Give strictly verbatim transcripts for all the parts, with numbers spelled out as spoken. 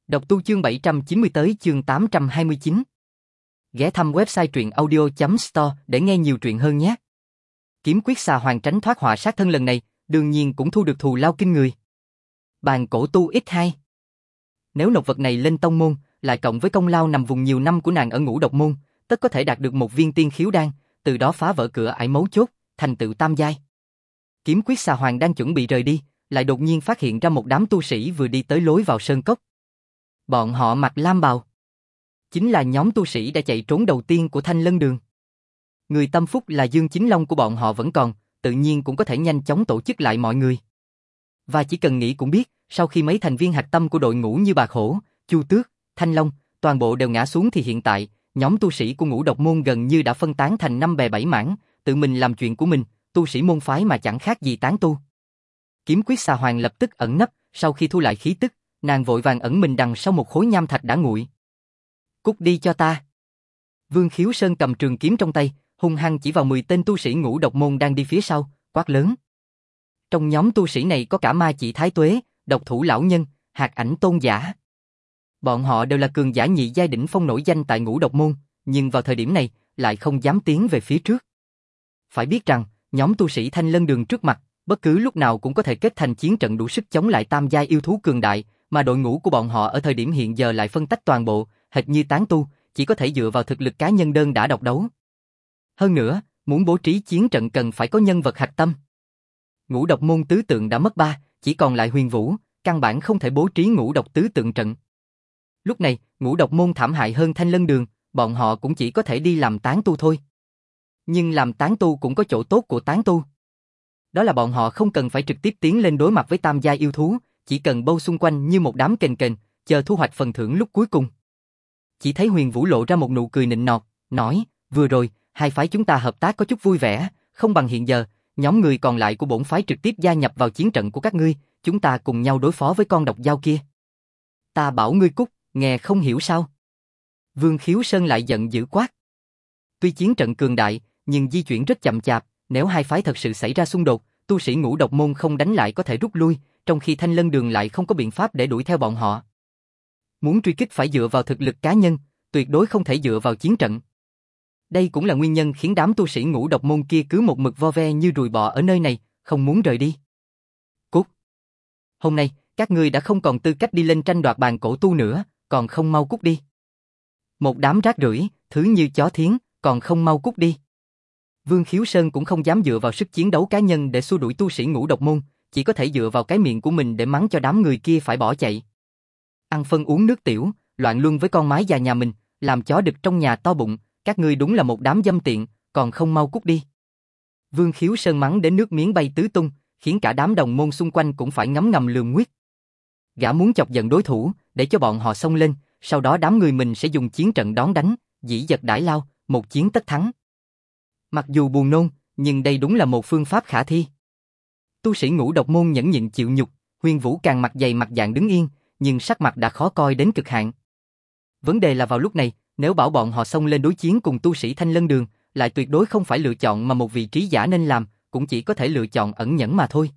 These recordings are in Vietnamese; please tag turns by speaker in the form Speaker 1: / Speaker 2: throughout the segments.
Speaker 1: Đọc tu chương bảy trăm chín mươi tới chương tám trăm hai mươi chín. Ghé thăm website truyện audio chấm store để nghe nhiều truyện hơn nhé. Kiếm quyết xà hoàng tránh thoát họa sát thân lần này, đương nhiên cũng thu được thù lao kinh người. Bàn cổ tu nhân hai. Nếu nộp vật này lên tông môn, lại cộng với công lao nằm vùng nhiều năm của nàng ở Ngũ Độc môn, tất có thể đạt được một viên tiên khiếu đan, từ đó phá vỡ cửa ải mấu chốt, thành tựu tam giai. Kiếm quyết xà hoàng đang chuẩn bị rời đi, lại đột nhiên phát hiện ra một đám tu sĩ vừa đi tới lối vào sơn cốc. Bọn họ mặc lam bào, chính là nhóm tu sĩ đã chạy trốn đầu tiên của Thanh Lân Đường. Người tâm phúc là Dương Chính Long của bọn họ vẫn còn, tự nhiên cũng có thể nhanh chóng tổ chức lại mọi người. Và chỉ cần nghĩ cũng biết, sau khi mấy thành viên hạch tâm của đội ngũ như Bạc Hổ, Chu Tước, Thanh Long, toàn bộ đều ngã xuống thì hiện tại, nhóm tu sĩ của Ngũ Độc môn gần như đã phân tán thành năm bè bảy mảng, tự mình làm chuyện của mình, tu sĩ môn phái mà chẳng khác gì tán tu. Kiếm quyết xà hoàng lập tức ẩn nấp, sau khi thu lại khí tức, nàng vội vàng ẩn mình đằng sau một khối nham thạch đã nguội. Cút đi cho ta. Vương Khiếu Sơn cầm trường kiếm trong tay, hung hăng chỉ vào mười tên tu sĩ Ngũ Độc môn đang đi phía sau, quát lớn. Trong nhóm tu sĩ này có cả Ma Chỉ Thái Tuế, Độc Thủ Lão Nhân, Hạt Ảnh Tôn Giả. Bọn họ đều là cường giả nhị giai đỉnh phong nổi danh tại Ngũ Độc môn, nhưng vào thời điểm này lại không dám tiến về phía trước. Phải biết rằng, nhóm tu sĩ Thanh Lân Đường trước mặt, bất cứ lúc nào cũng có thể kết thành chiến trận đủ sức chống lại tam giai yêu thú cường đại, mà đội ngũ của bọn họ ở thời điểm hiện giờ lại phân tách toàn bộ, hệt như tán tu, chỉ có thể dựa vào thực lực cá nhân đơn đã độc đấu. Hơn nữa, muốn bố trí chiến trận cần phải có nhân vật hạch tâm. Ngũ Độc môn tứ tượng đã mất ba, chỉ còn lại Huyền Vũ, căn bản không thể bố trí ngũ độc tứ tượng trận. Lúc này, Ngũ Độc môn thảm hại hơn Thanh Lân Đường, bọn họ cũng chỉ có thể đi làm tán tu thôi. Nhưng làm tán tu cũng có chỗ tốt của tán tu. Đó là bọn họ không cần phải trực tiếp tiến lên đối mặt với tam giai yêu thú, chỉ cần bâu xung quanh như một đám kền kền, chờ thu hoạch phần thưởng lúc cuối cùng. Chỉ thấy Huyền Vũ lộ ra một nụ cười nịnh nọt, nói, vừa rồi, hai phái chúng ta hợp tác có chút vui vẻ, không bằng hiện giờ, nhóm người còn lại của bổn phái trực tiếp gia nhập vào chiến trận của các ngươi, chúng ta cùng nhau đối phó với con độc dao kia. Ta bảo ngươi cút, nghe không hiểu sao? Vương Khiếu Sơn lại giận dữ quát. Tuy chiến trận cường đại, nhưng di chuyển rất chậm chạp, nếu hai phái thật sự xảy ra xung đột, tu sĩ Ngũ Độc môn không đánh lại có thể rút lui, trong khi Thanh Lân Đường lại không có biện pháp để đuổi theo bọn họ. Muốn truy kích phải dựa vào thực lực cá nhân, tuyệt đối không thể dựa vào chiến trận. Đây cũng là nguyên nhân khiến đám tu sĩ Ngũ Độc môn kia cứ một mực vo ve như ruồi bọ ở nơi này, không muốn rời đi. Cút! Hôm nay, các ngươi đã không còn tư cách đi lên tranh đoạt bàn cổ tu nữa, còn không mau cút đi. Một đám rác rưởi, thứ như chó thiến, còn không mau cút đi. Vương Khiếu Sơn cũng không dám dựa vào sức chiến đấu cá nhân để xua đuổi tu sĩ Ngũ Độc môn, chỉ có thể dựa vào cái miệng của mình để mắng cho đám người kia phải bỏ chạy. Ăn phân uống nước tiểu, loạn luân với con mái già nhà mình, làm chó đực trong nhà to bụng, các ngươi đúng là một đám dâm tiện, còn không mau cút đi. Vương Khiếu Sơn mắng đến nước miếng bay tứ tung, khiến cả đám đồng môn xung quanh cũng phải ngấm ngầm lườm nguyết. Gã muốn chọc giận đối thủ, để cho bọn họ xông lên, sau đó đám người mình sẽ dùng chiến trận đón đánh, dĩ dật đãi lao, một chiến tất thắng. Mặc dù buồn nôn, nhưng đây đúng là một phương pháp khả thi. Tu sĩ Ngũ Độc môn nhẫn nhịn chịu nhục, Huyền Vũ càng mặt dày mặt dạn đứng yên, nhưng sắc mặt đã khó coi đến cực hạn. Vấn đề là vào lúc này, nếu bảo bọn họ xông lên đối chiến cùng tu sĩ Thanh Lân Đường, lại tuyệt đối không phải lựa chọn mà một vị trí giả nên làm, cũng chỉ có thể lựa chọn ẩn nhẫn mà thôi.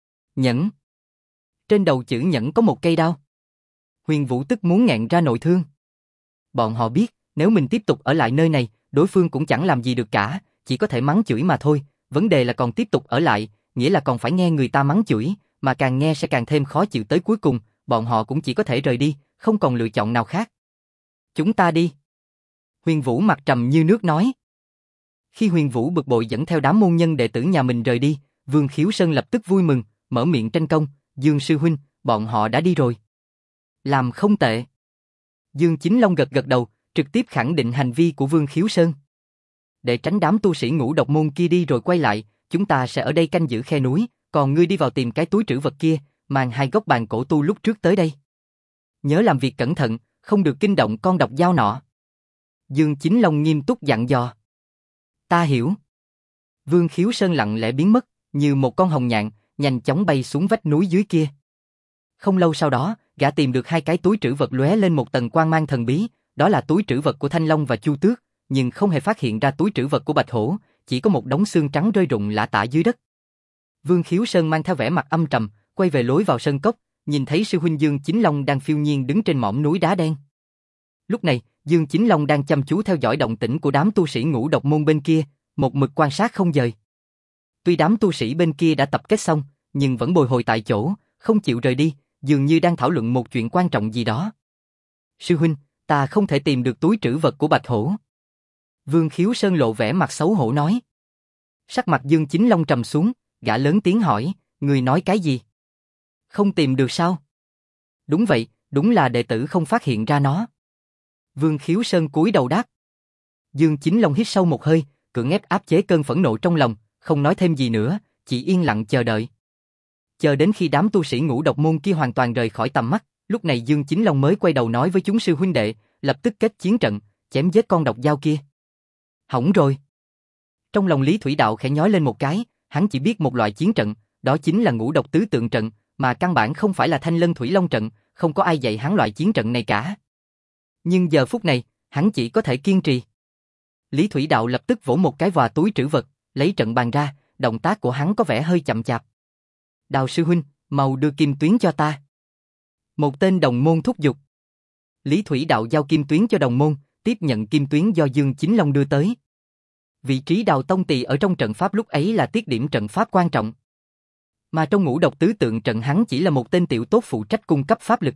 Speaker 1: Nhẫn. Trên đầu chữ nhẫn có một cây đao. Huyền Vũ tức muốn nghẹn ra nội thương. Bọn họ biết, nếu mình tiếp tục ở lại nơi này, đối phương cũng chẳng làm gì được cả, chỉ có thể mắng chửi mà thôi. Vấn đề là còn tiếp tục ở lại, nghĩa là còn phải nghe người ta mắng chửi, mà càng nghe sẽ càng thêm khó chịu tới cuối cùng, bọn họ cũng chỉ có thể rời đi, không còn lựa chọn nào khác. Chúng ta đi. Huyền Vũ mặt trầm như nước nói. Khi Huyền Vũ bực bội dẫn theo đám môn nhân đệ tử nhà mình rời đi, Vương Khiếu Sơn lập tức vui mừng, mở miệng tranh công, Dương sư huynh, bọn họ đã đi rồi. Làm không tệ. Dương Chính Long gật gật đầu, trực tiếp khẳng định hành vi của Vương Khiếu Sơn. Để tránh đám tu sĩ Ngũ Độc môn kia đi rồi quay lại, chúng ta sẽ ở đây canh giữ khe núi, còn ngươi đi vào tìm cái túi trữ vật kia, mang hai gốc bàn cổ tu lúc trước tới đây. Nhớ làm việc cẩn thận, không được kinh động con độc dao nọ. Dương Chính Long nghiêm túc dặn dò. Ta hiểu. Vương Khiếu Sơn lặng lẽ biến mất, như một con hồng nhạn, nhanh chóng bay xuống vách núi dưới kia. Không lâu sau đó, gã tìm được hai cái túi trữ vật lóe lên một tầng quang mang thần bí, đó là túi trữ vật của Thanh Long và Chu Tước, nhưng không hề phát hiện ra túi trữ vật của Bạch Hổ, chỉ có một đống xương trắng rơi rụng lả tả dưới đất. Vương Khiếu Sơn mang theo vẻ mặt âm trầm, quay về lối vào sơn cốc, nhìn thấy sư huynh Dương Chính Long đang phiêu nhiên đứng trên mỏm núi đá đen. Lúc này, Dương Chính Long đang chăm chú theo dõi động tĩnh của đám tu sĩ Ngũ Độc Môn bên kia, một mực quan sát không dời. Tuy đám tu sĩ bên kia đã tập kết xong, nhưng vẫn bồi hồi tại chỗ, không chịu rời đi, dường như đang thảo luận một chuyện quan trọng gì đó. Sư huynh, ta không thể tìm được túi trữ vật của Bạch Hổ. Vương Khiếu Sơn lộ vẻ mặt xấu hổ nói. Sắc mặt Dương Chính Long trầm xuống, gã lớn tiếng hỏi, người nói cái gì? Không tìm được sao? Đúng vậy, đúng là đệ tử không phát hiện ra nó. Vương Khiếu Sơn cúi đầu đáp. Dương Chính Long hít sâu một hơi, cưỡng ép áp chế cơn phẫn nộ trong lòng, không nói thêm gì nữa, chỉ yên lặng chờ đợi. Chờ đến khi đám tu sĩ Ngũ Độc Môn kia hoàn toàn rời khỏi tầm mắt, lúc này Dương Chính Long mới quay đầu nói với chúng sư huynh đệ, lập tức kết chiến trận, chém giết con độc dao kia. Hỏng rồi. Trong lòng Lý Thủy Đạo khẽ nhói lên một cái, hắn chỉ biết một loại chiến trận, đó chính là Ngũ Độc Tứ Tượng trận, mà căn bản không phải là Thanh Lân Thủy Long trận, không có ai dạy hắn loại chiến trận này cả. Nhưng giờ phút này, hắn chỉ có thể kiên trì. Lý Thủy Đạo lập tức vỗ một cái vào túi trữ vật, lấy trận bàn ra, động tác của hắn có vẻ hơi chậm chạp. Đào sư huynh, mau đưa kim tuyến cho ta. Một tên đồng môn thúc giục. Lý Thủy Đạo giao kim tuyến cho đồng môn, tiếp nhận kim tuyến do Dương Chính Long đưa tới. Vị trí Đào tông tỳ ở trong trận pháp lúc ấy là tiết điểm trận pháp quan trọng. Mà trong Ngũ Độc Tứ Tượng trận hắn chỉ là một tên tiểu tốt phụ trách cung cấp pháp lực.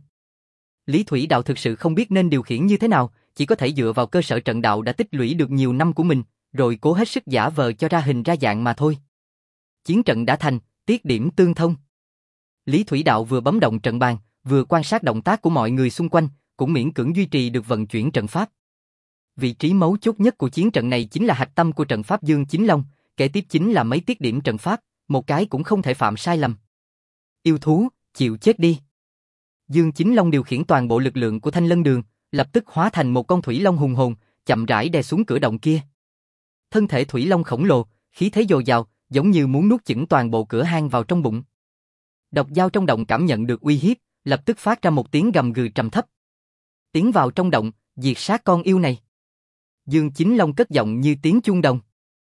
Speaker 1: Lý Thủy Đạo thực sự không biết nên điều khiển như thế nào, chỉ có thể dựa vào cơ sở trận đạo đã tích lũy được nhiều năm của mình, rồi cố hết sức giả vờ cho ra hình ra dạng mà thôi. Chiến trận đã thành, tiết điểm tương thông. Lý Thủy Đạo vừa bấm động trận bàn, vừa quan sát động tác của mọi người xung quanh, cũng miễn cưỡng duy trì được vận chuyển trận pháp. Vị trí mấu chốt nhất của chiến trận này chính là hạch tâm của trận pháp Dương Chính Long, kế tiếp chính là mấy tiết điểm trận pháp, một cái cũng không thể phạm sai lầm. Yêu thú, chịu chết đi. Dương Chính Long điều khiển toàn bộ lực lượng của Thanh Lân Đường, lập tức hóa thành một con thủy long hùng hồn, chậm rãi đè xuống cửa động kia. Thân thể thủy long khổng lồ, khí thế dồi dào, giống như muốn nuốt chửng toàn bộ cửa hang vào trong bụng. Độc dao trong động cảm nhận được uy hiếp, lập tức phát ra một tiếng gầm gừ trầm thấp. Tiến vào trong động, diệt sát con yêu này. Dương Chính Long cất giọng như tiếng chuông đồng.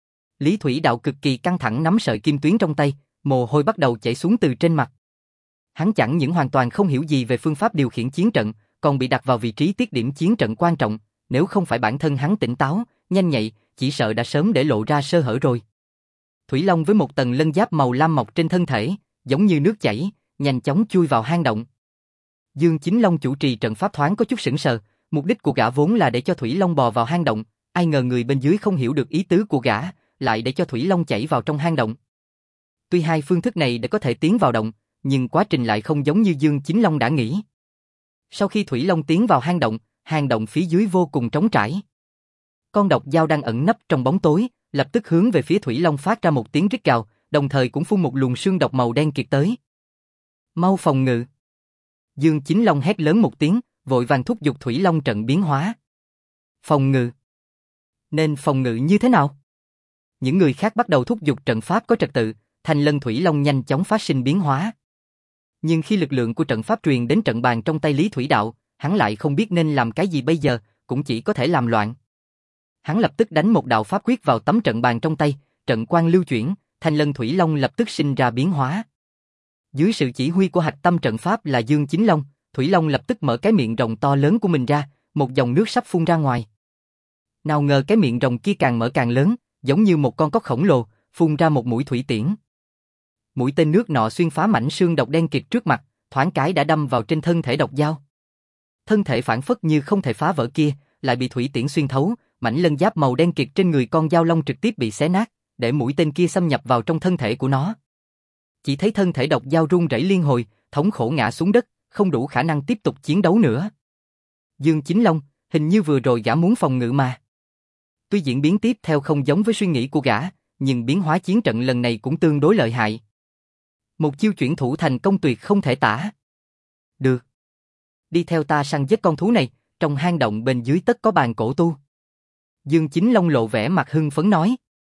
Speaker 1: Lý Thủy Đạo cực kỳ căng thẳng nắm sợi kim tuyến trong tay, mồ hôi bắt đầu chảy xuống từ trên mặt. Hắn chẳng những hoàn toàn không hiểu gì về phương pháp điều khiển chiến trận, còn bị đặt vào vị trí tiết điểm chiến trận quan trọng, nếu không phải bản thân hắn tỉnh táo, nhanh nhạy, chỉ sợ đã sớm để lộ ra sơ hở rồi. Thủy Long với một tầng lân giáp màu lam mọc trên thân thể, giống như nước chảy, nhanh chóng chui vào hang động. Dương Chính Long chủ trì trận pháp thoáng có chút sững sờ, mục đích của gã vốn là để cho Thủy Long bò vào hang động, ai ngờ người bên dưới không hiểu được ý tứ của gã, lại để cho Thủy Long chảy vào trong hang động. Tuy hai phương thức này để có thể tiến vào động, nhưng quá trình lại không giống như Dương Chính Long đã nghĩ. Sau khi Thủy Long tiến vào hang động, hang động phía dưới vô cùng trống trải. Con độc dao đang ẩn nấp trong bóng tối, lập tức hướng về phía Thủy Long phát ra một tiếng rít gào, đồng thời cũng phun một luồng sương độc màu đen kiệt tới. Mau phòng ngự! Dương Chính Long hét lớn một tiếng, vội vàng thúc giục Thủy Long trận biến hóa. Phòng ngự! Nên phòng ngự như thế nào? Những người khác bắt đầu thúc giục trận pháp có trật tự, Thanh Lân Thủy Long nhanh chóng phát sinh biến hóa. Nhưng khi lực lượng của trận pháp truyền đến trận bàn trong tay Lý Thủy Đạo, hắn lại không biết nên làm cái gì bây giờ, cũng chỉ có thể làm loạn. Hắn lập tức đánh một đạo pháp quyết vào tấm trận bàn trong tay, trận quang lưu chuyển, Thanh Lân Thủy Long lập tức sinh ra biến hóa. Dưới sự chỉ huy của hạch tâm trận pháp là Dương Chính Long, Thủy Long lập tức mở cái miệng rồng to lớn của mình ra, một dòng nước sắp phun ra ngoài. Nào ngờ cái miệng rồng kia càng mở càng lớn, giống như một con cóc khổng lồ, phun ra một mũi thủy tiễn. Mũi tên nước nọ xuyên phá mảnh sương độc đen kịt trước mặt, thoáng cái đã đâm vào trên thân thể độc dao. Thân thể phản phất như không thể phá vỡ kia, lại bị thủy tiễn xuyên thấu, mảnh lân giáp màu đen kịt trên người con dao long trực tiếp bị xé nát, để mũi tên kia xâm nhập vào trong thân thể của nó. Chỉ thấy thân thể độc dao run rẩy liên hồi, thống khổ ngã xuống đất, không đủ khả năng tiếp tục chiến đấu nữa. Dương Chính Long, hình như vừa rồi gã muốn phòng ngự mà. Tuy diễn biến tiếp theo không giống với suy nghĩ của gã, nhưng biến hóa chiến trận lần này cũng tương đối lợi hại. Một chiêu chuyển thủ thành công tuyệt không thể tả. Được. Đi theo ta săn giết con thú này, trong hang động bên dưới tất có bàn cổ tu. Dương Chính Long lộ vẻ mặt hưng phấn nói.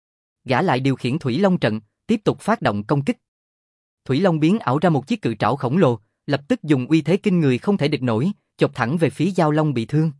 Speaker 1: Gã lại điều khiển Thủy Long trận, tiếp tục phát động công kích. Thủy Long biến ảo ra một chiếc cự trảo khổng lồ, lập tức dùng uy thế kinh người không thể địch nổi, chộp thẳng về phía Dao Long bị thương.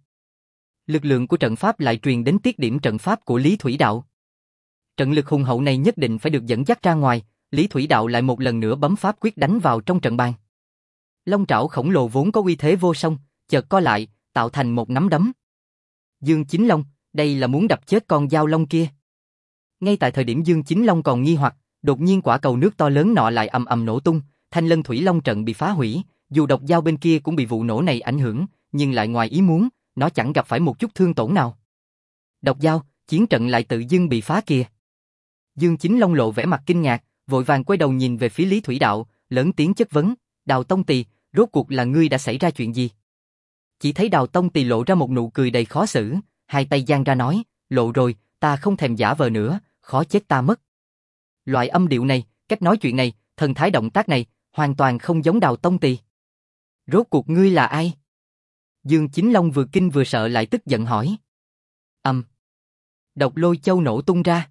Speaker 1: Lực lượng của trận pháp lại truyền đến tiết điểm trận pháp của Lý Thủy Đạo. Trận lực hùng hậu này nhất định phải được dẫn dắt ra ngoài, Lý Thủy Đạo lại một lần nữa bấm pháp quyết đánh vào trong trận bàn. Long trảo khổng lồ vốn có uy thế vô song, chợt co lại, tạo thành một nắm đấm. Dương Chính Long, đây là muốn đập chết con dao long kia. Ngay tại thời điểm Dương Chính Long còn nghi hoặc, đột nhiên quả cầu nước to lớn nọ lại ầm ầm nổ tung, Thanh Lân Thủy Long trận bị phá hủy, dù độc dao bên kia cũng bị vụ nổ này ảnh hưởng, nhưng lại ngoài ý muốn, nó chẳng gặp phải một chút thương tổn nào. Độc dao, chiến trận lại tự dưng bị phá kìa. Dương Chính Long lộ vẻ mặt kinh ngạc, vội vàng quay đầu nhìn về phía Lý Thủy Đạo, lớn tiếng chất vấn, Đào Tông Tỳ, rốt cuộc là ngươi đã xảy ra chuyện gì? Chỉ thấy Đào Tông Tỳ lộ ra một nụ cười đầy khó xử, hai tay giang ra nói, lộ rồi, ta không thèm giả vờ nữa, khó chết ta mất. Loại âm điệu này, cách nói chuyện này, thần thái động tác này, hoàn toàn không giống Đào Tông Tỳ. Rốt cuộc ngươi là ai? Dương Chính Long vừa kinh vừa sợ lại tức giận hỏi. Ầm. Um. Độc lôi châu nổ tung ra.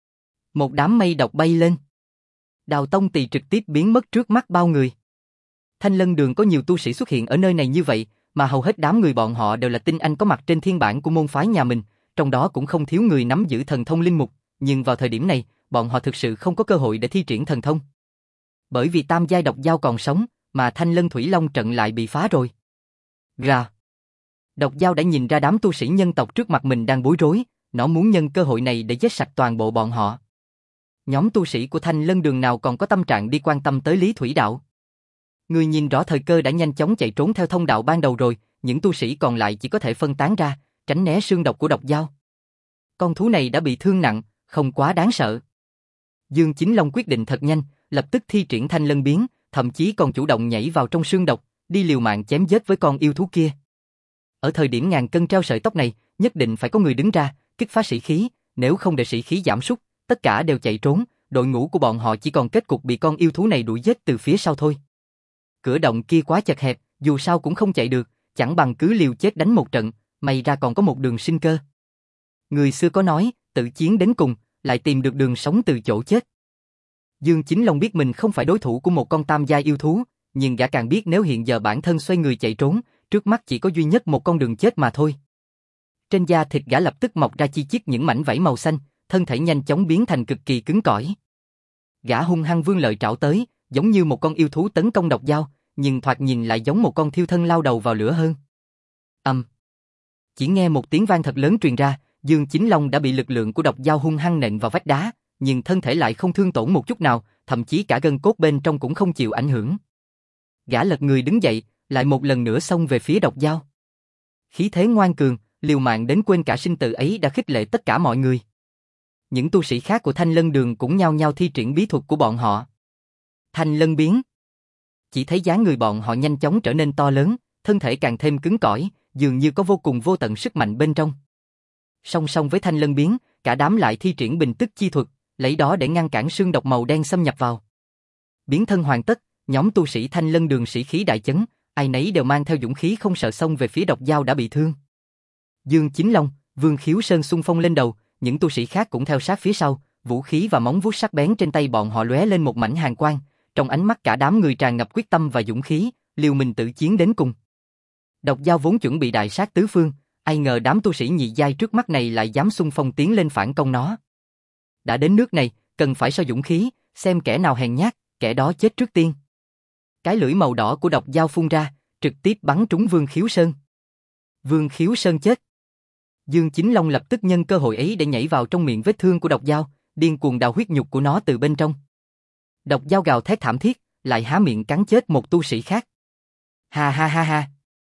Speaker 1: Một đám mây độc bay lên. Đào Tông Tỳ trực tiếp biến mất trước mắt bao người. Thanh Lân Đường có nhiều tu sĩ xuất hiện ở nơi này như vậy, mà hầu hết đám người bọn họ đều là tinh anh có mặt trên thiên bản của môn phái nhà mình, trong đó cũng không thiếu người nắm giữ thần thông linh mục, nhưng vào thời điểm này, bọn họ thực sự không có cơ hội để thi triển thần thông. Bởi vì tam giai độc dao còn sống, mà Thanh Lân Thủy Long trận lại bị phá rồi. Gà. Độc dao đã nhìn ra đám tu sĩ nhân tộc trước mặt mình đang bối rối, nó muốn nhân cơ hội này để giết sạch toàn bộ bọn họ. Nhóm tu sĩ của Thanh Lân Đường nào còn có tâm trạng đi quan tâm tới Lý Thủy Đạo. Người nhìn rõ thời cơ đã nhanh chóng chạy trốn theo thông đạo ban đầu rồi, những tu sĩ còn lại chỉ có thể phân tán ra, tránh né sương độc của độc dao. Con thú này đã bị thương nặng, không quá đáng sợ. Dương Chính Long quyết định thật nhanh, lập tức thi triển Thanh Lân biến, thậm chí còn chủ động nhảy vào trong sương độc, đi liều mạng chém giết với con yêu thú kia. Ở thời điểm ngàn cân treo sợi tóc này, nhất định phải có người đứng ra, kích phá sĩ khí, nếu không để sĩ khí giảm sút, tất cả đều chạy trốn, đội ngũ của bọn họ chỉ còn kết cục bị con yêu thú này đuổi giết từ phía sau thôi. Cửa động kia quá chật hẹp, dù sao cũng không chạy được, chẳng bằng cứ liều chết đánh một trận, may ra còn có một đường sinh cơ. Người xưa có nói, tự chiến đến cùng, lại tìm được đường sống từ chỗ chết. Dương Chính Long biết mình không phải đối thủ của một con tam giai yêu thú, nhưng gã càng biết nếu hiện giờ bản thân xoay người chạy trốn, trước mắt chỉ có duy nhất một con đường chết mà thôi. Trên da thịt gã lập tức mọc ra chi chít những mảnh vảy màu xanh, thân thể nhanh chóng biến thành cực kỳ cứng cỏi. Gã hung hăng vươn lợi trảo tới, giống như một con yêu thú tấn công độc dao, nhưng thoạt nhìn lại giống một con thiêu thân lao đầu vào lửa hơn. Ầm. Um. Chỉ nghe một tiếng vang thật lớn truyền ra, Dương Chính Long đã bị lực lượng của độc dao hung hăng nện vào vách đá, nhưng thân thể lại không thương tổn một chút nào, thậm chí cả gân cốt bên trong cũng không chịu ảnh hưởng. Gã lật người đứng dậy, lại một lần nữa xông về phía độc dao. Khí thế ngoan cường, liều mạng đến quên cả sinh tử ấy đã khích lệ tất cả mọi người. Những tu sĩ khác của Thanh Lân Đường cũng nhao nhao thi triển bí thuật của bọn họ. Thanh Lân biến. Chỉ thấy dáng người bọn họ nhanh chóng trở nên to lớn, thân thể càng thêm cứng cỏi, dường như có vô cùng vô tận sức mạnh bên trong. Song song với Thanh Lân biến, cả đám lại thi triển bình tức chi thuật, lấy đó để ngăn cản sương độc màu đen xâm nhập vào. Biến thân hoàn tất, nhóm tu sĩ Thanh Lân Đường sĩ khí đại chấn, ai nấy đều mang theo dũng khí không sợ xông về phía độc dao đã bị thương. Dương Chính Long, Vương Khiếu Sơn xung phong lên đầu, những tu sĩ khác cũng theo sát phía sau, vũ khí và móng vuốt sắc bén trên tay bọn họ lóe lên một mảnh hàn quang, trong ánh mắt cả đám người tràn ngập quyết tâm và dũng khí, liều mình tự chiến đến cùng. Độc dao vốn chuẩn bị đại sát tứ phương, ai ngờ đám tu sĩ nhị giai trước mắt này lại dám xung phong tiến lên phản công nó. Đã đến nước này, cần phải so dũng khí, xem kẻ nào hèn nhát, kẻ đó chết trước tiên. Cái lưỡi màu đỏ của độc dao phun ra, trực tiếp bắn trúng Vương Khiếu Sơn. Vương Khiếu Sơn chết. Dương Chính Long lập tức nhân cơ hội ấy để nhảy vào trong miệng vết thương của độc dao, điên cuồng đào huyết nhục của nó từ bên trong. Độc dao gào thét thảm thiết, lại há miệng cắn chết một tu sĩ khác. Ha ha ha ha.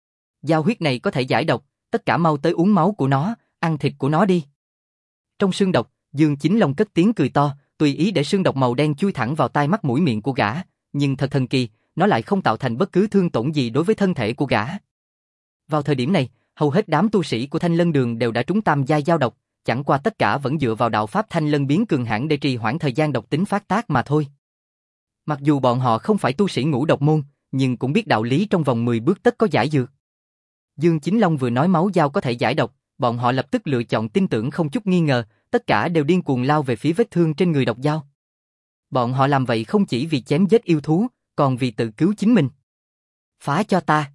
Speaker 1: Dao huyết này có thể giải độc, tất cả mau tới uống máu của nó, ăn thịt của nó đi. Trong sương độc, Dương Chính Long cất tiếng cười to, tùy ý để sương độc màu đen chui thẳng vào tai mắt mũi miệng của gã, nhưng thật thần kỳ, nó lại không tạo thành bất cứ thương tổn gì đối với thân thể của gã. Vào thời điểm này, hầu hết đám tu sĩ của Thanh Lân Đường đều đã trúng tam giai giao độc, chẳng qua tất cả vẫn dựa vào đạo pháp Thanh Lân biến cường hãn để trì hoãn thời gian độc tính phát tác mà thôi. Mặc dù bọn họ không phải tu sĩ ngũ độc môn, nhưng cũng biết đạo lý trong vòng mười bước tất có giải dược. Dương Chính Long vừa nói máu dao có thể giải độc, bọn họ lập tức lựa chọn tin tưởng không chút nghi ngờ, tất cả đều điên cuồng lao về phía vết thương trên người độc dao. Bọn họ làm vậy không chỉ vì chém giết yêu thú, còn vì tự cứu chính mình. Phá cho ta!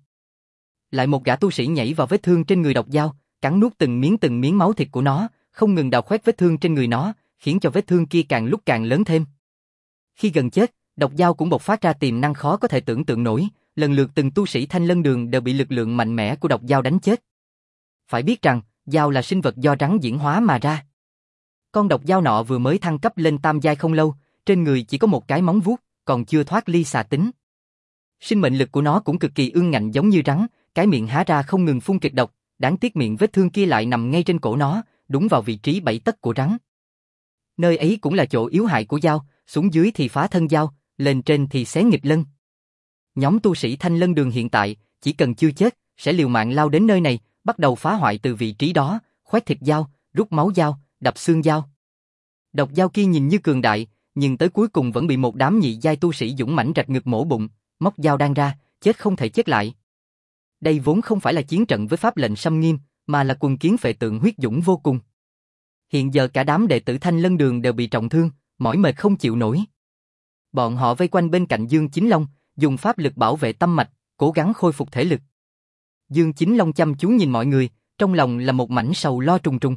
Speaker 1: Lại một gã tu sĩ nhảy vào vết thương trên người độc dao, cắn nuốt từng miếng từng miếng máu thịt của nó, không ngừng đào khoét vết thương trên người nó, khiến cho vết thương kia càng lúc càng lớn thêm. Khi gần chết, độc dao cũng bộc phát ra tiềm năng khó có thể tưởng tượng nổi, lần lượt từng tu sĩ Thanh Lân Đường đều bị lực lượng mạnh mẽ của độc dao đánh chết. Phải biết rằng, dao là sinh vật do rắn diễn hóa mà ra. Con độc dao nọ vừa mới thăng cấp lên tam giai không lâu, trên người chỉ có một cái móng vuốt, còn chưa thoát ly xà tính. Sinh mệnh lực của nó cũng cực kỳ ương ngạnh giống như rắn, cái miệng há ra không ngừng phun kịch độc, đáng tiếc miệng vết thương kia lại nằm ngay trên cổ nó, đúng vào vị trí bảy tấc của rắn. Nơi ấy cũng là chỗ yếu hại của dao, xuống dưới thì phá thân dao, lên trên thì xé nghịch lân. Nhóm tu sĩ Thanh Lân Đường hiện tại, chỉ cần chưa chết, sẽ liều mạng lao đến nơi này, bắt đầu phá hoại từ vị trí đó, khoét thịt dao, rút máu dao, đập xương dao. Độc dao kia nhìn như cường đại, nhưng tới cuối cùng vẫn bị một đám nhị giai tu sĩ dũng mãnh rạch ngực mổ bụng, móc dao đang ra, chết không thể chết lại. Đây vốn không phải là chiến trận với pháp lệnh xâm nghiêm, mà là quần kiến phệ tượng huyết dũng vô cùng. Hiện giờ cả đám đệ tử Thanh Lân Đường đều bị trọng thương, mỏi mệt không chịu nổi. Bọn họ vây quanh bên cạnh Dương Chính Long, dùng pháp lực bảo vệ tâm mạch, cố gắng khôi phục thể lực. Dương Chính Long chăm chú nhìn mọi người, trong lòng là một mảnh sầu lo trùng trùng.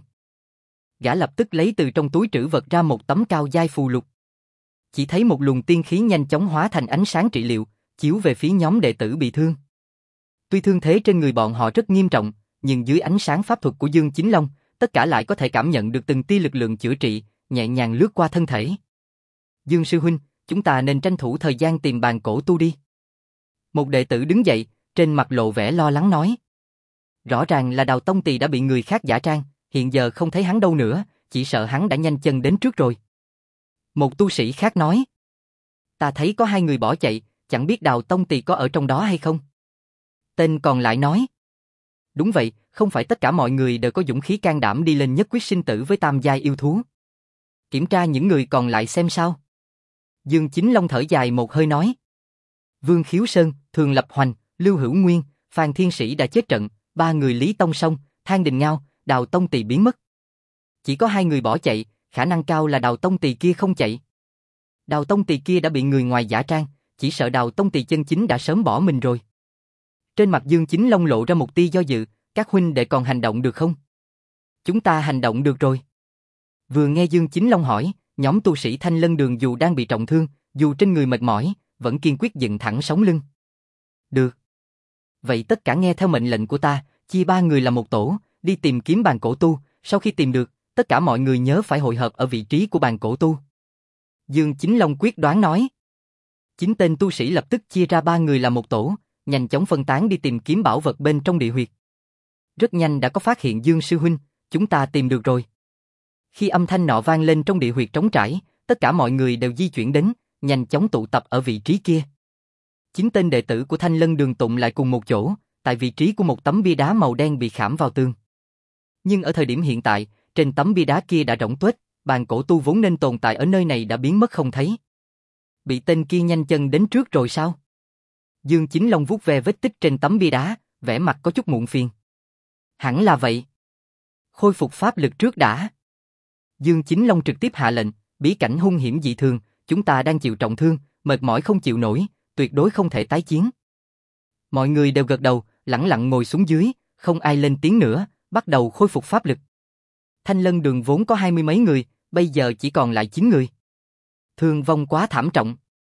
Speaker 1: Gã lập tức lấy từ trong túi trữ vật ra một tấm cao giai phù lục. Chỉ thấy một luồng tiên khí nhanh chóng hóa thành ánh sáng trị liệu, chiếu về phía nhóm đệ tử bị thương. Tuy thương thế trên người bọn họ rất nghiêm trọng, nhưng dưới ánh sáng pháp thuật của Dương Chính Long, tất cả lại có thể cảm nhận được từng tia lực lượng chữa trị, nhẹ nhàng lướt qua thân thể. Dương sư huynh, chúng ta nên tranh thủ thời gian tìm bàn cổ tu đi. Một đệ tử đứng dậy, trên mặt lộ vẻ lo lắng nói. Rõ ràng là Đào Tông Tỳ đã bị người khác giả trang, hiện giờ không thấy hắn đâu nữa, chỉ sợ hắn đã nhanh chân đến trước rồi. Một tu sĩ khác nói. Ta thấy có hai người bỏ chạy, chẳng biết Đào Tông Tỳ có ở trong đó hay không. Tên còn lại nói. Đúng vậy, không phải tất cả mọi người đều có dũng khí can đảm đi lên nhất quyết sinh tử với tam giai yêu thú. Kiểm tra những người còn lại xem sao. Dương Chính Long thở dài một hơi nói. Vương Khiếu Sơn, Thường Lập Hoành, Lưu Hữu Nguyên, Phan Thiên Sĩ đã chết trận, ba người Lý Tông Song, Thang Đình Ngao, Đào Tông Tỳ biến mất. Chỉ có hai người bỏ chạy, khả năng cao là Đào Tông Tỳ kia không chạy. Đào Tông Tỳ kia đã bị người ngoài giả trang, chỉ sợ Đào Tông Tỳ chân chính đã sớm bỏ mình rồi. Trên mặt Dương Chính Long lộ ra một tia do dự, các huynh đệ còn hành động được không? Chúng ta hành động được rồi. Vừa nghe Dương Chính Long hỏi, nhóm tu sĩ Thanh Lân Đường dù đang bị trọng thương, dù trên người mệt mỏi, vẫn kiên quyết dựng thẳng sống lưng. Được. Vậy tất cả nghe theo mệnh lệnh của ta, chia ba người làm một tổ, đi tìm kiếm bàn cổ tu, sau khi tìm được, tất cả mọi người nhớ phải hội hợp ở vị trí của bàn cổ tu. Dương Chính Long quyết đoán nói. Chín tên tu sĩ lập tức chia ra ba người làm một tổ, nhanh chóng phân tán đi tìm kiếm bảo vật bên trong địa huyệt. Rất nhanh đã có phát hiện Dương sư huynh, chúng ta tìm được rồi. Khi âm thanh nọ vang lên trong địa huyệt trống trải, tất cả mọi người đều di chuyển đến, nhanh chóng tụ tập ở vị trí kia. Chín tên đệ tử của Thanh Lân Đường tụng lại cùng một chỗ, tại vị trí của một tấm bia đá màu đen bị khảm vào tường. Nhưng ở thời điểm hiện tại, trên tấm bia đá kia đã rỗng tuếch, bàn cổ tu vốn nên tồn tại ở nơi này đã biến mất không thấy. Bị tên kia nhanh chân đến trước rồi sao? Dương Chính Long vuốt ve vết tích trên tấm bia đá, vẻ mặt có chút muộn phiền. Hẳn là vậy. Khôi phục pháp lực trước đã. Dương Chính Long trực tiếp hạ lệnh, bí cảnh hung hiểm dị thường, chúng ta đang chịu trọng thương, mệt mỏi không chịu nổi, tuyệt đối không thể tái chiến. Mọi người đều gật đầu, lẳng lặng ngồi xuống dưới, không ai lên tiếng nữa, bắt đầu khôi phục pháp lực. Thanh Lân Đường vốn có hai mươi mấy người, bây giờ chỉ còn lại chín người. Thương vong quá thảm trọng.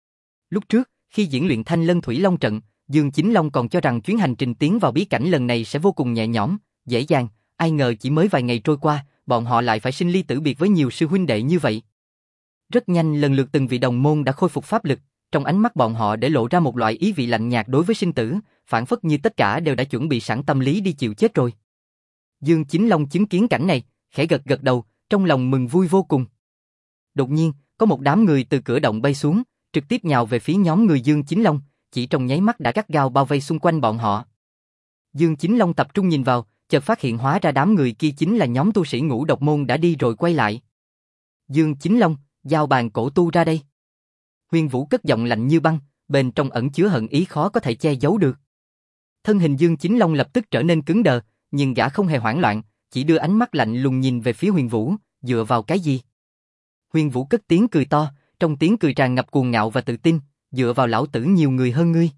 Speaker 1: Lúc trước, khi diễn luyện Thanh Lân Thủy Long trận, Dương Chính Long còn cho rằng chuyến hành trình tiến vào bí cảnh lần này sẽ vô cùng nhẹ nhõm, dễ dàng, ai ngờ chỉ mới vài ngày trôi qua, bọn họ lại phải sinh ly tử biệt với nhiều sư huynh đệ như vậy. Rất nhanh lần lượt từng vị đồng môn đã khôi phục pháp lực, trong ánh mắt bọn họ để lộ ra một loại ý vị lạnh nhạt đối với sinh tử, phản phất như tất cả đều đã chuẩn bị sẵn tâm lý đi chịu chết rồi. Dương Chính Long chứng kiến cảnh này, khẽ gật gật đầu, trong lòng mừng vui vô cùng. Đột nhiên, có một đám người từ cửa động bay xuống, trực tiếp nhào về phía nhóm người Dương Chính Long, chỉ trong nháy mắt đã gắt gao bao vây xung quanh bọn họ. Dương Chính Long tập trung nhìn vào, chợt phát hiện hóa ra đám người kia chính là nhóm tu sĩ Ngũ Độc Môn đã đi rồi quay lại. Dương Chính Long, giao bàn cổ tu ra đây. Huyền Vũ cất giọng lạnh như băng, bên trong ẩn chứa hận ý khó có thể che giấu được. Thân hình Dương Chính Long lập tức trở nên cứng đờ, nhưng gã không hề hoảng loạn, chỉ đưa ánh mắt lạnh lùng nhìn về phía Huyền Vũ, dựa vào cái gì? Huyền Vũ cất tiếng cười to, trong tiếng cười tràn ngập cuồng ngạo và tự tin, dựa vào lão tử nhiều người hơn ngươi.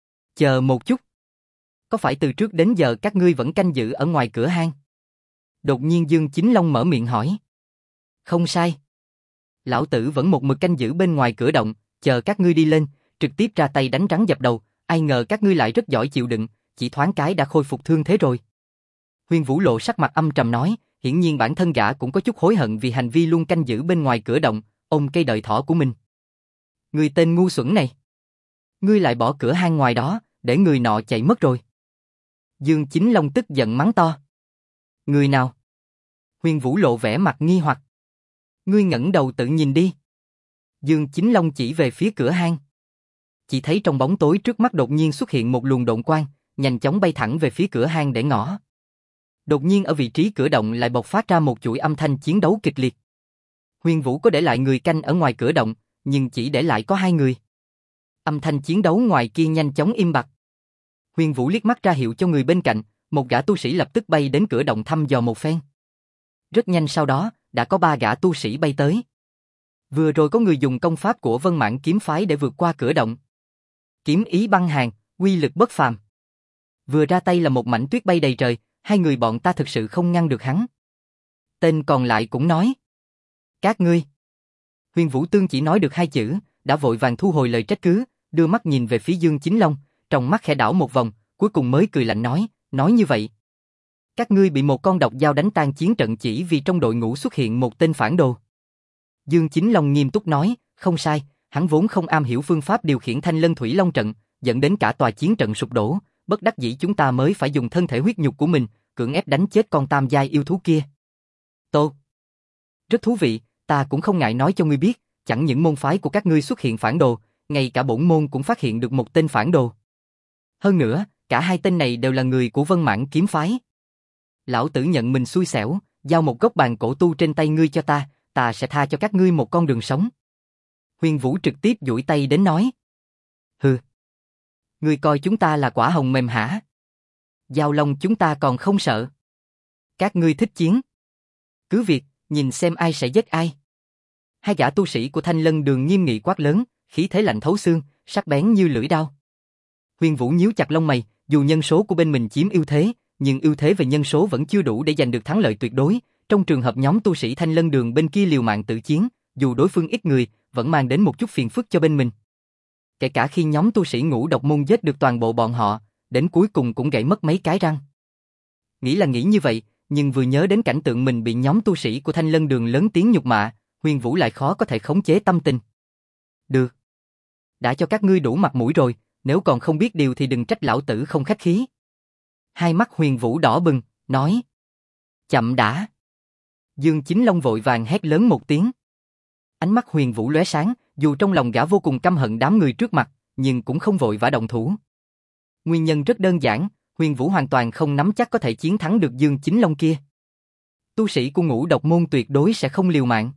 Speaker 1: Chờ một chút. Có phải từ trước đến giờ các ngươi vẫn canh giữ ở ngoài cửa hang? Đột nhiên Dương Chính Long mở miệng hỏi. Không sai. Lão tử vẫn một mực canh giữ bên ngoài cửa động, chờ các ngươi đi lên, trực tiếp ra tay đánh rắn dập đầu, ai ngờ các ngươi lại rất giỏi chịu đựng, chỉ thoáng cái đã khôi phục thương thế rồi. Huyền Vũ lộ sắc mặt âm trầm nói, hiển nhiên bản thân gã cũng có chút hối hận vì hành vi luôn canh giữ bên ngoài cửa động, ôm cây đợi thỏ của mình. Người tên ngu xuẩn này! Ngươi lại bỏ cửa hang ngoài đó, để người nọ chạy mất rồi. Dương Chính Long tức giận mắng to. Người nào? Huyền Vũ lộ vẻ mặt nghi hoặc. Ngươi ngẩng đầu tự nhìn đi. Dương Chính Long chỉ về phía cửa hang. Chỉ thấy trong bóng tối trước mắt đột nhiên xuất hiện một luồng độn quang, nhanh chóng bay thẳng về phía cửa hang để ngõ. Đột nhiên ở vị trí cửa động lại bộc phát ra một chuỗi âm thanh chiến đấu kịch liệt. Huyền Vũ có để lại người canh ở ngoài cửa động, nhưng chỉ để lại có hai người. Âm thanh chiến đấu ngoài kia nhanh chóng im bặt. Huyền Vũ liếc mắt ra hiệu cho người bên cạnh, một gã tu sĩ lập tức bay đến cửa động thăm dò một phen. Rất nhanh sau đó, đã có ba gã tu sĩ bay tới. Vừa rồi có người dùng công pháp của Vân Mãn kiếm phái để vượt qua cửa động. Kiếm ý băng hàn, uy lực bất phàm. Vừa ra tay là một mảnh tuyết bay đầy trời, hai người bọn ta thực sự không ngăn được hắn. Tên còn lại cũng nói. Các ngươi. Huyền Vũ Tương chỉ nói được hai chữ, đã vội vàng thu hồi lời trách cứ, đưa mắt nhìn về phía Dương Chính Long, trong mắt khẽ đảo một vòng, cuối cùng mới cười lạnh nói, nói như vậy. Các ngươi bị một con độc dao đánh tan chiến trận chỉ vì trong đội ngũ xuất hiện một tên phản đồ. Dương Chính Long nghiêm túc nói, không sai, hắn vốn không am hiểu phương pháp điều khiển Thanh Lân Thủy Long trận, dẫn đến cả tòa chiến trận sụp đổ, bất đắc dĩ chúng ta mới phải dùng thân thể huyết nhục của mình, cưỡng ép đánh chết con tam giai yêu thú kia. Tốt. Rất thú vị, ta cũng không ngại nói cho ngươi biết, chẳng những môn phái của các ngươi xuất hiện phản đồ, ngay cả bổn môn cũng phát hiện được một tên phản đồ. Hơn nữa, cả hai tên này đều là người của Vân Mãn kiếm phái. Lão tử nhận mình xui xẻo, giao một gốc bàn cổ tu trên tay ngươi cho ta, ta sẽ tha cho các ngươi một con đường sống. Huyền Vũ trực tiếp duỗi tay đến nói. Hừ. Ngươi coi chúng ta là quả hồng mềm hả? Giao long chúng ta còn không sợ. Các ngươi thích chiến. Cứ việc, nhìn xem ai sẽ giết ai. Hai gã tu sĩ của Thanh Lân Đường nghiêm nghị quát lớn, khí thế lạnh thấu xương, sắc bén như lưỡi dao. Huyền Vũ nhíu chặt lông mày, dù nhân số của bên mình chiếm ưu thế, nhưng ưu thế về nhân số vẫn chưa đủ để giành được thắng lợi tuyệt đối. Trong trường hợp nhóm tu sĩ Thanh Lân Đường bên kia liều mạng tự chiến, dù đối phương ít người, vẫn mang đến một chút phiền phức cho bên mình. Kể cả khi nhóm tu sĩ Ngũ Độc Môn giết được toàn bộ bọn họ, đến cuối cùng cũng gãy mất mấy cái răng. Nghĩ là nghĩ như vậy, nhưng vừa nhớ đến cảnh tượng mình bị nhóm tu sĩ của Thanh Lân Đường lớn tiếng nhục mạ, Huyền Vũ lại khó có thể khống chế tâm tình. Được. Đã cho các ngươi đủ mặt mũi rồi, nếu còn không biết điều thì đừng trách lão tử không khách khí. Hai mắt Huyền Vũ đỏ bừng, nói. Chậm đã. Dương Chính Long vội vàng hét lớn một tiếng. Ánh mắt Huyền Vũ lóe sáng, dù trong lòng gã vô cùng căm hận đám người trước mặt, nhưng cũng không vội vã động thủ. Nguyên nhân rất đơn giản, Huyền Vũ hoàn toàn không nắm chắc có thể chiến thắng được Dương Chính Long kia. Tu sĩ của Ngũ Độc Môn tuyệt đối sẽ không liều mạng.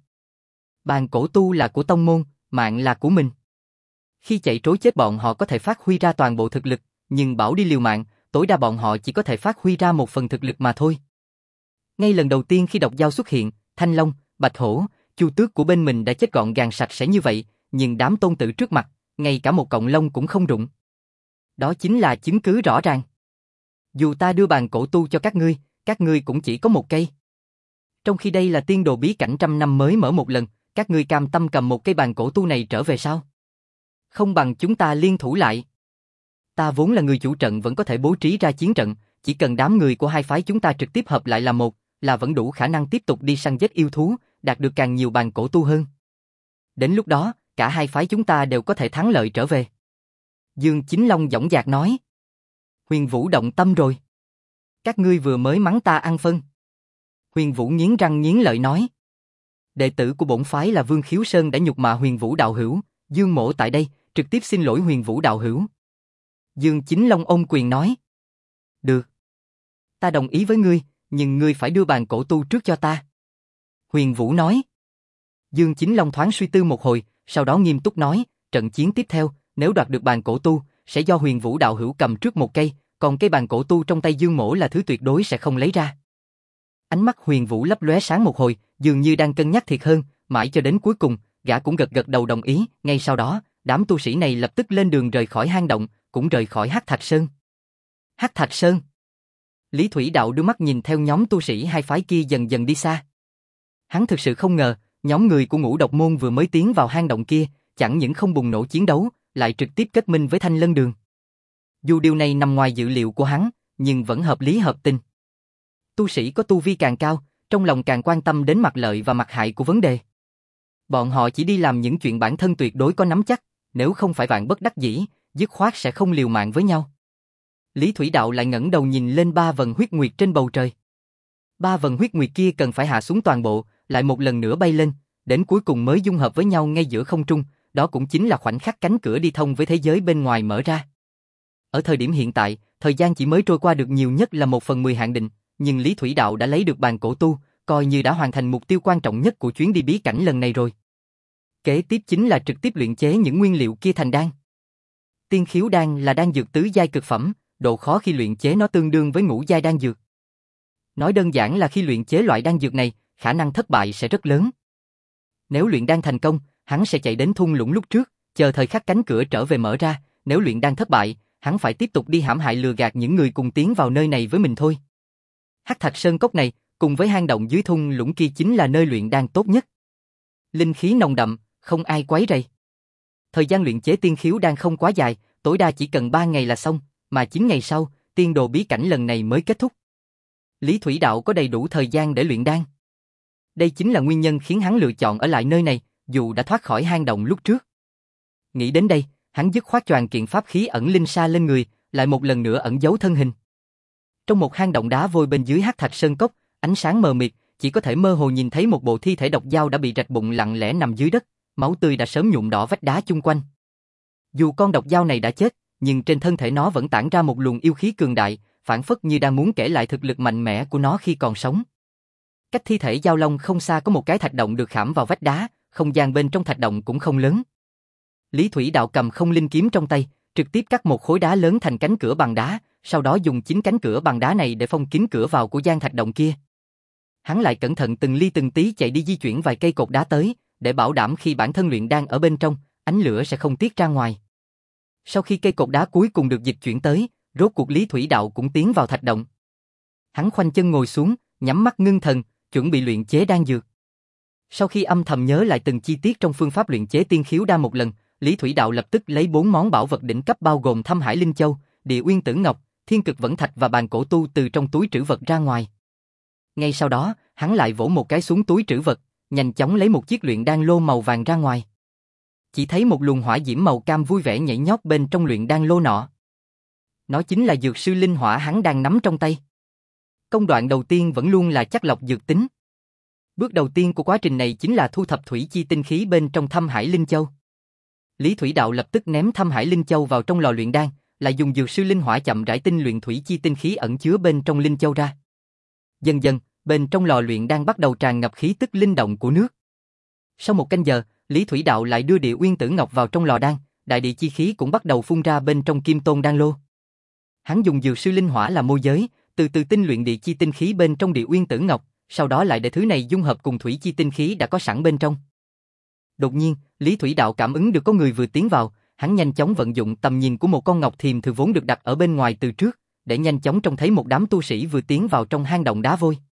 Speaker 1: Bàn cổ tu là của tông môn, mạng là của mình. Khi chạy trối chết bọn họ có thể phát huy ra toàn bộ thực lực, nhưng bảo đi liều mạng, tối đa bọn họ chỉ có thể phát huy ra một phần thực lực mà thôi. Ngay lần đầu tiên khi độc dao xuất hiện, Thanh Long, Bạch Hổ, Chu Tước của bên mình đã chết gọn gàng sạch sẽ như vậy, nhưng đám tôn tử trước mặt, ngay cả một cọng lông cũng không rụng. Đó chính là chứng cứ rõ ràng. Dù ta đưa bàn cổ tu cho các ngươi, các ngươi cũng chỉ có một cây. Trong khi đây là tiên đồ bí cảnh trăm năm mới mở một lần, các ngươi cam tâm cầm một cây bàn cổ tu này trở về sao? Không bằng chúng ta liên thủ lại. Ta vốn là người chủ trận vẫn có thể bố trí ra chiến trận, chỉ cần đám người của hai phái chúng ta trực tiếp hợp lại là một, là vẫn đủ khả năng tiếp tục đi săn giết yêu thú, đạt được càng nhiều bàn cổ tu hơn. Đến lúc đó, cả hai phái chúng ta đều có thể thắng lợi trở về. Dương Chính Long dõng dạc nói. Huyền Vũ động tâm rồi. Các ngươi vừa mới mắng ta ăn phân. Huyền Vũ nghiến răng nghiến lợi nói. Đệ tử của bổn phái là Vương Khiếu Sơn đã nhục mạ Huyền Vũ đạo hữu, Dương Mỗ tại đây, trực tiếp xin lỗi Huyền Vũ đạo hữu. Dương Chính Long ôm quyền nói. Được. Ta đồng ý với ngươi, nhưng ngươi phải đưa bàn cổ tu trước cho ta. Huyền Vũ nói. Dương Chính Long thoáng suy tư một hồi, sau đó nghiêm túc nói, trận chiến tiếp theo, nếu đoạt được bàn cổ tu, sẽ do Huyền Vũ đạo hữu cầm trước một cây, còn cây bàn cổ tu trong tay Dương Mỗ là thứ tuyệt đối sẽ không lấy ra. Ánh mắt Huyền Vũ lấp lóe sáng một hồi, dường như đang cân nhắc thiệt hơn, mãi cho đến cuối cùng, gã cũng gật gật đầu đồng ý, ngay sau đó, đám tu sĩ này lập tức lên đường rời khỏi hang động, cũng rời khỏi Hắc Thạch Sơn. Hắc Thạch Sơn. Lý Thủy Đạo đưa mắt nhìn theo nhóm tu sĩ hai phái kia dần dần đi xa. Hắn thực sự không ngờ, nhóm người của Ngũ Độc Môn vừa mới tiến vào hang động kia, chẳng những không bùng nổ chiến đấu, lại trực tiếp kết minh với Thanh Lân Đường. Dù điều này nằm ngoài dự liệu của hắn, nhưng vẫn hợp lý hợp tình. Tu sĩ có tu vi càng cao, trong lòng càng quan tâm đến mặt lợi và mặt hại của vấn đề. Bọn họ chỉ đi làm những chuyện bản thân tuyệt đối có nắm chắc, nếu không phải vạn bất đắc dĩ, dứt khoát sẽ không liều mạng với nhau. Lý Thủy Đạo lại ngẩng đầu nhìn lên ba vần huyết nguyệt trên bầu trời. Ba vần huyết nguyệt kia cần phải hạ xuống toàn bộ, lại một lần nữa bay lên, đến cuối cùng mới dung hợp với nhau ngay giữa không trung, đó cũng chính là khoảnh khắc cánh cửa đi thông với thế giới bên ngoài mở ra. Ở thời điểm hiện tại, thời gian chỉ mới trôi qua được nhiều nhất là một phần mười hạn định, nhưng Lý Thủy Đạo đã lấy được bàn cổ tu, coi như đã hoàn thành mục tiêu quan trọng nhất của chuyến đi bí cảnh lần này rồi. Kế tiếp chính là trực tiếp luyện chế những nguyên liệu kia thành đan. Tiên khiếu đan là đan dược tứ giai cực phẩm, độ khó khi luyện chế nó tương đương với ngũ giai đan dược. Nói đơn giản là khi luyện chế loại đan dược này, khả năng thất bại sẽ rất lớn. Nếu luyện đan thành công, hắn sẽ chạy đến thung lũng lúc trước, chờ thời khắc cánh cửa trở về mở ra, nếu luyện đan thất bại, hắn phải tiếp tục đi hãm hại lừa gạt những người cùng tiến vào nơi này với mình thôi. Hắc Thạch Sơn cốc này, cùng với hang động dưới thung lũng kia chính là nơi luyện đan tốt nhất. Linh khí nồng đậm, không ai quấy rầy. Thời gian luyện chế tiên khiếu đan không quá dài, tối đa chỉ cần ba ngày là xong, mà chín ngày sau, tiên đồ bí cảnh lần này mới kết thúc. Lý Thủy Đạo có đầy đủ thời gian để luyện đan. Đây chính là nguyên nhân khiến hắn lựa chọn ở lại nơi này, dù đã thoát khỏi hang động lúc trước. Nghĩ đến đây, hắn dứt khoát choàng kiện pháp khí ẩn linh sa lên người, lại một lần nữa ẩn giấu thân hình. Trong một hang động đá vôi bên dưới Hắc Thạch Sơn cốc, ánh sáng mờ mịt, chỉ có thể mơ hồ nhìn thấy một bộ thi thể độc dao đã bị rạch bụng lặng lẽ nằm dưới đất, máu tươi đã sớm nhuộm đỏ vách đá chung quanh. Dù con độc dao này đã chết, nhưng trên thân thể nó vẫn tản ra một luồng yêu khí cường đại, phảng phất như đang muốn kể lại thực lực mạnh mẽ của nó khi còn sống. Cách thi thể dao long không xa có một cái thạch động được khảm vào vách đá, không gian bên trong thạch động cũng không lớn. Lý Thủy Đạo cầm không linh kiếm trong tay, trực tiếp cắt một khối đá lớn thành cánh cửa bằng đá, sau đó dùng chính cánh cửa bằng đá này để phong kín cửa vào của gian thạch động kia. Hắn lại cẩn thận từng ly từng tí chạy đi di chuyển vài cây cột đá tới, để bảo đảm khi bản thân luyện đan ở bên trong, ánh lửa sẽ không tiết ra ngoài. Sau khi cây cột đá cuối cùng được dịch chuyển tới, rốt cuộc Lý Thủy Đạo cũng tiến vào thạch động. Hắn khoanh chân ngồi xuống, nhắm mắt ngưng thần, chuẩn bị luyện chế đan dược. Sau khi âm thầm nhớ lại từng chi tiết trong phương pháp luyện chế tiên khiếu đan một lần, Lý Thủy Đạo lập tức lấy bốn món bảo vật đỉnh cấp bao gồm Thâm Hải Linh Châu, Địa Uyên Tử Ngọc, Thiên Cực Vẫn Thạch và bàn cổ tu từ trong túi trữ vật ra ngoài. Ngay sau đó, hắn lại vỗ một cái xuống túi trữ vật, nhanh chóng lấy một chiếc luyện đan lô màu vàng ra ngoài. Chỉ thấy một luồng hỏa diễm màu cam vui vẻ nhảy nhót bên trong luyện đan lô nọ. Nó chính là dược sư linh hỏa hắn đang nắm trong tay. Công đoạn đầu tiên vẫn luôn là chắc lọc dược tính. Bước đầu tiên của quá trình này chính là thu thập thủy chi tinh khí bên trong Thâm Hải Linh Châu. Lý Thủy Đạo lập tức ném Thâm Hải Linh Châu vào trong lò luyện đan, lại dùng dược sư linh hỏa chậm rãi tinh luyện thủy chi tinh khí ẩn chứa bên trong Linh Châu ra. Dần dần, bên trong lò luyện đan bắt đầu tràn ngập khí tức linh động của nước. Sau một canh giờ, Lý Thủy Đạo lại đưa Địa Uyên Tử Ngọc vào trong lò đan, đại địa chi khí cũng bắt đầu phun ra bên trong Kim Tôn đan lô. Hắn dùng dược sư linh hỏa làm môi giới, từ từ tinh luyện địa chi tinh khí bên trong Địa Uyên Tử Ngọc, sau đó lại để thứ này dung hợp cùng thủy chi tinh khí đã có sẵn bên trong. Đột nhiên, Lý Thủy Đạo cảm ứng được có người vừa tiến vào, hắn nhanh chóng vận dụng tầm nhìn của một con ngọc thiềm thư vốn được đặt ở bên ngoài từ trước, để nhanh chóng trông thấy một đám tu sĩ vừa tiến vào trong hang động đá vôi.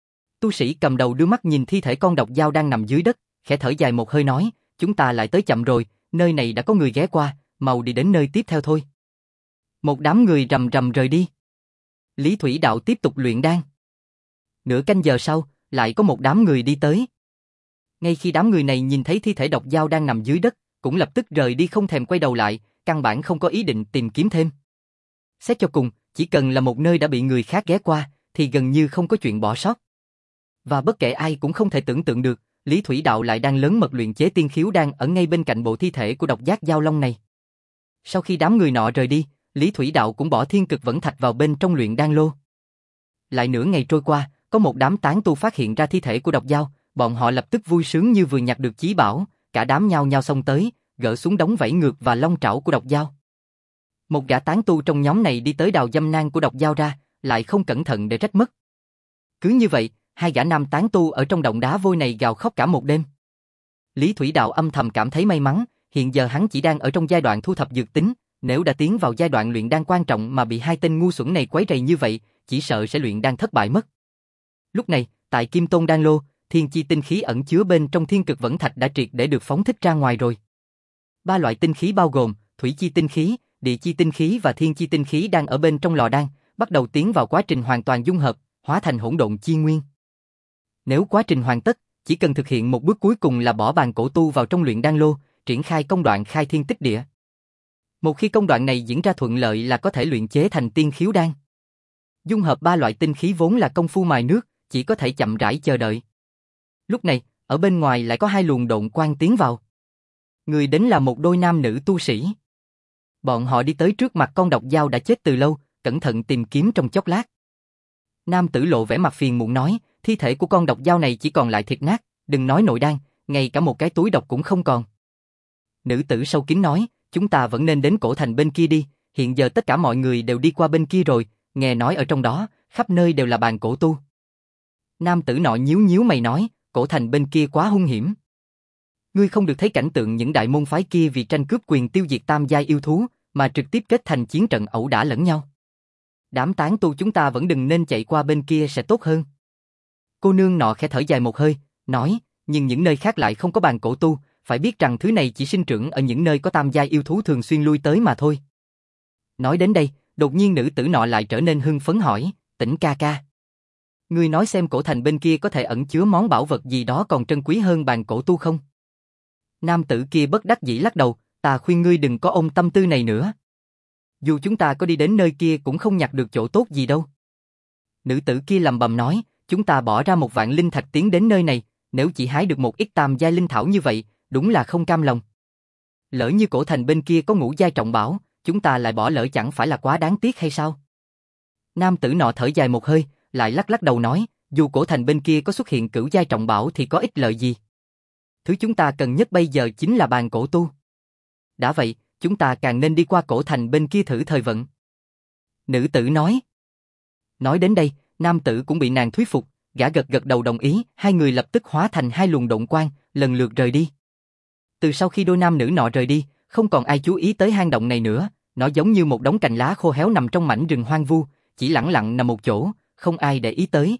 Speaker 1: Tu sĩ cầm đầu đưa mắt nhìn thi thể con độc dao đang nằm dưới đất, khẽ thở dài một hơi nói, chúng ta lại tới chậm rồi, nơi này đã có người ghé qua, mau đi đến nơi tiếp theo thôi. Một đám người rầm rầm rời đi. Lý Thủy Đạo tiếp tục luyện đan. Nửa canh giờ sau, lại có một đám người đi tới. Ngay khi đám người này nhìn thấy thi thể độc dao đang nằm dưới đất, cũng lập tức rời đi không thèm quay đầu lại, căn bản không có ý định tìm kiếm thêm. Xét cho cùng, chỉ cần là một nơi đã bị người khác ghé qua, thì gần như không có chuyện bỏ sót. Và bất kể ai cũng không thể tưởng tượng được, Lý Thủy Đạo lại đang lớn mật luyện chế tiên khiếu đan ở ngay bên cạnh bộ thi thể của độc giác dao long này. Sau khi đám người nọ rời đi, Lý Thủy Đạo cũng bỏ Thiên Cực Vẫn Thạch vào bên trong luyện đan lô. Lại nửa ngày trôi qua, có một đám tán tu phát hiện ra thi thể của độc dao, bọn họ lập tức vui sướng như vừa nhặt được chí bảo, cả đám nhao nhao xông tới, gỡ xuống đống vảy ngược và long trảo của độc dao. Một gã tán tu trong nhóm này đi tới đào dâm nang của độc dao ra, lại không cẩn thận để rách mất. Cứ như vậy, hai gã nam tán tu ở trong động đá vôi này gào khóc cả một đêm. Lý Thủy Đạo âm thầm cảm thấy may mắn, hiện giờ hắn chỉ đang ở trong giai đoạn thu thập dược tính, nếu đã tiến vào giai đoạn luyện đan quan trọng mà bị hai tên ngu xuẩn này quấy rầy như vậy, chỉ sợ sẽ luyện đan thất bại mất. Lúc này, tại Kim Tôn đan lô, thiên chi tinh khí ẩn chứa bên trong Thiên Cực Vẫn Thạch đã triệt để được phóng thích ra ngoài rồi. Ba loại tinh khí bao gồm thủy chi tinh khí, địa chi tinh khí và thiên chi tinh khí đang ở bên trong lò đan, bắt đầu tiến vào quá trình hoàn toàn dung hợp, hóa thành hỗn độn chi nguyên. Nếu quá trình hoàn tất, chỉ cần thực hiện một bước cuối cùng là bỏ bàn cổ tu vào trong luyện đan lô, triển khai công đoạn khai thiên tích địa. Một khi công đoạn này diễn ra thuận lợi là có thể luyện chế thành tiên khiếu đan. Dung hợp ba loại tinh khí vốn là công phu mài nước, chỉ có thể chậm rãi chờ đợi. Lúc này, ở bên ngoài lại có hai luồng độn quang tiến vào. Người đến là một đôi nam nữ tu sĩ. Bọn họ đi tới trước mặt con độc dao đã chết từ lâu, cẩn thận tìm kiếm trong chốc lát. Nam tử lộ vẻ mặt phiền muộn nói, thi thể của con độc dao này chỉ còn lại thịt nát, đừng nói nội đan, ngay cả một cái túi độc cũng không còn. Nữ tử sâu kín nói, chúng ta vẫn nên đến cổ thành bên kia đi, hiện giờ tất cả mọi người đều đi qua bên kia rồi, nghe nói ở trong đó, khắp nơi đều là bàn cổ tu. Nam tử nọ nhíu nhíu mày nói, cổ thành bên kia quá hung hiểm. Ngươi không được thấy cảnh tượng những đại môn phái kia vì tranh cướp quyền tiêu diệt tam giai yêu thú, mà trực tiếp kết thành chiến trận ẩu đả lẫn nhau. Đám tán tu chúng ta vẫn đừng nên chạy qua bên kia sẽ tốt hơn. Cô nương nọ khẽ thở dài một hơi, nói, nhưng những nơi khác lại không có bàn cổ tu, phải biết rằng thứ này chỉ sinh trưởng ở những nơi có tam giai yêu thú thường xuyên lui tới mà thôi. Nói đến đây, đột nhiên nữ tử nọ lại trở nên hưng phấn hỏi, Tĩnh ca ca. Ngươi nói xem cổ thành bên kia có thể ẩn chứa món bảo vật gì đó còn trân quý hơn bàn cổ tu không? Nam tử kia bất đắc dĩ lắc đầu, ta khuyên ngươi đừng có ôm tâm tư này nữa. Dù chúng ta có đi đến nơi kia cũng không nhặt được chỗ tốt gì đâu. Nữ tử kia lầm bầm nói, chúng ta bỏ ra một vạn linh thạch tiến đến nơi này, nếu chỉ hái được một ít tam giai linh thảo như vậy, đúng là không cam lòng. Lỡ như cổ thành bên kia có ngũ giai trọng bảo, chúng ta lại bỏ lỡ chẳng phải là quá đáng tiếc hay sao? Nam tử nọ thở dài một hơi, lại lắc lắc đầu nói, dù cổ thành bên kia có xuất hiện cửu giai trọng bảo thì có ích lợi gì? Thứ chúng ta cần nhất bây giờ chính là bàn cổ tu. Đã vậy, chúng ta càng nên đi qua cổ thành bên kia thử thời vận. Nữ tử nói. Nói đến đây, nam tử cũng bị nàng thuyết phục, gã gật gật đầu đồng ý, hai người lập tức hóa thành hai luồng độn quang, lần lượt rời đi. Từ sau khi đôi nam nữ nọ rời đi, không còn ai chú ý tới hang động này nữa, nó giống như một đống cành lá khô héo nằm trong mảnh rừng hoang vu, chỉ lẳng lặng nằm một chỗ, không ai để ý tới.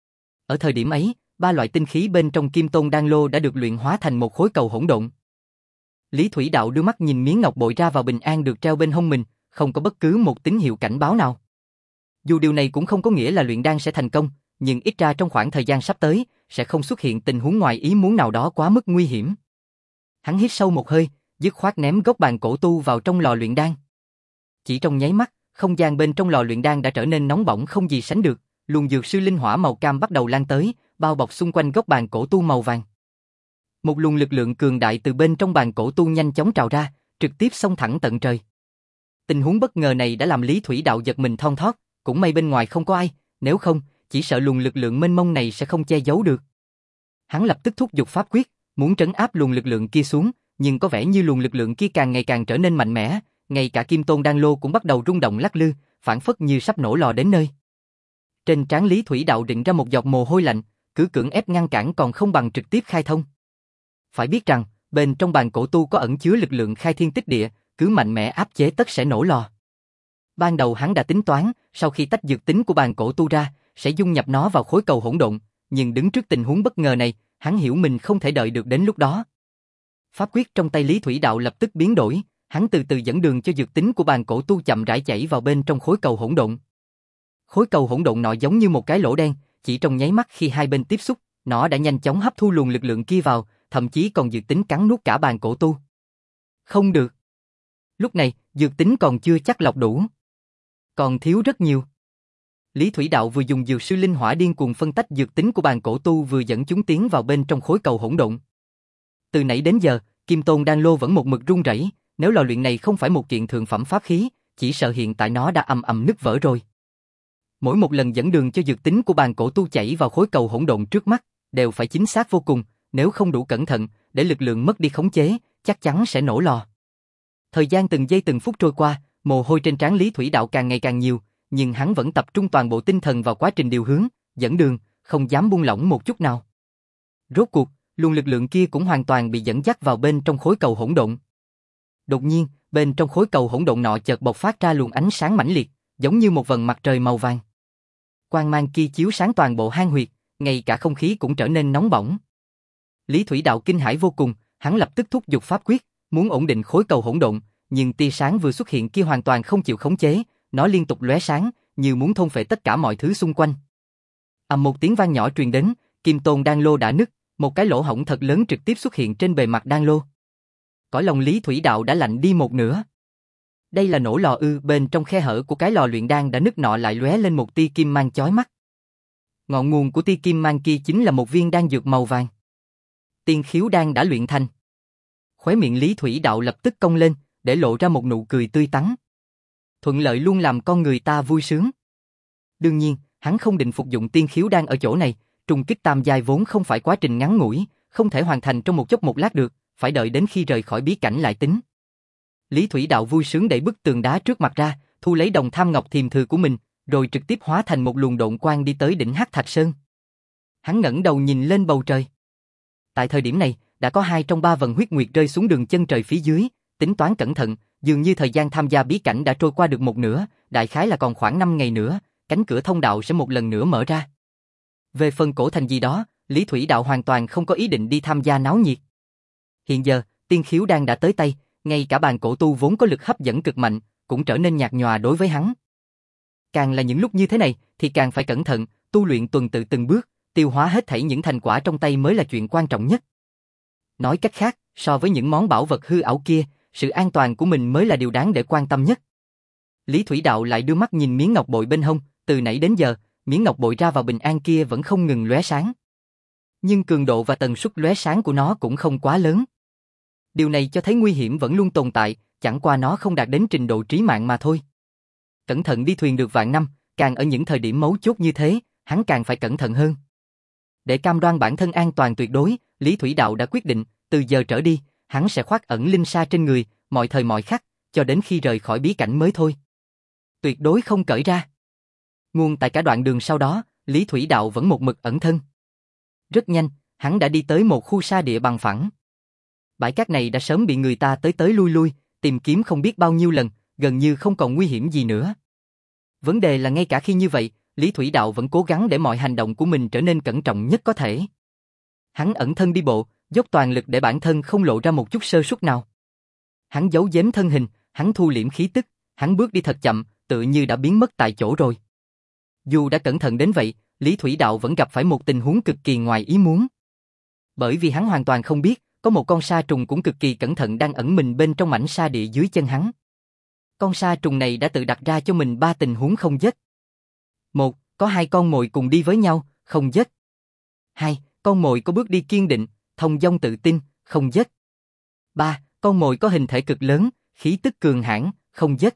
Speaker 1: Ở thời điểm ấy, ba loại tinh khí bên trong Kim Tôn Đan Lô đã được luyện hóa thành một khối cầu hỗn độn. Lý Thủy Đạo đưa mắt nhìn miếng ngọc bội ra vào bình an được treo bên hông mình, không có bất cứ một tín hiệu cảnh báo nào. Dù điều này cũng không có nghĩa là luyện đan sẽ thành công, nhưng ít ra trong khoảng thời gian sắp tới, sẽ không xuất hiện tình huống ngoài ý muốn nào đó quá mức nguy hiểm. Hắn hít sâu một hơi, dứt khoát ném gốc bàn cổ tu vào trong lò luyện đan. Chỉ trong nháy mắt, không gian bên trong lò luyện đan đã trở nên nóng bỏng không gì sánh được, luồng dược sư linh hỏa màu cam bắt đầu lan tới, bao bọc xung quanh gốc bàn cổ tu màu vàng. Một luồng lực lượng cường đại từ bên trong bàn cổ tu nhanh chóng trào ra, trực tiếp xông thẳng tận trời. Tình huống bất ngờ này đã làm Lý Thủy Đạo giật mình thon thót, cũng may bên ngoài không có ai, nếu không, chỉ sợ luồng lực lượng mênh mông này sẽ không che giấu được. Hắn lập tức thúc giục pháp quyết, muốn trấn áp luồng lực lượng kia xuống, nhưng có vẻ như luồng lực lượng kia càng ngày càng trở nên mạnh mẽ, ngay cả Kim Tôn Đan Lô cũng bắt đầu rung động lắc lư, phảng phất như sắp nổ lò đến nơi. Trên trán Lý Thủy Đạo rịn ra một giọt mồ hôi lạnh, cứ cưỡng ép ngăn cản còn không bằng trực tiếp khai thông. Phải biết rằng, bên trong bàn cổ tu có ẩn chứa lực lượng khai thiên tích địa, cứ mạnh mẽ áp chế tất sẽ nổ lò. Ban đầu hắn đã tính toán, sau khi tách dược tính của bàn cổ tu ra, sẽ dung nhập nó vào khối cầu hỗn độn, nhưng đứng trước tình huống bất ngờ này, hắn hiểu mình không thể đợi được đến lúc đó. Pháp quyết trong tay Lý Thủy Đạo lập tức biến đổi, hắn từ từ dẫn đường cho dược tính của bàn cổ tu chậm rãi chảy vào bên trong khối cầu hỗn độn. Khối cầu hỗn độn nọ giống như một cái lỗ đen, chỉ trong nháy mắt khi hai bên tiếp xúc, nó đã nhanh chóng hấp thu luồng lực lượng kia vào, thậm chí còn dược tính cắn nuốt cả bàn cổ tu. Không được. Lúc này, dược tính còn chưa chắc lọc đủ. Còn thiếu rất nhiều. Lý Thủy Đạo vừa dùng dược sư linh hỏa điên cuồng phân tách dược tính của bàn cổ tu vừa dẫn chúng tiến vào bên trong khối cầu hỗn độn. Từ nãy đến giờ, Kim Tôn Đan Lô vẫn một mực rung rẩy, nếu lò luyện này không phải một kiện thượng phẩm pháp khí, chỉ sợ hiện tại nó đã ầm ầm nứt vỡ rồi. Mỗi một lần dẫn đường cho dược tính của bàn cổ tu chảy vào khối cầu hỗn độn trước mắt, đều phải chính xác vô cùng, nếu không đủ cẩn thận, để lực lượng mất đi khống chế, chắc chắn sẽ nổ lò. Thời gian từng giây từng phút trôi qua, mồ hôi trên trán Lý Thủy Đạo càng ngày càng nhiều, nhưng hắn vẫn tập trung toàn bộ tinh thần vào quá trình điều hướng, dẫn đường, không dám buông lỏng một chút nào. Rốt cuộc, luồng lực lượng kia cũng hoàn toàn bị dẫn dắt vào bên trong khối cầu hỗn độn. Đột nhiên, bên trong khối cầu hỗn độn nọ chợt bộc phát ra luồng ánh sáng mãnh liệt, giống như một vầng mặt trời màu vàng. Quang mang kia chiếu sáng toàn bộ hang huyệt, ngay cả không khí cũng trở nên nóng bỏng. Lý Thủy Đạo kinh hãi vô cùng, hắn lập tức thúc giục pháp quyết, muốn ổn định khối cầu hỗn độn, nhưng tia sáng vừa xuất hiện kia hoàn toàn không chịu khống chế, nó liên tục lóe sáng, như muốn thôn phệ tất cả mọi thứ xung quanh. Ầm một tiếng vang nhỏ truyền đến, kim tôn đan lô đã nứt, một cái lỗ hổng thật lớn trực tiếp xuất hiện trên bề mặt đan lô. Cõi lòng Lý Thủy Đạo đã lạnh đi một nửa. Đây là nổ lò ư? Bên trong khe hở của cái lò luyện đan đã nứt nọ lại lóe lên một tia kim mang chói mắt. Ngọn nguồn của tia kim mang kia chính là một viên đan dược màu vàng. Tiên khiếu đan đã luyện thành. Khóe miệng Lý Thủy Đạo lập tức cong lên, để lộ ra một nụ cười tươi tắn. Thuận lợi luôn làm con người ta vui sướng. Đương nhiên, hắn không định phục dụng tiên khiếu đan ở chỗ này, trùng kích tam giai vốn không phải quá trình ngắn ngủi, không thể hoàn thành trong một chốc một lát được, phải đợi đến khi rời khỏi bí cảnh lại tính. Lý Thủy Đạo vui sướng đẩy bức tường đá trước mặt ra, thu lấy đồng tham ngọc thiềm thư của mình, rồi trực tiếp hóa thành một luồng độn quang đi tới đỉnh Hắc Thạch Sơn. Hắn ngẩng đầu nhìn lên bầu trời. Tại thời điểm này, đã có hai trong ba vần huyết nguyệt rơi xuống đường chân trời phía dưới, tính toán cẩn thận, dường như thời gian tham gia bí cảnh đã trôi qua được một nửa, đại khái là còn khoảng năm ngày nữa, cánh cửa thông đạo sẽ một lần nữa mở ra. Về phần cổ thành gì đó, Lý Thủy Đạo hoàn toàn không có ý định đi tham gia náo nhiệt. Hiện giờ, tiên khiếu đan đã tới tay, ngay cả bàn cổ tu vốn có lực hấp dẫn cực mạnh, cũng trở nên nhạt nhòa đối với hắn. Càng là những lúc như thế này, thì càng phải cẩn thận, tu luyện tuần tự từng bước, tiêu hóa hết thảy những thành quả trong tay mới là chuyện quan trọng nhất. Nói cách khác, so với những món bảo vật hư ảo kia, sự an toàn của mình mới là điều đáng để quan tâm nhất. Lý Thủy Đạo lại đưa mắt nhìn miếng ngọc bội bên hông, từ nãy đến giờ, miếng ngọc bội ra vào bình an kia vẫn không ngừng lóe sáng. Nhưng cường độ và tần suất lóe sáng của nó cũng không quá lớn. Điều này cho thấy nguy hiểm vẫn luôn tồn tại, chẳng qua nó không đạt đến trình độ trí mạng mà thôi. Cẩn thận đi thuyền được vạn năm, càng ở những thời điểm mấu chốt như thế, hắn càng phải cẩn thận hơn. Để cam đoan bản thân an toàn tuyệt đối, Lý Thủy Đạo đã quyết định, từ giờ trở đi, hắn sẽ khoác ẩn linh sa trên người, mọi thời mọi khắc, cho đến khi rời khỏi bí cảnh mới thôi. Tuyệt đối không cởi ra. Nguồn tại cả đoạn đường sau đó, Lý Thủy Đạo vẫn một mực ẩn thân. Rất nhanh, hắn đã đi tới một khu sa địa bằng phẳng. Bãi cát này đã sớm bị người ta tới tới lui lui, tìm kiếm không biết bao nhiêu lần, gần như không còn nguy hiểm gì nữa. Vấn đề là ngay cả khi như vậy, Lý Thủy Đạo vẫn cố gắng để mọi hành động của mình trở nên cẩn trọng nhất có thể. Hắn ẩn thân đi bộ, dốc toàn lực để bản thân không lộ ra một chút sơ suất nào. Hắn giấu giếm thân hình, hắn thu liễm khí tức, hắn bước đi thật chậm, tự như đã biến mất tại chỗ rồi. Dù đã cẩn thận đến vậy, Lý Thủy Đạo vẫn gặp phải một tình huống cực kỳ ngoài ý muốn. Bởi vì hắn hoàn toàn không biết, có một con sa trùng cũng cực kỳ cẩn thận đang ẩn mình bên trong mảnh sa địa dưới chân hắn. Con sa trùng này đã tự đặt ra cho mình ba tình huống không dứt. Một, có hai con mồi cùng đi với nhau, không dứt. Hai, con mồi có bước đi kiên định, thông dong tự tin, không dứt. Ba, con mồi có hình thể cực lớn, khí tức cường hãn, không dứt.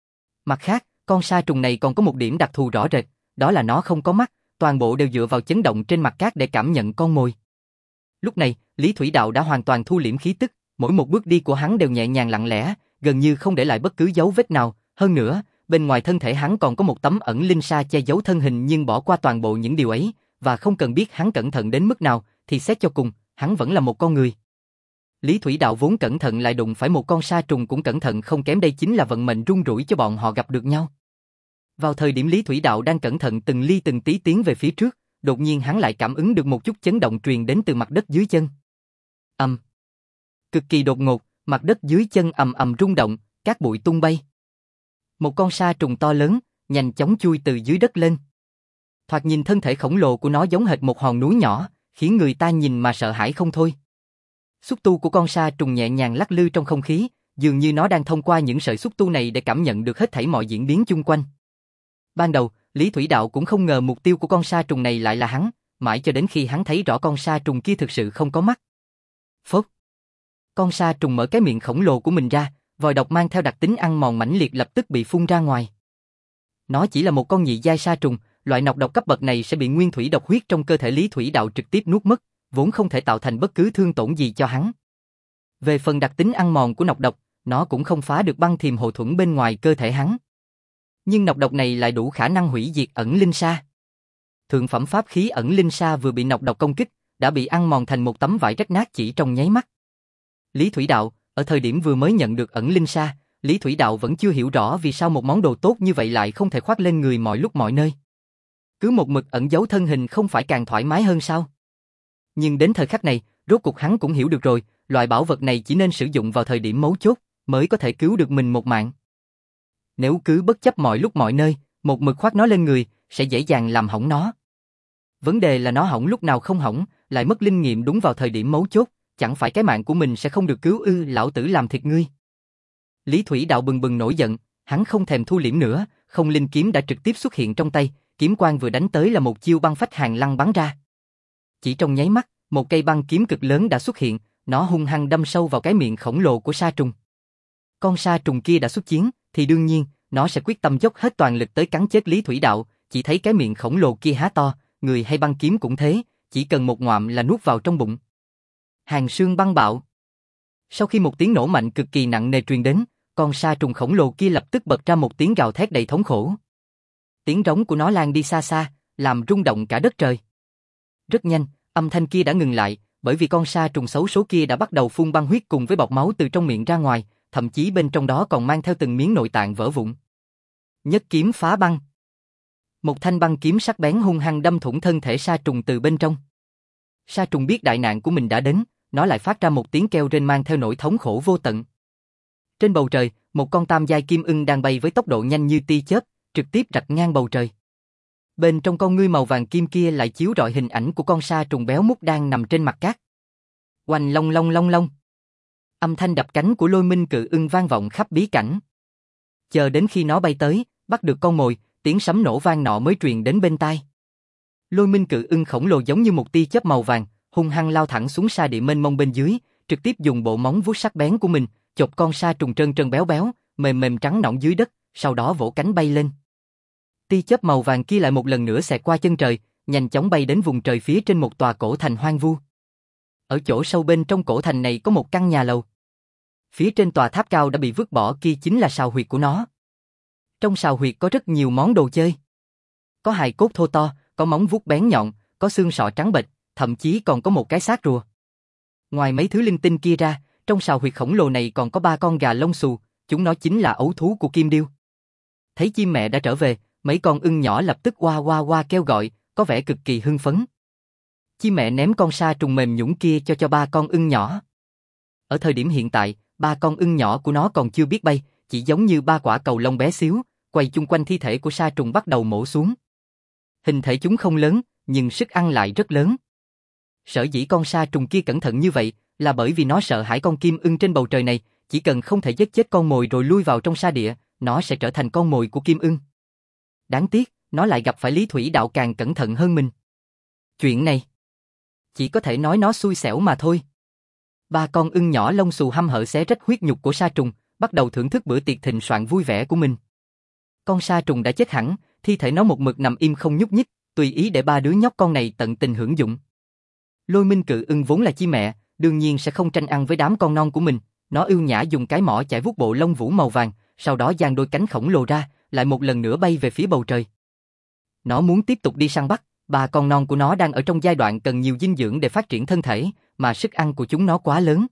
Speaker 1: Mặt khác, con sa trùng này còn có một điểm đặc thù rõ rệt, đó là nó không có mắt, toàn bộ đều dựa vào chấn động trên mặt cát để cảm nhận con mồi. Lúc này, Lý Thủy Đạo đã hoàn toàn thu liễm khí tức, mỗi một bước đi của hắn đều nhẹ nhàng lặng lẽ, gần như không để lại bất cứ dấu vết nào, hơn nữa, bên ngoài thân thể hắn còn có một tấm ẩn linh sa che giấu thân hình, nhưng bỏ qua toàn bộ những điều ấy, và không cần biết hắn cẩn thận đến mức nào, thì xét cho cùng, hắn vẫn là một con người. Lý Thủy Đạo vốn cẩn thận lại đụng phải một con sa trùng cũng cẩn thận không kém, đây chính là vận mệnh rung rủi cho bọn họ gặp được nhau. Vào thời điểm Lý Thủy Đạo đang cẩn thận từng ly từng tí tiến về phía trước, đột nhiên hắn lại cảm ứng được một chút chấn động truyền đến từ mặt đất dưới chân. Ầm. Um. Cực kỳ đột ngột, mặt đất dưới chân ầm ầm rung động, cát bụi tung bay. Một con sa trùng to lớn, nhanh chóng chui từ dưới đất lên. Thoạt nhìn thân thể khổng lồ của nó giống hệt một hòn núi nhỏ, khiến người ta nhìn mà sợ hãi không thôi. Xúc tu của con sa trùng nhẹ nhàng lắc lư trong không khí, dường như nó đang thông qua những sợi xúc tu này để cảm nhận được hết thảy mọi diễn biến chung quanh. Ban đầu, Lý Thủy Đạo cũng không ngờ mục tiêu của con sa trùng này lại là hắn, mãi cho đến khi hắn thấy rõ con sa trùng kia thực sự không có mắt. Phốt. Con sa trùng mở cái miệng khổng lồ của mình ra, vòi độc mang theo đặc tính ăn mòn mãnh liệt lập tức bị phun ra ngoài. Nó chỉ là một con nhị giai sa trùng, loại nọc độc cấp bậc này sẽ bị nguyên thủy độc huyết trong cơ thể Lý Thủy Đạo trực tiếp nuốt mất, vốn không thể tạo thành bất cứ thương tổn gì cho hắn. Về phần đặc tính ăn mòn của nọc độc, nó cũng không phá được băng thiềm hộ thuẫn bên ngoài cơ thể hắn. Nhưng nọc độc này lại đủ khả năng hủy diệt ẩn linh sa. Thượng phẩm pháp khí ẩn linh sa vừa bị nọc độc công kích, đã bị ăn mòn thành một tấm vải rách nát chỉ trong nháy mắt. Lý Thủy Đạo, ở thời điểm vừa mới nhận được ẩn linh sa, Lý Thủy Đạo vẫn chưa hiểu rõ vì sao một món đồ tốt như vậy lại không thể khoác lên người mọi lúc mọi nơi. Cứ một mực ẩn giấu thân hình không phải càng thoải mái hơn sao? Nhưng đến thời khắc này, rốt cuộc hắn cũng hiểu được rồi, loại bảo vật này chỉ nên sử dụng vào thời điểm mấu chốt, mới có thể cứu được mình một mạng. Nếu cứ bất chấp mọi lúc mọi nơi, một mực khoác nó lên người, sẽ dễ dàng làm hỏng nó. Vấn đề là nó hỏng lúc nào không hỏng, lại mất linh nghiệm đúng vào thời điểm mấu chốt, chẳng phải cái mạng của mình sẽ không được cứu ư? Lão tử làm thịt ngươi. Lý Thủy Đạo bừng bừng nổi giận, hắn không thèm thu liễm nữa, không linh kiếm đã trực tiếp xuất hiện trong tay, kiếm quang vừa đánh tới là một chiêu băng phách hàng lăng bắn ra. Chỉ trong nháy mắt, một cây băng kiếm cực lớn đã xuất hiện, nó hung hăng đâm sâu vào cái miệng khổng lồ của sa trùng. Con sa trùng kia đã xuất chiến, thì đương nhiên, nó sẽ quyết tâm dốc hết toàn lực tới cắn chết Lý Thủy Đạo, chỉ thấy cái miệng khổng lồ kia há to, người hay băng kiếm cũng thế, chỉ cần một ngoạm là nuốt vào trong bụng. Hàng xương băng bạo. Sau khi một tiếng nổ mạnh cực kỳ nặng nề truyền đến, con sa trùng khổng lồ kia lập tức bật ra một tiếng gào thét đầy thống khổ. Tiếng rống của nó lan đi xa xa, làm rung động cả đất trời. Rất nhanh, âm thanh kia đã ngừng lại, bởi vì con sa trùng xấu số kia đã bắt đầu phun băng huyết cùng với bọt máu từ trong miệng ra ngoài, thậm chí bên trong đó còn mang theo từng miếng nội tạng vỡ vụn. Nhất kiếm phá băng. Một thanh băng kiếm sắc bén hung hăng đâm thủng thân thể sa trùng từ bên trong. Sa trùng biết đại nạn của mình đã đến, nó lại phát ra một tiếng kêu rên mang theo nỗi thống khổ vô tận. Trên bầu trời, một con tam giai kim ưng đang bay với tốc độ nhanh như tia chớp, trực tiếp rạch ngang bầu trời. Bên trong con ngươi màu vàng kim kia lại chiếu rọi hình ảnh của con sa trùng béo mút đang nằm trên mặt cát. Oanh long long long long. Âm thanh đập cánh của Lôi Minh Cự Ưng vang vọng khắp bí cảnh. Chờ đến khi nó bay tới, bắt được con mồi, tiếng sấm nổ vang nọ mới truyền đến bên tai. Lôi Minh Cự Ưng khổng lồ giống như một tia chớp màu vàng, hung hăng lao thẳng xuống sa địa mênh mông bên dưới, trực tiếp dùng bộ móng vuốt sắc bén của mình chộp con sa trùng trơn trơn béo béo, mềm mềm trắng nõn dưới đất, sau đó vỗ cánh bay lên. Tia chớp màu vàng kia lại một lần nữa xẹt qua chân trời, nhanh chóng bay đến vùng trời phía trên một tòa cổ thành hoang vu. Ở chỗ sâu bên trong cổ thành này có một căn nhà lầu. Phía trên tòa tháp cao đã bị vứt bỏ kia chính là sào huyệt của nó. Trong sào huyệt có rất nhiều món đồ chơi. Có hài cốt thô to, có móng vuốt bén nhọn, có xương sọ trắng bệch, thậm chí còn có một cái xác rùa. Ngoài mấy thứ linh tinh kia ra, trong sào huyệt khổng lồ này còn có ba con gà lông xù, chúng nó chính là ấu thú của Kim Điêu. Thấy chim mẹ đã trở về, mấy con ưng nhỏ lập tức oa oa oa kêu gọi, có vẻ cực kỳ hưng phấn. Chim mẹ ném con sa trùng mềm nhũn kia cho cho ba con ưng nhỏ. Ở thời điểm hiện tại, ba con ưng nhỏ của nó còn chưa biết bay, chỉ giống như ba quả cầu lông bé xíu, quay chung quanh thi thể của sa trùng bắt đầu mổ xuống. Hình thể chúng không lớn, nhưng sức ăn lại rất lớn. Sở dĩ con sa trùng kia cẩn thận như vậy, là bởi vì nó sợ hãi con kim ưng trên bầu trời này, chỉ cần không thể giết chết con mồi rồi lui vào trong sa địa, nó sẽ trở thành con mồi của kim ưng. Đáng tiếc, nó lại gặp phải Lý Thủy Đạo càng cẩn thận hơn mình. Chuyện này, chỉ có thể nói nó xui xẻo mà thôi. Ba con ưng nhỏ lông xù hăm hở xé rách huyết nhục của sa trùng, bắt đầu thưởng thức bữa tiệc thịnh soạn vui vẻ của mình. Con sa trùng đã chết hẳn, thi thể nó một mực nằm im không nhúc nhích, tùy ý để ba đứa nhóc con này tận tình hưởng dụng. Lôi Minh Cự Ưng vốn là chi mẹ, đương nhiên sẽ không tranh ăn với đám con non của mình, nó ưu nhã dùng cái mỏ chải vuốt bộ lông vũ màu vàng, sau đó dang đôi cánh khổng lồ ra, lại một lần nữa bay về phía bầu trời. Nó muốn tiếp tục đi săn bắt, ba con non của nó đang ở trong giai đoạn cần nhiều dinh dưỡng để phát triển thân thể, mà sức ăn của chúng nó quá lớn.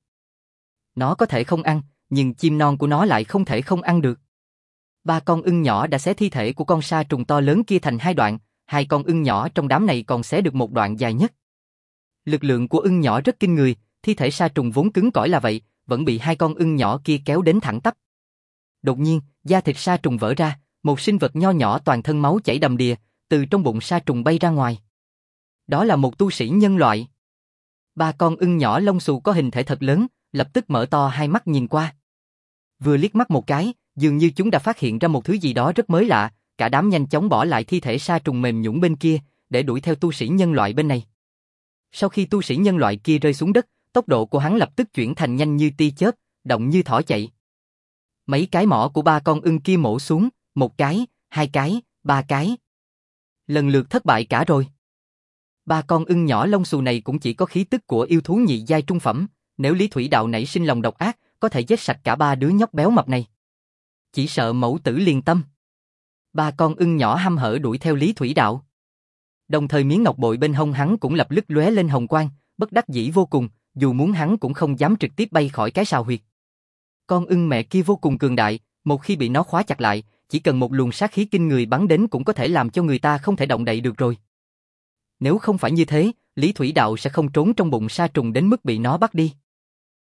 Speaker 1: Nó có thể không ăn, nhưng chim non của nó lại không thể không ăn được. Ba con ưng nhỏ đã xé thi thể của con sa trùng to lớn kia thành hai đoạn, hai con ưng nhỏ trong đám này còn xé được một đoạn dài nhất. Lực lượng của ưng nhỏ rất kinh người, thi thể sa trùng vốn cứng cỏi là vậy, vẫn bị hai con ưng nhỏ kia kéo đến thẳng tắp. Đột nhiên, da thịt sa trùng vỡ ra, một sinh vật nho nhỏ toàn thân máu chảy đầm đìa, từ trong bụng sa trùng bay ra ngoài. Đó là một tu sĩ nhân loại. Ba con ưng nhỏ lông xù có hình thể thật lớn, lập tức mở to hai mắt nhìn qua. Vừa liếc mắt một cái, dường như chúng đã phát hiện ra một thứ gì đó rất mới lạ, cả đám nhanh chóng bỏ lại thi thể sa trùng mềm nhũn bên kia, để đuổi theo tu sĩ nhân loại bên này. Sau khi tu sĩ nhân loại kia rơi xuống đất, tốc độ của hắn lập tức chuyển thành nhanh như tia chớp, động như thỏ chạy. Mấy cái mỏ của ba con ưng kia mổ xuống, một cái, hai cái, ba cái. Lần lượt thất bại cả rồi. Ba con ưng nhỏ lông xù này cũng chỉ có khí tức của yêu thú nhị giai trung phẩm, nếu Lý Thủy Đạo nảy sinh lòng độc ác, có thể giết sạch cả ba đứa nhóc béo mập này. Chỉ sợ mẫu tử liền tâm. Ba con ưng nhỏ hăm hở đuổi theo Lý Thủy Đạo. Đồng thời miếng ngọc bội bên hông hắn cũng lập lức lóe lên hồng quang, bất đắc dĩ vô cùng, dù muốn hắn cũng không dám trực tiếp bay khỏi cái sào huyệt. Con ưng mẹ kia vô cùng cường đại, một khi bị nó khóa chặt lại, chỉ cần một luồng sát khí kinh người bắn đến cũng có thể làm cho người ta không thể động đậy được rồi. Nếu không phải như thế, Lý Thủy Đạo sẽ không trốn trong bụng sa trùng đến mức bị nó bắt đi.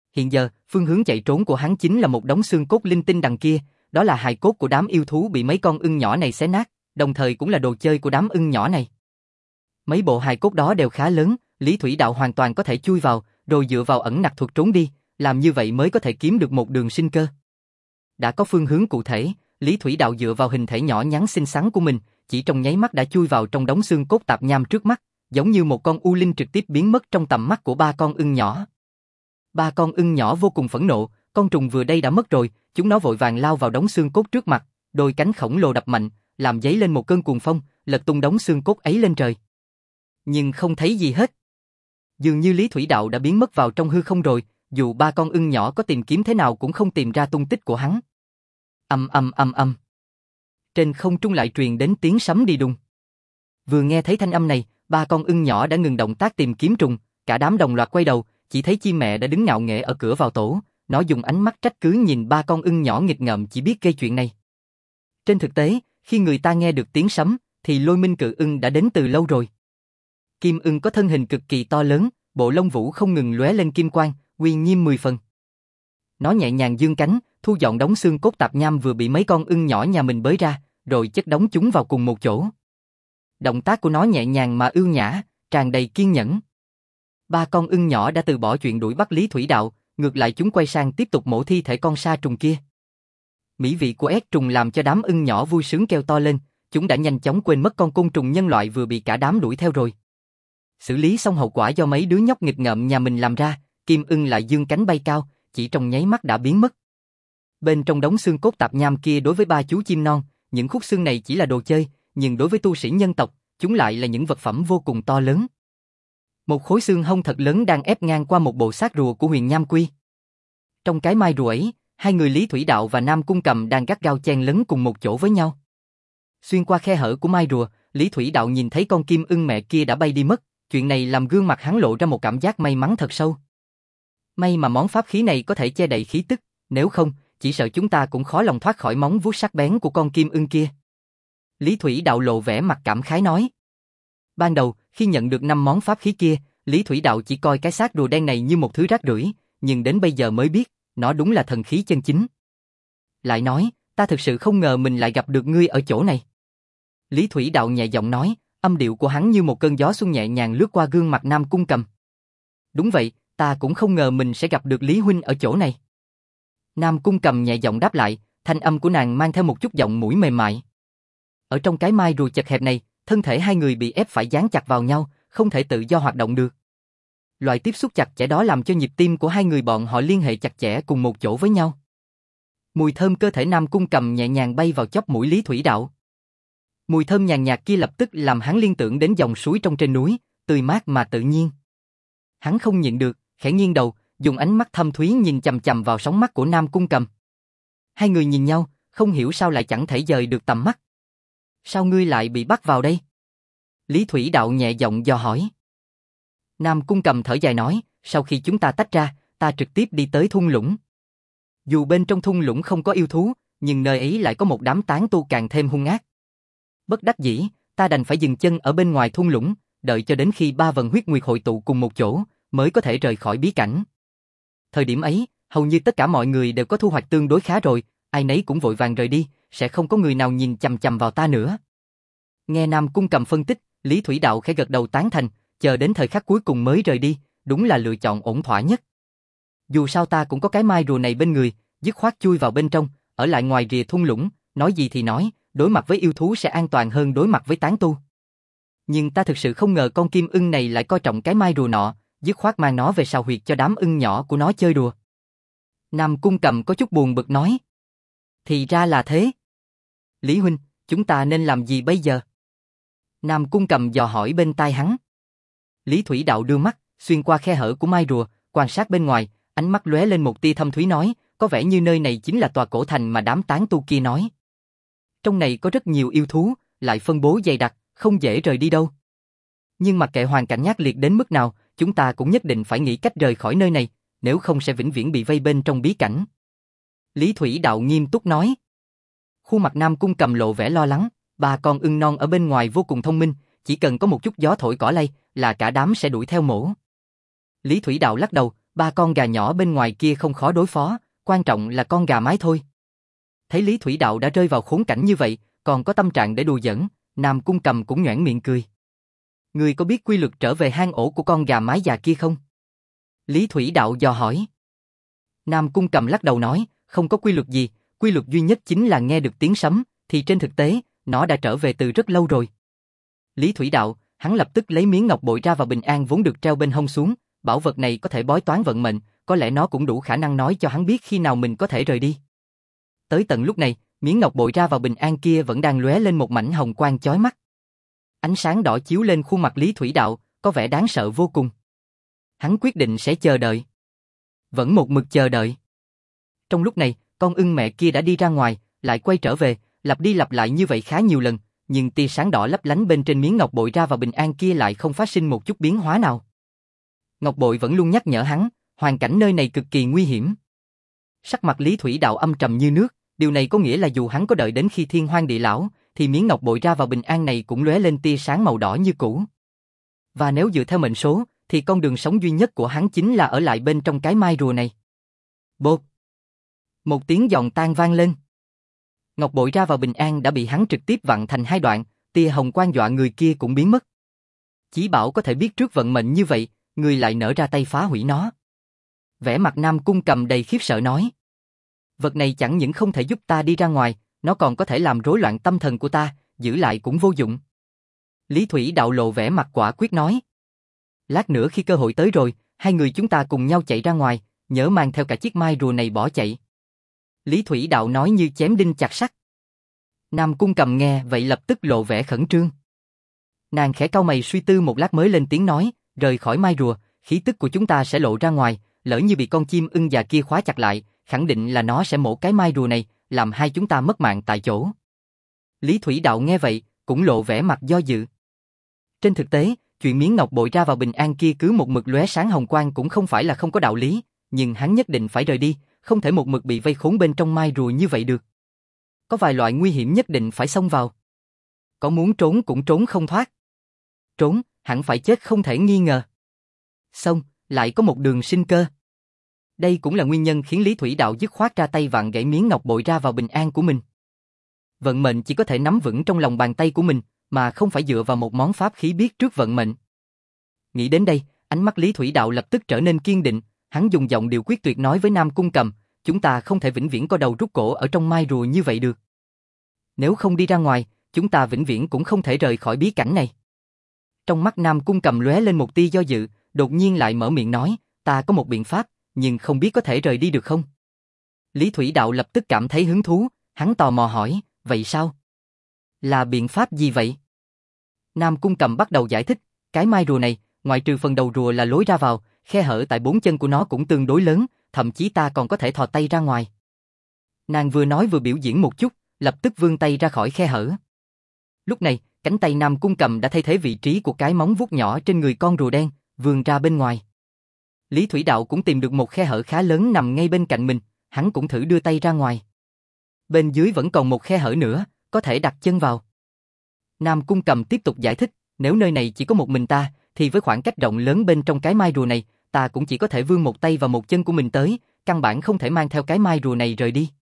Speaker 1: Hiện giờ, phương hướng chạy trốn của hắn chính là một đống xương cốt linh tinh đằng kia, đó là hài cốt của đám yêu thú bị mấy con ưng nhỏ này xé nát, đồng thời cũng là đồ chơi của đám ưng nhỏ này. Mấy bộ hài cốt đó đều khá lớn, Lý Thủy Đạo hoàn toàn có thể chui vào, rồi dựa vào ẩn nặc thuật trốn đi, làm như vậy mới có thể kiếm được một đường sinh cơ. Đã có phương hướng cụ thể, Lý Thủy Đạo dựa vào hình thể nhỏ nhắn xinh xắn của mình, chỉ trong nháy mắt đã chui vào trong đống xương cốt tạp nham trước mắt, giống như một con u linh trực tiếp biến mất trong tầm mắt của ba con ưng nhỏ. Ba con ưng nhỏ vô cùng phẫn nộ, con trùng vừa đây đã mất rồi, chúng nó vội vàng lao vào đống xương cốt trước mặt, đôi cánh khổng lồ đập mạnh, làm dấy lên một cơn cuồng phong, lật tung đống xương cốt ấy lên trời. Nhưng không thấy gì hết. Dường như Lý Thủy Đạo đã biến mất vào trong hư không rồi, dù ba con ưng nhỏ có tìm kiếm thế nào cũng không tìm ra tung tích của hắn. Ầm ầm ầm ầm. Trên không trung lại truyền đến tiếng sấm đi đùng. Vừa nghe thấy thanh âm này, ba con ưng nhỏ đã ngừng động tác tìm kiếm trùng, cả đám đồng loạt quay đầu, chỉ thấy chim mẹ đã đứng ngạo nghễ ở cửa vào tổ, nó dùng ánh mắt trách cứ nhìn ba con ưng nhỏ nghịch ngợm chỉ biết gây chuyện này. Trên thực tế, khi người ta nghe được tiếng sấm, thì Lôi Minh Cự Ưng đã đến từ lâu rồi. Kim ưng có thân hình cực kỳ to lớn, bộ lông vũ không ngừng lóe lên kim quang, uy nghiêm mười phần. Nó nhẹ nhàng giương cánh, thu dọn đống xương cốt tạp nham vừa bị mấy con ưng nhỏ nhà mình bới ra, rồi chất đống chúng vào cùng một chỗ. Động tác của nó nhẹ nhàng mà ưu nhã, tràn đầy kiên nhẫn. Ba con ưng nhỏ đã từ bỏ chuyện đuổi bắt Lý Thủy Đạo, ngược lại chúng quay sang tiếp tục mổ thi thể con sa trùng kia. Mỹ vị của ép trùng làm cho đám ưng nhỏ vui sướng kêu to lên, chúng đã nhanh chóng quên mất con côn trùng nhân loại vừa bị cả đám đuổi theo rồi. Xử lý xong hậu quả do mấy đứa nhóc nghịch ngợm nhà mình làm ra, Kim ưng lại dương cánh bay cao, chỉ trong nháy mắt đã biến mất. Bên trong đống xương cốt tạp nham kia đối với ba chú chim non, những khúc xương này chỉ là đồ chơi, nhưng đối với tu sĩ nhân tộc, chúng lại là những vật phẩm vô cùng to lớn. Một khối xương hông thật lớn đang ép ngang qua một bộ xác rùa của Huyền Nham Quy. Trong cái mai rùa ấy, hai người Lý Thủy Đạo và Nam Cung Cầm đang gắt gao chen lấn cùng một chỗ với nhau. Xuyên qua khe hở của mai rùa, Lý Thủy Đạo nhìn thấy con kim ưng mẹ kia đã bay đi mất, chuyện này làm gương mặt hắn lộ ra một cảm giác may mắn thật sâu. May mà món pháp khí này có thể che đậy khí tức, nếu không, chỉ sợ chúng ta cũng khó lòng thoát khỏi móng vuốt sắc bén của con kim ưng kia. Lý Thủy Đạo lộ vẻ mặt cảm khái nói. Ban đầu, khi nhận được năm món pháp khí kia, Lý Thủy Đạo chỉ coi cái xác rùa đen này như một thứ rác rưởi, nhưng đến bây giờ mới biết, nó đúng là thần khí chân chính. Lại nói, ta thực sự không ngờ mình lại gặp được ngươi ở chỗ này. Lý Thủy Đạo nhẹ giọng nói, âm điệu của hắn như một cơn gió xuân nhẹ nhàng lướt qua gương mặt Nam Cung Cầm. Đúng vậy, ta cũng không ngờ mình sẽ gặp được Lý huynh ở chỗ này. Nam Cung Cầm nhẹ giọng đáp lại, thanh âm của nàng mang theo một chút giọng mũi mềm mại. Ở trong cái mai rùa chật hẹp này, thân thể hai người bị ép phải dán chặt vào nhau, không thể tự do hoạt động được. Loại tiếp xúc chặt chẽ đó làm cho nhịp tim của hai người bọn họ liên hệ chặt chẽ cùng một chỗ với nhau. Mùi thơm cơ thể Nam Cung Cầm nhẹ nhàng bay vào chóp mũi Lý Thủy Đạo. Mùi thơm nhàn nhạt kia lập tức làm hắn liên tưởng đến dòng suối trong trên núi, tươi mát mà tự nhiên. Hắn không nhịn được, khẽ nghiêng đầu, dùng ánh mắt thâm thúy nhìn chằm chằm vào sóng mắt của Nam Cung Cầm. Hai người nhìn nhau, không hiểu sao lại chẳng thể dời được tầm mắt. Sao ngươi lại bị bắt vào đây? Lý Thủy Đạo nhẹ giọng dò hỏi. Nam Cung Cầm thở dài nói, sau khi chúng ta tách ra, ta trực tiếp đi tới thung lũng. Dù bên trong thung lũng không có yêu thú, nhưng nơi ấy lại có một đám tán tu càng thêm hung ác. Bất đắc dĩ, ta đành phải dừng chân ở bên ngoài thung lũng, đợi cho đến khi ba vần huyết nguyệt hội tụ cùng một chỗ, mới có thể rời khỏi bí cảnh. Thời điểm ấy, hầu như tất cả mọi người đều có thu hoạch tương đối khá rồi, ai nấy cũng vội vàng rời đi, sẽ không có người nào nhìn chằm chằm vào ta nữa. Nghe Nam Cung Cầm phân tích, Lý Thủy Đạo khẽ gật đầu tán thành, chờ đến thời khắc cuối cùng mới rời đi, đúng là lựa chọn ổn thỏa nhất. Dù sao ta cũng có cái mai rùa này bên người, dứt khoát chui vào bên trong, ở lại ngoài rìa thung lũng, nói gì thì nói, đối mặt với yêu thú sẽ an toàn hơn đối mặt với tán tu. Nhưng ta thực sự không ngờ con kim ưng này lại coi trọng cái mai rùa nọ, dứt khoát mang nó về sào huyệt cho đám ưng nhỏ của nó chơi đùa. Nam Cung Cầm có chút buồn bực nói. Thì ra là thế. Lý huynh, chúng ta nên làm gì bây giờ? Nam Cung Cầm dò hỏi bên tai hắn. Lý Thủy Đạo đưa mắt, xuyên qua khe hở của mai rùa, quan sát bên ngoài, ánh mắt lóe lên một tia thâm thúy nói, có vẻ như nơi này chính là tòa cổ thành mà đám tán tu kia nói. Trong này có rất nhiều yêu thú, lại phân bố dày đặc, không dễ rời đi đâu. Nhưng mặc kệ hoàn cảnh ác liệt đến mức nào, chúng ta cũng nhất định phải nghĩ cách rời khỏi nơi này, nếu không sẽ vĩnh viễn bị vây bên trong bí cảnh. Lý Thủy Đạo nghiêm túc nói. Khuôn mặt Nam Cung Cầm lộ vẻ lo lắng, ba con ưng non ở bên ngoài vô cùng thông minh, chỉ cần có một chút gió thổi cỏ lay là cả đám sẽ đuổi theo mổ. Lý Thủy Đạo lắc đầu, ba con gà nhỏ bên ngoài kia không khó đối phó, quan trọng là con gà mái thôi. Thấy Lý Thủy Đạo đã rơi vào khốn cảnh như vậy, còn có tâm trạng để đùa giỡn, Nam Cung Cầm cũng nhoẻn miệng cười. Ngươi có biết quy luật trở về hang ổ của con gà mái già kia không? Lý Thủy Đạo dò hỏi. Nam Cung Cầm lắc đầu nói, không có quy luật gì, quy luật duy nhất chính là nghe được tiếng sấm, thì trên thực tế, nó đã trở về từ rất lâu rồi. Lý Thủy Đạo, hắn lập tức lấy miếng ngọc bội ra và bình an vốn được treo bên hông xuống, bảo vật này có thể bói toán vận mệnh, có lẽ nó cũng đủ khả năng nói cho hắn biết khi nào mình có thể rời đi. Tới tận lúc này, miếng ngọc bội ra vào bình an kia vẫn đang lóe lên một mảnh hồng quang chói mắt. Ánh sáng đỏ chiếu lên khuôn mặt Lý Thủy Đạo, có vẻ đáng sợ vô cùng. Hắn quyết định sẽ chờ đợi. Vẫn một mực chờ đợi. Trong lúc này, con ưng mẹ kia đã đi ra ngoài, lại quay trở về, lặp đi lặp lại như vậy khá nhiều lần, nhưng tia sáng đỏ lấp lánh bên trên miếng ngọc bội ra vào bình an kia lại không phát sinh một chút biến hóa nào. Ngọc bội vẫn luôn nhắc nhở hắn, hoàn cảnh nơi này cực kỳ nguy hiểm. Sắc mặt Lý Thủy Đạo âm trầm như nước, điều này có nghĩa là dù hắn có đợi đến khi thiên hoang địa lão, thì miếng ngọc bội ra vào bình an này cũng lóe lên tia sáng màu đỏ như cũ. Và nếu dựa theo mệnh số, thì con đường sống duy nhất của hắn chính là ở lại bên trong cái mai rùa này. Bột! Một tiếng giòn tan vang lên. Ngọc bội ra vào bình an đã bị hắn trực tiếp vặn thành hai đoạn, tia hồng quang dọa người kia cũng biến mất. Chỉ bảo có thể biết trước vận mệnh như vậy, người lại nỡ ra tay phá hủy nó. Vẻ mặt Nam Cung Cầm đầy khiếp sợ nói. Vật này chẳng những không thể giúp ta đi ra ngoài, nó còn có thể làm rối loạn tâm thần của ta, giữ lại cũng vô dụng. Lý Thủy Đạo lộ vẻ mặt quả quyết nói. Lát nữa khi cơ hội tới rồi, hai người chúng ta cùng nhau chạy ra ngoài, nhớ mang theo cả chiếc mai rùa này bỏ chạy. Lý Thủy Đạo nói như chém đinh chặt sắt. Nam Cung Cầm nghe vậy lập tức lộ vẻ khẩn trương. Nàng khẽ cau mày suy tư một lát mới lên tiếng nói, rời khỏi mai rùa, khí tức của chúng ta sẽ lộ ra ngoài, lỡ như bị con chim ưng già kia khóa chặt lại, khẳng định là nó sẽ mổ cái mai rùa này, làm hai chúng ta mất mạng tại chỗ. Lý Thủy Đạo nghe vậy, cũng lộ vẻ mặt do dự. Trên thực tế, chuyện miếng ngọc bội ra vào bình an kia cứ một mực lóe sáng hồng quang cũng không phải là không có đạo lý, nhưng hắn nhất định phải rời đi, không thể một mực bị vây khốn bên trong mai rùa như vậy được. Có vài loại nguy hiểm nhất định phải xông vào. Có muốn trốn cũng trốn không thoát. Trốn, hẳn phải chết không thể nghi ngờ. Xong, lại có một đường sinh cơ. Đây cũng là nguyên nhân khiến Lý Thủy Đạo dứt khoát ra tay vặn gãy miếng ngọc bội ra vào bình an của mình. Vận mệnh chỉ có thể nắm vững trong lòng bàn tay của mình, mà không phải dựa vào một món pháp khí biết trước vận mệnh. Nghĩ đến đây, ánh mắt Lý Thủy Đạo lập tức trở nên kiên định, hắn dùng giọng điệu quyết tuyệt nói với Nam Cung Cầm, chúng ta không thể vĩnh viễn co đầu rút cổ ở trong mai rùa như vậy được. Nếu không đi ra ngoài, chúng ta vĩnh viễn cũng không thể rời khỏi bí cảnh này. Trong mắt Nam Cung Cầm lóe lên một tia do dự, đột nhiên lại mở miệng nói, ta có một biện pháp, nhưng không biết có thể rời đi được không? Lý Thủy Đạo lập tức cảm thấy hứng thú, hắn tò mò hỏi, vậy sao? Là biện pháp gì vậy? Nam Cung Cầm bắt đầu giải thích, cái mai rùa này, ngoại trừ phần đầu rùa là lối ra vào, khe hở tại bốn chân của nó cũng tương đối lớn, thậm chí ta còn có thể thò tay ra ngoài. Nàng vừa nói vừa biểu diễn một chút, lập tức vươn tay ra khỏi khe hở. Lúc này, cánh tay Nam Cung Cầm đã thay thế vị trí của cái móng vuốt nhỏ trên người con rùa đen, vươn ra bên ngoài. Lý Thủy Đạo cũng tìm được một khe hở khá lớn nằm ngay bên cạnh mình, hắn cũng thử đưa tay ra ngoài. Bên dưới vẫn còn một khe hở nữa, có thể đặt chân vào. Nam Cung Cầm tiếp tục giải thích, nếu nơi này chỉ có một mình ta, thì với khoảng cách rộng lớn bên trong cái mai rùa này, ta cũng chỉ có thể vươn một tay và một chân của mình tới, căn bản không thể mang theo cái mai rùa này rời đi.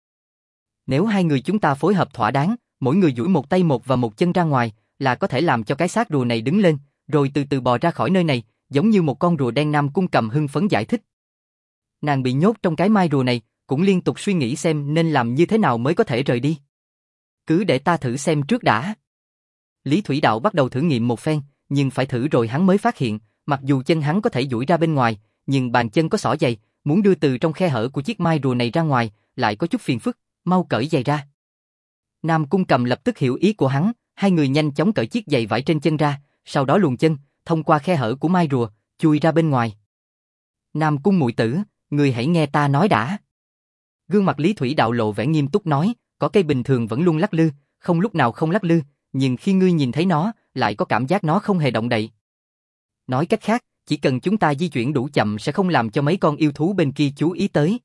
Speaker 1: Nếu hai người chúng ta phối hợp thỏa đáng, mỗi người duỗi một tay một và một chân ra ngoài, là có thể làm cho cái xác rùa này đứng lên, rồi từ từ bò ra khỏi nơi này, giống như một con rùa đen. Nam Cung Cầm hưng phấn giải thích. Nàng bị nhốt trong cái mai rùa này, cũng liên tục suy nghĩ xem nên làm như thế nào mới có thể rời đi. Cứ để ta thử xem trước đã. Lý Thủy Đạo bắt đầu thử nghiệm một phen, nhưng phải thử rồi hắn mới phát hiện, mặc dù chân hắn có thể duỗi ra bên ngoài, nhưng bàn chân có xỏ giày, muốn đưa từ trong khe hở của chiếc mai rùa này ra ngoài, lại có chút phiền phức, mau cởi giày ra. Nam Cung Cầm lập tức hiểu ý của hắn, hai người nhanh chóng cởi chiếc giày vải trên chân ra, sau đó luồn chân, thông qua khe hở của mai rùa, chui ra bên ngoài. Nam Cung muội tử, người hãy nghe ta nói đã. Gương mặt Lý Thủy Đạo lộ vẻ nghiêm túc nói, có cây bình thường vẫn luôn lắc lư, không lúc nào không lắc lư, nhưng khi ngươi nhìn thấy nó, lại có cảm giác nó không hề động đậy. Nói cách khác, chỉ cần chúng ta di chuyển đủ chậm sẽ không làm cho mấy con yêu thú bên kia chú ý tới.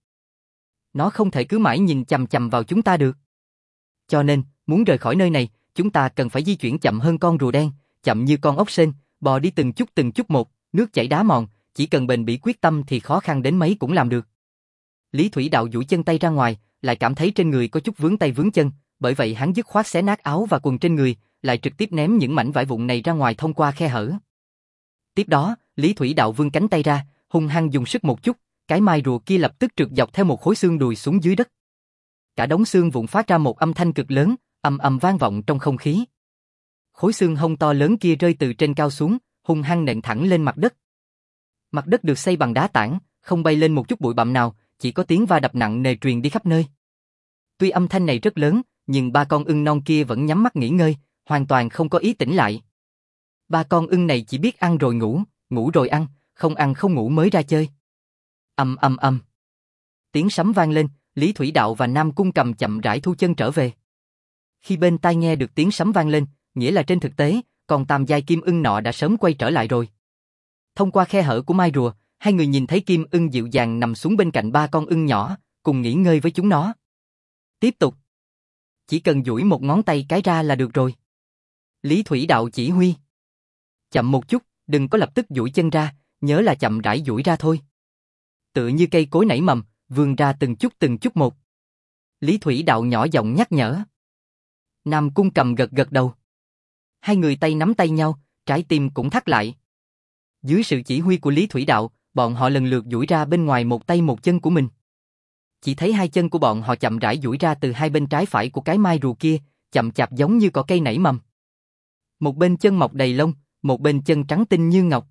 Speaker 1: Nó không thể cứ mãi nhìn chằm chằm vào chúng ta được. Cho nên, muốn rời khỏi nơi này, chúng ta cần phải di chuyển chậm hơn con rùa đen, chậm như con ốc sên, bò đi từng chút từng chút một, nước chảy đá mòn, chỉ cần bền bỉ quyết tâm thì khó khăn đến mấy cũng làm được. Lý Thủy Đạo duỗi chân tay ra ngoài, lại cảm thấy trên người có chút vướng tay vướng chân, bởi vậy hắn dứt khoát xé nát áo và quần trên người, lại trực tiếp ném những mảnh vải vụn này ra ngoài thông qua khe hở. Tiếp đó, Lý Thủy Đạo vươn cánh tay ra, hung hăng dùng sức một chút, cái mai rùa kia lập tức trượt dọc theo một khối xương đùi xuống dưới đất. Cả đống xương vụn phát ra một âm thanh cực lớn, ầm ầm vang vọng trong không khí. Khối xương hông to lớn kia rơi từ trên cao xuống, hung hăng nện thẳng lên mặt đất. Mặt đất được xây bằng đá tảng, không bay lên một chút bụi bặm nào, chỉ có tiếng va đập nặng nề truyền đi khắp nơi. Tuy âm thanh này rất lớn, nhưng ba con ưng non kia vẫn nhắm mắt nghỉ ngơi, hoàn toàn không có ý tỉnh lại. Ba con ưng này chỉ biết ăn rồi ngủ, ngủ rồi ăn, không ăn không ngủ mới ra chơi. Ầm ầm ầm. Tiếng sấm vang lên, Lý Thủy Đạo và Nam Cung Cầm chậm rãi thu chân trở về. Khi bên tai nghe được tiếng sấm vang lên, nghĩa là trên thực tế, con tam giai kim ưng nọ đã sớm quay trở lại rồi. Thông qua khe hở của mai rùa, hai người nhìn thấy kim ưng dịu dàng nằm xuống bên cạnh ba con ưng nhỏ, cùng nghỉ ngơi với chúng nó. Tiếp tục. Chỉ cần duỗi một ngón tay cái ra là được rồi. Lý Thủy Đạo chỉ huy. Chậm một chút, đừng có lập tức duỗi chân ra, nhớ là chậm rãi duỗi ra thôi. Tựa như cây cối nảy mầm, vươn ra từng chút từng chút một. Lý Thủy Đạo nhỏ giọng nhắc nhở. Nam Cung Cầm gật gật đầu. Hai người tay nắm tay nhau, trái tim cũng thắt lại. Dưới sự chỉ huy của Lý Thủy Đạo, bọn họ lần lượt duỗi ra bên ngoài một tay một chân của mình. Chỉ thấy hai chân của bọn họ chậm rãi duỗi ra từ hai bên trái phải của cái mai rùa kia, chậm chạp giống như cỏ cây nảy mầm. Một bên chân mọc đầy lông, một bên chân trắng tinh như ngọc.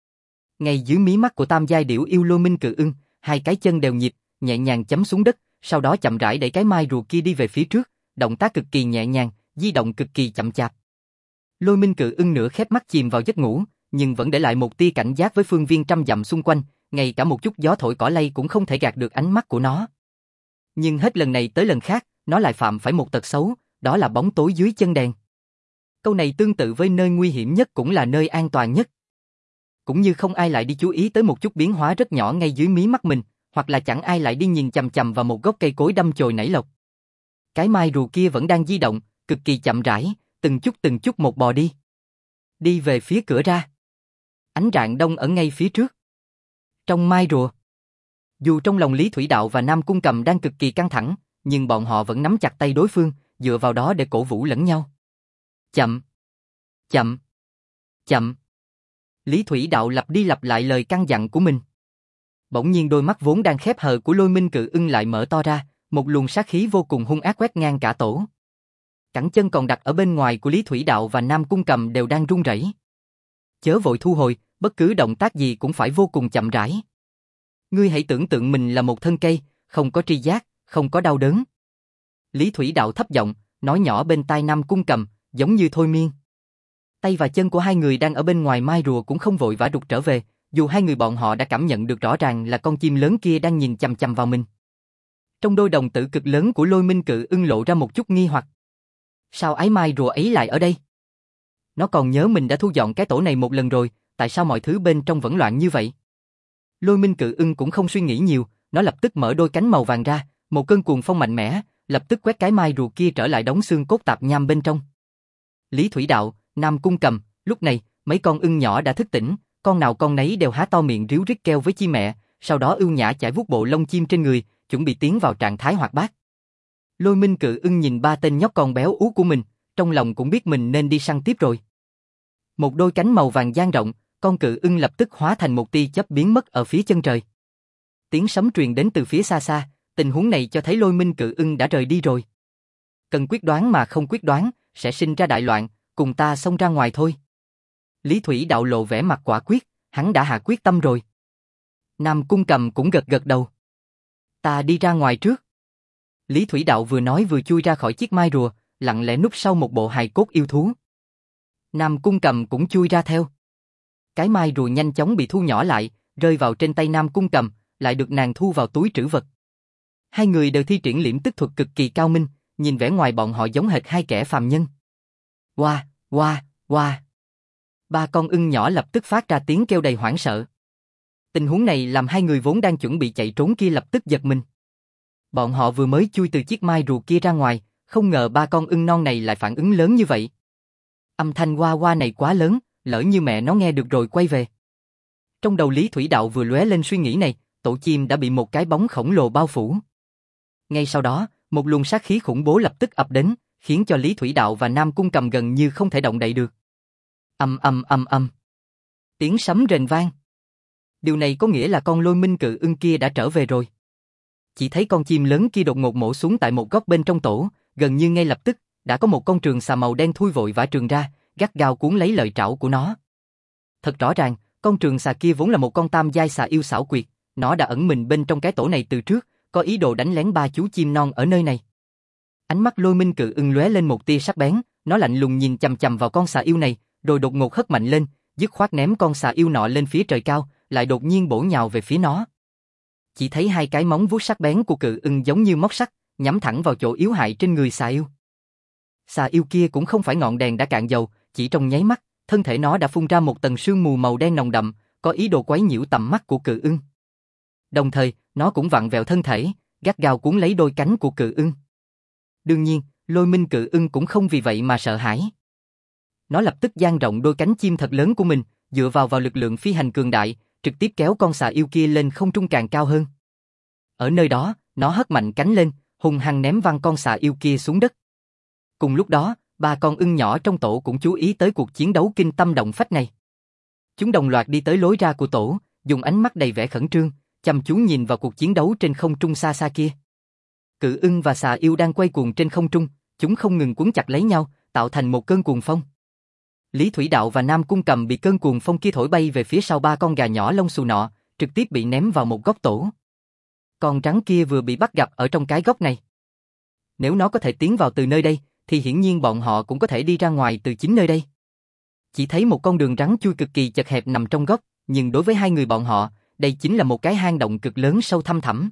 Speaker 1: Ngay dưới mí mắt của tam giai điểu yêu Lôi Minh Cự Ưng, hai cái chân đều nhịp, nhẹ nhàng chấm xuống đất, sau đó chậm rãi đẩy cái mai rùa kia đi về phía trước, động tác cực kỳ nhẹ nhàng, di động cực kỳ chậm chạp. Lôi Minh Cự Ưng nửa khép mắt chìm vào giấc ngủ, nhưng vẫn để lại một tia cảnh giác với phương viên trăm dặm xung quanh, ngay cả một chút gió thổi cỏ lay cũng không thể gạt được ánh mắt của nó. Nhưng hết lần này tới lần khác, nó lại phạm phải một tật xấu, đó là bóng tối dưới chân đèn. Câu này tương tự với nơi nguy hiểm nhất cũng là nơi an toàn nhất. Cũng như không ai lại đi chú ý tới một chút biến hóa rất nhỏ ngay dưới mí mắt mình, hoặc là chẳng ai lại đi nhìn chằm chằm vào một gốc cây cối đâm chồi nảy lộc. Cái mai rùa kia vẫn đang di động, cực kỳ chậm rãi, từng chút từng chút một bò đi. Đi về phía cửa ra. Ánh rạng đông ở ngay phía trước. Trong mai rùa. Dù trong lòng Lý Thủy Đạo và Nam Cung Cầm đang cực kỳ căng thẳng, nhưng bọn họ vẫn nắm chặt tay đối phương, dựa vào đó để cổ vũ lẫn nhau. Chậm. Chậm. Chậm. Lý Thủy Đạo lặp đi lặp lại lời căn dặn của mình. Bỗng nhiên đôi mắt vốn đang khép hờ của Lôi Minh Cự Ưng lại mở to ra, một luồng sát khí vô cùng hung ác quét ngang cả tổ. Cẳng chân còn đặt ở bên ngoài của Lý Thủy Đạo và Nam Cung Cầm đều đang run rẩy. Chớ vội thu hồi, bất cứ động tác gì cũng phải vô cùng chậm rãi. Ngươi hãy tưởng tượng mình là một thân cây, không có tri giác, không có đau đớn. Lý Thủy Đạo thấp giọng, nói nhỏ bên tai Nam Cung Cầm, giống như thôi miên. Tay và chân của hai người đang ở bên ngoài mai rùa cũng không vội vã rụt trở về, dù hai người bọn họ đã cảm nhận được rõ ràng là con chim lớn kia đang nhìn chằm chằm vào mình. Trong đôi đồng tử cực lớn của Lôi Minh Cự Ưng lộ ra một chút nghi hoặc. Sao ái mai rùa ấy lại ở đây? Nó còn nhớ mình đã thu dọn cái tổ này một lần rồi, tại sao mọi thứ bên trong vẫn loạn như vậy? Lôi Minh Cự Ưng cũng không suy nghĩ nhiều, nó lập tức mở đôi cánh màu vàng ra, một cơn cuồng phong mạnh mẽ, lập tức quét cái mai rùa kia trở lại đống xương cốt tạp nham bên trong. Lý Thủy Đạo, Nam Cung Cầm, lúc này, mấy con ưng nhỏ đã thức tỉnh, con nào con nấy đều há to miệng ríu rít kêu với chi mẹ, sau đó ưu nhã chải vuốt bộ lông chim trên người, chuẩn bị tiến vào trạng thái hoạt bát. Lôi Minh Cự Ưng nhìn ba tên nhóc con béo ú của mình, trong lòng cũng biết mình nên đi săn tiếp rồi. Một đôi cánh màu vàng dang rộng, con cự ưng lập tức hóa thành một tia chớp biến mất ở phía chân trời. Tiếng sấm truyền đến từ phía xa xa, tình huống này cho thấy Lôi Minh Cự Ưng đã rời đi rồi. Cần quyết đoán mà không quyết đoán, sẽ sinh ra đại loạn, cùng ta xông ra ngoài thôi. Lý Thủy Đạo lộ vẻ mặt quả quyết, hắn đã hạ quyết tâm rồi. Nam Cung Cầm cũng gật gật đầu. Ta đi ra ngoài trước. Lý Thủy Đạo vừa nói vừa chui ra khỏi chiếc mai rùa, lặng lẽ núp sau một bộ hài cốt yêu thú. Nam Cung Cầm cũng chui ra theo. Cái mai rùa nhanh chóng bị thu nhỏ lại, rơi vào trên tay Nam Cung Cầm, lại được nàng thu vào túi trữ vật. Hai người đều thi triển liễm tức thuật cực kỳ cao minh, nhìn vẻ ngoài bọn họ giống hệt hai kẻ phàm nhân. Oa, oa, oa. Ba con ưng nhỏ lập tức phát ra tiếng kêu đầy hoảng sợ. Tình huống này làm hai người vốn đang chuẩn bị chạy trốn kia lập tức giật mình. Bọn họ vừa mới chui từ chiếc mai rùa kia ra ngoài, không ngờ ba con ưng non này lại phản ứng lớn như vậy. Âm thanh oa oa này quá lớn, lỡ như mẹ nó nghe được rồi quay về. Trong đầu Lý Thủy Đạo vừa lóe lên suy nghĩ này, tổ chim đã bị một cái bóng khổng lồ bao phủ. Ngay sau đó, một luồng sát khí khủng bố lập tức ập đến, khiến cho Lý Thủy Đạo và Nam Cung Cầm gần như không thể động đậy được. Ầm ầm ầm ầm. Tiếng sấm rền vang. Điều này có nghĩa là con Lôi Minh cự ưng kia đã trở về rồi. Chỉ thấy con chim lớn kia đột ngột mổ xuống tại một góc bên trong tổ, gần như ngay lập tức, đã có một con trường xà màu đen thui vội vã trường ra, gắt gao cuốn lấy lợi trảo của nó. Thật rõ ràng, con trường xà kia vốn là một con tam giai xà yêu xảo quyệt, nó đã ẩn mình bên trong cái tổ này từ trước, có ý đồ đánh lén ba chú chim non ở nơi này. Ánh mắt Lôi Minh cự ưng lóe lên một tia sắc bén, nó lạnh lùng nhìn chằm chằm vào con xà yêu này, rồi đột ngột hất mạnh lên, dứt khoát ném con xà yêu nọ lên phía trời cao, lại đột nhiên bổ nhào về phía nó. Chỉ thấy hai cái móng vuốt sắc bén của cự ưng giống như móc sắt, nhắm thẳng vào chỗ yếu hại trên người xà yêu. Xà yêu kia cũng không phải ngọn đèn đã cạn dầu, chỉ trong nháy mắt, thân thể nó đã phun ra một tầng sương mù màu đen nồng đậm, có ý đồ quấy nhiễu tầm mắt của cự ưng. Đồng thời, nó cũng vặn vẹo thân thể, gắt gao cuốn lấy đôi cánh của cự ưng. Đương nhiên, Lôi Minh cự ưng cũng không vì vậy mà sợ hãi. Nó lập tức dang rộng đôi cánh chim thật lớn của mình, dựa vào vào lực lượng phi hành cường đại, trực tiếp kéo con xà yêu kia lên không trung càng cao hơn. Ở nơi đó, nó hất mạnh cánh lên, hung hăng ném văng con xà yêu kia xuống đất. Cùng lúc đó, ba con ưng nhỏ trong tổ cũng chú ý tới cuộc chiến đấu kinh tâm động phách này. Chúng đồng loạt đi tới lối ra của tổ, dùng ánh mắt đầy vẻ khẩn trương, chăm chú nhìn vào cuộc chiến đấu trên không trung xa xa kia. Cự ưng và xà yêu đang quay cuồng trên không trung, chúng không ngừng quấn chặt lấy nhau, tạo thành một cơn cuồng phong. Lý Thủy Đạo và Nam Cung Cầm bị cơn cuồng phong kia thổi bay về phía sau ba con gà nhỏ lông xù nọ, trực tiếp bị ném vào một góc tổ. Con rắn kia vừa bị bắt gặp ở trong cái góc này. Nếu nó có thể tiến vào từ nơi đây, thì hiển nhiên bọn họ cũng có thể đi ra ngoài từ chính nơi đây. Chỉ thấy một con đường rắn chui cực kỳ chật hẹp nằm trong góc, nhưng đối với hai người bọn họ, đây chính là một cái hang động cực lớn sâu thăm thẳm.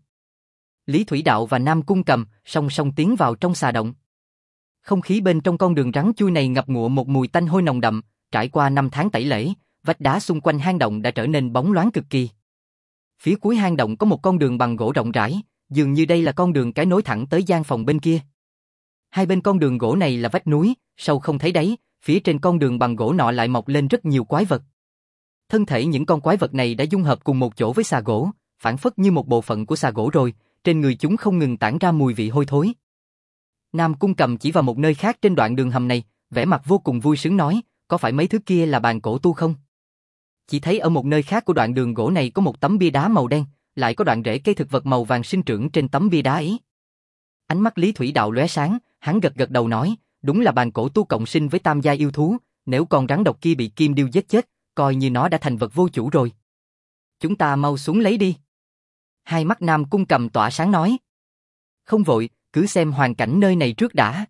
Speaker 1: Lý Thủy Đạo và Nam Cung Cầm song song tiến vào trong xà động. Không khí bên trong con đường rắn chui này ngập ngụa một mùi tanh hôi nồng đậm, trải qua năm tháng tẩy lễ, vách đá xung quanh hang động đã trở nên bóng loáng cực kỳ. Phía cuối hang động có một con đường bằng gỗ rộng rãi, dường như đây là con đường cái nối thẳng tới gian phòng bên kia. Hai bên con đường gỗ này là vách núi, sâu không thấy đáy, phía trên con đường bằng gỗ nọ lại mọc lên rất nhiều quái vật. Thân thể những con quái vật này đã dung hợp cùng một chỗ với xà gỗ, phản phất như một bộ phận của xà gỗ rồi, trên người chúng không ngừng tản ra mùi vị hôi thối. Nam Cung Cầm chỉ vào một nơi khác trên đoạn đường hầm này, vẻ mặt vô cùng vui sướng nói, có phải mấy thứ kia là bàn cổ tu không? Chỉ thấy ở một nơi khác của đoạn đường gỗ này có một tấm bia đá màu đen, lại có đoạn rễ cây thực vật màu vàng sinh trưởng trên tấm bia đá ấy. Ánh mắt Lý Thủy Đạo lóe sáng, hắn gật gật đầu nói, đúng là bàn cổ tu cộng sinh với tam gia yêu thú, nếu con rắn độc kia bị kim điêu giết chết, coi như nó đã thành vật vô chủ rồi. Chúng ta mau xuống lấy đi. Hai mắt Nam Cung Cầm tỏa sáng nói. Không vội, cứ xem hoàn cảnh nơi này trước đã.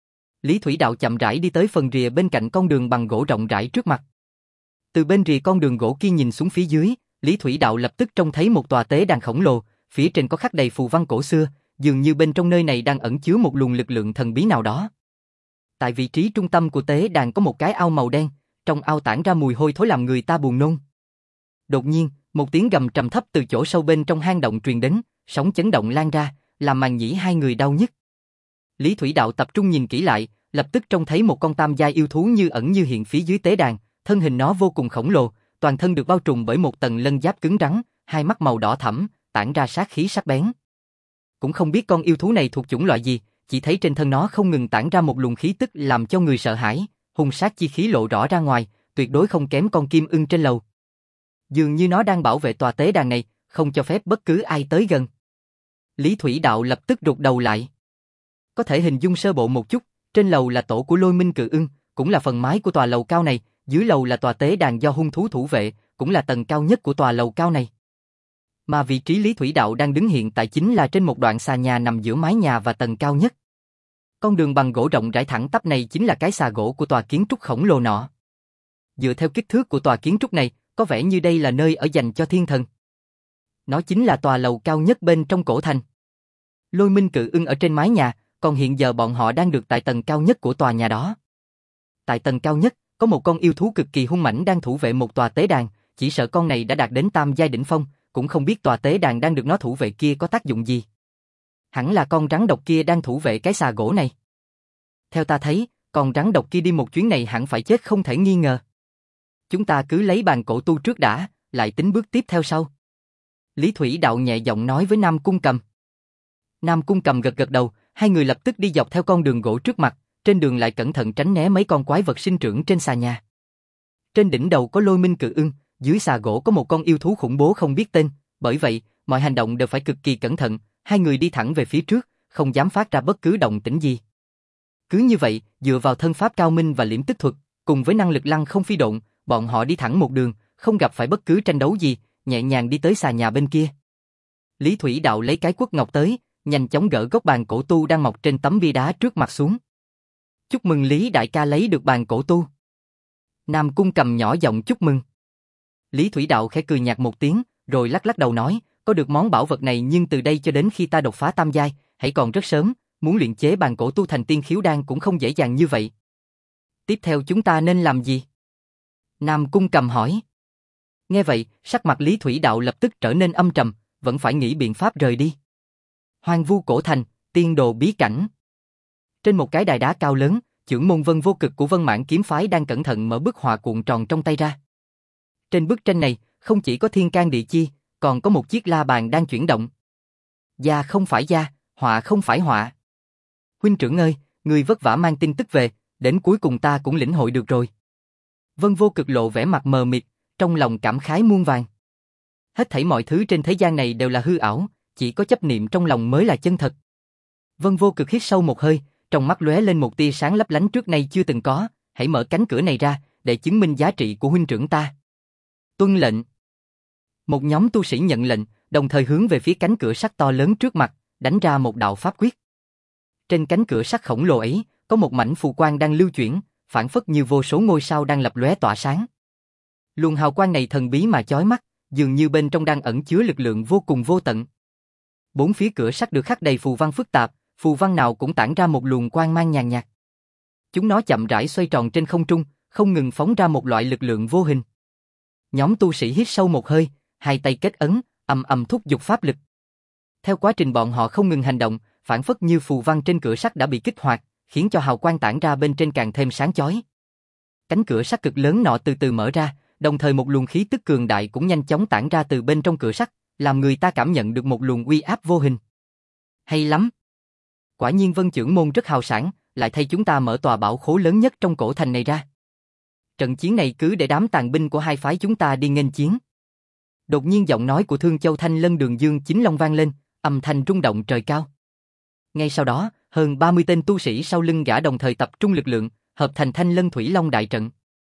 Speaker 1: Lý Thủy Đạo chậm rãi đi tới phần rìa bên cạnh con đường bằng gỗ rộng rãi trước mặt. Từ bên rìa con đường gỗ kia nhìn xuống phía dưới, Lý Thủy Đạo lập tức trông thấy một tòa tế đàn khổng lồ, phía trên có khắc đầy phù văn cổ xưa, dường như bên trong nơi này đang ẩn chứa một luồng lực lượng thần bí nào đó. Tại vị trí trung tâm của tế đàn có một cái ao màu đen, trong ao tản ra mùi hôi thối làm người ta buồn nôn. Đột nhiên, một tiếng gầm trầm thấp từ chỗ sâu bên trong hang động truyền đến, sóng chấn động lan ra, làm màng nhĩ hai người đau nhức. Lý Thủy Đạo tập trung nhìn kỹ lại, lập tức trông thấy một con tam giai yêu thú như ẩn như hiện phía dưới tế đàn, thân hình nó vô cùng khổng lồ, toàn thân được bao trùm bởi một tầng lân giáp cứng rắn, hai mắt màu đỏ thẫm, tản ra sát khí sắc bén. Cũng không biết con yêu thú này thuộc chủng loại gì, chỉ thấy trên thân nó không ngừng tản ra một luồng khí tức làm cho người sợ hãi, hung sát chi khí lộ rõ ra ngoài, tuyệt đối không kém con kim ưng trên lầu. Dường như nó đang bảo vệ tòa tế đàn này, không cho phép bất cứ ai tới gần. Lý Thủy Đạo lập tức rụt đầu lại. Có thể hình dung sơ bộ một chút, trên lầu là tổ của Lôi Minh cự ưng, cũng là phần mái của tòa lầu cao này, dưới lầu là tòa tế đàn do hung thú thủ vệ, cũng là tầng cao nhất của tòa lầu cao này. Mà vị trí Lý Thủy Đạo đang đứng hiện tại chính là trên một đoạn xà nhà nằm giữa mái nhà và tầng cao nhất. Con đường bằng gỗ rộng rãi thẳng tắp này chính là cái xà gỗ của tòa kiến trúc khổng lồ nọ. Dựa theo kích thước của tòa kiến trúc này, có vẻ như đây là nơi ở dành cho thiên thần. Nó chính là tòa lầu cao nhất bên trong cổ thành. Lôi Minh cự ưng ở trên mái nhà, còn hiện giờ bọn họ đang được tại tầng cao nhất của tòa nhà đó. Tại tầng cao nhất, có một con yêu thú cực kỳ hung mãnh đang thủ vệ một tòa tế đàn, chỉ sợ con này đã đạt đến tam giai đỉnh phong, cũng không biết tòa tế đàn đang được nó thủ vệ kia có tác dụng gì. Hẳn là con rắn độc kia đang thủ vệ cái xà gỗ này. Theo ta thấy, con rắn độc kia đi một chuyến này hẳn phải chết không thể nghi ngờ. Chúng ta cứ lấy bàn cổ tu trước đã, lại tính bước tiếp theo sau. Lý Thủy Đạo nhẹ giọng nói với Nam Cung Cầm. Nam Cung Cầm gật gật đầu, hai người lập tức đi dọc theo con đường gỗ trước mặt, trên đường lại cẩn thận tránh né mấy con quái vật sinh trưởng trên xà nhà. Trên đỉnh đầu có Lôi Minh Cự Ưng, dưới xà gỗ có một con yêu thú khủng bố không biết tên, bởi vậy, mọi hành động đều phải cực kỳ cẩn thận, hai người đi thẳng về phía trước, không dám phát ra bất cứ động tĩnh gì. Cứ như vậy, dựa vào thân pháp cao minh và liễm tức thuật, cùng với năng lực lăng không phi độn, bọn họ đi thẳng một đường, không gặp phải bất cứ tranh đấu gì, nhẹ nhàng đi tới xà nhà bên kia. Lý Thủy Đạo lấy cái quất ngọc tới, nhanh chóng gỡ gốc bàn cổ tu đang mọc trên tấm bia đá trước mặt xuống. Chúc mừng Lý đại ca lấy được bàn cổ tu. Nam Cung Cầm nhỏ giọng chúc mừng. Lý Thủy Đạo khẽ cười nhạt một tiếng, rồi lắc lắc đầu nói, có được món bảo vật này nhưng từ đây cho đến khi ta đột phá tam giai, hãy còn rất sớm, muốn luyện chế bàn cổ tu thành tiên khiếu đan cũng không dễ dàng như vậy. Tiếp theo chúng ta nên làm gì? Nam Cung Cầm hỏi. Nghe vậy, sắc mặt Lý Thủy Đạo lập tức trở nên âm trầm, vẫn phải nghĩ biện pháp rời đi. Hoang vu cổ thành, tiên đồ bí cảnh. Trên một cái đài đá cao lớn, chưởng môn Vân Vô Cực của Vân Mãn kiếm phái đang cẩn thận mở bức họa cuộn tròn trong tay ra. Trên bức tranh này, không chỉ có thiên can địa chi, còn có một chiếc la bàn đang chuyển động. Da không phải da, họa không phải họa. Huynh trưởng ơi, người vất vả mang tin tức về, đến cuối cùng ta cũng lĩnh hội được rồi. Vân Vô Cực lộ vẻ mặt mờ mịt, trong lòng cảm khái muôn vàn. Hết thảy mọi thứ trên thế gian này đều là hư ảo, chỉ có chấp niệm trong lòng mới là chân thật. Vân Vô Cực hít sâu một hơi, trong mắt lóe lên một tia sáng lấp lánh trước nay chưa từng có, hãy mở cánh cửa này ra, để chứng minh giá trị của huynh trưởng ta. Tuân lệnh. Một nhóm tu sĩ nhận lệnh, đồng thời hướng về phía cánh cửa sắt to lớn trước mặt, đánh ra một đạo pháp quyết. Trên cánh cửa sắt khổng lồ ấy, có một mảnh phù quang đang lưu chuyển, phản phất như vô số ngôi sao đang lập lóe tỏa sáng. Luồng hào quang này thần bí mà chói mắt, dường như bên trong đang ẩn chứa lực lượng vô cùng vô tận. Bốn phía cửa sắt được khắc đầy phù văn phức tạp, phù văn nào cũng tản ra một luồng quang mang nhàn nhạt. Chúng nó chậm rãi xoay tròn trên không trung, không ngừng phóng ra một loại lực lượng vô hình. Nhóm tu sĩ hít sâu một hơi, hai tay kết ấn, ầm ầm thúc giục pháp lực. Theo quá trình bọn họ không ngừng hành động, phản phất như phù văn trên cửa sắt đã bị kích hoạt, khiến cho hào quang tản ra bên trên càng thêm sáng chói. Cánh cửa sắt cực lớn nọ từ từ mở ra, đồng thời một luồng khí tức cường đại cũng nhanh chóng tản ra từ bên trong cửa sắt, làm người ta cảm nhận được một luồng uy áp vô hình. Hay lắm! Quả nhiên Vân Chưởng Môn rất hào sảng, lại thay chúng ta mở tòa bảo khố lớn nhất trong cổ thành này ra. Trận chiến này cứ để đám tàn binh của hai phái chúng ta đi nghênh chiến. Đột nhiên giọng nói của Thương Châu Thanh Lân Đường Dương Chính Long vang lên, âm thanh rung động trời cao. Ngay sau đó, hơn ba mươi tên tu sĩ sau lưng gã đồng thời tập trung lực lượng, hợp thành Thanh Lân Thủy Long đại trận.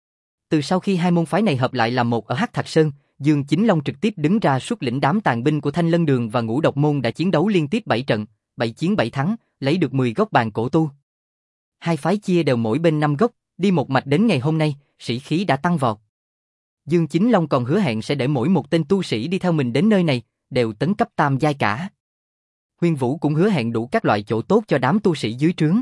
Speaker 1: Từ sau khi hai môn phái này hợp lại làm một ở Hắc Thạch Sơn, Dương Chính Long trực tiếp đứng ra xuất lĩnh đám tàn binh của Thanh Lân Đường và Ngũ Độc Môn đã chiến đấu liên tiếp bảy trận, bảy chiến bảy thắng, lấy được mười gốc bàn cổ tu. Hai phái chia đều mỗi bên năm gốc, đi một mạch đến ngày hôm nay, sĩ khí đã tăng vọt. Dương Chính Long còn hứa hẹn sẽ để mỗi một tên tu sĩ đi theo mình đến nơi này, đều tấn cấp tam giai cả. Huyên Vũ cũng hứa hẹn đủ các loại chỗ tốt cho đám tu sĩ dưới trướng.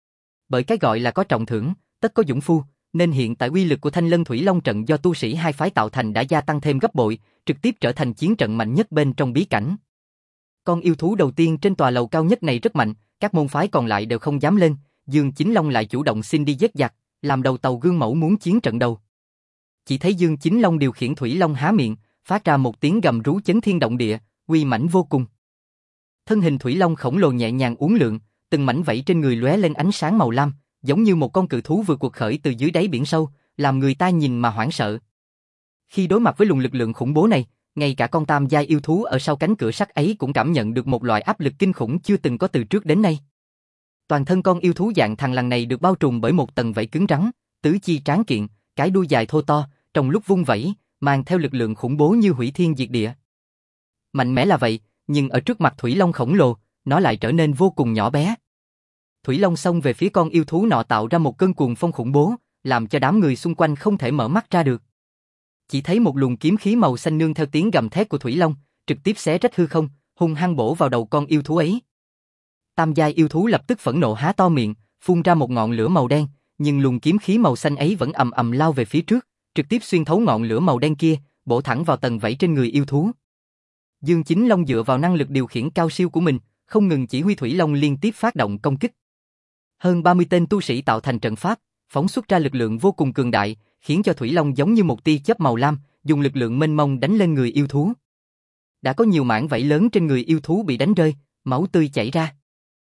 Speaker 1: Bởi cái gọi là có trọng thưởng, tất có dũng phu, nên hiện tại uy lực của Thanh Lân Thủy Long trận do tu sĩ hai phái tạo thành đã gia tăng thêm gấp bội, trực tiếp trở thành chiến trận mạnh nhất bên trong bí cảnh. Con yêu thú đầu tiên trên tòa lầu cao nhất này rất mạnh, các môn phái còn lại đều không dám lên, Dương Chính Long lại chủ động xin đi giết giặc, làm đầu tàu gương mẫu muốn chiến trận đầu. Chỉ thấy Dương Chính Long điều khiển Thủy Long há miệng, phát ra một tiếng gầm rú chấn thiên động địa, uy mãnh vô cùng. Thân hình Thủy Long khổng lồ nhẹ nhàng uốn lượn, từng mảnh vảy trên người lóe lên ánh sáng màu lam, giống như một con cự thú vừa cuộc khởi từ dưới đáy biển sâu, làm người ta nhìn mà hoảng sợ. Khi đối mặt với luồng lực lượng khủng bố này, ngay cả con tam giai yêu thú ở sau cánh cửa sắt ấy cũng cảm nhận được một loại áp lực kinh khủng chưa từng có từ trước đến nay. Toàn thân con yêu thú dạng thằn lằn này được bao trùm bởi một tầng vảy cứng rắn, tứ chi tráng kiện, cái đuôi dài thô to, trong lúc vung vẩy, mang theo lực lượng khủng bố như hủy thiên diệt địa. Mạnh mẽ là vậy, nhưng ở trước mặt Thủy Long khổng lồ, nó lại trở nên vô cùng nhỏ bé. Thủy Long xông về phía con yêu thú nọ tạo ra một cơn cuồng phong khủng bố, làm cho đám người xung quanh không thể mở mắt ra được. Chỉ thấy một luồng kiếm khí màu xanh nương theo tiếng gầm thét của Thủy Long, trực tiếp xé rách hư không, hung hăng bổ vào đầu con yêu thú ấy. Tam giai yêu thú lập tức phẫn nộ há to miệng, phun ra một ngọn lửa màu đen, nhưng luồng kiếm khí màu xanh ấy vẫn ầm ầm lao về phía trước, trực tiếp xuyên thấu ngọn lửa màu đen kia, bổ thẳng vào tầng vảy trên người yêu thú. Dương Chính Long dựa vào năng lực điều khiển cao siêu của mình, không ngừng chỉ huy Thủy Long liên tiếp phát động công kích. Hơn ba mươi tên tu sĩ tạo thành trận pháp, phóng xuất ra lực lượng vô cùng cường đại, khiến cho Thủy Long giống như một tia chớp màu lam, dùng lực lượng mênh mông đánh lên người yêu thú. Đã có nhiều mảng vảy lớn trên người yêu thú bị đánh rơi, máu tươi chảy ra.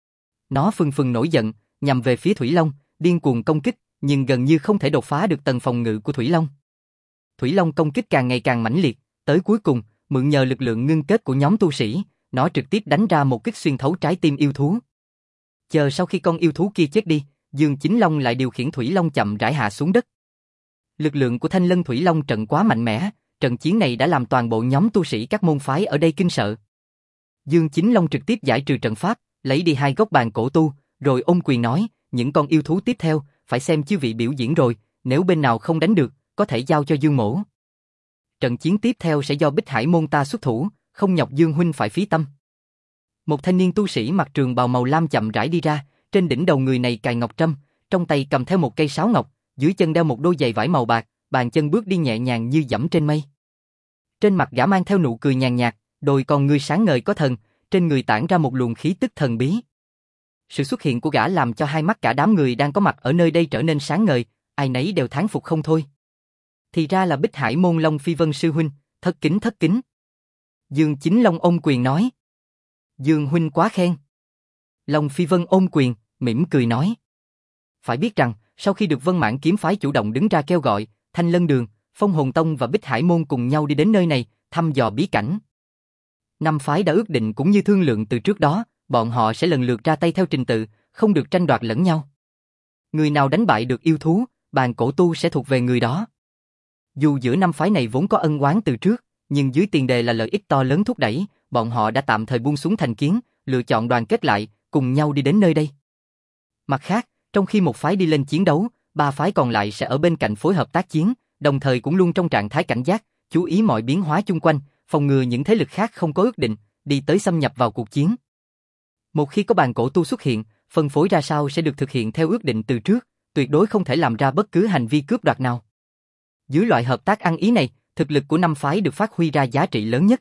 Speaker 1: Nó phừng phừng nổi giận, nhằm về phía Thủy Long, điên cuồng công kích, nhưng gần như không thể đột phá được tầng phòng ngự của Thủy Long. Thủy Long công kích càng ngày càng mãnh liệt, tới cuối cùng, mượn nhờ lực lượng ngưng kết của nhóm tu sĩ, nó trực tiếp đánh ra một kích xuyên thấu trái tim yêu thú. Chờ sau khi con yêu thú kia chết đi, Dương Chính Long lại điều khiển Thủy Long chậm rãi hạ xuống đất. Lực lượng của Thanh Lân Thủy Long trận quá mạnh mẽ, trận chiến này đã làm toàn bộ nhóm tu sĩ các môn phái ở đây kinh sợ. Dương Chính Long trực tiếp giải trừ trận pháp, lấy đi hai gốc bàn cổ tu, rồi ôm quyền nói, những con yêu thú tiếp theo, phải xem chư vị biểu diễn rồi, nếu bên nào không đánh được, có thể giao cho Dương Mỗ. Trận chiến tiếp theo sẽ do Bích Hải môn ta xuất thủ, không nhọc Dương huynh phải phí tâm. Một thanh niên tu sĩ mặc trường bào màu lam chậm rãi đi ra, trên đỉnh đầu người này cài ngọc trâm, trong tay cầm theo một cây sáo ngọc, dưới chân đeo một đôi giày vải màu bạc, bàn chân bước đi nhẹ nhàng như dẫm trên mây. Trên mặt gã mang theo nụ cười nhàn nhạt, đôi con ngươi sáng ngời có thần, trên người tản ra một luồng khí tức thần bí. Sự xuất hiện của gã làm cho hai mắt cả đám người đang có mặt ở nơi đây trở nên sáng ngời, ai nấy đều thán phục không thôi. Thì ra là Bích Hải môn Long Phi Vân sư huynh, thất kính thất kính. Dương Chính Long ôm quyền nói. Dương huynh quá khen. Long Phi Vân ôm quyền, mỉm cười nói. Phải biết rằng, sau khi được Vân Mãn kiếm phái chủ động đứng ra kêu gọi, Thanh Lân Đường, Phong Hồn Tông và Bích Hải môn cùng nhau đi đến nơi này, thăm dò bí cảnh. Năm phái đã ước định cũng như thương lượng từ trước đó, bọn họ sẽ lần lượt ra tay theo trình tự, không được tranh đoạt lẫn nhau. Người nào đánh bại được yêu thú, bàn cổ tu sẽ thuộc về người đó. Dù giữa năm phái này vốn có ân oán từ trước, nhưng dưới tiền đề là lợi ích to lớn thúc đẩy, bọn họ đã tạm thời buông xuống thành kiến, lựa chọn đoàn kết lại, cùng nhau đi đến nơi đây. Mặt khác, trong khi một phái đi lên chiến đấu, ba phái còn lại sẽ ở bên cạnh phối hợp tác chiến, đồng thời cũng luôn trong trạng thái cảnh giác, chú ý mọi biến hóa chung quanh, phòng ngừa những thế lực khác không có ước định, đi tới xâm nhập vào cuộc chiến. Một khi có bàn cổ tu xuất hiện, phân phối ra sao sẽ được thực hiện theo ước định từ trước, tuyệt đối không thể làm ra bất cứ hành vi cướp đoạt nào. Dưới loại hợp tác ăn ý này, thực lực của năm phái được phát huy ra giá trị lớn nhất.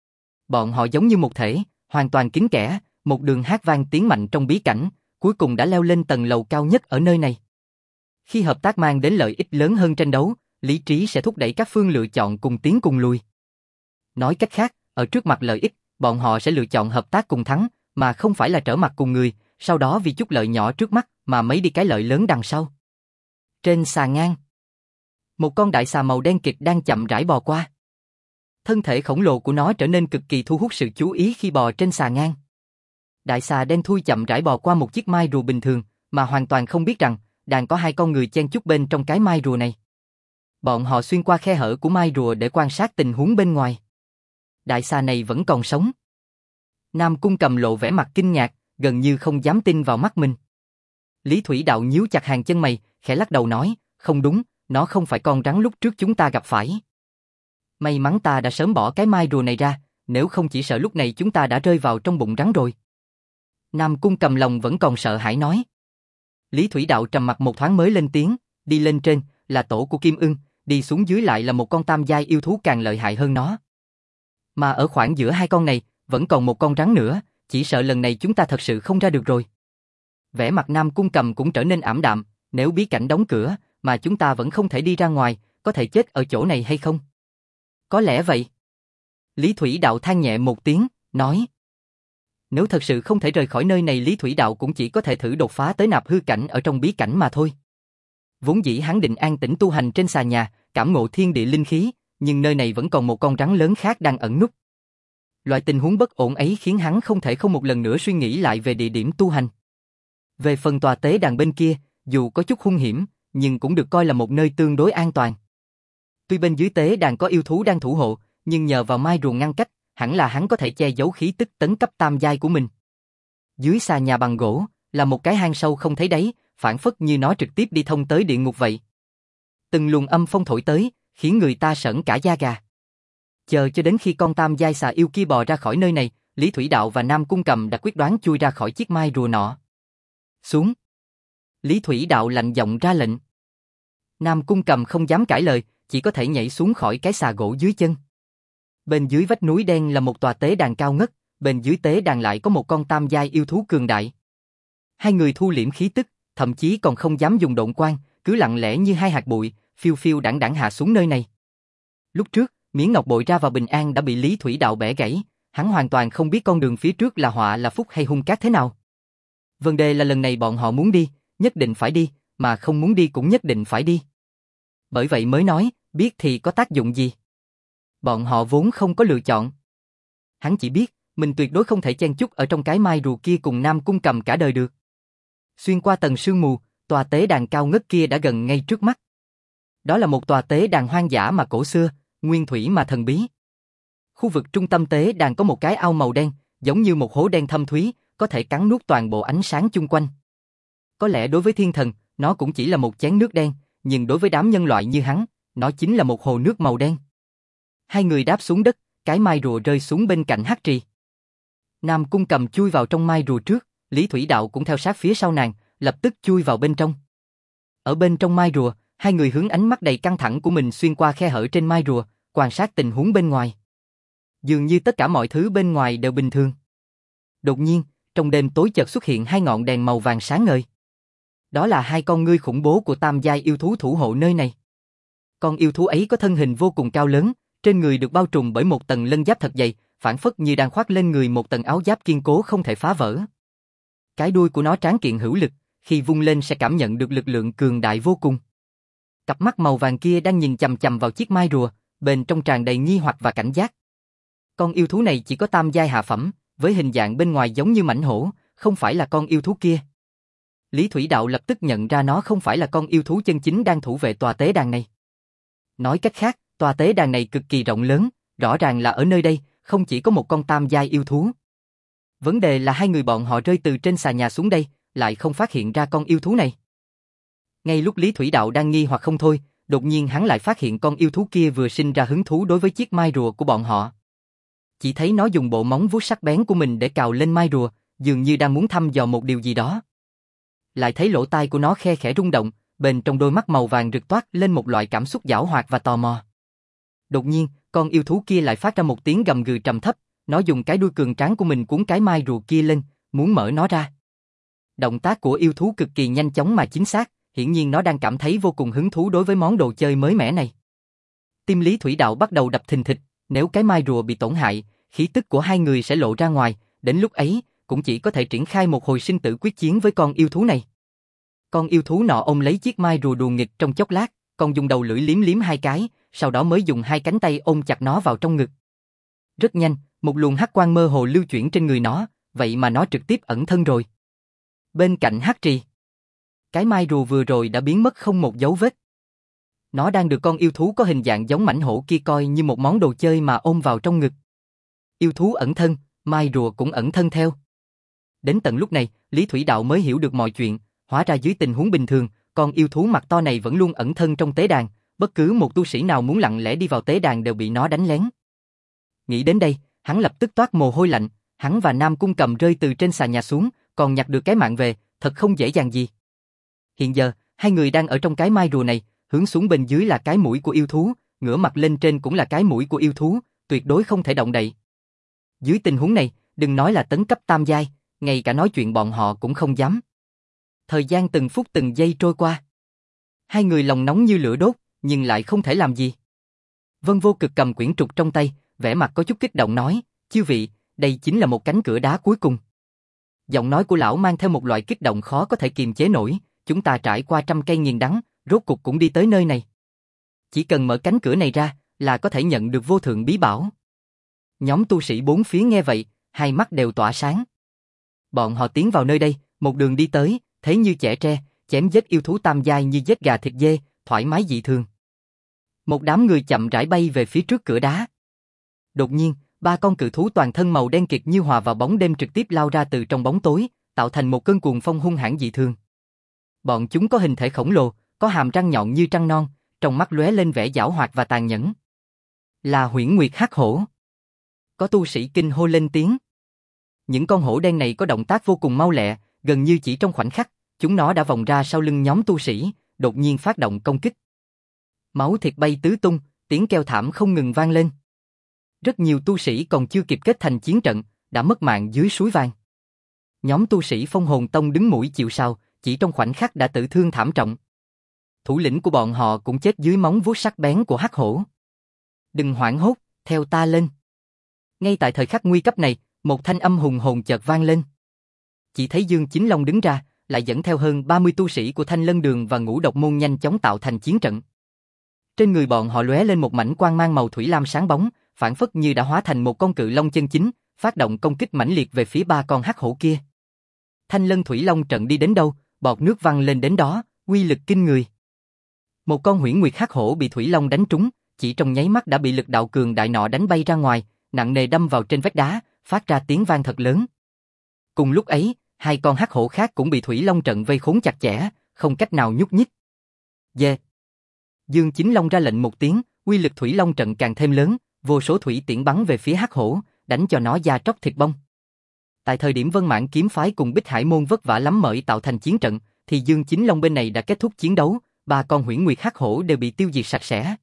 Speaker 1: Bọn họ giống như một thể, hoàn toàn kín kẽ, một đường hát vang tiến mạnh trong bí cảnh, cuối cùng đã leo lên tầng lầu cao nhất ở nơi này. Khi hợp tác mang đến lợi ích lớn hơn tranh đấu, lý trí sẽ thúc đẩy các phương lựa chọn cùng tiến cùng lùi. Nói cách khác, ở trước mặt lợi ích, bọn họ sẽ lựa chọn hợp tác cùng thắng, mà không phải là trở mặt cùng người, sau đó vì chút lợi nhỏ trước mắt mà mấy đi cái lợi lớn đằng sau. Trên xà ngang, một con đại xà màu đen kịt đang chậm rãi bò qua. Thân thể khổng lồ của nó trở nên cực kỳ thu hút sự chú ý khi bò trên xà ngang. Đại xà đen thui chậm rãi bò qua một chiếc mai rùa bình thường, mà hoàn toàn không biết rằng, đang có hai con người chen chúc bên trong cái mai rùa này. Bọn họ xuyên qua khe hở của mai rùa để quan sát tình huống bên ngoài. Đại xà này vẫn còn sống. Nam Cung Cầm lộ vẻ mặt kinh ngạc, gần như không dám tin vào mắt mình. Lý Thủy Đạo nhíu chặt hàng chân mày, khẽ lắc đầu nói, không đúng, nó không phải con rắn lúc trước chúng ta gặp phải. May mắn ta đã sớm bỏ cái mai rùa này ra, nếu không chỉ sợ lúc này chúng ta đã rơi vào trong bụng rắn rồi. Nam Cung Cầm lòng vẫn còn sợ hãi nói. Lý Thủy Đạo trầm mặt một thoáng mới lên tiếng, đi lên trên là tổ của Kim Ưng, đi xuống dưới lại là một con tam giai yêu thú càng lợi hại hơn nó. Mà ở khoảng giữa hai con này, vẫn còn một con rắn nữa, chỉ sợ lần này chúng ta thật sự không ra được rồi. Vẻ mặt Nam Cung Cầm cũng trở nên ảm đạm, nếu bí cảnh đóng cửa, mà chúng ta vẫn không thể đi ra ngoài, có thể chết ở chỗ này hay không? Có lẽ vậy. Lý Thủy Đạo than nhẹ một tiếng, nói. Nếu thật sự không thể rời khỏi nơi này, Lý Thủy Đạo cũng chỉ có thể thử đột phá tới nạp hư cảnh ở trong bí cảnh mà thôi. Vốn dĩ hắn định an tĩnh tu hành trên xà nhà, cảm ngộ thiên địa linh khí, nhưng nơi này vẫn còn một con rắn lớn khác đang ẩn núp. Loại tình huống bất ổn ấy khiến hắn không thể không một lần nữa suy nghĩ lại về địa điểm tu hành. Về phần tòa tế đàn bên kia, dù có chút hung hiểm, nhưng cũng được coi là một nơi tương đối an toàn. Tuy bên dưới tế đàn có yêu thú đang thủ hộ, nhưng nhờ vào mai rùa ngăn cách, hẳn là hắn có thể che giấu khí tức tấn cấp tam giai của mình. Dưới xà nhà bằng gỗ, là một cái hang sâu không thấy đáy, phản phất như nó trực tiếp đi thông tới địa ngục vậy. Từng luồng âm phong thổi tới, khiến người ta sởn cả da gà. Chờ cho đến khi con tam giai xà yêu kia bò ra khỏi nơi này, Lý Thủy Đạo và Nam Cung Cầm đã quyết đoán chui ra khỏi chiếc mai rùa nọ. Xuống. Lý Thủy Đạo lạnh giọng ra lệnh. Nam Cung Cầm không dám cãi lời, chỉ có thể nhảy xuống khỏi cái xà gỗ dưới chân. Bên dưới vách núi đen là một tòa tế đàn cao ngất, bên dưới tế đàn lại có một con tam giai yêu thú cường đại. Hai người thu liễm khí tức, thậm chí còn không dám dùng độn quang, cứ lặng lẽ như hai hạt bụi, phiêu phiêu đãng đãng hạ xuống nơi này. Lúc trước, miếng ngọc bội ra vào bình an đã bị Lý Thủy Đạo bẻ gãy, hắn hoàn toàn không biết con đường phía trước là họa là phúc hay hung cát thế nào. Vấn đề là lần này bọn họ muốn đi, nhất định phải đi, mà không muốn đi cũng nhất định phải đi. Bởi vậy mới nói, biết thì có tác dụng gì. Bọn họ vốn không có lựa chọn. Hắn chỉ biết, mình tuyệt đối không thể chen chúc ở trong cái mai rùa kia cùng Nam Cung Cầm cả đời được. Xuyên qua tầng sương mù, tòa tế đàn cao ngất kia đã gần ngay trước mắt. Đó là một tòa tế đàn hoang dã mà cổ xưa, nguyên thủy mà thần bí. Khu vực trung tâm tế đàn có một cái ao màu đen, giống như một hố đen thâm thúy, có thể cắn nuốt toàn bộ ánh sáng chung quanh. Có lẽ đối với thiên thần, nó cũng chỉ là một chén nước đen, nhưng đối với đám nhân loại như hắn, nó chính là một hồ nước màu đen. Hai người đáp xuống đất, cái mai rùa rơi xuống bên cạnh Hắc Trì. Nam Cung Cầm chui vào trong mai rùa trước, Lý Thủy Đạo cũng theo sát phía sau nàng, lập tức chui vào bên trong. Ở bên trong mai rùa, hai người hướng ánh mắt đầy căng thẳng của mình xuyên qua khe hở trên mai rùa, quan sát tình huống bên ngoài. Dường như tất cả mọi thứ bên ngoài đều bình thường. Đột nhiên, trong đêm tối chợt xuất hiện hai ngọn đèn màu vàng sáng ngời. Đó là hai con ngươi khủng bố của tam giai yêu thú thủ hộ nơi này. Con yêu thú ấy có thân hình vô cùng cao lớn, trên người được bao trùm bởi một tầng lân giáp thật dày, phảng phất như đang khoác lên người một tầng áo giáp kiên cố không thể phá vỡ. Cái đuôi của nó tráng kiện hữu lực, khi vung lên sẽ cảm nhận được lực lượng cường đại vô cùng. Cặp mắt màu vàng kia đang nhìn chằm chằm vào chiếc mai rùa, bên trong tràn đầy nghi hoặc và cảnh giác. Con yêu thú này chỉ có tam giai hạ phẩm, với hình dạng bên ngoài giống như mãnh hổ, không phải là con yêu thú kia. Lý Thủy Đạo lập tức nhận ra nó không phải là con yêu thú chân chính đang thủ vệ tòa tế đàn này. Nói cách khác, tòa tế đàn này cực kỳ rộng lớn, rõ ràng là ở nơi đây, không chỉ có một con tam giai yêu thú. Vấn đề là hai người bọn họ rơi từ trên xà nhà xuống đây, lại không phát hiện ra con yêu thú này. Ngay lúc Lý Thủy Đạo đang nghi hoặc không thôi, đột nhiên hắn lại phát hiện con yêu thú kia vừa sinh ra hứng thú đối với chiếc mai rùa của bọn họ. Chỉ thấy nó dùng bộ móng vuốt sắc bén của mình để cào lên mai rùa, dường như đang muốn thăm dò một điều gì đó. Lại thấy lỗ tai của nó khe khẽ rung động, bên trong đôi mắt màu vàng rực toát lên một loại cảm xúc giảo hoạt và tò mò. Đột nhiên, con yêu thú kia lại phát ra một tiếng gầm gừ trầm thấp, nó dùng cái đuôi cường tráng của mình cuốn cái mai rùa kia lên, muốn mở nó ra. Động tác của yêu thú cực kỳ nhanh chóng mà chính xác, hiển nhiên nó đang cảm thấy vô cùng hứng thú đối với món đồ chơi mới mẻ này. Tim Lý Thủy Đạo bắt đầu đập thình thịch, nếu cái mai rùa bị tổn hại, khí tức của hai người sẽ lộ ra ngoài, đến lúc ấy, cũng chỉ có thể triển khai một hồi sinh tử quyết chiến với con yêu thú này. Con yêu thú nọ ôm lấy chiếc mai rùa đùa nghịch trong chốc lát, còn dùng đầu lưỡi liếm liếm hai cái, sau đó mới dùng hai cánh tay ôm chặt nó vào trong ngực. Rất nhanh, một luồng hắc quang mơ hồ lưu chuyển trên người nó, vậy mà nó trực tiếp ẩn thân rồi. Bên cạnh Hắc Trì, cái mai rùa vừa rồi đã biến mất không một dấu vết. Nó đang được con yêu thú có hình dạng giống mãnh hổ kia coi như một món đồ chơi mà ôm vào trong ngực. Yêu thú ẩn thân, mai rùa cũng ẩn thân theo. Đến tận lúc này, Lý Thủy Đạo mới hiểu được mọi chuyện, hóa ra dưới tình huống bình thường, con yêu thú mặt to này vẫn luôn ẩn thân trong tế đàn, bất cứ một tu sĩ nào muốn lặng lẽ đi vào tế đàn đều bị nó đánh lén. Nghĩ đến đây, hắn lập tức toát mồ hôi lạnh, hắn và Nam Cung Cầm rơi từ trên xà nhà xuống, còn nhặt được cái mạng về, thật không dễ dàng gì. Hiện giờ, hai người đang ở trong cái mai rùa này, hướng xuống bên dưới là cái mũi của yêu thú, ngửa mặt lên trên cũng là cái mũi của yêu thú, tuyệt đối không thể động đậy. Dưới tình huống này, đừng nói là tấn cấp tam giai, ngay cả nói chuyện bọn họ cũng không dám. Thời gian từng phút từng giây trôi qua. Hai người lòng nóng như lửa đốt, nhưng lại không thể làm gì. Vân Vô Cực cầm quyển trục trong tay, vẻ mặt có chút kích động nói, chư vị, đây chính là một cánh cửa đá cuối cùng. Giọng nói của lão mang theo một loại kích động khó có thể kiềm chế nổi, chúng ta trải qua trăm cây nghiền đắng, rốt cục cũng đi tới nơi này. Chỉ cần mở cánh cửa này ra, là có thể nhận được vô thượng bí bảo. Nhóm tu sĩ bốn phía nghe vậy, hai mắt đều tỏa sáng. Bọn họ tiến vào nơi đây, một đường đi tới, thế như chẻ tre, chém giết yêu thú tam giai như giết gà thịt dê, thoải mái dị thường. Một đám người chậm rãi bay về phía trước cửa đá. Đột nhiên, ba con cự thú toàn thân màu đen kịt như hòa vào bóng đêm trực tiếp lao ra từ trong bóng tối, tạo thành một cơn cuồng phong hung hãn dị thường. Bọn chúng có hình thể khổng lồ, có hàm răng nhọn như trăng non, trong mắt lóe lên vẻ giảo hoạt và tàn nhẫn. Là Huyễn Nguyệt Hắc Hổ. Có tu sĩ kinh hô lên tiếng. Những con hổ đen này có động tác vô cùng mau lẹ, gần như chỉ trong khoảnh khắc, chúng nó đã vòng ra sau lưng nhóm tu sĩ, đột nhiên phát động công kích. Máu thịt bay tứ tung, tiếng kêu thảm không ngừng vang lên. Rất nhiều tu sĩ còn chưa kịp kết thành chiến trận, đã mất mạng dưới suối vàng. Nhóm tu sĩ Phong Hồn Tông đứng mũi chịu sào, chỉ trong khoảnh khắc đã tử thương thảm trọng. Thủ lĩnh của bọn họ cũng chết dưới móng vuốt sắc bén của hắc hổ. Đừng hoảng hốt, theo ta lên. Ngay tại thời khắc nguy cấp này, một thanh âm hùng hồn chợt vang lên. Chỉ thấy Dương Chính Long đứng ra, lại dẫn theo hơn ba mươi tu sĩ của Thanh Lân Đường và Ngũ Độc Môn nhanh chóng tạo thành chiến trận. Trên người bọn họ lóe lên một mảnh quang mang màu thủy lam sáng bóng, phản phất như đã hóa thành một con cự long chân chính, phát động công kích mãnh liệt về phía ba con hắc hổ kia. Thanh Lân Thủy Long trận đi đến đâu, bọt nước văng lên đến đó, uy lực kinh người. Một con Huyễn Nguyệt hắc hổ bị Thủy Long đánh trúng, chỉ trong nháy mắt đã bị lực đạo cường đại nọ đánh bay ra ngoài, nặng nề đâm vào trên vách đá, phát ra tiếng vang thật lớn. Cùng lúc ấy, hai con hắc hổ khác cũng bị Thủy Long trận vây khốn chặt chẽ, không cách nào nhúc nhích. Dê! Dương Chính Long ra lệnh một tiếng, uy lực Thủy Long trận càng thêm lớn, vô số thủy tiễn bắn về phía hắc hổ, đánh cho nó da tróc thịt bong. Tại thời điểm Vân Mãn kiếm phái cùng Bích Hải môn vất vả lắm mới tạo thành chiến trận, thì Dương Chính Long bên này đã kết thúc chiến đấu, ba con Huyễn Nguyệt hắc hổ đều bị tiêu diệt sạch sẽ.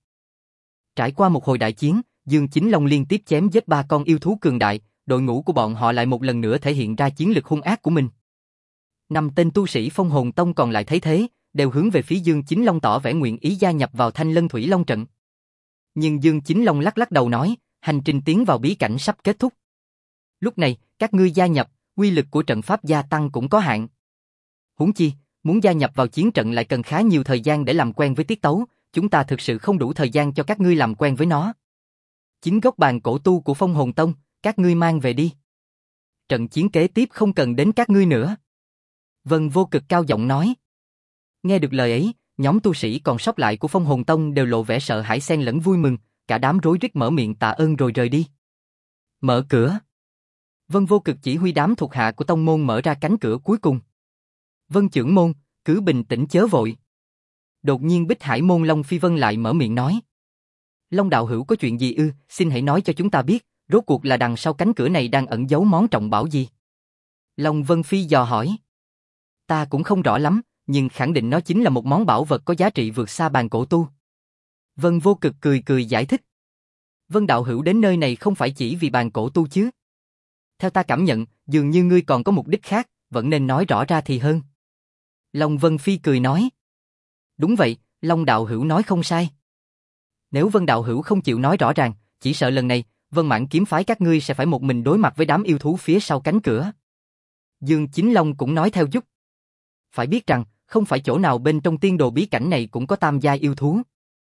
Speaker 1: Trải qua một hồi đại chiến, Dương Chính Long liên tiếp chém giết ba con yêu thú cường đại, đội ngũ của bọn họ lại một lần nữa thể hiện ra chiến lực hung ác của mình. Năm tên tu sĩ Phong Hồn Tông còn lại thấy thế, đều hướng về phía Dương Chính Long tỏ vẻ nguyện ý gia nhập vào Thanh Lân Thủy Long trận. Nhưng Dương Chính Long lắc lắc đầu nói, hành trình tiến vào bí cảnh sắp kết thúc. Lúc này, các ngươi gia nhập, uy lực của trận pháp gia tăng cũng có hạn. Huống chi, muốn gia nhập vào chiến trận lại cần khá nhiều thời gian để làm quen với tiết tấu, chúng ta thực sự không đủ thời gian cho các ngươi làm quen với nó. Chính gốc bàn cổ tu của Phong Hồn Tông, các ngươi mang về đi. Trận chiến kế tiếp không cần đến các ngươi nữa. Vân Vô Cực cao giọng nói. Nghe được lời ấy, nhóm tu sĩ còn sót lại của Phong Hồn Tông đều lộ vẻ sợ hãi xen lẫn vui mừng, cả đám rối rít mở miệng tạ ơn rồi rời đi. Mở cửa. Vân Vô Cực chỉ huy đám thuộc hạ của tông môn mở ra cánh cửa cuối cùng. Vân trưởng môn, cứ bình tĩnh chớ vội. Đột nhiên Bích Hải môn Long Phi Vân lại mở miệng nói. Long đạo hữu có chuyện gì ư, xin hãy nói cho chúng ta biết, rốt cuộc là đằng sau cánh cửa này đang ẩn giấu món trọng bảo gì? Long Vân Phi dò hỏi. Ta cũng không rõ lắm, nhưng khẳng định nó chính là một món bảo vật có giá trị vượt xa bàn cổ tu. Vân Vô Cực cười cười giải thích. Vân đạo hữu đến nơi này không phải chỉ vì bàn cổ tu chứ? Theo ta cảm nhận, dường như ngươi còn có mục đích khác, vẫn nên nói rõ ra thì hơn. Long Vân Phi cười nói. Đúng vậy, Long đạo hữu nói không sai. Nếu Vân đạo hữu không chịu nói rõ ràng, chỉ sợ lần này, Vân Mãn kiếm phái các ngươi sẽ phải một mình đối mặt với đám yêu thú phía sau cánh cửa. Dương Chính Long cũng nói theo giúp. Phải biết rằng, không phải chỗ nào bên trong tiên đồ bí cảnh này cũng có tam giai yêu thú.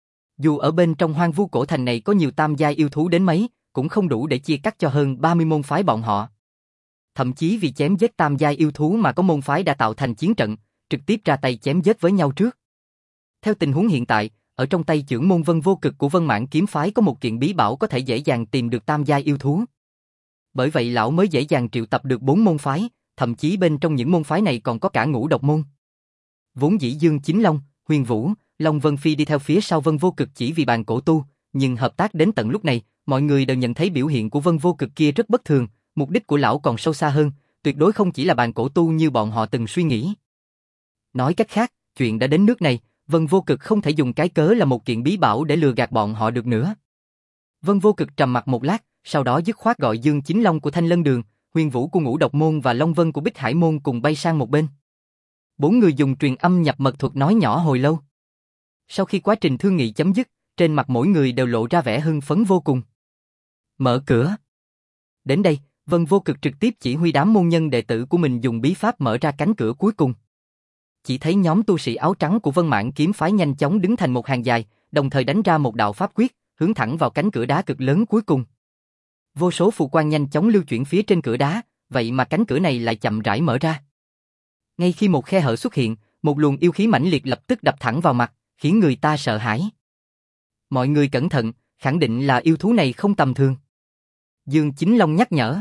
Speaker 1: Dù ở bên trong hoang vu cổ thành này có nhiều tam giai yêu thú đến mấy, cũng không đủ để chia cắt cho hơn ba mươi môn phái bọn họ. Thậm chí vì chém giết tam giai yêu thú mà có môn phái đã tạo thành chiến trận, trực tiếp ra tay chém giết với nhau trước. Theo tình huống hiện tại, ở trong tay trưởng môn Vân Vô Cực của Vân Mãn kiếm phái có một kiện bí bảo có thể dễ dàng tìm được tam giai yêu thú. Bởi vậy lão mới dễ dàng triệu tập được bốn môn phái, thậm chí bên trong những môn phái này còn có cả Ngũ Độc môn. Vốn dĩ Dương Chính Long, Huyền Vũ, Long Vân Phi đi theo phía sau Vân Vô Cực chỉ vì bàn cổ tu, nhưng hợp tác đến tận lúc này, mọi người đều nhận thấy biểu hiện của Vân Vô Cực kia rất bất thường, mục đích của lão còn sâu xa hơn, tuyệt đối không chỉ là bàn cổ tu như bọn họ từng suy nghĩ. Nói cách khác, chuyện đã đến nước này, Vân Vô Cực không thể dùng cái cớ là một kiện bí bảo để lừa gạt bọn họ được nữa. Vân Vô Cực trầm mặc một lát, sau đó dứt khoát gọi Dương Chính Long của Thanh Lân Đường, Huyền Vũ của Ngũ Độc môn và Long Vân của Bích Hải môn cùng bay sang một bên. Bốn người dùng truyền âm nhập mật thuật nói nhỏ hồi lâu. Sau khi quá trình thương nghị chấm dứt, trên mặt mỗi người đều lộ ra vẻ hưng phấn vô cùng. Mở cửa. Đến đây, Vân Vô Cực trực tiếp chỉ huy đám môn nhân đệ tử của mình dùng bí pháp mở ra cánh cửa cuối cùng. Chỉ thấy nhóm tu sĩ áo trắng của Vân Mãn kiếm phái nhanh chóng đứng thành một hàng dài, đồng thời đánh ra một đạo pháp quyết, hướng thẳng vào cánh cửa đá cực lớn cuối cùng. Vô số phù quang nhanh chóng lưu chuyển phía trên cửa đá, vậy mà cánh cửa này lại chậm rãi mở ra. Ngay khi một khe hở xuất hiện, một luồng yêu khí mãnh liệt lập tức đập thẳng vào mặt, khiến người ta sợ hãi. Mọi người cẩn thận, khẳng định là yêu thú này không tầm thường. Dương Chính Long nhắc nhở.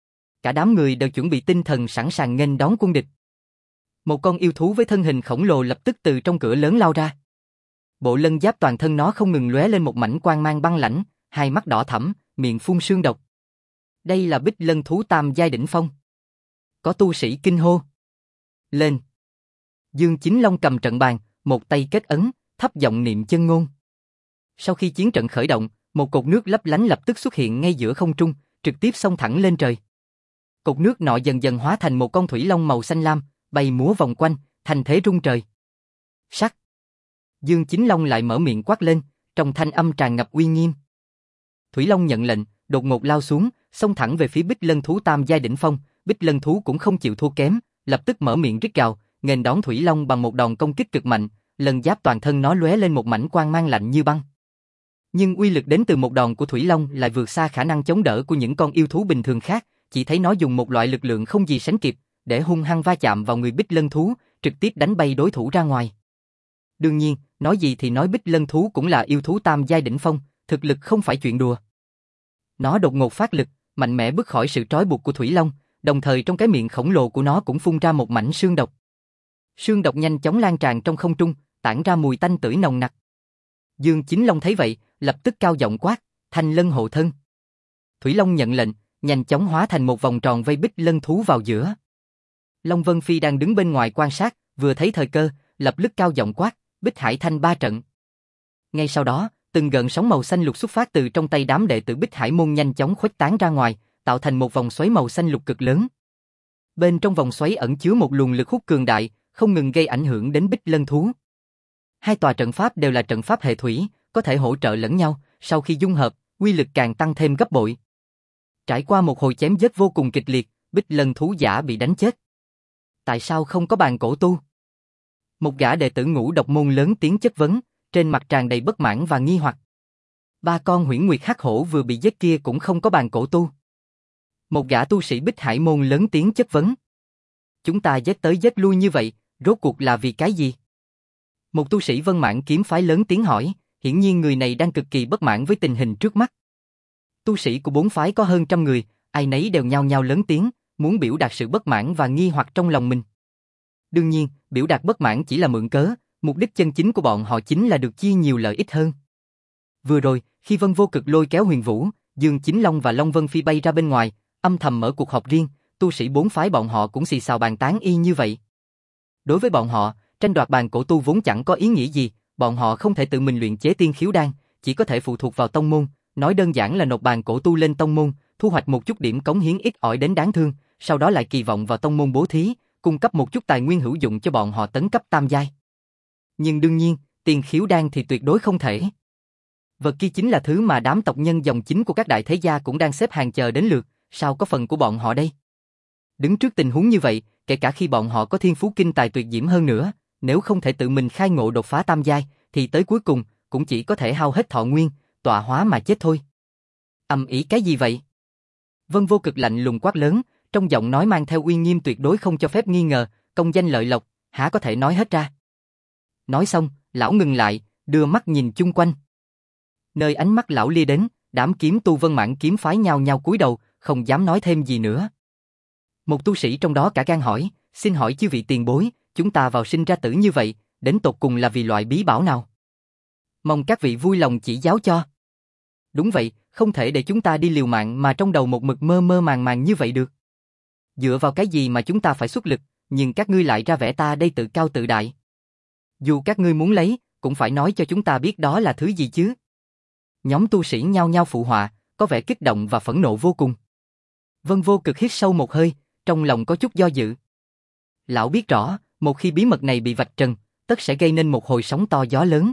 Speaker 1: Cả đám người đều chuẩn bị tinh thần sẵn sàng nghênh đón quân địch. Một con yêu thú với thân hình khổng lồ lập tức từ trong cửa lớn lao ra. Bộ lân giáp toàn thân nó không ngừng lóe lên một mảnh quang mang băng lãnh, hai mắt đỏ thẫm, miệng phun sương độc. Đây là Bích Lân thú tam giai đỉnh phong. Có tu sĩ kinh hô. Lên. Dương Chính Long cầm trận bàn, một tay kết ấn, thấp giọng niệm chân ngôn. Sau khi chiến trận khởi động, một cột nước lấp lánh lập tức xuất hiện ngay giữa không trung, trực tiếp xông thẳng lên trời. Cột nước nọ dần dần hóa thành một con thủy long màu xanh lam, bay múa vòng quanh, thành thế rung trời. Sắc. Dương Chính Long lại mở miệng quát lên, trong thanh âm tràn ngập uy nghiêm. Thủy Long nhận lệnh, đột ngột lao xuống, xông thẳng về phía Bích Lân thú tam giai đỉnh phong. Bích Lân thú cũng không chịu thua kém, lập tức mở miệng rít gào, nghênh đón Thủy Long bằng một đòn công kích cực mạnh, lần giáp toàn thân nó lóe lên một mảnh quang mang lạnh như băng. Nhưng uy lực đến từ một đòn của Thủy Long lại vượt xa khả năng chống đỡ của những con yêu thú bình thường khác, chỉ thấy nó dùng một loại lực lượng không gì sánh kịp, để hung hăng va chạm vào người Bích Lân thú, trực tiếp đánh bay đối thủ ra ngoài. Đương nhiên, nói gì thì nói Bích Lân thú cũng là yêu thú tam giai đỉnh phong, thực lực không phải chuyện đùa. Nó đột ngột phát lực, mạnh mẽ bước khỏi sự trói buộc của Thủy Long, đồng thời trong cái miệng khổng lồ của nó cũng phun ra một mảnh sương độc. Sương độc nhanh chóng lan tràn trong không trung, tản ra mùi tanh tưởi nồng nặc. Dương Chính Long thấy vậy, lập tức cao giọng quát, Thanh Lân hộ thân. Thủy Long nhận lệnh, nhanh chóng hóa thành một vòng tròn vây Bích Lân thú vào giữa. Long Vân Phi đang đứng bên ngoài quan sát, vừa thấy thời cơ, lập tức cao giọng quát, Bích Hải Thanh ba trận. Ngay sau đó, từng gợn sóng màu xanh lục xuất phát từ trong tay đám đệ tử Bích Hải môn nhanh chóng khuếch tán ra ngoài, tạo thành một vòng xoáy màu xanh lục cực lớn. Bên trong vòng xoáy ẩn chứa một luồng lực hút cường đại, không ngừng gây ảnh hưởng đến Bích Lân thú. Hai tòa trận pháp đều là trận pháp hệ thủy, có thể hỗ trợ lẫn nhau, sau khi dung hợp, uy lực càng tăng thêm gấp bội. Trải qua một hồi chém giết vô cùng kịch liệt, Bích Lân thú giả bị đánh chết. Tại sao không có bàn cổ tu? Một gã đệ tử Ngũ Độc môn lớn tiếng chất vấn, trên mặt tràn đầy bất mãn và nghi hoặc. Ba con Huyễn Nguyệt Hắc Hổ vừa bị giết kia cũng không có bàn cổ tu. Một gã tu sĩ Bích Hải môn lớn tiếng chất vấn. Chúng ta giết tới giết lui như vậy, rốt cuộc là vì cái gì? Một tu sĩ Vân Mãn kiếm phái lớn tiếng hỏi, hiển nhiên người này đang cực kỳ bất mãn với tình hình trước mắt. Tu sĩ của bốn phái có hơn trăm người, ai nấy đều nhao nhao lớn tiếng, muốn biểu đạt sự bất mãn và nghi hoặc trong lòng mình. Đương nhiên, biểu đạt bất mãn chỉ là mượn cớ, mục đích chân chính của bọn họ chính là được chia nhiều lợi ích hơn. Vừa rồi, khi Vân Vô Cực lôi kéo Huyền Vũ, Dương Chính Long và Long Vân Phi bay ra bên ngoài, âm thầm mở cuộc họp riêng, tu sĩ bốn phái bọn họ cũng xì xào bàn tán y như vậy. Đối với bọn họ, tranh đoạt bàn cổ tu vốn chẳng có ý nghĩa gì, bọn họ không thể tự mình luyện chế tiên khiếu đan, chỉ có thể phụ thuộc vào tông môn, nói đơn giản là nộp bàn cổ tu lên tông môn, thu hoạch một chút điểm cống hiến ít ỏi đến đáng thương, sau đó lại kỳ vọng vào tông môn bố thí, cung cấp một chút tài nguyên hữu dụng cho bọn họ tấn cấp tam giai. Nhưng đương nhiên, tiên khiếu đan thì tuyệt đối không thể. Vật kia chính là thứ mà đám tộc nhân dòng chính của các đại thế gia cũng đang xếp hàng chờ đến lượt, sao có phần của bọn họ đây? Đứng trước tình huống như vậy, kể cả khi bọn họ có thiên phú kinh tài tuyệt diễm hơn nữa, nếu không thể tự mình khai ngộ đột phá tam giai, thì tới cuối cùng cũng chỉ có thể hao hết thọ nguyên, tọa hóa mà chết thôi. Ầm ĩ cái gì vậy? Vân Vô Cực lạnh lùng quát lớn, trong giọng nói mang theo uy nghiêm tuyệt đối không cho phép nghi ngờ, công danh lợi lộc, há có thể nói hết ra. Nói xong, lão ngừng lại, đưa mắt nhìn chung quanh. Nơi ánh mắt lão lia đến, đám kiếm tu Vân Mãn kiếm phái nhao nhao cúi đầu, không dám nói thêm gì nữa. Một tu sĩ trong đó cả gan hỏi, xin hỏi chư vị tiền bối, chúng ta vào sinh ra tử như vậy, đến tột cùng là vì loại bí bảo nào? Mong các vị vui lòng chỉ giáo cho. Đúng vậy, không thể để chúng ta đi liều mạng mà trong đầu một mực mơ mơ màng màng như vậy được. Dựa vào cái gì mà chúng ta phải xuất lực, nhưng các ngươi lại ra vẻ ta đây tự cao tự đại. Dù các ngươi muốn lấy, cũng phải nói cho chúng ta biết đó là thứ gì chứ. Nhóm tu sĩ nhao nhao phụ họa, có vẻ kích động và phẫn nộ vô cùng. Vân Vô Cực hít sâu một hơi, trong lòng có chút do dự. Lão biết rõ, một khi bí mật này bị vạch trần, tất sẽ gây nên một hồi sóng to gió lớn.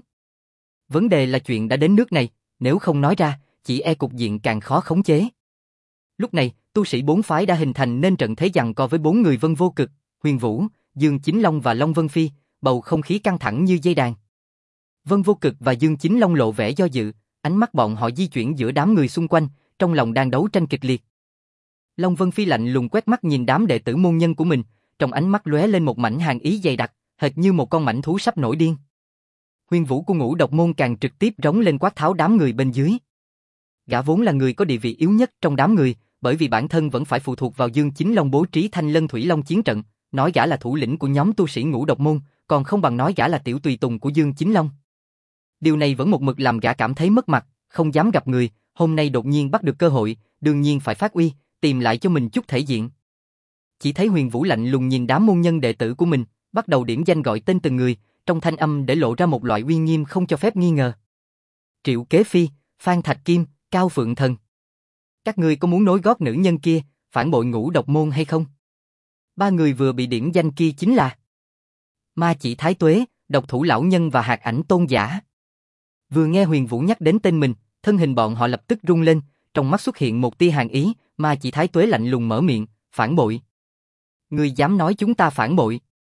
Speaker 1: Vấn đề là chuyện đã đến nước này, nếu không nói ra, chỉ e cục diện càng khó khống chế. Lúc này, tu sĩ bốn phái đã hình thành nên trận thế giằng co với bốn người Vân Vô Cực, Huyền Vũ, Dương Chính Long và Long Vân Phi, bầu không khí căng thẳng như dây đàn. Vân Vô Cực và Dương Chính Long lộ vẻ do dự, ánh mắt bọn họ di chuyển giữa đám người xung quanh, trong lòng đang đấu tranh kịch liệt. Long Vân Phi lạnh lùng quét mắt nhìn đám đệ tử môn nhân của mình, trong ánh mắt lóe lên một mảnh hàn ý dày đặc, hệt như một con mãnh thú sắp nổi điên. Huyền Vũ của Ngũ Độc môn càng trực tiếp rống lên quát tháo đám người bên dưới. Gã vốn là người có địa vị yếu nhất trong đám người, bởi vì bản thân vẫn phải phụ thuộc vào Dương Chính Long bố trí Thanh Lân Thủy Long chiến trận, nói gã là thủ lĩnh của nhóm tu sĩ Ngũ Độc môn, còn không bằng nói gã là tiểu tùy tùng của Dương Chính Long. Điều này vẫn một mực làm gã cảm thấy mất mặt, không dám gặp người, hôm nay đột nhiên bắt được cơ hội, đương nhiên phải phát uy, tìm lại cho mình chút thể diện. Chỉ thấy Huyền Vũ lạnh lùng nhìn đám môn nhân đệ tử của mình, bắt đầu điểm danh gọi tên từng người, trong thanh âm để lộ ra một loại uy nghiêm không cho phép nghi ngờ. Triệu Kế Phi, Phan Thạch Kim, Cao Phượng Thần. Các ngươi có muốn nối gót nữ nhân kia, phản bội Ngũ Độc môn hay không? Ba người vừa bị điểm danh kia chính là Ma Chỉ Thái Tuế, Độc Thủ Lão Nhân và Hạt Ảnh Tôn Giả. Vừa nghe Huyền Vũ nhắc đến tên mình, thân hình bọn họ lập tức rung lên, trong mắt xuất hiện một tia hàn ý, mà chỉ Thái Tuế lạnh lùng mở miệng, phản bội. Ngươi dám nói chúng ta phản bội?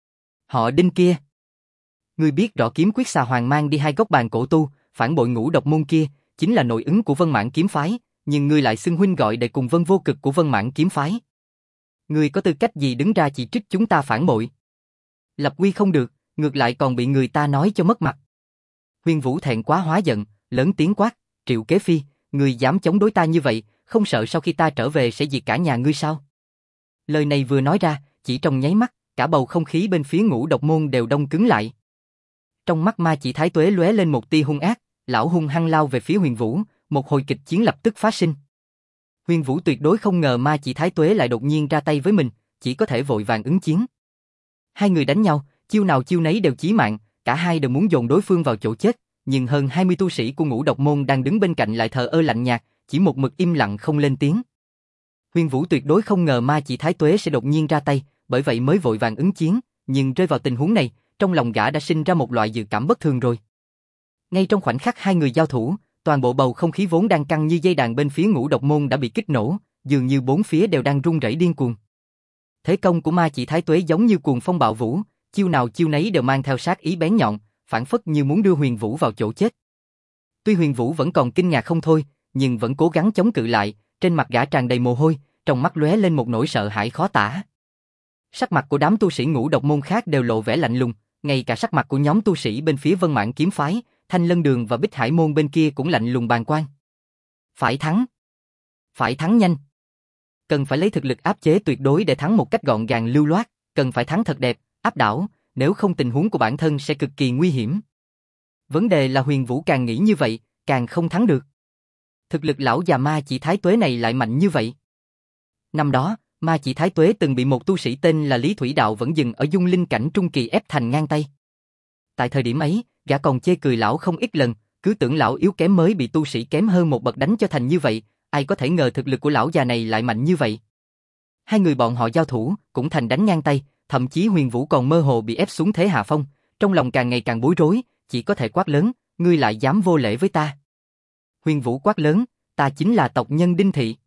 Speaker 1: Họ Đinh kia. Ngươi biết rõ kiếm quyết xà hoàng mang đi hai gốc bàn cổ tu, phản bội ngũ độc môn kia, chính là nội ứng của Vân Mãn kiếm phái, nhưng ngươi lại xưng huynh gọi đệ cùng Vân Vô Cực của Vân Mãn kiếm phái. Ngươi có tư cách gì đứng ra chỉ trích chúng ta phản bội? Lập uy không được, ngược lại còn bị người ta nói cho mất mặt. Huyền Vũ thẹn quá hóa giận, lớn tiếng quát, Triệu Kế Phi, ngươi dám chống đối ta như vậy, không sợ sau khi ta trở về sẽ diệt cả nhà ngươi sao? Lời này vừa nói ra, chỉ trong nháy mắt, cả bầu không khí bên phía ngũ độc môn đều đông cứng lại. Trong mắt Ma Chỉ Thái Tuế lóe lên một tia hung ác, lão hung hăng lao về phía Huyền Vũ, một hồi kịch chiến lập tức phát sinh. Huyền Vũ tuyệt đối không ngờ Ma Chỉ Thái Tuế lại đột nhiên ra tay với mình, chỉ có thể vội vàng ứng chiến. Hai người đánh nhau, chiêu nào chiêu nấy đều chí mạng, cả hai đều muốn dồn đối phương vào chỗ chết, nhưng hơn hai mươi tu sĩ của ngũ độc môn đang đứng bên cạnh lại thờ ơ lạnh nhạt, chỉ một mực im lặng không lên tiếng. Huyền Vũ tuyệt đối không ngờ Ma Chỉ Thái Tuế sẽ đột nhiên ra tay, bởi vậy mới vội vàng ứng chiến, nhưng rơi vào tình huống này, trong lòng gã đã sinh ra một loại dự cảm bất thường rồi. Ngay trong khoảnh khắc hai người giao thủ, toàn bộ bầu không khí vốn đang căng như dây đàn bên phía ngũ độc môn đã bị kích nổ, dường như bốn phía đều đang rung rẩy điên cuồng. Thế công của Ma Chỉ Thái Tuế giống như cuồng phong bạo vũ, chiêu nào chiêu nấy đều mang theo sát ý bén nhọn, phản phất như muốn đưa Huyền Vũ vào chỗ chết. Tuy Huyền Vũ vẫn còn kinh ngạc không thôi, nhưng vẫn cố gắng chống cự lại, trên mặt gã tràn đầy mồ hôi, trong mắt lóe lên một nỗi sợ hãi khó tả. Sắc mặt của đám tu sĩ ngũ độc môn khác đều lộ vẻ lạnh lùng, ngay cả sắc mặt của nhóm tu sĩ bên phía Vân Mãn kiếm phái, Thanh Lân Đường và Bích Hải môn bên kia cũng lạnh lùng bàng quan. Phải thắng. Phải thắng nhanh. Cần phải lấy thực lực áp chế tuyệt đối để thắng một cách gọn gàng lưu loát, cần phải thắng thật đẹp, áp đảo, nếu không tình huống của bản thân sẽ cực kỳ nguy hiểm. Vấn đề là Huyền Vũ càng nghĩ như vậy, càng không thắng được. Thực lực lão già Ma Chỉ Thái Tuế này lại mạnh như vậy. Năm đó, Ma Chỉ Thái Tuế từng bị một tu sĩ tên là Lý Thủy Đạo vẫn dừng ở dung linh cảnh trung kỳ ép thành ngang tay. Tại thời điểm ấy, gã còn chê cười lão không ít lần, cứ tưởng lão yếu kém mới bị tu sĩ kém hơn một bậc đánh cho thành như vậy, ai có thể ngờ thực lực của lão già này lại mạnh như vậy. Hai người bọn họ giao thủ, cũng thành đánh ngang tay, thậm chí Huyền Vũ còn mơ hồ bị ép xuống thế hạ phong, trong lòng càng ngày càng bối rối, chỉ có thể quát lớn, ngươi lại dám vô lễ với ta. Huyền Vũ quát lớn, ta chính là tộc nhân Đinh Thị.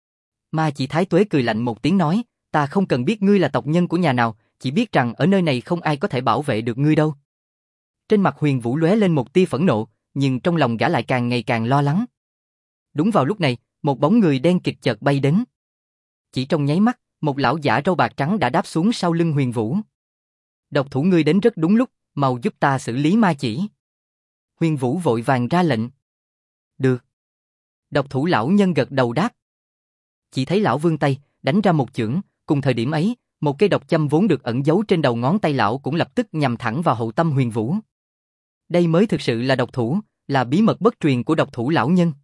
Speaker 1: Ma Chỉ Thái Tuế cười lạnh một tiếng nói, ta không cần biết ngươi là tộc nhân của nhà nào, chỉ biết rằng ở nơi này không ai có thể bảo vệ được ngươi đâu. Trên mặt Huyền Vũ lóe lên một tia phẫn nộ, nhưng trong lòng gã lại càng ngày càng lo lắng. Đúng vào lúc này, một bóng người đen kịt chợt bay đến. Chỉ trong nháy mắt, một lão giả râu bạc trắng đã đáp xuống sau lưng Huyền Vũ. Độc thủ ngươi đến rất đúng lúc, mau giúp ta xử lý Ma Chỉ. Huyền Vũ vội vàng ra lệnh. Được. Độc thủ lão nhân gật đầu đáp. Chỉ thấy lão vươn tay, đánh ra một chưởng, cùng thời điểm ấy, một cây độc châm vốn được ẩn giấu trên đầu ngón tay lão cũng lập tức nhằm thẳng vào hậu tâm Huyền Vũ. Đây mới thực sự là độc thủ, là bí mật bất truyền của độc thủ lão nhân.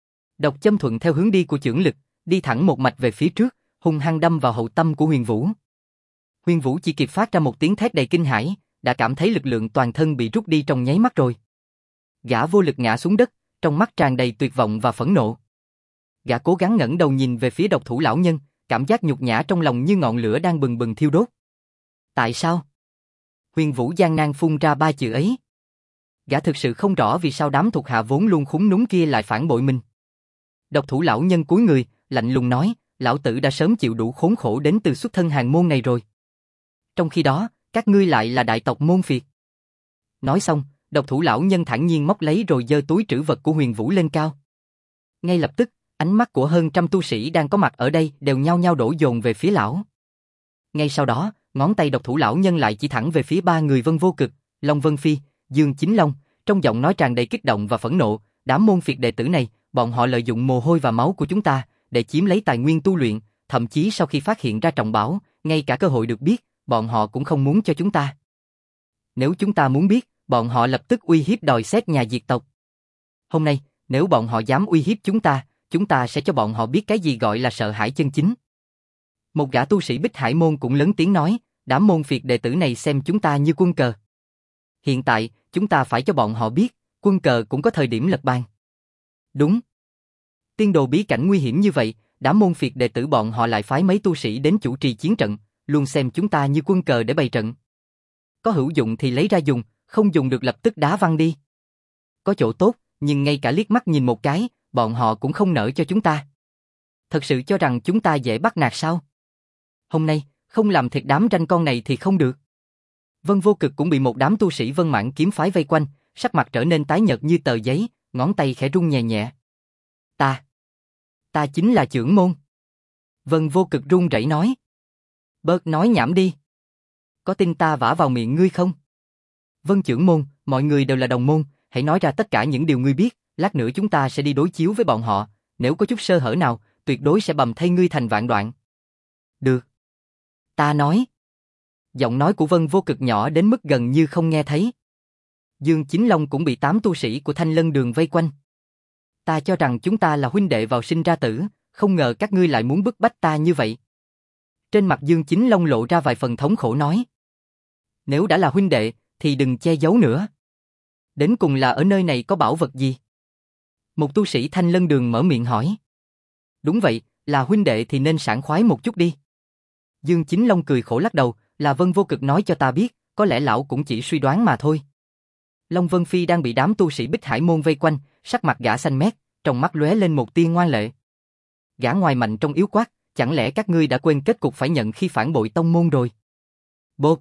Speaker 1: Độc châm thuận theo hướng đi của chưởng lực, đi thẳng một mạch về phía trước, hung hăng đâm vào hậu tâm của Huyền Vũ. Huyền Vũ chỉ kịp phát ra một tiếng thét đầy kinh hãi, đã cảm thấy lực lượng toàn thân bị rút đi trong nháy mắt rồi. Gã vô lực ngã xuống đất, trong mắt tràn đầy tuyệt vọng và phẫn nộ. Gã cố gắng ngẩng đầu nhìn về phía độc thủ lão nhân, cảm giác nhục nhã trong lòng như ngọn lửa đang bừng bừng thiêu đốt. Tại sao? Huyền Vũ gian nan phun ra ba chữ ấy. Gã thực sự không rõ vì sao đám thuộc hạ vốn luôn khúng núm kia lại phản bội mình. Độc thủ lão nhân cúi người, lạnh lùng nói, lão tử đã sớm chịu đủ khốn khổ đến từ xuất thân hàng môn này rồi. Trong khi đó, các ngươi lại là đại tộc môn phiệt. Nói xong, độc thủ lão nhân thản nhiên móc lấy rồi giơ túi trữ vật của Huyền Vũ lên cao. Ngay lập tức, ánh mắt của hơn trăm tu sĩ đang có mặt ở đây đều nhao nhao đổ dồn về phía lão. Ngay sau đó, ngón tay độc thủ lão nhân lại chỉ thẳng về phía ba người Vân Vô Cực, Long Vân Phi, Dương Chính Long, trong giọng nói tràn đầy kích động và phẫn nộ, đám môn phiệt đệ tử này, bọn họ lợi dụng mồ hôi và máu của chúng ta để chiếm lấy tài nguyên tu luyện, thậm chí sau khi phát hiện ra trọng bảo, ngay cả cơ hội được biết, bọn họ cũng không muốn cho chúng ta. Nếu chúng ta muốn biết, bọn họ lập tức uy hiếp đòi xét nhà diệt tộc. Hôm nay, nếu bọn họ dám uy hiếp chúng ta, chúng ta sẽ cho bọn họ biết cái gì gọi là sợ hãi chân chính. Một gã tu sĩ Bích Hải môn cũng lớn tiếng nói, đám môn phiệt đệ tử này xem chúng ta như quân cờ. Hiện tại, chúng ta phải cho bọn họ biết, quân cờ cũng có thời điểm lật bàn. Đúng. Tiên đồ bí cảnh nguy hiểm như vậy, đám môn phiệt đệ tử bọn họ lại phái mấy tu sĩ đến chủ trì chiến trận, luôn xem chúng ta như quân cờ để bày trận. Có hữu dụng thì lấy ra dùng, không dùng được lập tức đá văng đi. Có chỗ tốt, nhưng ngay cả liếc mắt nhìn một cái, bọn họ cũng không nỡ cho chúng ta. Thật sự cho rằng chúng ta dễ bắt nạt sao? Hôm nay, không làm thịt đám ranh con này thì không được. Vân Vô Cực cũng bị một đám tu sĩ Vân Mãn kiếm phái vây quanh, sắc mặt trở nên tái nhợt như tờ giấy, ngón tay khẽ run nhẹ nhẹ. Ta, ta chính là trưởng môn. Vân Vô Cực run rẩy nói. Bớt nói nhảm đi. Có tin ta vả vào miệng ngươi không? Vân trưởng môn, mọi người đều là đồng môn, hãy nói ra tất cả những điều ngươi biết, lát nữa chúng ta sẽ đi đối chiếu với bọn họ, nếu có chút sơ hở nào, tuyệt đối sẽ bầm thay ngươi thành vạn đoạn. Được. Ta nói. Giọng nói của Vân Vô Cực nhỏ đến mức gần như không nghe thấy. Dương Chính Long cũng bị tám tu sĩ của Thanh Lân Đường vây quanh. Ta cho rằng chúng ta là huynh đệ vào sinh ra tử, không ngờ các ngươi lại muốn bức bách ta như vậy. Trên mặt Dương Chính Long lộ ra vài phần thống khổ nói. Nếu đã là huynh đệ, thì đừng che giấu nữa. Đến cùng là ở nơi này có bảo vật gì? Một tu sĩ Thanh Lân Đường mở miệng hỏi. Đúng vậy, là huynh đệ thì nên sảng khoái một chút đi. Dương Chính Long cười khổ lắc đầu, là Vân Vô Cực nói cho ta biết, có lẽ lão cũng chỉ suy đoán mà thôi. Long Vân Phi đang bị đám tu sĩ Bích Hải Môn vây quanh, sắc mặt gã xanh mét, trong mắt lóe lên một tia ngoan lệ. Gã ngoài mạnh trong yếu quát, chẳng lẽ các ngươi đã quên kết cục phải nhận khi phản bội tông môn rồi? Bột!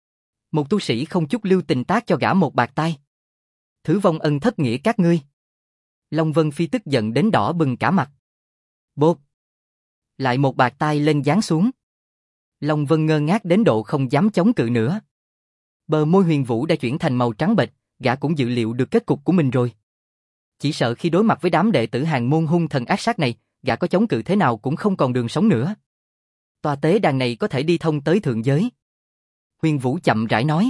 Speaker 1: Một tu sĩ không chút lưu tình tác cho gã một bạt tai. Thứ vong ân thất nghĩa các ngươi. Long Vân Phi tức giận đến đỏ bừng cả mặt. Bột! Lại một bạt tai lên giáng xuống. Long Vân ngơ ngác đến độ không dám chống cự nữa. Bờ môi Huyền Vũ đã chuyển thành màu trắng bệch, gã cũng dự liệu được kết cục của mình rồi. Chỉ sợ khi đối mặt với đám đệ tử Hàn môn hung thần ác sát này, gã có chống cự thế nào cũng không còn đường sống nữa. Tòa tế đàn này có thể đi thông tới thượng giới. Huyền Vũ chậm rãi nói.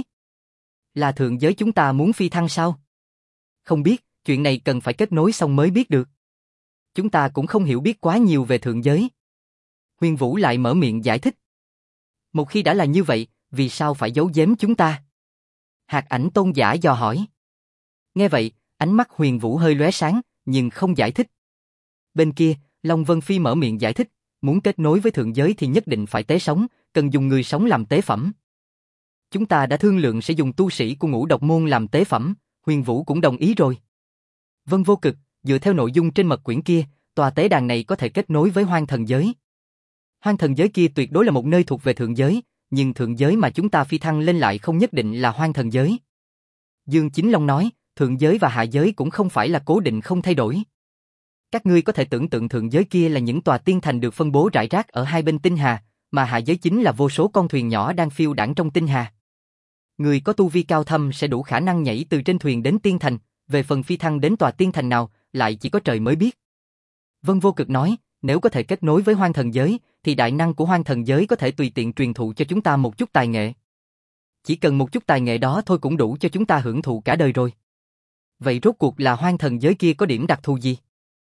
Speaker 1: Là thượng giới chúng ta muốn phi thăng sao? Không biết, chuyện này cần phải kết nối xong mới biết được. Chúng ta cũng không hiểu biết quá nhiều về thượng giới. Huyền Vũ lại mở miệng giải thích. Một khi đã là như vậy, vì sao phải giấu giếm chúng ta? Hạt Ảnh Tôn giả dò hỏi. Nghe vậy, ánh mắt Huyền Vũ hơi lóe sáng, nhưng không giải thích. Bên kia, Long Vân Phi mở miệng giải thích, muốn kết nối với thượng giới thì nhất định phải tế sống, cần dùng người sống làm tế phẩm. Chúng ta đã thương lượng sẽ dùng tu sĩ của Ngũ Độc Môn làm tế phẩm, Huyền Vũ cũng đồng ý rồi. Vân Vô Cực, dựa theo nội dung trên mật quyển kia, tòa tế đàn này có thể kết nối với Hoang Thần giới. Hoang Thần giới kia tuyệt đối là một nơi thuộc về thượng giới, nhưng thượng giới mà chúng ta phi thăng lên lại không nhất định là Hoang Thần giới. Dương Chính Long nói, thượng giới và hạ giới cũng không phải là cố định không thay đổi. Các ngươi có thể tưởng tượng thượng giới kia là những tòa tiên thành được phân bố rải rác ở hai bên tinh hà, mà hạ giới chính là vô số con thuyền nhỏ đang phiêu đãng trong tinh hà. Người có tu vi cao thâm sẽ đủ khả năng nhảy từ trên thuyền đến tiên thành, về phần phi thăng đến tòa tiên thành nào, lại chỉ có trời mới biết. Vân Vô Cực nói, nếu có thể kết nối với Hoang Thần giới, thì đại năng của Hoang Thần giới có thể tùy tiện truyền thụ cho chúng ta một chút tài nghệ. Chỉ cần một chút tài nghệ đó thôi cũng đủ cho chúng ta hưởng thụ cả đời rồi. Vậy rốt cuộc là Hoang Thần giới kia có điểm đặc thù gì?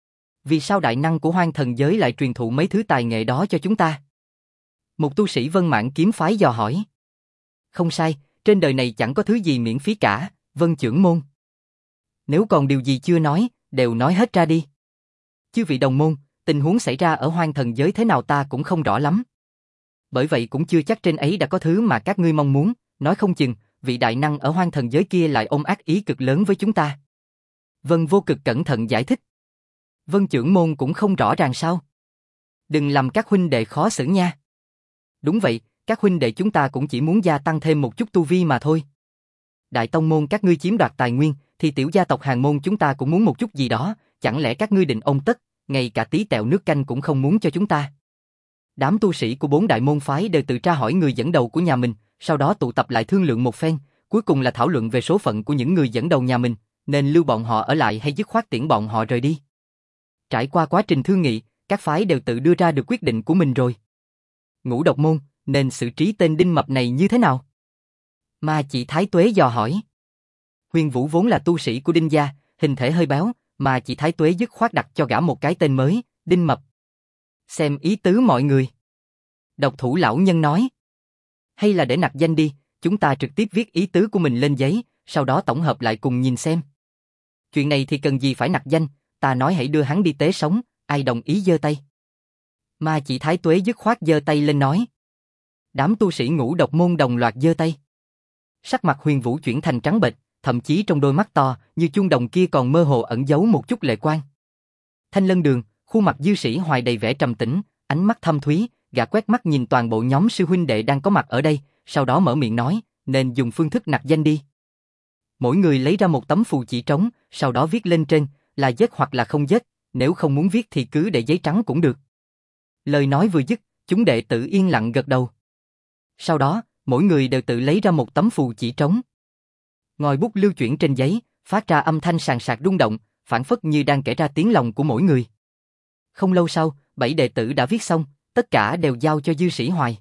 Speaker 1: Vì sao đại năng của Hoang Thần giới lại truyền thụ mấy thứ tài nghệ đó cho chúng ta? Một tu sĩ Vân Mãn kiếm phái dò hỏi. Không sai, trên đời này chẳng có thứ gì miễn phí cả, Vân trưởng môn. Nếu còn điều gì chưa nói, đều nói hết ra đi. Chư vị đồng môn, tình huống xảy ra ở Hoang Thần giới thế nào ta cũng không rõ lắm. Bởi vậy cũng chưa chắc trên ấy đã có thứ mà các ngươi mong muốn, nói không chừng, vị đại năng ở Hoang Thần giới kia lại ôm ác ý cực lớn với chúng ta. Vân Vô Cực cẩn thận giải thích. Vân trưởng môn cũng không rõ ràng sao? Đừng làm các huynh đệ khó xử nha. Đúng vậy, các huynh đệ chúng ta cũng chỉ muốn gia tăng thêm một chút tu vi mà thôi. Đại tông môn các ngươi chiếm đoạt tài nguyên, thì tiểu gia tộc Hàn môn chúng ta cũng muốn một chút gì đó, chẳng lẽ các ngươi định ôm tất, ngay cả tí tẹo nước canh cũng không muốn cho chúng ta. Đám tu sĩ của bốn đại môn phái đều tự tra hỏi người dẫn đầu của nhà mình, sau đó tụ tập lại thương lượng một phen, cuối cùng là thảo luận về số phận của những người dẫn đầu nhà mình, nên lưu bọn họ ở lại hay dứt khoát tiễn bọn họ rời đi. Trải qua quá trình thương nghị, các phái đều tự đưa ra được quyết định của mình rồi. Ngũ Độc Môn, nên xử trí tên đinh mập này như thế nào? Ma Chỉ Thái Tuế dò hỏi. Huyền Vũ vốn là tu sĩ của Đinh gia, hình thể hơi béo, mà Chỉ Thái Tuế dứt khoát đặt cho gã một cái tên mới, Đinh Mập. Xem ý tứ mọi người. Độc thủ lão nhân nói. Hay là để nặc danh đi, chúng ta trực tiếp viết ý tứ của mình lên giấy, sau đó tổng hợp lại cùng nhìn xem. Chuyện này thì cần gì phải nặc danh, ta nói hãy đưa hắn đi tế sống, ai đồng ý giơ tay. Ma Chỉ Thái Tuế dứt khoát giơ tay lên nói. Đám tu sĩ Ngũ Độc Môn đồng loạt giơ tay. Sắc mặt Huyền Vũ chuyển thành trắng bệch, thậm chí trong đôi mắt to như chuông đồng kia còn mơ hồ ẩn giấu một chút lệ quang. Thanh Lân Đường, khuôn mặt Dư Sĩ Hoài đầy vẻ trầm tĩnh, ánh mắt thâm thúy, gã quét mắt nhìn toàn bộ nhóm sư huynh đệ đang có mặt ở đây, sau đó mở miệng nói, nên dùng phương thức nặc danh đi. Mỗi người lấy ra một tấm phù chỉ trống, sau đó viết lên trên, là giết hoặc là không giết, nếu không muốn viết thì cứ để giấy trắng cũng được. Lời nói vừa dứt, chúng đệ tử yên lặng gật đầu. Sau đó, mỗi người đều tự lấy ra một tấm phù chỉ trống. Ngòi bút lưu chuyển trên giấy, phát ra âm thanh sàn sạc rung động, phảng phất như đang kể ra tiếng lòng của mỗi người. Không lâu sau, bảy đệ tử đã viết xong, tất cả đều giao cho Dư Sĩ Hoài.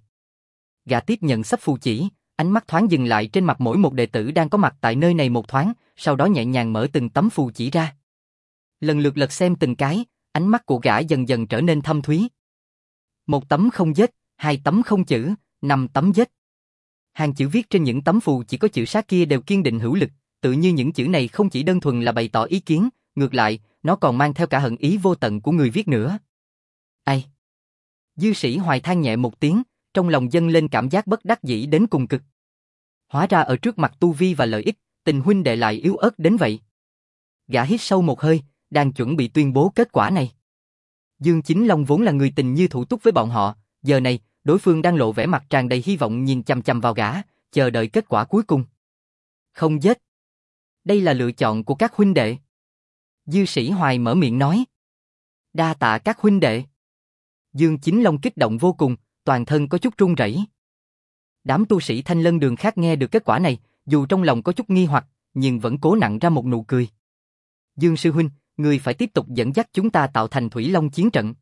Speaker 1: Gã tiếp nhận sắp phù chỉ, ánh mắt thoáng dừng lại trên mặt mỗi một đệ tử đang có mặt tại nơi này một thoáng, sau đó nhẹ nhàng mở từng tấm phù chỉ ra. Lần lượt lật xem từng cái, ánh mắt của gã dần dần trở nên thâm thúy. Một tấm không giết, hai tấm không chữ, năm tấm giết. Hàng chữ viết trên những tấm phù chỉ có chữ sát kia đều kiên định hữu lực, tự như những chữ này không chỉ đơn thuần là bày tỏ ý kiến, ngược lại, nó còn mang theo cả hận ý vô tận của người viết nữa. Ai? Dư Sĩ Hoài than nhẹ một tiếng, trong lòng dâng lên cảm giác bất đắc dĩ đến cùng cực. Hóa ra ở trước mặt tu vi và lợi ích, tình huynh đệ lại yếu ớt đến vậy. Gã hít sâu một hơi, đang chuẩn bị tuyên bố kết quả này. Dương Chính Long vốn là người tình như thủ túc với bọn họ, giờ này, đối phương đang lộ vẻ mặt tràn đầy hy vọng nhìn chằm chằm vào gã, chờ đợi kết quả cuối cùng. Không giết. Đây là lựa chọn của các huynh đệ. Dư Sĩ Hoài mở miệng nói. Đa tạ các huynh đệ. Dương Chính Long kích động vô cùng, toàn thân có chút run rẩy. Đám tu sĩ Thanh Lân Đường khác nghe được kết quả này, dù trong lòng có chút nghi hoặc, nhưng vẫn cố nặn ra một nụ cười. Dương sư huynh, người phải tiếp tục dẫn dắt chúng ta tạo thành Thủy Long chiến trận.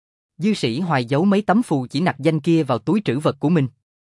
Speaker 1: Dư Sĩ Hoài giấu mấy tấm phù chỉ nặc danh kia vào túi trữ vật của mình.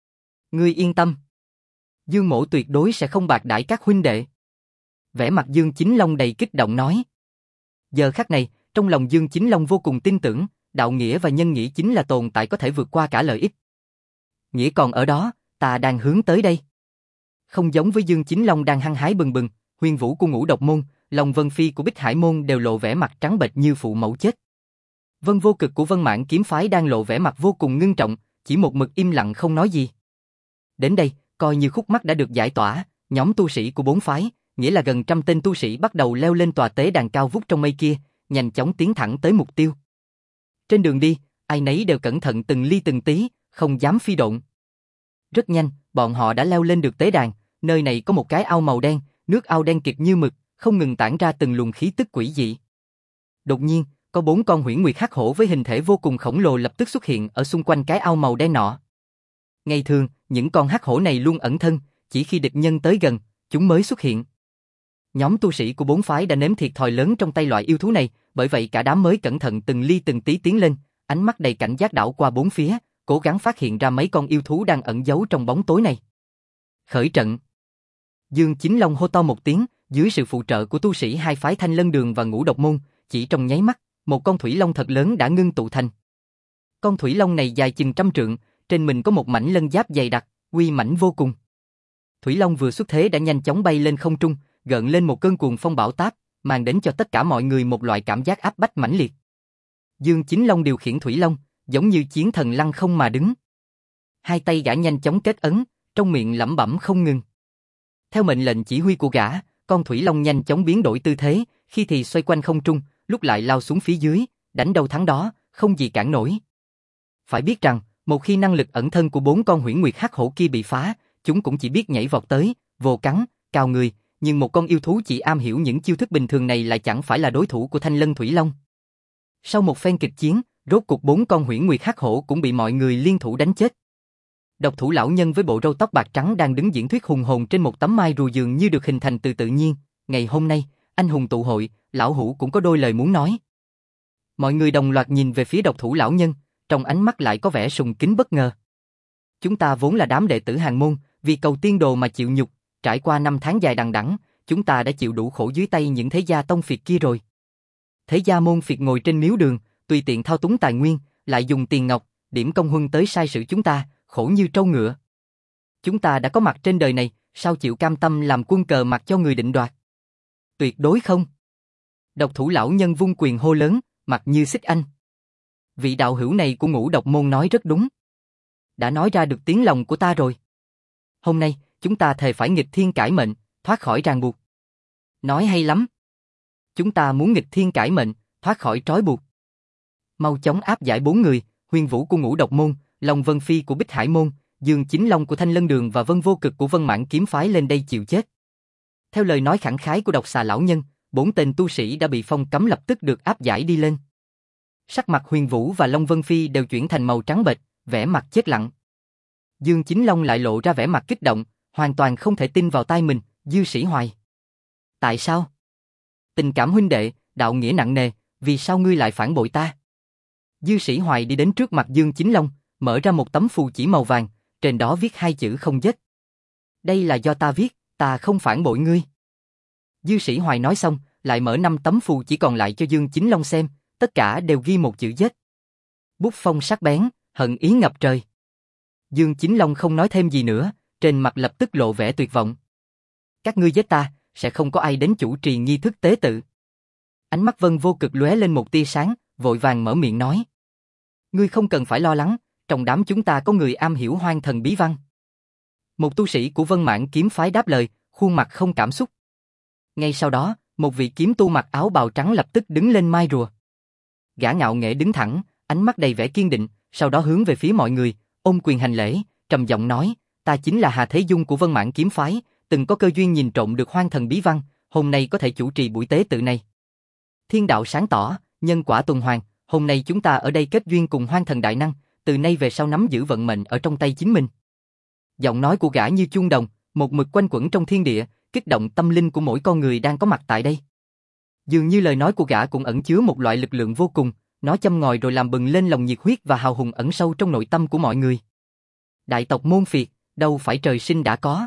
Speaker 1: Ngươi yên tâm. Dương mỗ tuyệt đối sẽ không bạc đãi các huynh đệ. Vẻ mặt Dương Chính Long đầy kích động nói. Giờ khắc này, trong lòng Dương Chính Long vô cùng tin tưởng, đạo nghĩa và nhân nghĩa chính là tồn tại có thể vượt qua cả lợi ích. Nghĩa còn ở đó, ta đang hướng tới đây. Không giống với Dương Chính Long đang hăng hái bừng bừng, Huyền Vũ của Ngũ Độc Môn, Long Vân Phi của Bích Hải Môn đều lộ vẻ mặt trắng bệch như phụ mẫu chết. Vân Vô Cực của Vân Mãn Kiếm Phái đang lộ vẻ mặt vô cùng ngưng trọng, chỉ một mực im lặng không nói gì. Đến đây, coi như khúc mắc đã được giải tỏa, nhóm tu sĩ của bốn phái, nghĩa là gần trăm tên tu sĩ bắt đầu leo lên tòa tế đàn cao vút trong mây kia, nhanh chóng tiến thẳng tới mục tiêu. Trên đường đi, ai nấy đều cẩn thận từng ly từng tí, không dám phi độn. Rất nhanh, bọn họ đã leo lên được tế đàn, nơi này có một cái ao màu đen, nước ao đen kịt như mực, không ngừng tản ra từng luồng khí tức quỷ dị. Đột nhiên, có bốn con huyễn nguyệt hắc hổ với hình thể vô cùng khổng lồ lập tức xuất hiện ở xung quanh cái ao màu đen nọ. Ngày thường, những con hắc hổ này luôn ẩn thân, chỉ khi địch nhân tới gần, chúng mới xuất hiện. Nhóm tu sĩ của bốn phái đã nếm thiệt thòi lớn trong tay loại yêu thú này, bởi vậy cả đám mới cẩn thận từng ly từng tí tiến lên, ánh mắt đầy cảnh giác đảo qua bốn phía, cố gắng phát hiện ra mấy con yêu thú đang ẩn giấu trong bóng tối này. Khởi trận. Dương Chính Long hô to một tiếng, dưới sự phụ trợ của tu sĩ hai phái Thanh Lân Đường và Ngũ Độc Môn, chỉ trong nháy mắt, một con thủy long thật lớn đã ngưng tụ thành. Con thủy long này dài chừng trăm trượng, trên mình có một mảnh lân giáp dày đặc, uy mãnh vô cùng. Thủy long vừa xuất thế đã nhanh chóng bay lên không trung, gợn lên một cơn cuồng phong bão táp, mang đến cho tất cả mọi người một loại cảm giác áp bách mãnh liệt. Dương Chính Long điều khiển thủy long, giống như chiến thần lăng không mà đứng. Hai tay gã nhanh chóng kết ấn, trong miệng lẩm bẩm không ngừng. Theo mệnh lệnh chỉ huy của gã, con thủy long nhanh chóng biến đổi tư thế, khi thì xoay quanh không trung, lúc lại lao xuống phía dưới, đánh đâu thắng đó, không gì cản nổi. Phải biết rằng, một khi năng lực ẩn thân của bốn con huyễn nguyệt hắc hổ kia bị phá, chúng cũng chỉ biết nhảy vọt tới, vồ cắn, cào người, nhưng một con yêu thú chỉ am hiểu những chiêu thức bình thường này lại chẳng phải là đối thủ của Thanh Lân Thủy Long. Sau một phen kịch chiến, rốt cuộc bốn con huyễn nguyệt hắc hổ cũng bị mọi người liên thủ đánh chết. Độc thủ lão nhân với bộ râu tóc bạc trắng đang đứng diễn thuyết hùng hồn trên một tấm mai rùa dường như được hình thành từ tự nhiên. Ngày hôm nay, anh hùng tụ hội, lão hủ cũng có đôi lời muốn nói. Mọi người đồng loạt nhìn về phía độc thủ lão nhân, trong ánh mắt lại có vẻ sùng kính bất ngờ. Chúng ta vốn là đám đệ tử hàng môn, vì cầu tiên đồ mà chịu nhục, trải qua năm tháng dài đằng đẵng, chúng ta đã chịu đủ khổ dưới tay những thế gia tông phiệt kia rồi. Thế gia môn phiệt ngồi trên miếu đường, tùy tiện thao túng tài nguyên, lại dùng tiền ngọc, điểm công huân tới sai sử chúng ta, khổ như trâu ngựa. Chúng ta đã có mặt trên đời này, sao chịu cam tâm làm quân cờ mặt cho người định đoạt? Tuyệt đối không. Độc thủ lão nhân vung quyền hô lớn, mặt như xích anh. Vị đạo hữu này của Ngũ Độc Môn nói rất đúng. Đã nói ra được tiếng lòng của ta rồi. Hôm nay, chúng ta thề phải nghịch thiên cải mệnh, thoát khỏi ràng buộc. Nói hay lắm. Chúng ta muốn nghịch thiên cải mệnh, thoát khỏi trói buộc. Mau chóng áp giải bốn người, Huyền Vũ của Ngũ Độc Môn, Long Vân Phi của Bích Hải Môn, Dương Chính Long của Thanh Lân Đường và Vân Vô Cực của Vân Mãn Kiếm Phái lên đây chịu chết. Theo lời nói khẳng khái của Độc Xà lão nhân, bốn tên tu sĩ đã bị phong cấm lập tức được áp giải đi lên. Sắc mặt Huyền Vũ và Long Vân Phi đều chuyển thành màu trắng bệch, vẻ mặt chết lặng. Dương Chính Long lại lộ ra vẻ mặt kích động, hoàn toàn không thể tin vào tai mình, Dư Sĩ Hoài. Tại sao? Tình cảm huynh đệ, đạo nghĩa nặng nề, vì sao ngươi lại phản bội ta? Dư Sĩ Hoài đi đến trước mặt Dương Chính Long, mở ra một tấm phù chỉ màu vàng, trên đó viết hai chữ không vết. Đây là do ta viết, ta không phản bội ngươi. Dư Sĩ Hoài nói xong, lại mở năm tấm phù chỉ còn lại cho Dương Chính Long xem, tất cả đều ghi một chữ vết. Bút phong sắc bén, hận ý ngập trời. Dương Chính Long không nói thêm gì nữa, trên mặt lập tức lộ vẻ tuyệt vọng. Các ngươi giết ta, sẽ không có ai đến chủ trì nghi thức tế tự. Ánh mắt Vân Vô Cực lóe lên một tia sáng, vội vàng mở miệng nói. Ngươi không cần phải lo lắng, trong đám chúng ta có người am hiểu hoang thần bí văn. Một tu sĩ của Vân Mãn Kiếm Phái đáp lời, khuôn mặt không cảm xúc. Ngay sau đó, một vị kiếm tu mặc áo bào trắng lập tức đứng lên mai rùa. Gã ngạo nghễ đứng thẳng, ánh mắt đầy vẻ kiên định, sau đó hướng về phía mọi người, ôm quyền hành lễ, trầm giọng nói, ta chính là Hà Thế Dung của Vân Mãn Kiếm Phái, từng có cơ duyên nhìn trộm được hoang thần bí văn, hôm nay có thể chủ trì buổi tế tự này. Thiên đạo sáng tỏ, nhân quả tuần hoàn, hôm nay chúng ta ở đây kết duyên cùng hoang thần đại năng, từ nay về sau nắm giữ vận mệnh ở trong tay chính mình. Giọng nói của gã như chuông đồng, một mực quanh quẩn trong thiên địa, kích động tâm linh của mỗi con người đang có mặt tại đây. Dường như lời nói của gã cũng ẩn chứa một loại lực lượng vô cùng, nó châm ngòi rồi làm bừng lên lòng nhiệt huyết và hào hùng ẩn sâu trong nội tâm của mọi người. Đại tộc môn phiệt, đâu phải trời sinh đã có.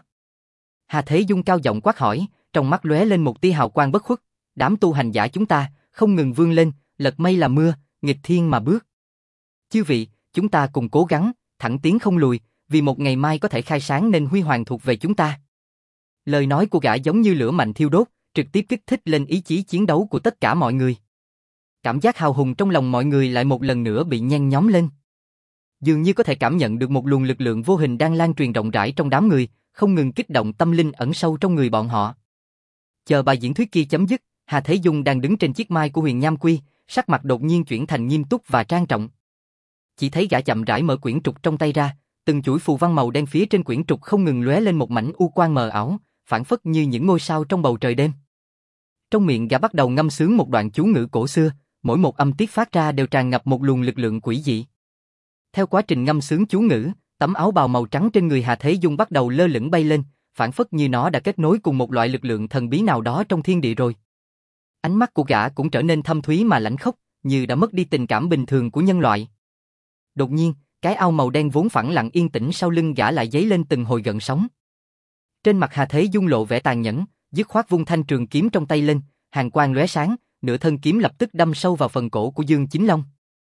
Speaker 1: Hà Thế Dung cao giọng quát hỏi, trong mắt lóe lên một tia hào quang bất khuất, đám tu hành giả chúng ta, không ngừng vươn lên, lật mây làm mưa, nghịch thiên mà bước. Chư vị, chúng ta cùng cố gắng, thẳng tiến không lùi, vì một ngày mai có thể khai sáng nên huy hoàng thuộc về chúng ta. Lời nói của gã giống như lửa mạnh thiêu đốt, trực tiếp kích thích lên ý chí chiến đấu của tất cả mọi người. Cảm giác hào hùng trong lòng mọi người lại một lần nữa bị nhen nhóm lên. Dường như có thể cảm nhận được một luồng lực lượng vô hình đang lan truyền rộng rãi trong đám người, không ngừng kích động tâm linh ẩn sâu trong người bọn họ. Chờ bài diễn thuyết kia chấm dứt, Hà Thế Dung đang đứng trên chiếc mai của Huyền Nham Quy, sắc mặt đột nhiên chuyển thành nghiêm túc và trang trọng. Chỉ thấy gã chậm rãi mở quyển trục trong tay ra, từng chuỗi phù văn màu đen phía trên quyển trục không ngừng lóe lên một mảnh u quang mờ ảo, phản phất như những ngôi sao trong bầu trời đêm. Trong miệng gã bắt đầu ngâm sướng một đoạn chú ngữ cổ xưa, mỗi một âm tiết phát ra đều tràn ngập một luồng lực lượng quỷ dị. Theo quá trình ngâm sướng chú ngữ, tấm áo bào màu trắng trên người Hà Thế Dung bắt đầu lơ lửng bay lên, phản phất như nó đã kết nối cùng một loại lực lượng thần bí nào đó trong thiên địa rồi. Ánh mắt của gã cũng trở nên thâm thúy mà lãnh khốc, như đã mất đi tình cảm bình thường của nhân loại. Đột nhiên, cái ao màu đen vốn phẳng lặng yên tĩnh sau lưng gã lại dấy lên từng hồi gợn sóng. Trên mặt Hà Thế Dung lộ vẻ tàn nhẫn, dứt khoát vung thanh trường kiếm trong tay lên, hàn quang lóe sáng, nửa thân kiếm lập tức đâm sâu vào phần cổ của Dương Chính Long.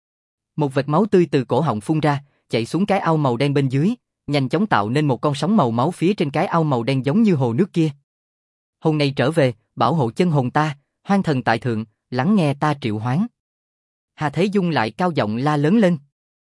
Speaker 1: Một vệt máu tươi từ cổ họng phun ra, chạy xuống cái ao màu đen bên dưới, nhanh chóng tạo nên một con sóng màu máu phía trên cái ao màu đen giống như hồ nước kia. Hồn này trở về, bảo hộ chân hồn ta, hoang thần tại thượng, lắng nghe ta triệu hoán. Hà Thế Dung lại cao giọng la lớn lên.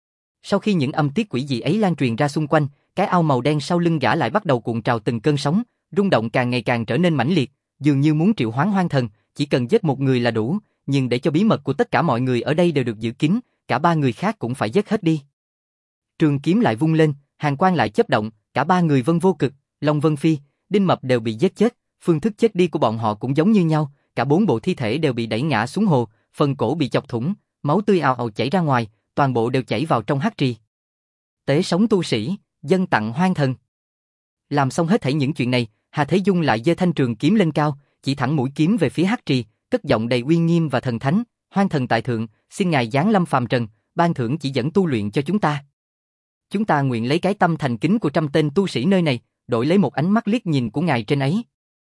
Speaker 1: Sau khi những âm tiết quỷ dị ấy lan truyền ra xung quanh, cái ao màu đen sau lưng gã lại bắt đầu cuộn trào từng cơn sóng, rung động càng ngày càng trở nên mãnh liệt, dường như muốn triệu hoán hoang thần, chỉ cần giết một người là đủ, nhưng để cho bí mật của tất cả mọi người ở đây đều được giữ kín, cả ba người khác cũng phải giết hết đi. Trường kiếm lại vung lên, hàn quang lại chớp động, cả ba người Vân Vô Cực, Long Vân Phi, Đinh Mập đều bị giết chết, phương thức chết đi của bọn họ cũng giống như nhau, cả bốn bộ thi thể đều bị đẩy ngã xuống hồ, phần cổ bị chọc thủng, máu tươi ào ào chảy ra ngoài, toàn bộ đều chảy vào trong hắc trì. Tế sống tu sĩ, dâng tặng hoang thần. Làm xong hết thảy những chuyện này, Hà Thế Dung lại giơ thanh trường kiếm lên cao, chỉ thẳng mũi kiếm về phía hắc trì, cất giọng đầy uy nghiêm và thần thánh, hoang thần tại thượng, xin ngài giáng lâm phàm trần, ban thưởng chỉ dẫn tu luyện cho chúng ta. Chúng ta nguyện lấy cái tâm thành kính của trăm tên tu sĩ nơi này, đổi lấy một ánh mắt liếc nhìn của ngài trên ấy.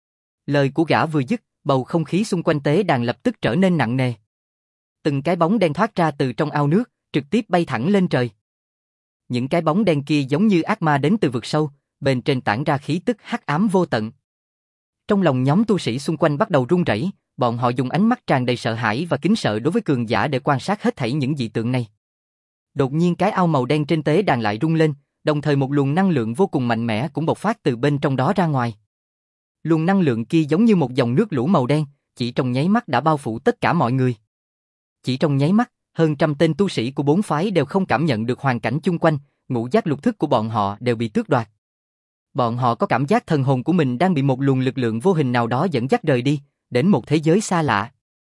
Speaker 1: Lời của gã vừa dứt, bầu không khí xung quanh tế đàn lập tức trở nên nặng nề. Từng cái bóng đen thoát ra từ trong ao nước, trực tiếp bay thẳng lên trời. Những cái bóng đen kia giống như ác ma đến từ vực sâu, bên trên tản ra khí tức hắc ám vô tận. Trong lòng nhóm tu sĩ xung quanh bắt đầu run rẩy, bọn họ dùng ánh mắt tràn đầy sợ hãi và kính sợ đối với cường giả để quan sát hết thảy những dị tượng này. Đột nhiên cái ao màu đen trên tế đàn lại rung lên, đồng thời một luồng năng lượng vô cùng mạnh mẽ cũng bộc phát từ bên trong đó ra ngoài. Luồng năng lượng kia giống như một dòng nước lũ màu đen, chỉ trong nháy mắt đã bao phủ tất cả mọi người. Chỉ trong nháy mắt, hơn trăm tên tu sĩ của bốn phái đều không cảm nhận được hoàn cảnh chung quanh, ngũ giác lục thức của bọn họ đều bị tước đoạt. Bọn họ có cảm giác thần hồn của mình đang bị một luồng lực lượng vô hình nào đó dẫn dắt rời đi, đến một thế giới xa lạ.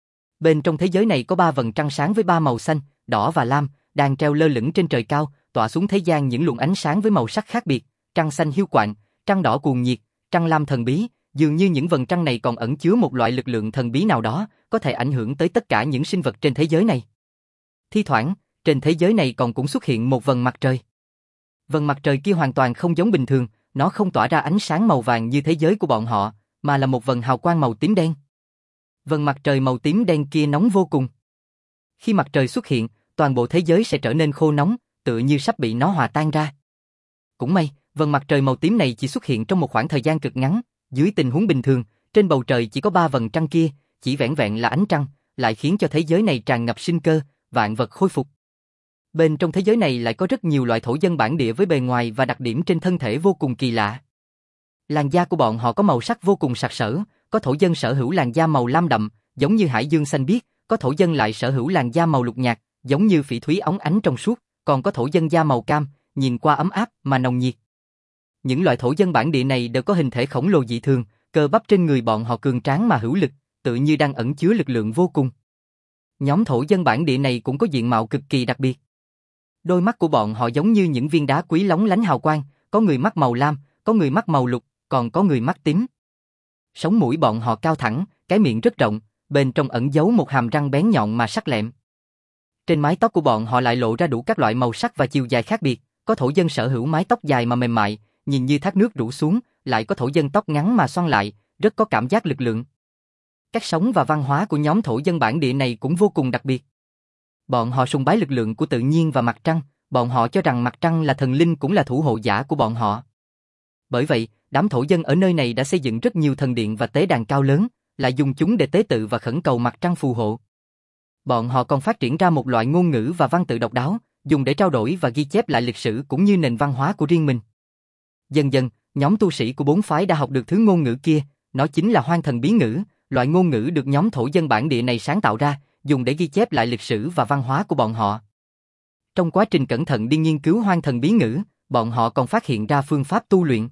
Speaker 1: Bên trong thế giới này có ba vầng trăng sáng với ba màu xanh, đỏ và lam, đang treo lơ lửng trên trời cao, tỏa xuống thế gian những luồng ánh sáng với màu sắc khác biệt, trăng xanh hiu quạnh, trăng đỏ cuồng nhiệt, trăng lam thần bí, dường như những vầng trăng này còn ẩn chứa một loại lực lượng thần bí nào đó, có thể ảnh hưởng tới tất cả những sinh vật trên thế giới này. Thi thoảng, trên thế giới này còn cũng xuất hiện một vầng mặt trời. Vầng mặt trời kia hoàn toàn không giống bình thường, nó không tỏa ra ánh sáng màu vàng như thế giới của bọn họ, mà là một vầng hào quang màu tím đen. Vầng mặt trời màu tím đen kia nóng vô cùng. Khi mặt trời xuất hiện, toàn bộ thế giới sẽ trở nên khô nóng, tựa như sắp bị nó hòa tan ra. Cũng may, vầng mặt trời màu tím này chỉ xuất hiện trong một khoảng thời gian cực ngắn, dưới tình huống bình thường, trên bầu trời chỉ có ba vầng trăng kia, chỉ vẻn vẹn là ánh trăng, lại khiến cho thế giới này tràn ngập sinh cơ, vạn vật khôi phục. Bên trong thế giới này lại có rất nhiều loại thổ dân bản địa với bề ngoài và đặc điểm trên thân thể vô cùng kỳ lạ. Làn da của bọn họ có màu sắc vô cùng sặc sỡ, có thổ dân sở hữu làn da màu lam đậm, giống như hải dương xanh biếc, có thổ dân lại sở hữu làn da màu lục nhạt, giống như phỉ thúy óng ánh trong suốt, còn có thổ dân da màu cam, nhìn qua ấm áp mà nồng nhiệt. Những loại thổ dân bản địa này đều có hình thể khổng lồ dị thường, cơ bắp trên người bọn họ cường tráng mà hữu lực, tự như đang ẩn chứa lực lượng vô cùng. Nhóm thổ dân bản địa này cũng có diện mạo cực kỳ đặc biệt. Đôi mắt của bọn họ giống như những viên đá quý lóng lánh hào quang, có người mắt màu lam, có người mắt màu lục, còn có người mắt tím. Sống mũi bọn họ cao thẳng, cái miệng rất rộng, bên trong ẩn giấu một hàm răng bén nhọn mà sắc lẹm. Trên mái tóc của bọn họ lại lộ ra đủ các loại màu sắc và chiều dài khác biệt, có thổ dân sở hữu mái tóc dài mà mềm mại, nhìn như thác nước rủ xuống, lại có thổ dân tóc ngắn mà xoăn lại, rất có cảm giác lực lượng. Cách sống và văn hóa của nhóm thổ dân bản địa này cũng vô cùng đặc biệt. Bọn họ sùng bái lực lượng của tự nhiên và mặt trăng, bọn họ cho rằng mặt trăng là thần linh cũng là thủ hộ giả của bọn họ. Bởi vậy, đám thổ dân ở nơi này đã xây dựng rất nhiều thần điện và tế đàn cao lớn, lại dùng chúng để tế tự và khẩn cầu mặt trăng phù hộ. Bọn họ còn phát triển ra một loại ngôn ngữ và văn tự độc đáo, dùng để trao đổi và ghi chép lại lịch sử cũng như nền văn hóa của riêng mình. Dần dần, nhóm tu sĩ của bốn phái đã học được thứ ngôn ngữ kia, nó chính là Hoang Thần Bí Ngữ, loại ngôn ngữ được nhóm thổ dân bản địa này sáng tạo ra, dùng để ghi chép lại lịch sử và văn hóa của bọn họ. Trong quá trình cẩn thận đi nghiên cứu Hoang Thần Bí Ngữ, bọn họ còn phát hiện ra phương pháp tu luyện.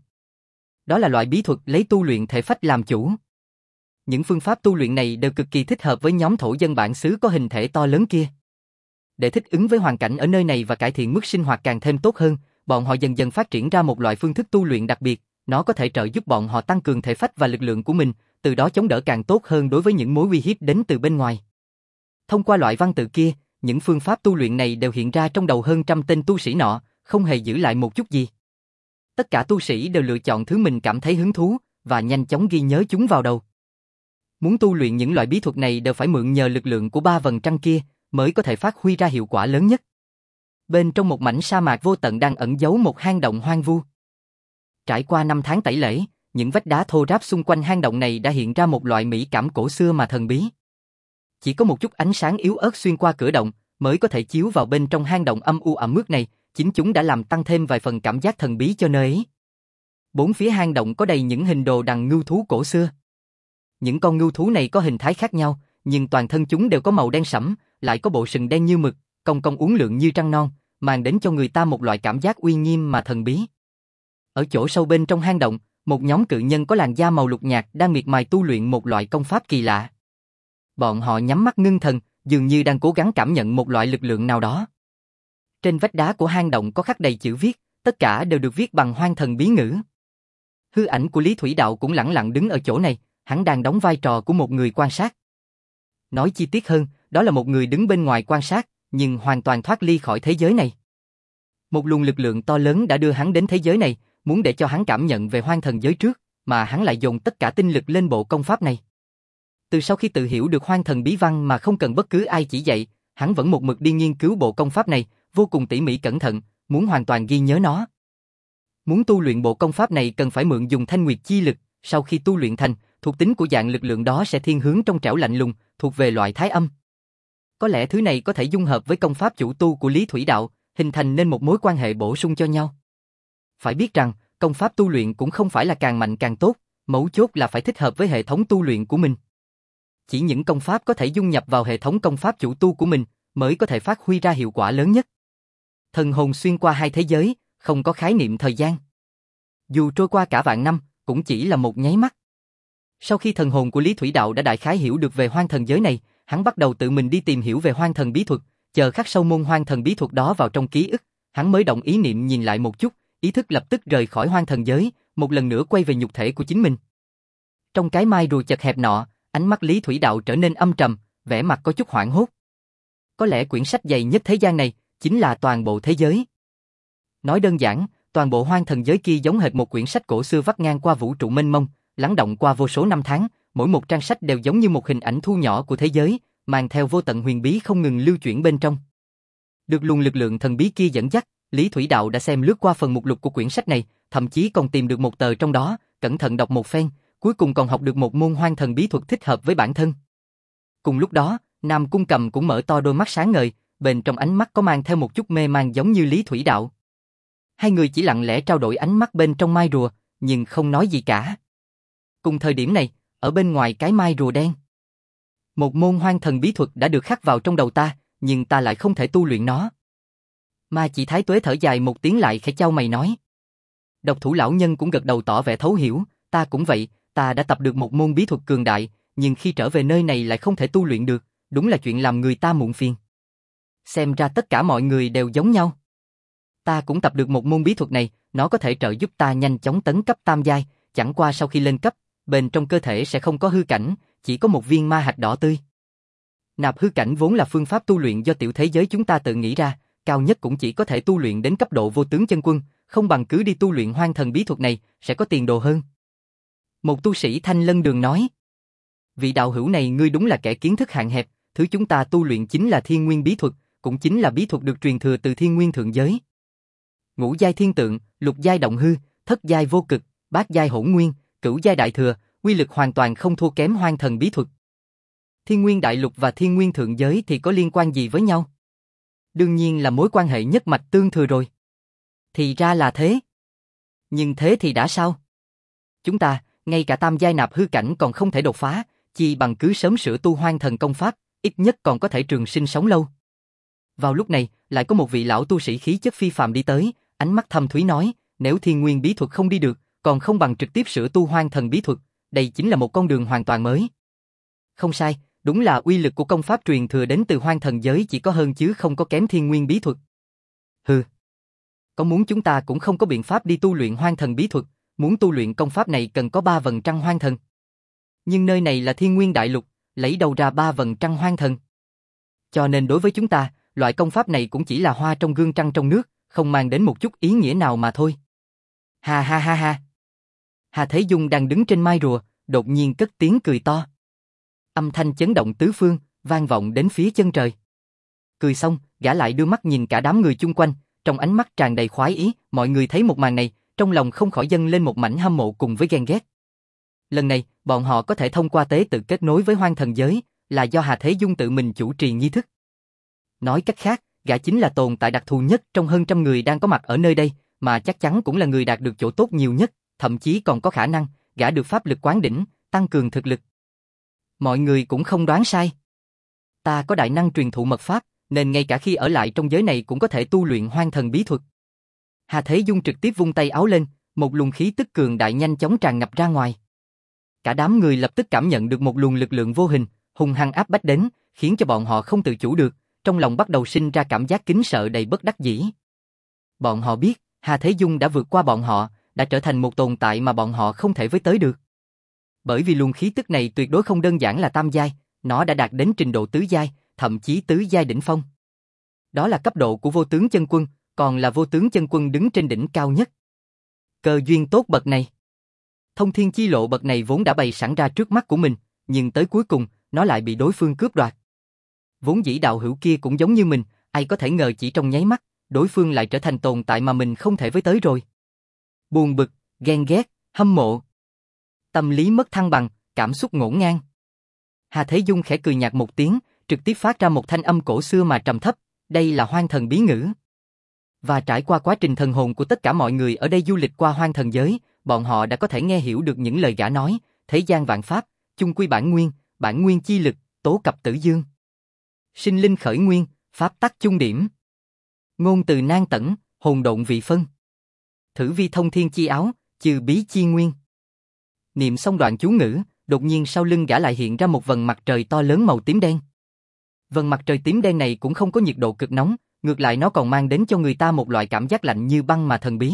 Speaker 1: Đó là loại bí thuật lấy tu luyện thể phách làm chủ. Những phương pháp tu luyện này đều cực kỳ thích hợp với nhóm thổ dân bản xứ có hình thể to lớn kia. Để thích ứng với hoàn cảnh ở nơi này và cải thiện mức sinh hoạt càng thêm tốt hơn, bọn họ dần dần phát triển ra một loại phương thức tu luyện đặc biệt, nó có thể trợ giúp bọn họ tăng cường thể phách và lực lượng của mình, từ đó chống đỡ càng tốt hơn đối với những mối uy hiếp đến từ bên ngoài. Thông qua loại văn tự kia, những phương pháp tu luyện này đều hiện ra trong đầu hơn trăm tên tu sĩ nọ, không hề giữ lại một chút gì. Tất cả tu sĩ đều lựa chọn thứ mình cảm thấy hứng thú và nhanh chóng ghi nhớ chúng vào đầu. Muốn tu luyện những loại bí thuật này đều phải mượn nhờ lực lượng của ba vầng trăng kia mới có thể phát huy ra hiệu quả lớn nhất. Bên trong một mảnh sa mạc vô tận đang ẩn giấu một hang động hoang vu. Trải qua năm tháng tẩy lễ, những vách đá thô ráp xung quanh hang động này đã hiện ra một loại mỹ cảm cổ xưa mà thần bí. Chỉ có một chút ánh sáng yếu ớt xuyên qua cửa động mới có thể chiếu vào bên trong hang động âm u ẩm ướt này, chính chúng đã làm tăng thêm vài phần cảm giác thần bí cho nơi ấy. Bốn phía hang động có đầy những hình đồ đằng ngưu thú cổ xưa. Những con ngưu thú này có hình thái khác nhau, nhưng toàn thân chúng đều có màu đen sẫm, lại có bộ sừng đen như mực, cong cong uốn lượn như trăng non, mang đến cho người ta một loại cảm giác uy nghiêm mà thần bí. Ở chỗ sâu bên trong hang động, một nhóm cự nhân có làn da màu lục nhạt đang miệt mài tu luyện một loại công pháp kỳ lạ. Bọn họ nhắm mắt ngưng thần, dường như đang cố gắng cảm nhận một loại lực lượng nào đó. Trên vách đá của hang động có khắc đầy chữ viết, tất cả đều được viết bằng Hoang Thần Bí Ngữ. Hư ảnh của Lý Thủy Đạo cũng lẳng lặng đứng ở chỗ này, hắn đang đóng vai trò của một người quan sát. Nói chi tiết hơn, đó là một người đứng bên ngoài quan sát, nhưng hoàn toàn thoát ly khỏi thế giới này. Một luồng lực lượng to lớn đã đưa hắn đến thế giới này, muốn để cho hắn cảm nhận về hoang thần giới trước, mà hắn lại dồn tất cả tinh lực lên bộ công pháp này. Từ sau khi tự hiểu được hoang thần bí văn mà không cần bất cứ ai chỉ dạy, hắn vẫn một mực đi nghiên cứu bộ công pháp này, vô cùng tỉ mỉ cẩn thận, muốn hoàn toàn ghi nhớ nó. Muốn tu luyện bộ công pháp này cần phải mượn dùng thanh nguyệt chi lực, sau khi tu luyện thành, thuộc tính của dạng lực lượng đó sẽ thiên hướng trong trẻo lạnh lùng, thuộc về loại thái âm. Có lẽ thứ này có thể dung hợp với công pháp chủ tu của Lý Thủy Đạo, hình thành nên một mối quan hệ bổ sung cho nhau. Phải biết rằng, công pháp tu luyện cũng không phải là càng mạnh càng tốt, Mấu chốt là phải thích hợp với hệ thống tu luyện của mình. Chỉ những công pháp có thể dung nhập vào hệ thống công pháp chủ tu của mình mới có thể phát huy ra hiệu quả lớn nhất. Thần hồn xuyên qua hai thế giới, không có khái niệm thời gian. Dù trôi qua cả vạn năm, cũng chỉ là một nháy mắt. Sau khi thần hồn của Lý Thủy Đạo đã đại khái hiểu được về hoang thần giới này, hắn bắt đầu tự mình đi tìm hiểu về hoang thần bí thuật, chờ khắc sâu môn hoang thần bí thuật đó vào trong ký ức, hắn mới động ý niệm nhìn lại một chút, ý thức lập tức rời khỏi hoang thần giới, một lần nữa quay về nhục thể của chính mình. Trong cái mai rùa chật hẹp nọ, ánh mắt Lý Thủy Đạo trở nên âm trầm, vẻ mặt có chút hoảng hốt. Có lẽ quyển sách dày nhất thế gian này chính là toàn bộ thế giới. Nói đơn giản, toàn bộ hoang thần giới kia giống hệt một quyển sách cổ xưa vắt ngang qua vũ trụ mênh mông, lắng động qua vô số năm tháng, mỗi một trang sách đều giống như một hình ảnh thu nhỏ của thế giới, mang theo vô tận huyền bí không ngừng lưu chuyển bên trong. Được luồng lực lượng thần bí kia dẫn dắt, Lý Thủy Đạo đã xem lướt qua phần mục lục của quyển sách này, thậm chí còn tìm được một tờ trong đó, cẩn thận đọc một phen, cuối cùng còn học được một môn hoang thần bí thuật thích hợp với bản thân. Cùng lúc đó, Nam Cung Cầm cũng mở to đôi mắt sáng ngời, bên trong ánh mắt có mang theo một chút mê man giống như Lý Thủy Đạo. Hai người chỉ lặng lẽ trao đổi ánh mắt bên trong mai rùa, nhưng không nói gì cả. Cùng thời điểm này, ở bên ngoài cái mai rùa đen, một môn hoang thần bí thuật đã được khắc vào trong đầu ta, nhưng ta lại không thể tu luyện nó. Ma Chỉ Thái Tuế thở dài một tiếng lại khẽ chau mày nói. Độc Thủ lão nhân cũng gật đầu tỏ vẻ thấu hiểu, ta cũng vậy, ta đã tập được một môn bí thuật cường đại, nhưng khi trở về nơi này lại không thể tu luyện được, đúng là chuyện làm người ta muộn phiền. Xem ra tất cả mọi người đều giống nhau. Ta cũng tập được một môn bí thuật này, nó có thể trợ giúp ta nhanh chóng tấn cấp tam giai, chẳng qua sau khi lên cấp, bên trong cơ thể sẽ không có hư cảnh, chỉ có một viên ma hạch đỏ tươi. Nạp hư cảnh vốn là phương pháp tu luyện do tiểu thế giới chúng ta tự nghĩ ra, cao nhất cũng chỉ có thể tu luyện đến cấp độ vô tướng chân quân, không bằng cứ đi tu luyện hoang thần bí thuật này, sẽ có tiền đồ hơn. Một tu sĩ Thanh Lân Đường nói. Vị đạo hữu này ngươi đúng là kẻ kiến thức hạn hẹp, thứ chúng ta tu luyện chính là thiên nguyên bí thuật, cũng chính là bí thuật được truyền thừa từ thiên nguyên thượng giới. Ngũ giai thiên tượng, lục giai động hư, thất giai vô cực, bát giai hỗn nguyên, cửu giai đại thừa, uy lực hoàn toàn không thua kém hoang thần bí thuật. Thiên nguyên đại lục và thiên nguyên thượng giới thì có liên quan gì với nhau? Đương nhiên là mối quan hệ nhất mạch tương thừa rồi. Thì ra là thế. Nhưng thế thì đã sao? Chúng ta, ngay cả tam giai nạp hư cảnh còn không thể đột phá, chi bằng cứ sớm sửa tu hoang thần công pháp, ít nhất còn có thể trường sinh sống lâu. Vào lúc này, lại có một vị lão tu sĩ khí chất phi phàm đi tới, ánh mắt thâm thúy nói, nếu thiên nguyên bí thuật không đi được, còn không bằng trực tiếp sửa tu hoang thần bí thuật, đây chính là một con đường hoàn toàn mới. Không sai, đúng là uy lực của công pháp truyền thừa đến từ hoang thần giới chỉ có hơn chứ không có kém thiên nguyên bí thuật. Hừ. Có muốn chúng ta cũng không có biện pháp đi tu luyện hoang thần bí thuật, muốn tu luyện công pháp này cần có ba vầng trăng hoang thần. Nhưng nơi này là thiên nguyên đại lục, lấy đâu ra ba vầng trăng hoang thần. Cho nên đối với chúng ta, loại công pháp này cũng chỉ là hoa trong gương trăng trong nước, không mang đến một chút ý nghĩa nào mà thôi. Ha ha ha ha. Hà Thế Dung đang đứng trên mai rùa, đột nhiên cất tiếng cười to. Âm thanh chấn động tứ phương, vang vọng đến phía chân trời. Cười xong, gã lại đưa mắt nhìn cả đám người chung quanh, trong ánh mắt tràn đầy khoái ý, mọi người thấy một màn này, trong lòng không khỏi dâng lên một mảnh hâm mộ cùng với ghen ghét. Lần này, bọn họ có thể thông qua tế tự kết nối với hoang thần giới, là do Hà Thế Dung tự mình chủ trì nghi thức. Nói cách khác, gã chính là tồn tại đặc thù nhất trong hơn trăm người đang có mặt ở nơi đây, mà chắc chắn cũng là người đạt được chỗ tốt nhiều nhất, thậm chí còn có khả năng, gã được pháp lực quán đỉnh, tăng cường thực lực. Mọi người cũng không đoán sai. Ta có đại năng truyền thụ mật pháp, nên ngay cả khi ở lại trong giới này cũng có thể tu luyện hoang thần bí thuật. Hà Thế Dung trực tiếp vung tay áo lên, một luồng khí tức cường đại nhanh chóng tràn ngập ra ngoài. Cả đám người lập tức cảm nhận được một luồng lực lượng vô hình, hung hăng áp bách đến, khiến cho bọn họ không tự chủ được, trong lòng bắt đầu sinh ra cảm giác kính sợ đầy bất đắc dĩ. Bọn họ biết, Hà Thế Dung đã vượt qua bọn họ, đã trở thành một tồn tại mà bọn họ không thể với tới được. Bởi vì luồng khí tức này tuyệt đối không đơn giản là tam giai, nó đã đạt đến trình độ tứ giai, thậm chí tứ giai đỉnh phong. Đó là cấp độ của vô tướng chân quân, còn là vô tướng chân quân đứng trên đỉnh cao nhất. Cơ duyên tốt bậc này, thông thiên chi lộ bậc này vốn đã bày sẵn ra trước mắt của mình, nhưng tới cuối cùng, nó lại bị đối phương cướp đoạt. Vốn dĩ đạo hữu kia cũng giống như mình, ai có thể ngờ chỉ trong nháy mắt, đối phương lại trở thành tồn tại mà mình không thể với tới rồi. Buồn bực, ghen ghét, hâm mộ. Tâm lý mất thăng bằng, cảm xúc ngổn ngang. Hà Thế Dung khẽ cười nhạt một tiếng, trực tiếp phát ra một thanh âm cổ xưa mà trầm thấp, đây là hoang thần bí ngữ. Và trải qua quá trình thần hồn của tất cả mọi người ở đây du lịch qua hoang thần giới, bọn họ đã có thể nghe hiểu được những lời gã nói, thế gian vạn pháp, chung quy bản nguyên, bản nguyên chi lực, tố cập tử dương. Sinh linh khởi nguyên, pháp tắc chung điểm. Ngôn từ nan tẩn, hồn độn vị phân. Thử vi thông thiên chi áo, trừ bí chi nguyên. Niệm xong đoạn chú ngữ, đột nhiên sau lưng gã lại hiện ra một vầng mặt trời to lớn màu tím đen. Vầng mặt trời tím đen này cũng không có nhiệt độ cực nóng, ngược lại nó còn mang đến cho người ta một loại cảm giác lạnh như băng mà thần bí.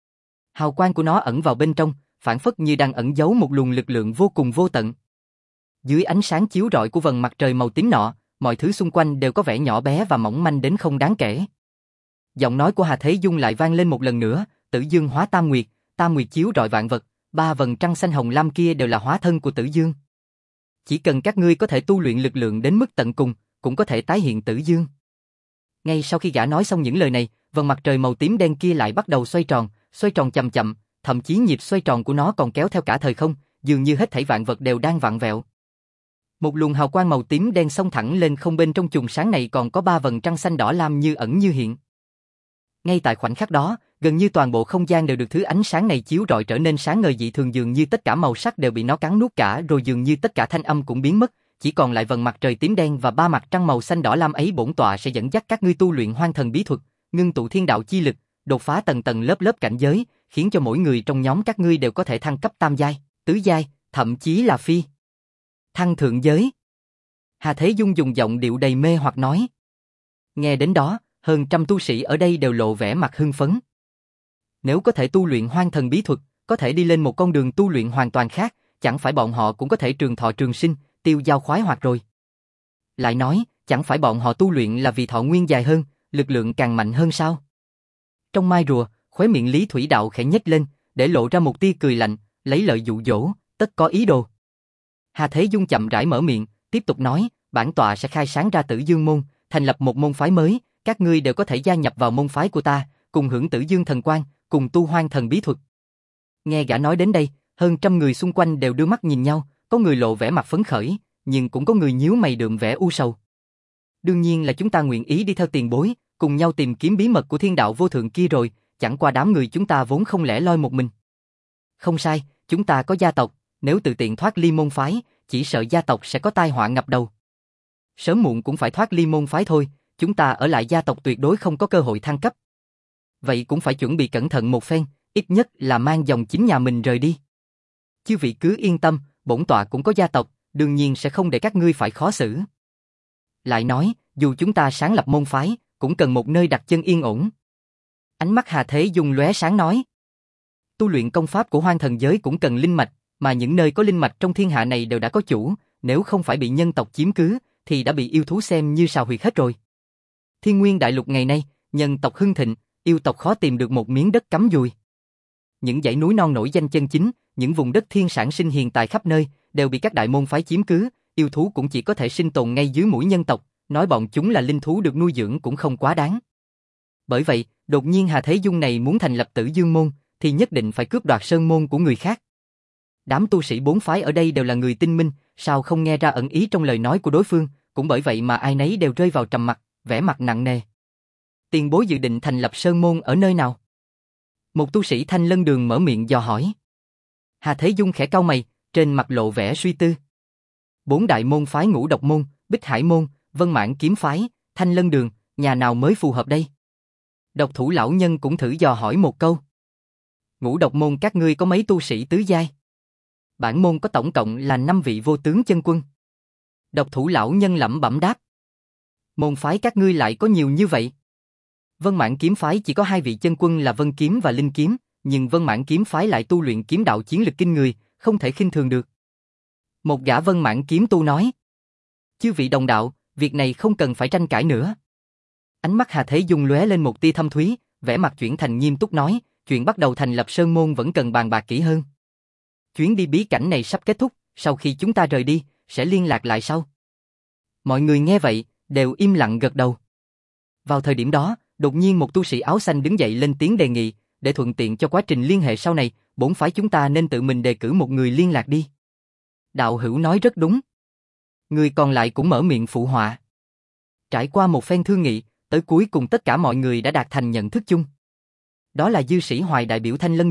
Speaker 1: Hào quang của nó ẩn vào bên trong, phản phất như đang ẩn giấu một luồng lực lượng vô cùng vô tận. Dưới ánh sáng chiếu rọi của vầng mặt trời màu tím nọ, mọi thứ xung quanh đều có vẻ nhỏ bé và mỏng manh đến không đáng kể. Giọng nói của Hà Thế Dung lại vang lên một lần nữa, Tử Dương hóa Tam Nguyệt, Tam Nguyệt chiếu rọi vạn vật, ba vầng trăng xanh hồng lam kia đều là hóa thân của Tử Dương. Chỉ cần các ngươi có thể tu luyện lực lượng đến mức tận cùng, cũng có thể tái hiện Tử Dương. Ngay sau khi gã nói xong những lời này, vầng mặt trời màu tím đen kia lại bắt đầu xoay tròn, xoay tròn chậm chậm, thậm chí nhịp xoay tròn của nó còn kéo theo cả thời không, dường như hết thảy vạn vật đều đang vặn vẹo. Một luồng hào quang màu tím đen xông thẳng lên không, bên trong chùm sáng này còn có ba vầng trăng xanh đỏ lam như ẩn như hiện. Ngay tại khoảnh khắc đó, gần như toàn bộ không gian đều được thứ ánh sáng này chiếu rọi trở nên sáng ngời dị thường, dường như tất cả màu sắc đều bị nó cắn nuốt cả, rồi dường như tất cả thanh âm cũng biến mất, chỉ còn lại vầng mặt trời tím đen và ba mặt trăng màu xanh đỏ lam ấy. Bổn tọa sẽ dẫn dắt các ngươi tu luyện hoang thần bí thuật, ngưng tụ thiên đạo chi lực, đột phá tầng tầng lớp lớp cảnh giới, khiến cho mỗi người trong nhóm các ngươi đều có thể thăng cấp tam giai, tứ giai, thậm chí là phi thăng thượng giới. Hà Thế Dung dùng giọng điệu đầy mê hoặc nói. Nghe đến đó, hơn trăm tu sĩ ở đây đều lộ vẻ mặt hưng phấn. Nếu có thể tu luyện hoang thần bí thuật, có thể đi lên một con đường tu luyện hoàn toàn khác, chẳng phải bọn họ cũng có thể trường thọ trường sinh, tiêu dao khoái hoạt rồi. Lại nói, chẳng phải bọn họ tu luyện là vì thọ nguyên dài hơn, lực lượng càng mạnh hơn sao? Trong mai rùa, khóe miệng Lý Thủy Đạo khẽ nhếch lên, để lộ ra một tia cười lạnh, lấy lợi dụ dỗ, tất có ý đồ. Hà Thế Dung chậm rãi mở miệng, tiếp tục nói, bản tọa sẽ khai sáng ra Tử Dương môn, thành lập một môn phái mới, các ngươi đều có thể gia nhập vào môn phái của ta, cùng hưởng Tử Dương thần quang, cùng tu hoang thần bí thuật. Nghe gã nói đến đây, hơn trăm người xung quanh đều đưa mắt nhìn nhau, có người lộ vẻ mặt phấn khởi, nhưng cũng có người nhíu mày đượm vẻ u sầu. Đương nhiên là chúng ta nguyện ý đi theo tiền bối, cùng nhau tìm kiếm bí mật của thiên đạo vô thượng kia rồi, chẳng qua đám người chúng ta vốn không lẻ loi một mình. Không sai, chúng ta có gia tộc, nếu tự tiện thoát ly môn phái, chỉ sợ gia tộc sẽ có tai họa ngập đầu. Sớm muộn cũng phải thoát ly môn phái thôi, chúng ta ở lại gia tộc tuyệt đối không có cơ hội thăng cấp. Vậy cũng phải chuẩn bị cẩn thận một phen, ít nhất là mang dòng chính nhà mình rời đi. Chư vị cứ yên tâm, bổn tọa cũng có gia tộc, đương nhiên sẽ không để các ngươi phải khó xử. Lại nói, dù chúng ta sáng lập môn phái, cũng cần một nơi đặt chân yên ổn. Ánh mắt Hà Thế Dung lóe sáng nói. Tu luyện công pháp của hoang thần giới cũng cần linh mạch, mà những nơi có linh mạch trong thiên hạ này đều đã có chủ, nếu không phải bị nhân tộc chiếm cứ, thì đã bị yêu thú xem như sào huyệt hết rồi. Thiên Nguyên đại lục ngày nay, nhân tộc hưng thịnh, yêu tộc khó tìm được một miếng đất cắm dùi. Những dãy núi non nổi danh chân chính, những vùng đất thiên sản sinh hiền tài khắp nơi, đều bị các đại môn phái chiếm cứ, yêu thú cũng chỉ có thể sinh tồn ngay dưới mũi nhân tộc, nói bọn chúng là linh thú được nuôi dưỡng cũng không quá đáng. Bởi vậy, đột nhiên Hà Thế Dung này muốn thành lập Tử Dương môn, thì nhất định phải cướp đoạt sơn môn của người khác. Đám tu sĩ bốn phái ở đây đều là người tinh minh, sao không nghe ra ẩn ý trong lời nói của đối phương, cũng bởi vậy mà ai nấy đều rơi vào trầm mặc, vẻ mặt nặng nề. Tiền bối dự định thành lập sơn môn ở nơi nào? Một tu sĩ Thanh Lân Đường mở miệng dò hỏi. Hà Thế Dung khẽ cau mày, trên mặt lộ vẻ suy tư. Bốn đại môn phái Ngũ Độc môn, Bích Hải môn, Vân Mãn kiếm phái, Thanh Lân Đường, nhà nào mới phù hợp đây? Độc Thủ lão nhân cũng thử dò hỏi một câu. Ngũ Độc môn các ngươi có mấy tu sĩ tứ giai? Bản môn có tổng cộng là năm vị vô tướng chân quân. Độc Thủ lão nhân lẩm bẩm đáp. Môn phái các ngươi lại có nhiều như vậy? Vân Mãn kiếm phái chỉ có hai vị chân quân là Vân Kiếm và Linh Kiếm, nhưng Vân Mãn kiếm phái lại tu luyện kiếm đạo chiến lực kinh người, không thể khinh thường được. Một gã Vân Mãn kiếm tu nói. Chư vị đồng đạo, việc này không cần phải tranh cãi nữa. Ánh mắt Hà Thế Dung lóe lên một tia thâm thúy, vẻ mặt chuyển thành nghiêm túc nói, chuyện bắt đầu thành lập sơn môn vẫn cần bàn bạc kỹ hơn. Chuyến đi bí cảnh này sắp kết thúc, sau khi chúng ta rời đi, sẽ liên lạc lại sau. Mọi người nghe vậy, đều im lặng gật đầu. Vào thời điểm đó, đột nhiên một tu sĩ áo xanh đứng dậy lên tiếng đề nghị, để thuận tiện cho quá trình liên hệ sau này, bổn phái chúng ta nên tự mình đề cử một người liên lạc đi. Đạo hữu nói rất đúng. Người còn lại cũng mở miệng phụ họa. Trải qua một phen thương nghị, tới cuối cùng tất cả mọi người đã đạt thành nhận thức chung. Đó là dư sĩ Hoài đại biểu Thanh Lân Đường,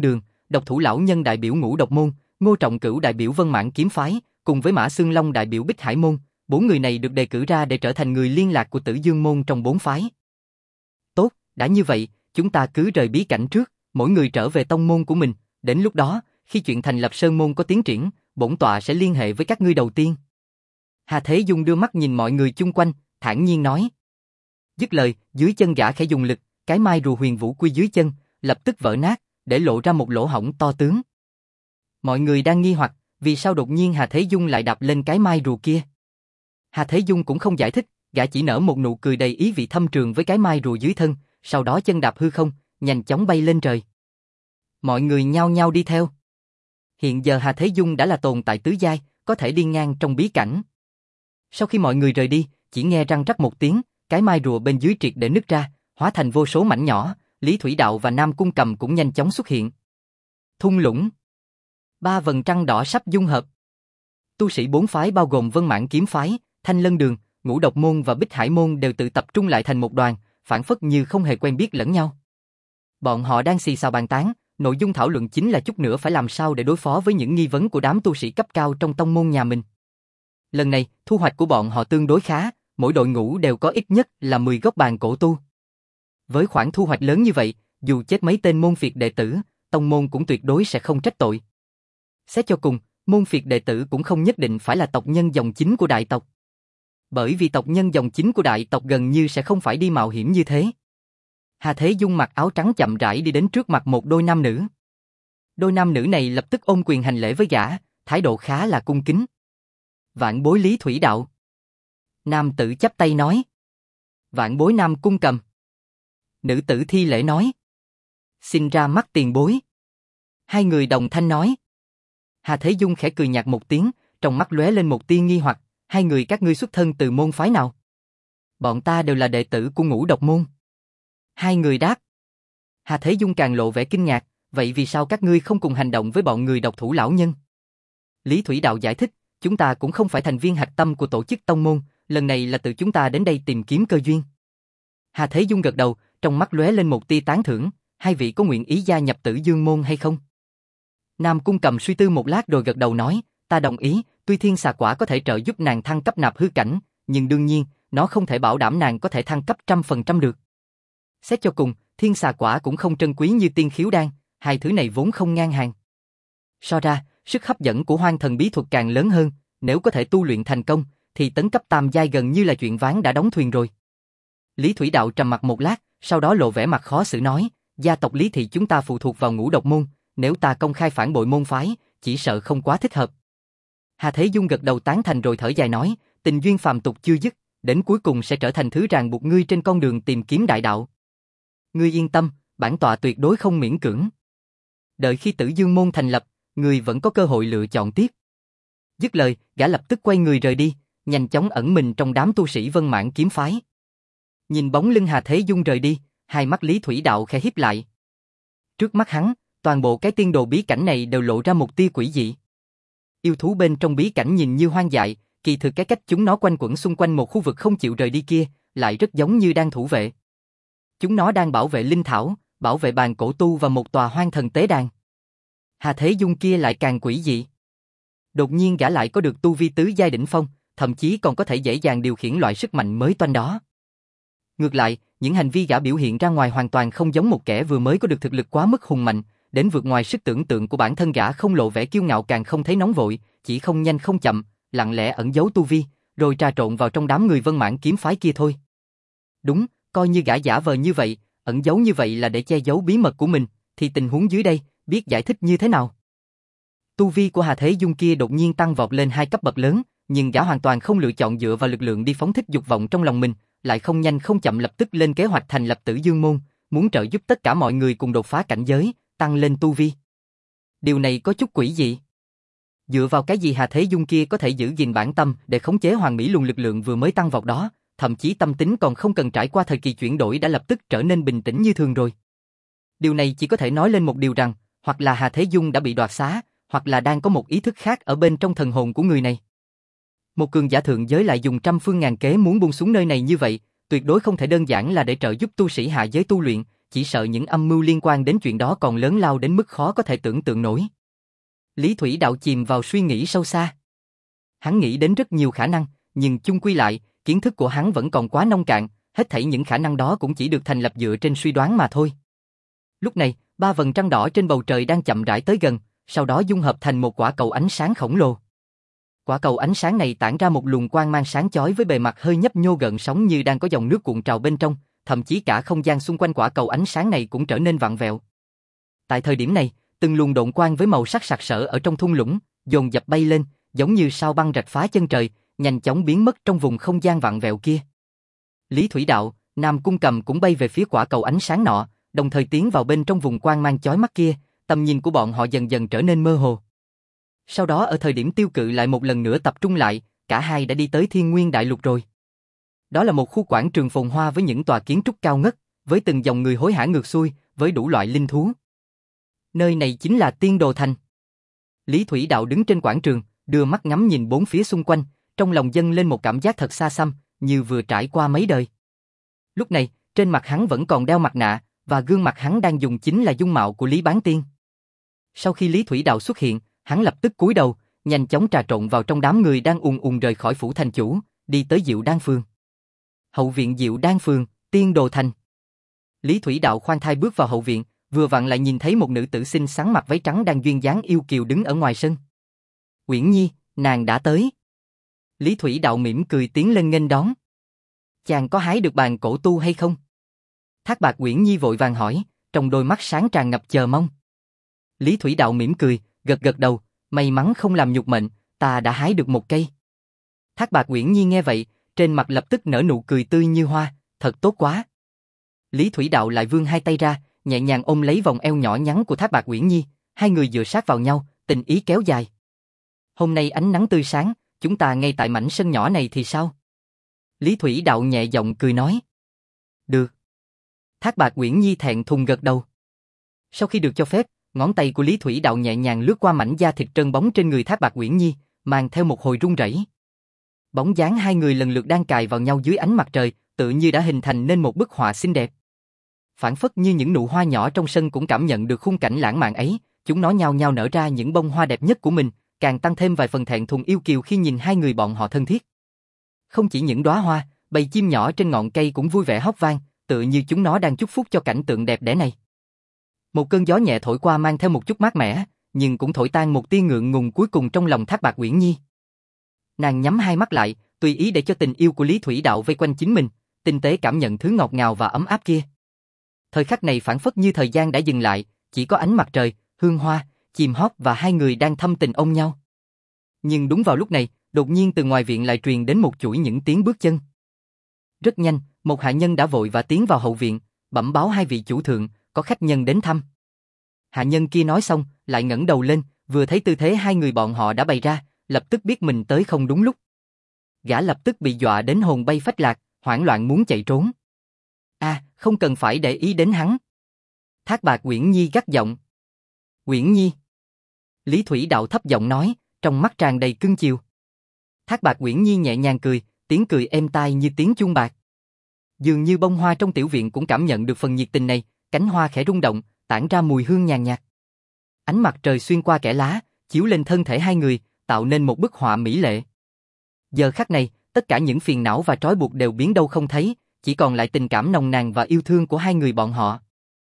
Speaker 1: Độc Thủ lão nhân đại biểu Ngũ Độc môn, Ngô Trọng Cửu đại biểu Vân Mãn kiếm phái, cùng với Mã Xương Long đại biểu Bích Hải môn, bốn người này được đề cử ra để trở thành người liên lạc của Tử Dương môn trong bốn phái. Tốt, đã như vậy, chúng ta cứ rời bí cảnh trước, mỗi người trở về tông môn của mình, đến lúc đó, khi chuyện thành lập sơn môn có tiến triển, bổn tọa sẽ liên hệ với các ngươi đầu tiên. Hà Thế Dung đưa mắt nhìn mọi người chung quanh, thản nhiên nói. Dứt lời, dưới chân gã khẽ dùng lực, cái mai rùa huyền vũ quy dưới chân, lập tức vỡ nát, để lộ ra một lỗ hổng to tướng. Mọi người đang nghi hoặc, vì sao đột nhiên Hà Thế Dung lại đạp lên cái mai rùa kia. Hà Thế Dung cũng không giải thích, gã chỉ nở một nụ cười đầy ý vị thâm trường với cái mai rùa dưới thân, sau đó chân đạp hư không, nhanh chóng bay lên trời. Mọi người nhao nhao đi theo. Hiện giờ Hà Thế Dung đã là tồn tại tứ giai, có thể đi ngang trong bí cảnh. Sau khi mọi người rời đi, chỉ nghe răng rắc một tiếng, cái mai rùa bên dưới triệt để nứt ra, hóa thành vô số mảnh nhỏ, Lý Thủy Đạo và Nam Cung Cầm cũng nhanh chóng xuất hiện. Thung lũng. Ba vầng trăng đỏ sắp dung hợp. Tu sĩ bốn phái bao gồm Vân Mãn kiếm phái, Thanh Lân đường, Ngũ Độc môn và Bích Hải môn đều tự tập trung lại thành một đoàn, phản phất như không hề quen biết lẫn nhau. Bọn họ đang xì xào bàn tán, nội dung thảo luận chính là chút nữa phải làm sao để đối phó với những nghi vấn của đám tu sĩ cấp cao trong tông môn nhà mình. Lần này, thu hoạch của bọn họ tương đối khá, mỗi đội ngũ đều có ít nhất là mười gốc bàn cổ tu. Với khoản thu hoạch lớn như vậy, dù chết mấy tên môn phiệt đệ tử, tông môn cũng tuyệt đối sẽ không trách tội. Xét cho cùng, môn phiệt đệ tử cũng không nhất định phải là tộc nhân dòng chính của đại tộc. Bởi vì tộc nhân dòng chính của đại tộc gần như sẽ không phải đi mạo hiểm như thế. Hà Thế Dung mặc áo trắng chậm rãi đi đến trước mặt một đôi nam nữ. Đôi nam nữ này lập tức ôm quyền hành lễ với gã, thái độ khá là cung kính. Vạn bối Lý Thủy Đạo. Nam tử chắp tay nói. Vạn bối Nam Cung Cầm. Nữ tử thi lễ nói. Xin ra mắt tiền bối. Hai người đồng thanh nói. Hà Thế Dung khẽ cười nhạt một tiếng, trong mắt lóe lên một tia nghi hoặc, hai người các ngươi xuất thân từ môn phái nào? Bọn ta đều là đệ tử của Ngũ Độc môn. Hai người đáp. Hà Thế Dung càng lộ vẻ kinh ngạc, vậy vì sao các ngươi không cùng hành động với bọn người Độc Thủ lão nhân? Lý Thủy Đạo giải thích, chúng ta cũng không phải thành viên hạch tâm của tổ chức tông môn, lần này là tự chúng ta đến đây tìm kiếm cơ duyên. Hà Thế Dung gật đầu, trong mắt lóe lên một tia tán thưởng, hai vị có nguyện ý gia nhập Tử Dương môn hay không? Nam Cung Cầm suy tư một lát rồi gật đầu nói, ta đồng ý, tuy thiên xà quả có thể trợ giúp nàng thăng cấp nạp hư cảnh, nhưng đương nhiên, nó không thể bảo đảm nàng có thể thăng cấp trăm phần trăm được. Xét cho cùng, thiên xà quả cũng không trân quý như tiên khiếu đan, hai thứ này vốn không ngang hàng. So ra, sức hấp dẫn của hoang thần bí thuật càng lớn hơn, nếu có thể tu luyện thành công, thì tấn cấp tam giai gần như là chuyện ván đã đóng thuyền rồi. Lý Thủy Đạo trầm mặc một lát, sau đó lộ vẻ mặt khó xử nói, gia tộc Lý thị chúng ta phụ thuộc vào Ngũ Độc môn, nếu ta công khai phản bội môn phái, chỉ sợ không quá thích hợp. Hà Thế Dung gật đầu tán thành rồi thở dài nói, tình duyên phàm tục chưa dứt, đến cuối cùng sẽ trở thành thứ ràng buộc ngươi trên con đường tìm kiếm đại đạo. Ngươi yên tâm, bản tọa tuyệt đối không miễn cưỡng. Đợi khi Tử Dương môn thành lập, ngươi vẫn có cơ hội lựa chọn tiếp. Dứt lời, gã lập tức quay người rời đi, nhanh chóng ẩn mình trong đám tu sĩ Vân Mãn kiếm phái. Nhìn bóng lưng Hà Thế Dung rời đi, hai mắt Lý Thủy Đạo khẽ híp lại. Trước mắt hắn, toàn bộ cái tiên đồ bí cảnh này đều lộ ra một tia quỷ dị. Yêu thú bên trong bí cảnh nhìn như hoang dại, kỳ thực cái cách chúng nó quanh quẩn xung quanh một khu vực không chịu rời đi kia, lại rất giống như đang thủ vệ. Chúng nó đang bảo vệ linh thảo, bảo vệ bàn cổ tu và một tòa hoang thần tế đàn. Hà Thế Dung kia lại càng quỷ dị. Đột nhiên gã lại có được tu vi tứ giai đỉnh phong, thậm chí còn có thể dễ dàng điều khiển loại sức mạnh mới toanh đó. Ngược lại, những hành vi gã biểu hiện ra ngoài hoàn toàn không giống một kẻ vừa mới có được thực lực quá mức hùng mạnh, đến vượt ngoài sức tưởng tượng của bản thân gã, không lộ vẻ kiêu ngạo càng không thấy nóng vội, chỉ không nhanh không chậm, lặng lẽ ẩn giấu tu vi, rồi trà trộn vào trong đám người Vân Mãn kiếm phái kia thôi. Đúng, coi như gã giả vờ như vậy, ẩn giấu như vậy là để che giấu bí mật của mình, thì tình huống dưới đây, biết giải thích như thế nào? Tu vi của Hà Thế Dung kia đột nhiên tăng vọt lên hai cấp bậc lớn, nhưng gã hoàn toàn không lựa chọn dựa vào lực lượng đi phóng thích dục vọng trong lòng mình, lại không nhanh không chậm lập tức lên kế hoạch thành lập Tử Dương môn, muốn trợ giúp tất cả mọi người cùng đột phá cảnh giới, tăng lên tu vi. Điều này có chút quỷ dị. Dựa vào cái gì Hà Thế Dung kia có thể giữ gìn bản tâm để khống chế hoàn mỹ luồng lực lượng vừa mới tăng vọt đó, thậm chí tâm tính còn không cần trải qua thời kỳ chuyển đổi đã lập tức trở nên bình tĩnh như thường rồi. Điều này chỉ có thể nói lên một điều rằng, hoặc là Hà Thế Dung đã bị đoạt xá, hoặc là đang có một ý thức khác ở bên trong thần hồn của người này. Một cường giả thượng giới lại dùng trăm phương ngàn kế muốn buông xuống nơi này như vậy, tuyệt đối không thể đơn giản là để trợ giúp tu sĩ hạ giới tu luyện, chỉ sợ những âm mưu liên quan đến chuyện đó còn lớn lao đến mức khó có thể tưởng tượng nổi. Lý Thủy Đạo chìm vào suy nghĩ sâu xa. Hắn nghĩ đến rất nhiều khả năng, nhưng chung quy lại, kiến thức của hắn vẫn còn quá nông cạn, hết thảy những khả năng đó cũng chỉ được thành lập dựa trên suy đoán mà thôi. Lúc này, ba vầng trăng đỏ trên bầu trời đang chậm rãi tới gần, sau đó dung hợp thành một quả cầu ánh sáng khổng lồ. Quả cầu ánh sáng này tản ra một luồng quang mang sáng chói với bề mặt hơi nhấp nhô gợn sóng như đang có dòng nước cuộn trào bên trong, thậm chí cả không gian xung quanh quả cầu ánh sáng này cũng trở nên vặn vẹo. Tại thời điểm này, từng luồng độn quang với màu sắc sặc sỡ ở trong thung lũng, dồn dập bay lên, giống như sao băng rạch phá chân trời, nhanh chóng biến mất trong vùng không gian vặn vẹo kia. Lý Thủy Đạo, Nam Cung Cầm cũng bay về phía quả cầu ánh sáng nọ, đồng thời tiến vào bên trong vùng quang mang chói mắt kia, tầm nhìn của bọn họ dần dần trở nên mơ hồ. Sau đó ở thời điểm tiêu cự lại một lần nữa tập trung lại, cả hai đã đi tới Thiên Nguyên Đại Lục rồi. Đó là một khu quảng trường phồn hoa với những tòa kiến trúc cao ngất, với từng dòng người hối hả ngược xuôi, với đủ loại linh thú. Nơi này chính là Tiên Đồ Thành. Lý Thủy Đạo đứng trên quảng trường, đưa mắt ngắm nhìn bốn phía xung quanh, trong lòng dâng lên một cảm giác thật xa xăm, như vừa trải qua mấy đời. Lúc này, trên mặt hắn vẫn còn đeo mặt nạ, và gương mặt hắn đang dùng chính là dung mạo của Lý Bán Tiên. Sau khi Lý Thủy Đạo xuất hiện, hắn lập tức cúi đầu, nhanh chóng trà trộn vào trong đám người đang ùn ùn rời khỏi phủ thành chủ, đi tới Diệu Đan Phường. Hậu viện Diệu Đan Phường, Tiên Đồ Thành. Lý Thủy Đạo khoan thai bước vào hậu viện, vừa vặn lại nhìn thấy một nữ tử xinh xắn mặc váy trắng đang duyên dáng yêu kiều đứng ở ngoài sân. Uyển Nhi, nàng đã tới. Lý Thủy Đạo mỉm cười tiến lên nghênh đón. Chàng có hái được bàn cổ tu hay không? Thác Bạt Uyển Nhi vội vàng hỏi, trong đôi mắt sáng tràn ngập chờ mong. Lý Thủy Đạo mỉm cười, gật gật đầu, may mắn không làm nhục mệnh, ta đã hái được một cây. Thác Bạt Uyển Nhi nghe vậy, trên mặt lập tức nở nụ cười tươi như hoa, thật tốt quá. Lý Thủy Đạo lại vươn hai tay ra, nhẹ nhàng ôm lấy vòng eo nhỏ nhắn của Thác Bạt Uyển Nhi, hai người dựa sát vào nhau, tình ý kéo dài. Hôm nay ánh nắng tươi sáng, chúng ta ngay tại mảnh sân nhỏ này thì sao? Lý Thủy Đạo nhẹ giọng cười nói. Được. Thác Bạt Uyển Nhi thẹn thùng gật đầu. Sau khi được cho phép, ngón tay của Lý Thủy Đạo nhẹ nhàng lướt qua mảnh da thịt trơn bóng trên người Thác Bạt Uyển Nhi, mang theo một hồi rung rẩy. Bóng dáng hai người lần lượt đang cài vào nhau dưới ánh mặt trời, tự như đã hình thành nên một bức họa xinh đẹp. Phản phất như những nụ hoa nhỏ trong sân cũng cảm nhận được khung cảnh lãng mạn ấy, chúng nó nhao nhao nở ra những bông hoa đẹp nhất của mình, càng tăng thêm vài phần thẹn thùng yêu kiều khi nhìn hai người bọn họ thân thiết. Không chỉ những đóa hoa, bầy chim nhỏ trên ngọn cây cũng vui vẻ hót vang, tự như chúng nó đang chúc phúc cho cảnh tượng đẹp đẽ này. Một cơn gió nhẹ thổi qua mang theo một chút mát mẻ, nhưng cũng thổi tan một tia ngượng ngùng cuối cùng trong lòng Thác Bạt Uyển Nhi. Nàng nhắm hai mắt lại, tùy ý để cho tình yêu của Lý Thủy Đạo vây quanh chính mình, tinh tế cảm nhận thứ ngọt ngào và ấm áp kia. Thời khắc này phảng phất như thời gian đã dừng lại, chỉ có ánh mặt trời, hương hoa, chim hót và hai người đang thâm tình ôm nhau. Nhưng đúng vào lúc này, đột nhiên từ ngoài viện lại truyền đến một chuỗi những tiếng bước chân. Rất nhanh, một hạ nhân đã vội vã tiến vào hậu viện, bẩm báo hai vị chủ thượng, có khách nhân đến thăm. Hạ nhân kia nói xong, lại ngẩng đầu lên, vừa thấy tư thế hai người bọn họ đã bày ra, lập tức biết mình tới không đúng lúc. Gã lập tức bị dọa đến hồn bay phách lạc, hoảng loạn muốn chạy trốn. À, không cần phải để ý đến hắn. Thác Bạt Uyển Nhi gắt giọng. Uyển Nhi. Lý Thủy Đạo thấp giọng nói, trong mắt tràn đầy cưng chiều. Thác Bạt Uyển Nhi nhẹ nhàng cười, tiếng cười êm tai như tiếng chuông bạc. Dường như bông hoa trong tiểu viện cũng cảm nhận được phần nhiệt tình này, cánh hoa khẽ rung động, tản ra mùi hương nhàn nhạt. Ánh mặt trời xuyên qua kẽ lá, chiếu lên thân thể hai người, tạo nên một bức họa mỹ lệ. Giờ khắc này, tất cả những phiền não và trói buộc đều biến đâu không thấy, chỉ còn lại tình cảm nồng nàn và yêu thương của hai người bọn họ.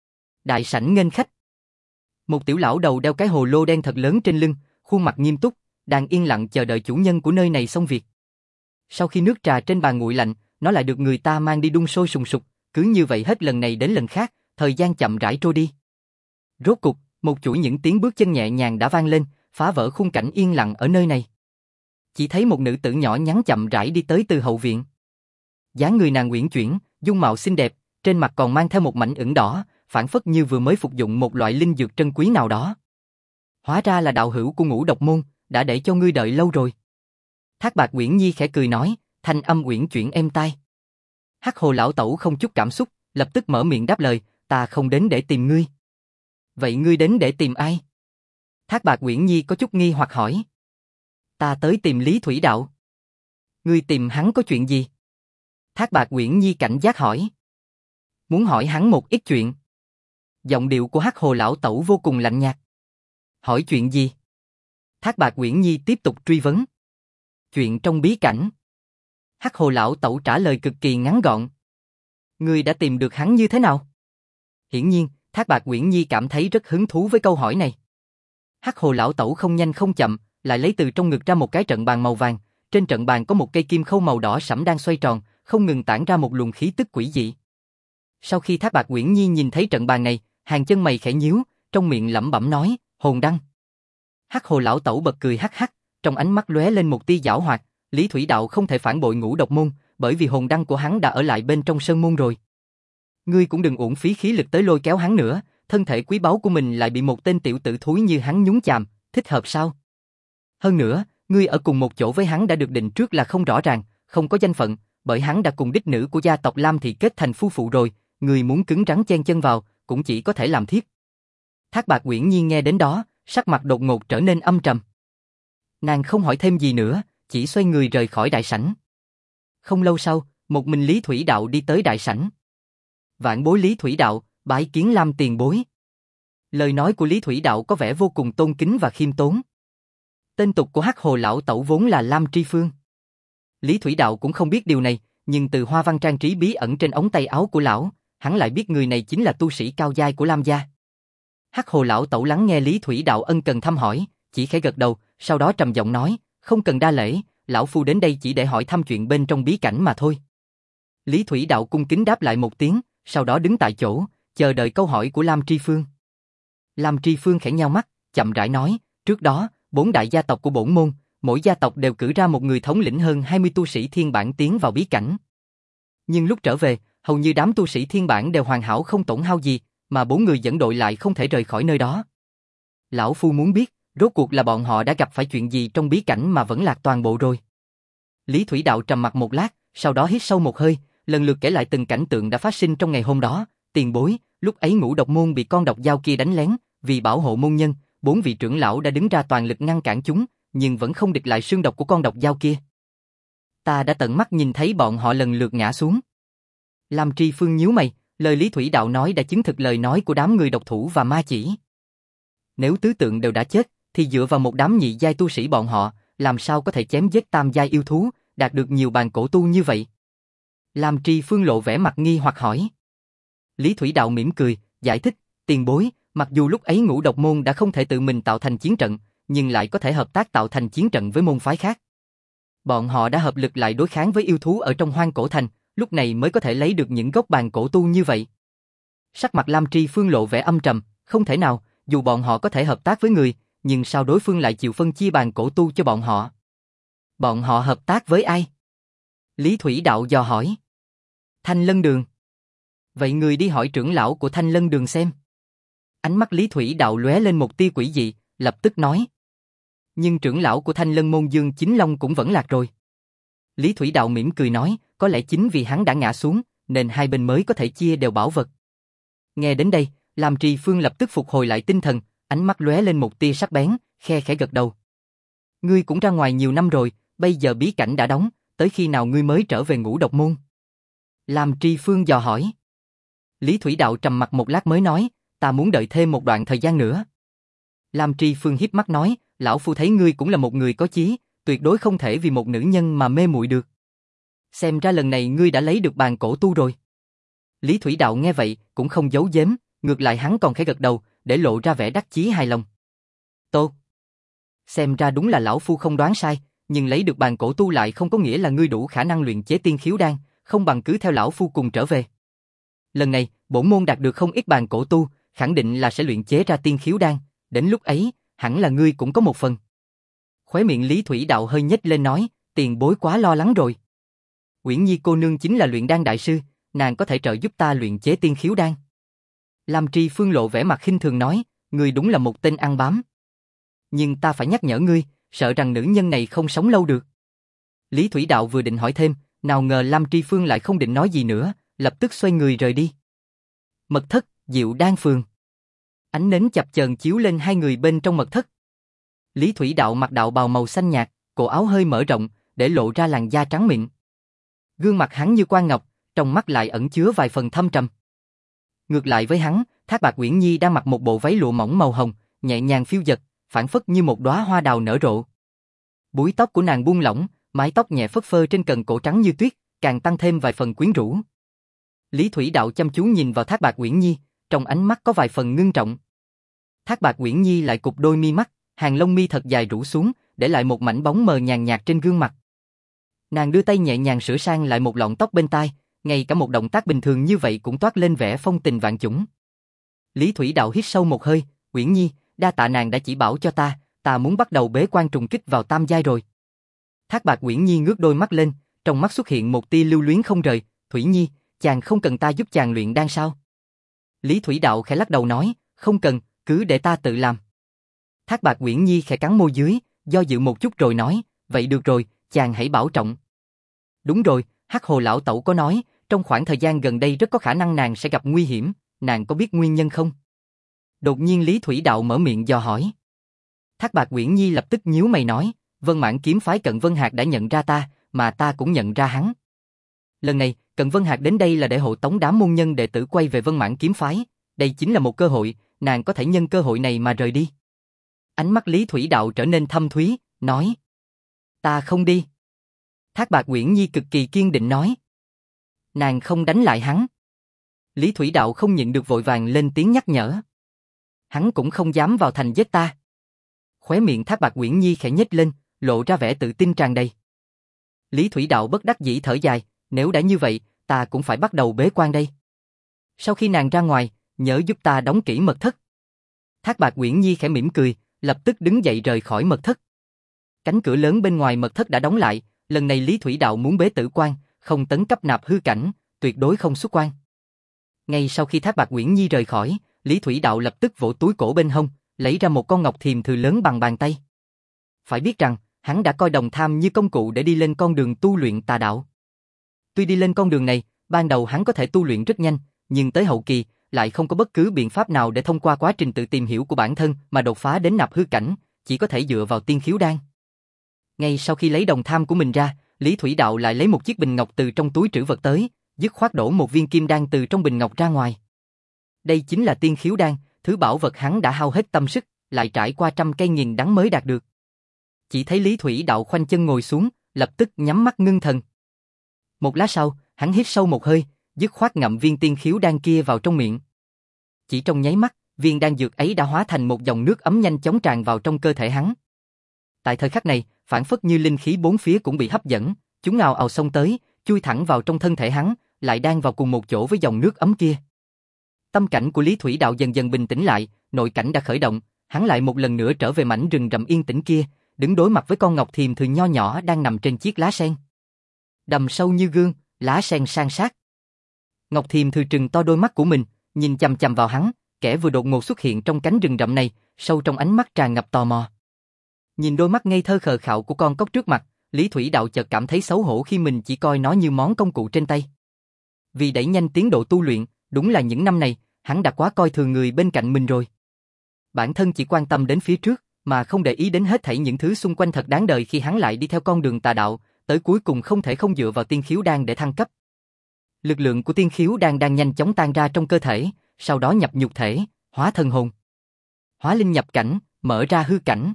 Speaker 1: Đại sảnh nghênh khách. Một tiểu lão đầu đeo cái hồ lô đen thật lớn trên lưng, khuôn mặt nghiêm túc, đang yên lặng chờ đợi chủ nhân của nơi này xong việc. Sau khi nước trà trên bàn nguội lạnh, nó lại được người ta mang đi đun sôi sùng sục, cứ như vậy hết lần này đến lần khác, thời gian chậm rãi trôi đi. Rốt cục, một chuỗi những tiếng bước chân nhẹ nhàng đã vang lên, phá vỡ khung cảnh yên lặng ở nơi này. Chỉ thấy một nữ tử nhỏ nhắn chậm rãi đi tới từ hậu viện. Dáng người nàng uyển chuyển, dung mạo xinh đẹp, trên mặt còn mang theo một mảnh ửng đỏ, phảng phất như vừa mới phục dụng một loại linh dược trân quý nào đó. Hóa ra là đạo hữu của Ngũ Độc Môn, đã để cho ngươi đợi lâu rồi. Thác Bạt Uyển Nhi khẽ cười nói, thanh âm uyển chuyển êm tai. Hắc Hồ lão tẩu không chút cảm xúc, lập tức mở miệng đáp lời, ta không đến để tìm ngươi. Vậy ngươi đến để tìm ai? Thác Bạt Uyển Nhi có chút nghi hoặc hỏi. Ta tới tìm Lý Thủy Đạo. Ngươi tìm hắn có chuyện gì? Thác Bạt Uyển Nhi cảnh giác hỏi. Muốn hỏi hắn một ít chuyện. Giọng điệu của Hắc Hồ lão tẩu vô cùng lạnh nhạt. Hỏi chuyện gì? Thác Bạt Uyển Nhi tiếp tục truy vấn. Chuyện trong bí cảnh. Hắc Hồ lão tẩu trả lời cực kỳ ngắn gọn. Ngươi đã tìm được hắn như thế nào? Hiển nhiên, Thác Bạt Uyển Nhi cảm thấy rất hứng thú với câu hỏi này. Hắc Hồ lão tẩu không nhanh không chậm, lại lấy từ trong ngực ra một cái trận bàn màu vàng, trên trận bàn có một cây kim khâu màu đỏ sẫm đang xoay tròn, không ngừng tản ra một luồng khí tức quỷ dị. Sau khi Thác Bạt Uyển Nhi nhìn thấy trận bàn này, hàng chân mày khẽ nhíu, trong miệng lẩm bẩm nói, hồn đăng. Hắc Hồ lão tẩu bật cười hắc hắc, trong ánh mắt lóe lên một tia giảo hoạt, Lý Thủy Đạo không thể phản bội Ngũ Độc môn, bởi vì hồn đăng của hắn đã ở lại bên trong sơn môn rồi. Ngươi cũng đừng uổng phí khí lực tới lôi kéo hắn nữa, thân thể quý báu của mình lại bị một tên tiểu tử thúi như hắn nhúng chàm, thích hợp sao? Hơn nữa, ngươi ở cùng một chỗ với hắn đã được định trước là không rõ ràng, không có danh phận, bởi hắn đã cùng đích nữ của gia tộc Lam Thị kết thành phu phụ rồi, ngươi muốn cứng rắn chen chân vào, cũng chỉ có thể làm thiếp. Thác Bạt Uyển Nhi nghe đến đó, sắc mặt đột ngột trở nên âm trầm. Nàng không hỏi thêm gì nữa, chỉ xoay người rời khỏi đại sảnh. Không lâu sau, một mình Lý Thủy Đạo đi tới đại sảnh. Vạn bối Lý Thủy Đạo, bái kiến Lam tiền bối. Lời nói của Lý Thủy Đạo có vẻ vô cùng tôn kính và khiêm tốn. Tên tục của Hắc Hồ lão tẩu vốn là Lam Tri Phương. Lý Thủy Đạo cũng không biết điều này, nhưng từ hoa văn trang trí bí ẩn trên ống tay áo của lão, hắn lại biết người này chính là tu sĩ cao giai của Lam gia. Hắc Hồ lão tẩu lắng nghe Lý Thủy Đạo ân cần thăm hỏi, chỉ khẽ gật đầu, sau đó trầm giọng nói, không cần đa lễ, lão phu đến đây chỉ để hỏi thăm chuyện bên trong bí cảnh mà thôi. Lý Thủy Đạo cung kính đáp lại một tiếng, sau đó đứng tại chỗ, chờ đợi câu hỏi của Lam Tri Phương. Lam Tri Phương khẽ nheo mắt, chậm rãi nói, trước đó, bốn đại gia tộc của bổn môn, mỗi gia tộc đều cử ra một người thống lĩnh hơn hai mươi tu sĩ thiên bản tiến vào bí cảnh. Nhưng lúc trở về, hầu như đám tu sĩ thiên bản đều hoàn hảo không tổn hao gì, mà bốn người dẫn đội lại không thể rời khỏi nơi đó. Lão phu muốn biết, rốt cuộc là bọn họ đã gặp phải chuyện gì trong bí cảnh mà vẫn lạc toàn bộ rồi. Lý Thủy Đạo trầm mặc một lát, sau đó hít sâu một hơi, lần lượt kể lại từng cảnh tượng đã phát sinh trong ngày hôm đó. Tiền bối, lúc ấy Ngũ Độc môn bị con độc dao kia đánh lén, vì bảo hộ môn nhân, bốn vị trưởng lão đã đứng ra toàn lực ngăn cản chúng, nhưng vẫn không địch lại xương độc của con độc dao kia. Ta đã tận mắt nhìn thấy bọn họ lần lượt ngã xuống. Lam Tri Phương nhíu mày, lời Lý Thủy Đạo nói đã chứng thực lời nói của đám người độc thủ và ma chỉ. Nếu tứ tượng đều đã chết, thì dựa vào một đám nhị giai tu sĩ bọn họ, làm sao có thể chém giết tam giai yêu thú, đạt được nhiều bàn cổ tu như vậy? Lam Tri Phương lộ vẻ mặt nghi hoặc hỏi. Lý Thủy Đạo mỉm cười, giải thích, tiền bối, mặc dù lúc ấy Ngũ Độc môn đã không thể tự mình tạo thành chiến trận, nhưng lại có thể hợp tác tạo thành chiến trận với môn phái khác. Bọn họ đã hợp lực lại đối kháng với yêu thú ở trong Hoang Cổ Thành, lúc này mới có thể lấy được những gốc bàn cổ tu như vậy. Sắc mặt Lam Tri Phương lộ vẻ âm trầm, không thể nào, dù bọn họ có thể hợp tác với người, nhưng sao đối phương lại chịu phân chia bàn cổ tu cho bọn họ? Bọn họ hợp tác với ai? Lý Thủy Đạo dò hỏi. Thanh Lân Đường. Vậy người đi hỏi trưởng lão của Thanh Lân Đường xem. Ánh mắt Lý Thủy Đạo lóe lên một tia quỷ dị, lập tức nói. Nhưng trưởng lão của Thanh Lân môn Dương Chính Long cũng vẫn lạc rồi. Lý Thủy Đạo mỉm cười nói, có lẽ chính vì hắn đã ngã xuống, nên hai bên mới có thể chia đều bảo vật. Nghe đến đây, Lam Tri Phương lập tức phục hồi lại tinh thần, ánh mắt lóe lên một tia sắc bén, khe khẽ gật đầu. Ngươi cũng ra ngoài nhiều năm rồi, bây giờ bí cảnh đã đóng, tới khi nào ngươi mới trở về Ngũ Độc môn? Lam Tri Phương dò hỏi. Lý Thủy Đạo trầm mặc một lát mới nói, ta muốn đợi thêm một đoạn thời gian nữa. Lam Tri Phương hiếp mắt nói, lão phu thấy ngươi cũng là một người có chí, tuyệt đối không thể vì một nữ nhân mà mê muội được. Xem ra lần này ngươi đã lấy được bàn cổ tu rồi. Lý Thủy Đạo nghe vậy, cũng không giấu giếm, ngược lại hắn còn khẽ gật đầu, để lộ ra vẻ đắc chí hài lòng. Tốt. Xem ra đúng là lão phu không đoán sai, nhưng lấy được bàn cổ tu lại không có nghĩa là ngươi đủ khả năng luyện chế tiên khiếu đan, không bằng cứ theo lão phu cùng trở về. Lần này, bổn môn đạt được không ít bàn cổ tu, khẳng định là sẽ luyện chế ra tiên khiếu đan, đến lúc ấy, hẳn là ngươi cũng có một phần. Khóe miệng Lý Thủy Đạo hơi nhếch lên nói, tiền bối quá lo lắng rồi. Uyển Nhi cô nương chính là luyện đan đại sư, nàng có thể trợ giúp ta luyện chế tiên khiếu đan. Lam Tri Phương lộ vẻ mặt khinh thường nói, ngươi đúng là một tên ăn bám. Nhưng ta phải nhắc nhở ngươi, sợ rằng nữ nhân này không sống lâu được. Lý Thủy Đạo vừa định hỏi thêm, nào ngờ Lam Tri Phương lại không định nói gì nữa, lập tức xoay người rời đi. Mật thất, Diệu Đan Phường. Ánh nến chập chờn chiếu lên hai người bên trong mật thất. Lý Thủy Đạo mặc đạo bào màu xanh nhạt, cổ áo hơi mở rộng, để lộ ra làn da trắng mịn. Gương mặt hắn như quan ngọc, trong mắt lại ẩn chứa vài phần thâm trầm. Ngược lại với hắn, Thác Bạt Uyển Nhi đang mặc một bộ váy lụa mỏng màu hồng, nhẹ nhàng phiêu dật, phảng phất như một đóa hoa đào nở rộ. Búi tóc của nàng buông lỏng, mái tóc nhẹ phất phơ trên cần cổ trắng như tuyết, càng tăng thêm vài phần quyến rũ. Lý Thủy Đạo chăm chú nhìn vào Thác Bạt Uyển Nhi, trong ánh mắt có vài phần ngưng trọng. Thác Bạt Uyển Nhi lại cụp đôi mi mắt, hàng lông mi thật dài rủ xuống, để lại một mảnh bóng mờ nhàn nhạt trên gương mặt. Nàng đưa tay nhẹ nhàng sửa sang lại một lọn tóc bên tai, ngay cả một động tác bình thường như vậy cũng toát lên vẻ phong tình vạn chủng. Lý Thủy Đạo hít sâu một hơi, Uyển Nhi, đa tạ nàng đã chỉ bảo cho ta, ta muốn bắt đầu bế quan trùng kích vào tam giai rồi. Thác Bạt Uyển Nhi ngước đôi mắt lên, trong mắt xuất hiện một tia lưu luyến không rời, Thủy Nhi, chàng không cần ta giúp chàng luyện đan sao? Lý Thủy Đạo khẽ lắc đầu nói, không cần, cứ để ta tự làm. Thác Bạt Uyển Nhi khẽ cắn môi dưới, do dự một chút rồi nói, vậy được rồi, chàng hãy bảo trọng. Đúng rồi, Hắc Hồ lão tẩu có nói, trong khoảng thời gian gần đây rất có khả năng nàng sẽ gặp nguy hiểm, nàng có biết nguyên nhân không? Đột nhiên Lý Thủy Đạo mở miệng dò hỏi. Thác Bạt Uyển Nhi lập tức nhíu mày nói, Vân Mãn kiếm phái Cận Vân Hạc đã nhận ra ta, mà ta cũng nhận ra hắn. Lần này, Cận Vân Hạc đến đây là để hộ tống đám môn nhân đệ tử quay về Vân Mãn kiếm phái, đây chính là một cơ hội, nàng có thể nhân cơ hội này mà rời đi. Ánh mắt Lý Thủy Đạo trở nên thâm thúy, nói, ta không đi. Thác Bạt Uyển Nhi cực kỳ kiên định nói, nàng không đánh lại hắn. Lý Thủy Đạo không nhịn được vội vàng lên tiếng nhắc nhở, hắn cũng không dám vào thành giết ta. Khóe miệng Thác Bạt Uyển Nhi khẽ nhếch lên, lộ ra vẻ tự tin tràn đầy. Lý Thủy Đạo bất đắc dĩ thở dài, nếu đã như vậy, ta cũng phải bắt đầu bế quan đây. Sau khi nàng ra ngoài, nhớ giúp ta đóng kỹ mật thất. Thác Bạt Uyển Nhi khẽ mỉm cười, lập tức đứng dậy rời khỏi mật thất. Cánh cửa lớn bên ngoài mật thất đã đóng lại, lần này Lý Thủy Đạo muốn bế tử quan, không tấn cấp nạp hư cảnh, tuyệt đối không xuất quan. Ngay sau khi Thác Bạt Uyển Nhi rời khỏi, Lý Thủy Đạo lập tức vỗ túi cổ bên hông, lấy ra một con ngọc thiềm thừ lớn bằng bàn tay. Phải biết rằng, hắn đã coi đồng tham như công cụ để đi lên con đường tu luyện tà đạo. Tuy đi lên con đường này, ban đầu hắn có thể tu luyện rất nhanh, nhưng tới hậu kỳ, lại không có bất cứ biện pháp nào để thông qua quá trình tự tìm hiểu của bản thân mà đột phá đến nạp hư cảnh, chỉ có thể dựa vào tiên khiếu đan. Ngay sau khi lấy đồng tham của mình ra, Lý Thủy Đạo lại lấy một chiếc bình ngọc từ trong túi trữ vật tới, dứt khoát đổ một viên kim đan từ trong bình ngọc ra ngoài. Đây chính là tiên khiếu đan, thứ bảo vật hắn đã hao hết tâm sức, lại trải qua trăm cây nghìn đắng mới đạt được. Chỉ thấy Lý Thủy Đạo khoanh chân ngồi xuống, lập tức nhắm mắt ngưng thần. Một lát sau, hắn hít sâu một hơi, dứt khoát ngậm viên tiên khiếu đan kia vào trong miệng. Chỉ trong nháy mắt, viên đan dược ấy đã hóa thành một dòng nước ấm nhanh chóng tràn vào trong cơ thể hắn. Tại thời khắc này, phảng phất như linh khí bốn phía cũng bị hấp dẫn, chúng ào ào xông tới, chui thẳng vào trong thân thể hắn, lại đan vào cùng một chỗ với dòng nước ấm kia. Tâm cảnh của Lý Thủy Đạo dần dần bình tĩnh lại, nội cảnh đã khởi động, hắn lại một lần nữa trở về mảnh rừng rậm yên tĩnh kia, đứng đối mặt với con ngọc thiềm thừ nho nhỏ đang nằm trên chiếc lá sen. Đầm sâu như gương, lá sen san sát. Ngọc thiềm thừ trừng to đôi mắt của mình, nhìn chằm chằm vào hắn, kẻ vừa đột ngột xuất hiện trong cánh rừng rậm này, sâu trong ánh mắt tràn ngập tò mò. Nhìn đôi mắt ngây thơ khờ khạo của con cóc trước mặt, Lý Thủy Đạo chợt cảm thấy xấu hổ khi mình chỉ coi nó như món công cụ trên tay. Vì đẩy nhanh tiến độ tu luyện, đúng là những năm này, hắn đã quá coi thường người bên cạnh mình rồi. Bản thân chỉ quan tâm đến phía trước, mà không để ý đến hết thảy những thứ xung quanh thật đáng đời khi hắn lại đi theo con đường tà đạo, tới cuối cùng không thể không dựa vào tiên khiếu đan để thăng cấp. Lực lượng của tiên khiếu đan đang nhanh chóng tan ra trong cơ thể, sau đó nhập nhục thể, hóa thần hồn. Hóa linh nhập cảnh, mở ra hư cảnh.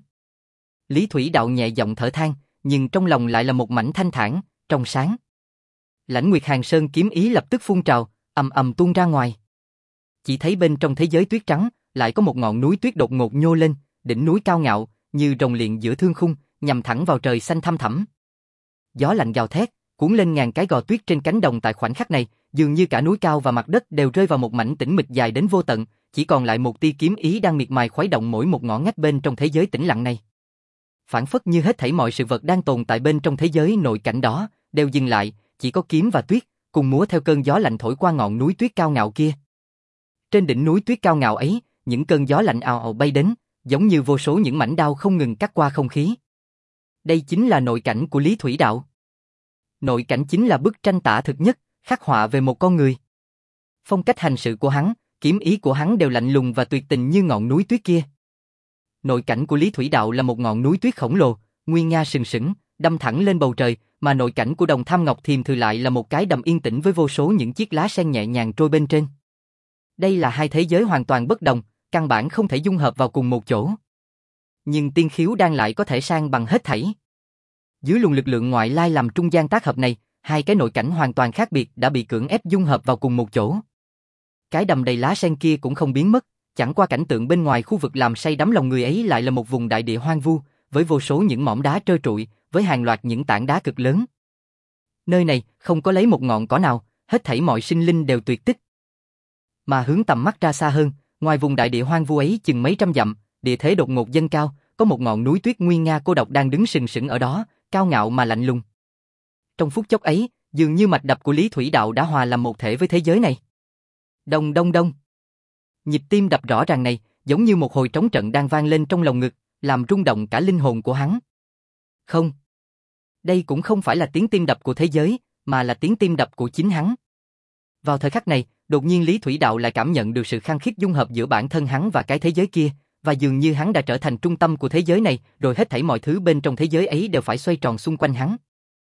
Speaker 1: Lý Thủy Đạo nhẹ giọng thở than, nhưng trong lòng lại là một mảnh thanh thản, trong sáng. Lãnh Nguyệt Hàn Sơn kiếm ý lập tức phun trào, ầm ầm tuôn ra ngoài. Chỉ thấy bên trong thế giới tuyết trắng, lại có một ngọn núi tuyết đột ngột nhô lên, đỉnh núi cao ngạo, như rồng liện giữa thương khung, nhằm thẳng vào trời xanh thăm thẳm. Gió lạnh gào thét, cuốn lên ngàn cái gò tuyết trên cánh đồng tại khoảnh khắc này, dường như cả núi cao và mặt đất đều rơi vào một mảnh tĩnh mịch dài đến vô tận, chỉ còn lại một tia kiếm ý đang miệt mài khuấy động mỗi một ngõ ngách bên trong thế giới tĩnh lặng này. Phảng phất như hết thảy mọi sự vật đang tồn tại bên trong thế giới nội cảnh đó, đều dừng lại, chỉ có kiếm và tuyết, cùng múa theo cơn gió lạnh thổi qua ngọn núi tuyết cao ngạo kia. Trên đỉnh núi tuyết cao ngạo ấy, những cơn gió lạnh ào ào bay đến, giống như vô số những mảnh đao không ngừng cắt qua không khí. Đây chính là nội cảnh của Lý Thủy Đạo. Nội cảnh chính là bức tranh tả thực nhất, khắc họa về một con người. Phong cách hành sự của hắn, kiếm ý của hắn đều lạnh lùng và tuyệt tình như ngọn núi tuyết kia. Nội cảnh của Lý Thủy Đạo là một ngọn núi tuyết khổng lồ, nguy nga sừng sững, đâm thẳng lên bầu trời, mà nội cảnh của Đồng Tham Ngọc Thiềm Thừ lại là một cái đầm yên tĩnh với vô số những chiếc lá sen nhẹ nhàng trôi bên trên. Đây là hai thế giới hoàn toàn bất đồng, căn bản không thể dung hợp vào cùng một chỗ. Nhưng tiên khiếu đan lại có thể san bằng hết thảy. Dưới luồng lực lượng ngoại lai làm trung gian tác hợp này, hai cái nội cảnh hoàn toàn khác biệt đã bị cưỡng ép dung hợp vào cùng một chỗ. Cái đầm đầy lá sen kia cũng không biến mất, chẳng qua cảnh tượng bên ngoài khu vực làm say đắm lòng người ấy lại là một vùng đại địa hoang vu, với vô số những mỏm đá trơ trụi, với hàng loạt những tảng đá cực lớn. Nơi này không có lấy một ngọn cỏ nào, hết thảy mọi sinh linh đều tuyệt tích. Mà hướng tầm mắt ra xa hơn, ngoài vùng đại địa hoang vu ấy chừng mấy trăm dặm, địa thế đột ngột dâng cao, có một ngọn núi tuyết nguy nga cô độc đang đứng sừng sững ở đó, cao ngạo mà lạnh lùng. Trong phút chốc ấy, dường như mạch đập của Lý Thủy Đạo đã hòa làm một thể với thế giới này. Đông đông đông. Nhịp tim đập rõ ràng này, giống như một hồi trống trận đang vang lên trong lồng ngực, làm rung động cả linh hồn của hắn. Không. Đây cũng không phải là tiếng tim đập của thế giới, mà là tiếng tim đập của chính hắn. Vào thời khắc này, đột nhiên Lý Thủy Đạo lại cảm nhận được sự khăng khít dung hợp giữa bản thân hắn và cái thế giới kia, và dường như hắn đã trở thành trung tâm của thế giới này, rồi hết thảy mọi thứ bên trong thế giới ấy đều phải xoay tròn xung quanh hắn.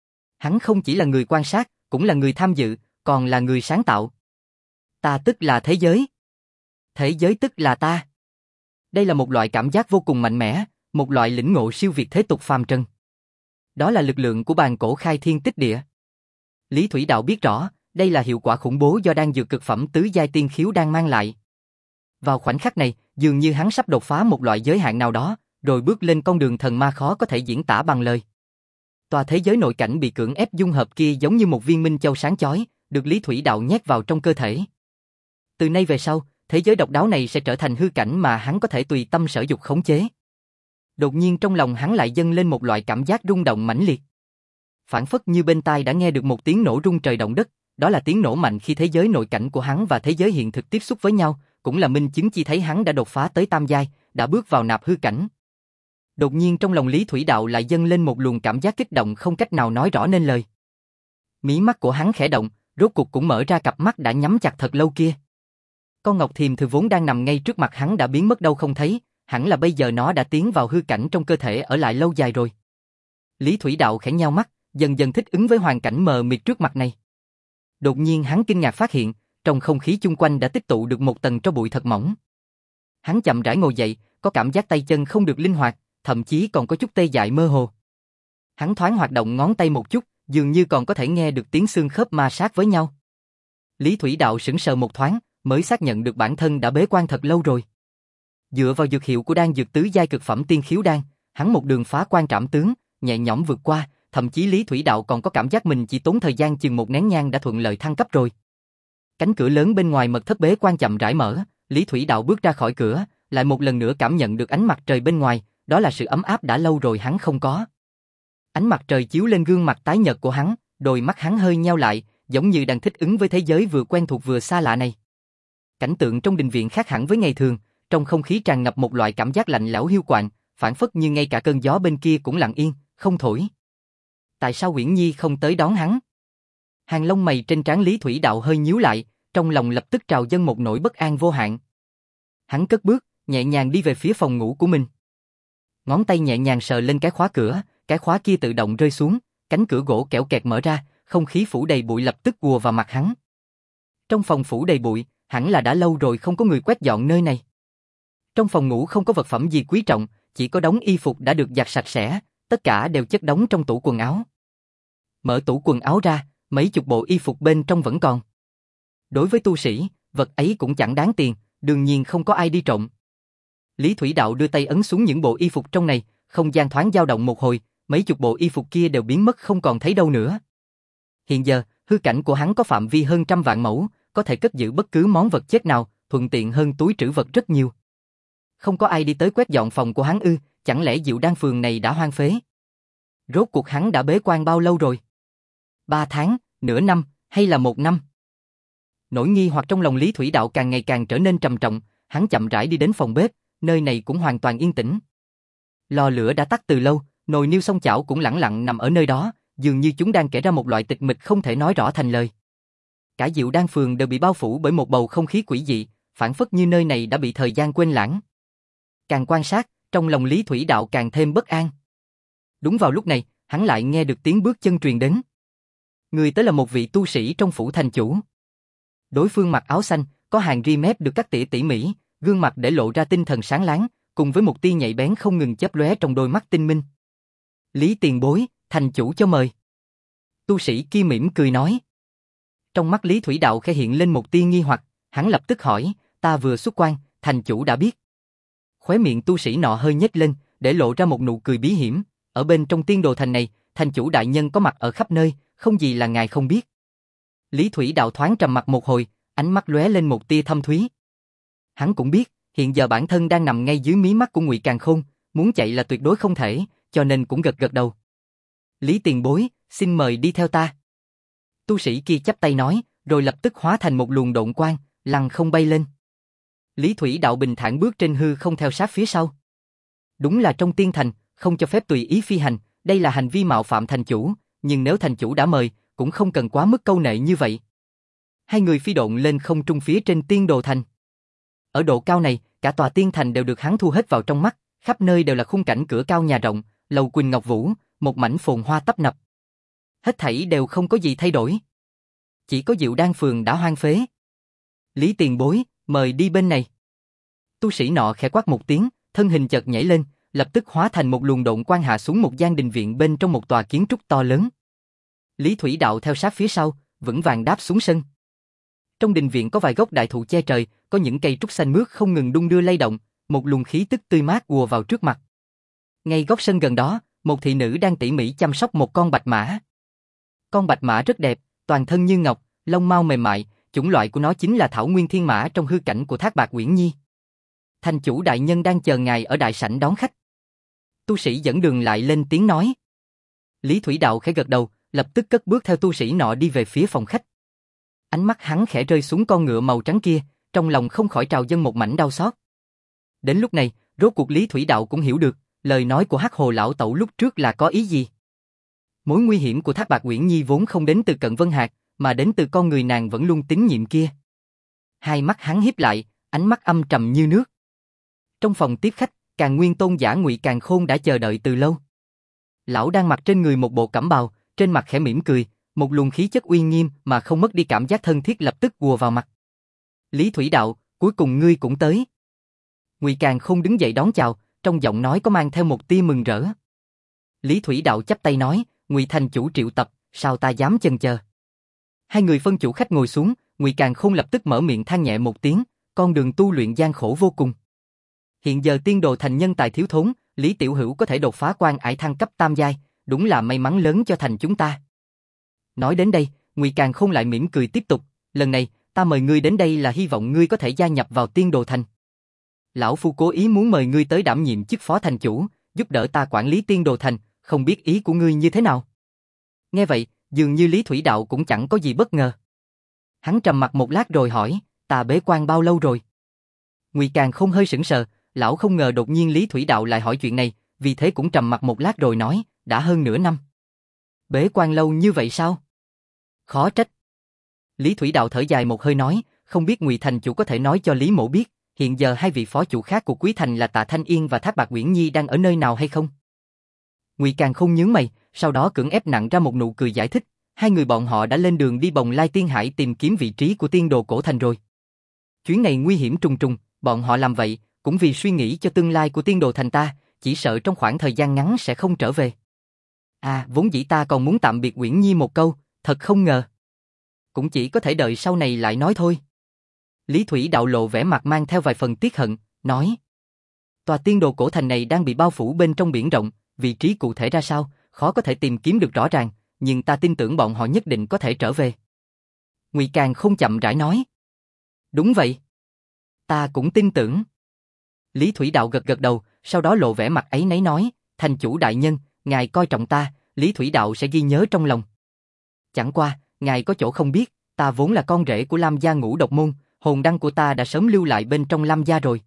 Speaker 1: Hắn không chỉ là người quan sát, cũng là người tham dự, còn là người sáng tạo. Ta tức là thế giới. Thế giới tức là ta. Đây là một loại cảm giác vô cùng mạnh mẽ, một loại lĩnh ngộ siêu việt thế tục phàm trần. Đó là lực lượng của bàn cổ khai thiên tích địa. Lý Thủy Đạo biết rõ, đây là hiệu quả khủng bố do đan dược cực phẩm tứ giai tiên khiếu đang mang lại. Vào khoảnh khắc này, dường như hắn sắp đột phá một loại giới hạn nào đó, rồi bước lên con đường thần ma khó có thể diễn tả bằng lời. Tòa thế giới nội cảnh bị cưỡng ép dung hợp kia giống như một viên minh châu sáng chói, được Lý Thủy Đạo nhét vào trong cơ thể. Từ nay về sau, thế giới độc đáo này sẽ trở thành hư cảnh mà hắn có thể tùy tâm sở dục khống chế. Đột nhiên trong lòng hắn lại dâng lên một loại cảm giác rung động mãnh liệt. Phản phất như bên tai đã nghe được một tiếng nổ rung trời động đất, đó là tiếng nổ mạnh khi thế giới nội cảnh của hắn và thế giới hiện thực tiếp xúc với nhau, cũng là minh chứng chi thấy hắn đã đột phá tới tam giai, đã bước vào nạp hư cảnh. Đột nhiên trong lòng Lý Thủy Đạo lại dâng lên một luồng cảm giác kích động không cách nào nói rõ nên lời. Mí mắt của hắn khẽ động, rốt cuộc cũng mở ra cặp mắt đã nhắm chặt thật lâu kia. Con ngọc thiềm thư vốn đang nằm ngay trước mặt hắn đã biến mất đâu không thấy, hẳn là bây giờ nó đã tiến vào hư cảnh trong cơ thể ở lại lâu dài rồi. Lý Thủy Đạo khẽ nheo mắt, dần dần thích ứng với hoàn cảnh mờ mịt trước mặt này. Đột nhiên hắn kinh ngạc phát hiện, trong không khí chung quanh đã tích tụ được một tầng tro bụi thật mỏng. Hắn chậm rãi ngồi dậy, có cảm giác tay chân không được linh hoạt, thậm chí còn có chút tê dại mơ hồ. Hắn thoáng hoạt động ngón tay một chút, dường như còn có thể nghe được tiếng xương khớp ma sát với nhau. Lý Thủy Đạo sững sờ một thoáng, mới xác nhận được bản thân đã bế quan thật lâu rồi. Dựa vào dược hiệu của đan dược tứ giai cực phẩm tiên khiếu đan, hắn một đường phá quan trảm tướng, nhẹ nhõm vượt qua, thậm chí Lý Thủy Đạo còn có cảm giác mình chỉ tốn thời gian chừng một nén nhang đã thuận lợi thăng cấp rồi. Cánh cửa lớn bên ngoài mật thất bế quan chậm rãi mở, Lý Thủy Đạo bước ra khỏi cửa, lại một lần nữa cảm nhận được ánh mặt trời bên ngoài, đó là sự ấm áp đã lâu rồi hắn không có. Ánh mặt trời chiếu lên gương mặt tái nhợt của hắn, đôi mắt hắn hơi nheo lại, giống như đang thích ứng với thế giới vừa quen thuộc vừa xa lạ này. Cảnh tượng trong đình viện khác hẳn với ngày thường, trong không khí tràn ngập một loại cảm giác lạnh lẽo hiu quạnh, phảng phất như ngay cả cơn gió bên kia cũng lặng yên, không thổi. Tại sao Uyển Nhi không tới đón hắn? Hàng lông mày trên trán Lý Thủy Đạo hơi nhíu lại, trong lòng lập tức trào dâng một nỗi bất an vô hạn. Hắn cất bước, nhẹ nhàng đi về phía phòng ngủ của mình. Ngón tay nhẹ nhàng sờ lên cái khóa cửa, cái khóa kia tự động rơi xuống, cánh cửa gỗ kẽo kẹt mở ra, không khí phủ đầy bụi lập tức ùa vào mặt hắn. Trong phòng phủ đầy bụi, hẳn là đã lâu rồi không có người quét dọn nơi này. Trong phòng ngủ không có vật phẩm gì quý trọng, chỉ có đống y phục đã được giặt sạch sẽ, tất cả đều chất đống trong tủ quần áo. Mở tủ quần áo ra, mấy chục bộ y phục bên trong vẫn còn. Đối với tu sĩ, vật ấy cũng chẳng đáng tiền, đương nhiên không có ai đi trộm. Lý Thủy Đạo đưa tay ấn xuống những bộ y phục trong này, không gian thoáng dao động một hồi, mấy chục bộ y phục kia đều biến mất không còn thấy đâu nữa. Hiện giờ, hư cảnh của hắn có phạm vi hơn trăm vạn mẫu, có thể cất giữ bất cứ món vật chết nào, thuận tiện hơn túi trữ vật rất nhiều. Không có ai đi tới quét dọn phòng của hắn ư, chẳng lẽ Diệu Đan phường này đã hoang phế? Rốt cuộc hắn đã bế quan bao lâu rồi? Ba tháng, nửa năm, hay là một năm? Nỗi nghi hoặc trong lòng Lý Thủy Đạo càng ngày càng trở nên trầm trọng, hắn chậm rãi đi đến phòng bếp, nơi này cũng hoàn toàn yên tĩnh. Lò lửa đã tắt từ lâu, nồi niêu song chảo cũng lẳng lặng nằm ở nơi đó, dường như chúng đang kể ra một loại tịch mịch không thể nói rõ thành lời. Cả Diệu Đan phường đều bị bao phủ bởi một bầu không khí quỷ dị, phảng phất như nơi này đã bị thời gian quên lãng. Càng quan sát, trong lòng Lý Thủy Đạo càng thêm bất an. Đúng vào lúc này, hắn lại nghe được tiếng bước chân truyền đến. Người tới là một vị tu sĩ trong phủ thành chủ. Đối phương mặc áo xanh, có hàng ri mép được cắt tỉa tỉ mỉ, gương mặt để lộ ra tinh thần sáng láng, cùng với một tia nhạy bén không ngừng chớp lóe trong đôi mắt tinh minh. Lý tiền bối, thành chủ cho mời. Tu sĩ kia mỉm cười nói. Trong mắt Lý Thủy Đạo khẽ hiện lên một tia nghi hoặc, hắn lập tức hỏi, ta vừa xuất quan, thành chủ đã biết. Khóe miệng tu sĩ nọ hơi nhếch lên, để lộ ra một nụ cười bí hiểm, ở bên trong tiên đồ thành này, thành chủ đại nhân có mặt ở khắp nơi, không gì là ngài không biết. Lý Thủy Đạo thoáng trầm mặt một hồi, ánh mắt lóe lên một tia thâm thúy. Hắn cũng biết, hiện giờ bản thân đang nằm ngay dưới mí mắt của Ngụy Càn Khôn, muốn chạy là tuyệt đối không thể, cho nên cũng gật gật đầu. Lý tiền bối, xin mời đi theo ta. Tu sĩ kia chắp tay nói, rồi lập tức hóa thành một luồng độn quang, lăng không bay lên. Lý Thủy Đạo bình thản bước trên hư không theo sát phía sau. Đúng là trong tiên thành, không cho phép tùy ý phi hành, đây là hành vi mạo phạm thành chủ, nhưng nếu thành chủ đã mời, cũng không cần quá mức câu nệ như vậy. Hai người phi độn lên không trung phía trên tiên đồ thành. Ở độ cao này, cả tòa tiên thành đều được hắn thu hết vào trong mắt, khắp nơi đều là khung cảnh cửa cao nhà rộng, lầu quỳnh ngọc vũ, một mảnh phồn hoa tấp nập. Hết thảy đều không có gì thay đổi. Chỉ có Diệu Đan phường đã hoang phế. Lý tiền bối, mời đi bên này. Tu sĩ nọ khẽ quát một tiếng, thân hình chợt nhảy lên, lập tức hóa thành một luồng độn quang hạ xuống một gian đình viện bên trong một tòa kiến trúc to lớn. Lý Thủy Đạo theo sát phía sau, vững vàng đáp xuống sân. Trong đình viện có vài gốc đại thụ che trời, có những cây trúc xanh mướt không ngừng đung đưa lay động, một luồng khí tức tươi mát ùa vào trước mặt. Ngay góc sân gần đó, một thị nữ đang tỉ mỉ chăm sóc một con bạch mã. Con bạch mã rất đẹp, toàn thân như ngọc, lông mao mềm mại, chủng loại của nó chính là Thảo Nguyên Thiên Mã trong hư cảnh của Thác Bạt Uyển Nhi. Thành chủ đại nhân đang chờ ngài ở đại sảnh đón khách. Tu sĩ dẫn đường lại lên tiếng nói. Lý Thủy Đạo khẽ gật đầu, lập tức cất bước theo tu sĩ nọ đi về phía phòng khách. Ánh mắt hắn khẽ rơi xuống con ngựa màu trắng kia, trong lòng không khỏi trào dâng một mảnh đau xót. Đến lúc này, rốt cuộc Lý Thủy Đạo cũng hiểu được, lời nói của Hắc Hồ lão tẩu lúc trước là có ý gì. Mối nguy hiểm của Thác Bạt Uyển Nhi vốn không đến từ Cận Vân Hạc, mà đến từ con người nàng vẫn luôn tín nhiệm kia. Hai mắt hắn híp lại, ánh mắt âm trầm như nước. Trong phòng tiếp khách, Càn Nguyên tôn giả Ngụy Càn Khôn đã chờ đợi từ lâu. Lão đang mặc trên người một bộ cẩm bào, trên mặt khẽ mỉm cười, một luồng khí chất uy nghiêm mà không mất đi cảm giác thân thiết lập tức ùa vào mặt. Lý Thủy Đạo, cuối cùng ngươi cũng tới. Ngụy Càn Khôn đứng dậy đón chào, trong giọng nói có mang theo một tia mừng rỡ. Lý Thủy Đạo chắp tay nói, Ngụy thành chủ triệu tập, sao ta dám chần chờ. Hai người phân chủ khách ngồi xuống, Ngụy Càn Khôn lập tức mở miệng than nhẹ một tiếng, con đường tu luyện gian khổ vô cùng. Hiện giờ tiên đồ thành nhân tài thiếu thốn, Lý Tiểu Hữu có thể đột phá quan ải thăng cấp tam giai, đúng là may mắn lớn cho thành chúng ta. Nói đến đây, Ngụy Càn Khôn lại mỉm cười tiếp tục, lần này, ta mời ngươi đến đây là hy vọng ngươi có thể gia nhập vào tiên đồ thành. Lão Phu cố ý muốn mời ngươi tới đảm nhiệm chức phó thành chủ, giúp đỡ ta quản lý tiên đồ thành, không biết ý của ngươi như thế nào. Nghe vậy, dường như Lý Thủy Đạo cũng chẳng có gì bất ngờ. Hắn trầm mặt một lát rồi hỏi, ta bế quan bao lâu rồi? Ngụy Càn Khôn hơi sững sờ, lão không ngờ đột nhiên Lý Thủy Đạo lại hỏi chuyện này, vì thế cũng trầm mặt một lát rồi nói, đã hơn nửa năm. Bế quan lâu như vậy sao? Khó trách. Lý Thủy Đạo thở dài một hơi nói, không biết Ngụy thành chủ có thể nói cho Lý Mỗ biết, hiện giờ hai vị phó chủ khác của Quý thành là Tạ Thanh Yên và Thác Bạt Uyển Nhi đang ở nơi nào hay không? Ngụy Càn Khôn nhướng mày, sau đó cưỡng ép nặn ra một nụ cười giải thích, hai người bọn họ đã lên đường đi Bồng Lai Tiên Hải tìm kiếm vị trí của tiên đồ cổ thành rồi. Chuyến này nguy hiểm trùng trùng, bọn họ làm vậy cũng vì suy nghĩ cho tương lai của tiên đồ thành ta, chỉ sợ trong khoảng thời gian ngắn sẽ không trở về. À, vốn dĩ ta còn muốn tạm biệt Uyển Nhi một câu, thật không ngờ. Cũng chỉ có thể đợi sau này lại nói thôi. Lý Thủy Đạo lộ vẻ mặt mang theo vài phần tiếc hận, nói. Tòa tiên đồ cổ thành này đang bị bao phủ bên trong biển rộng, vị trí cụ thể ra sao, khó có thể tìm kiếm được rõ ràng, nhưng ta tin tưởng bọn họ nhất định có thể trở về. Ngụy Càn không chậm rãi nói. Đúng vậy. Ta cũng tin tưởng. Lý Thủy Đạo gật gật đầu, sau đó lộ vẻ mặt ấy nấy nói, thành chủ đại nhân, ngài coi trọng ta, Lý Thủy Đạo sẽ ghi nhớ trong lòng. Chẳng qua, ngài có chỗ không biết, ta vốn là con rể của Lam gia Ngũ Độc môn, hồn đăng của ta đã sớm lưu lại bên trong Lam gia rồi.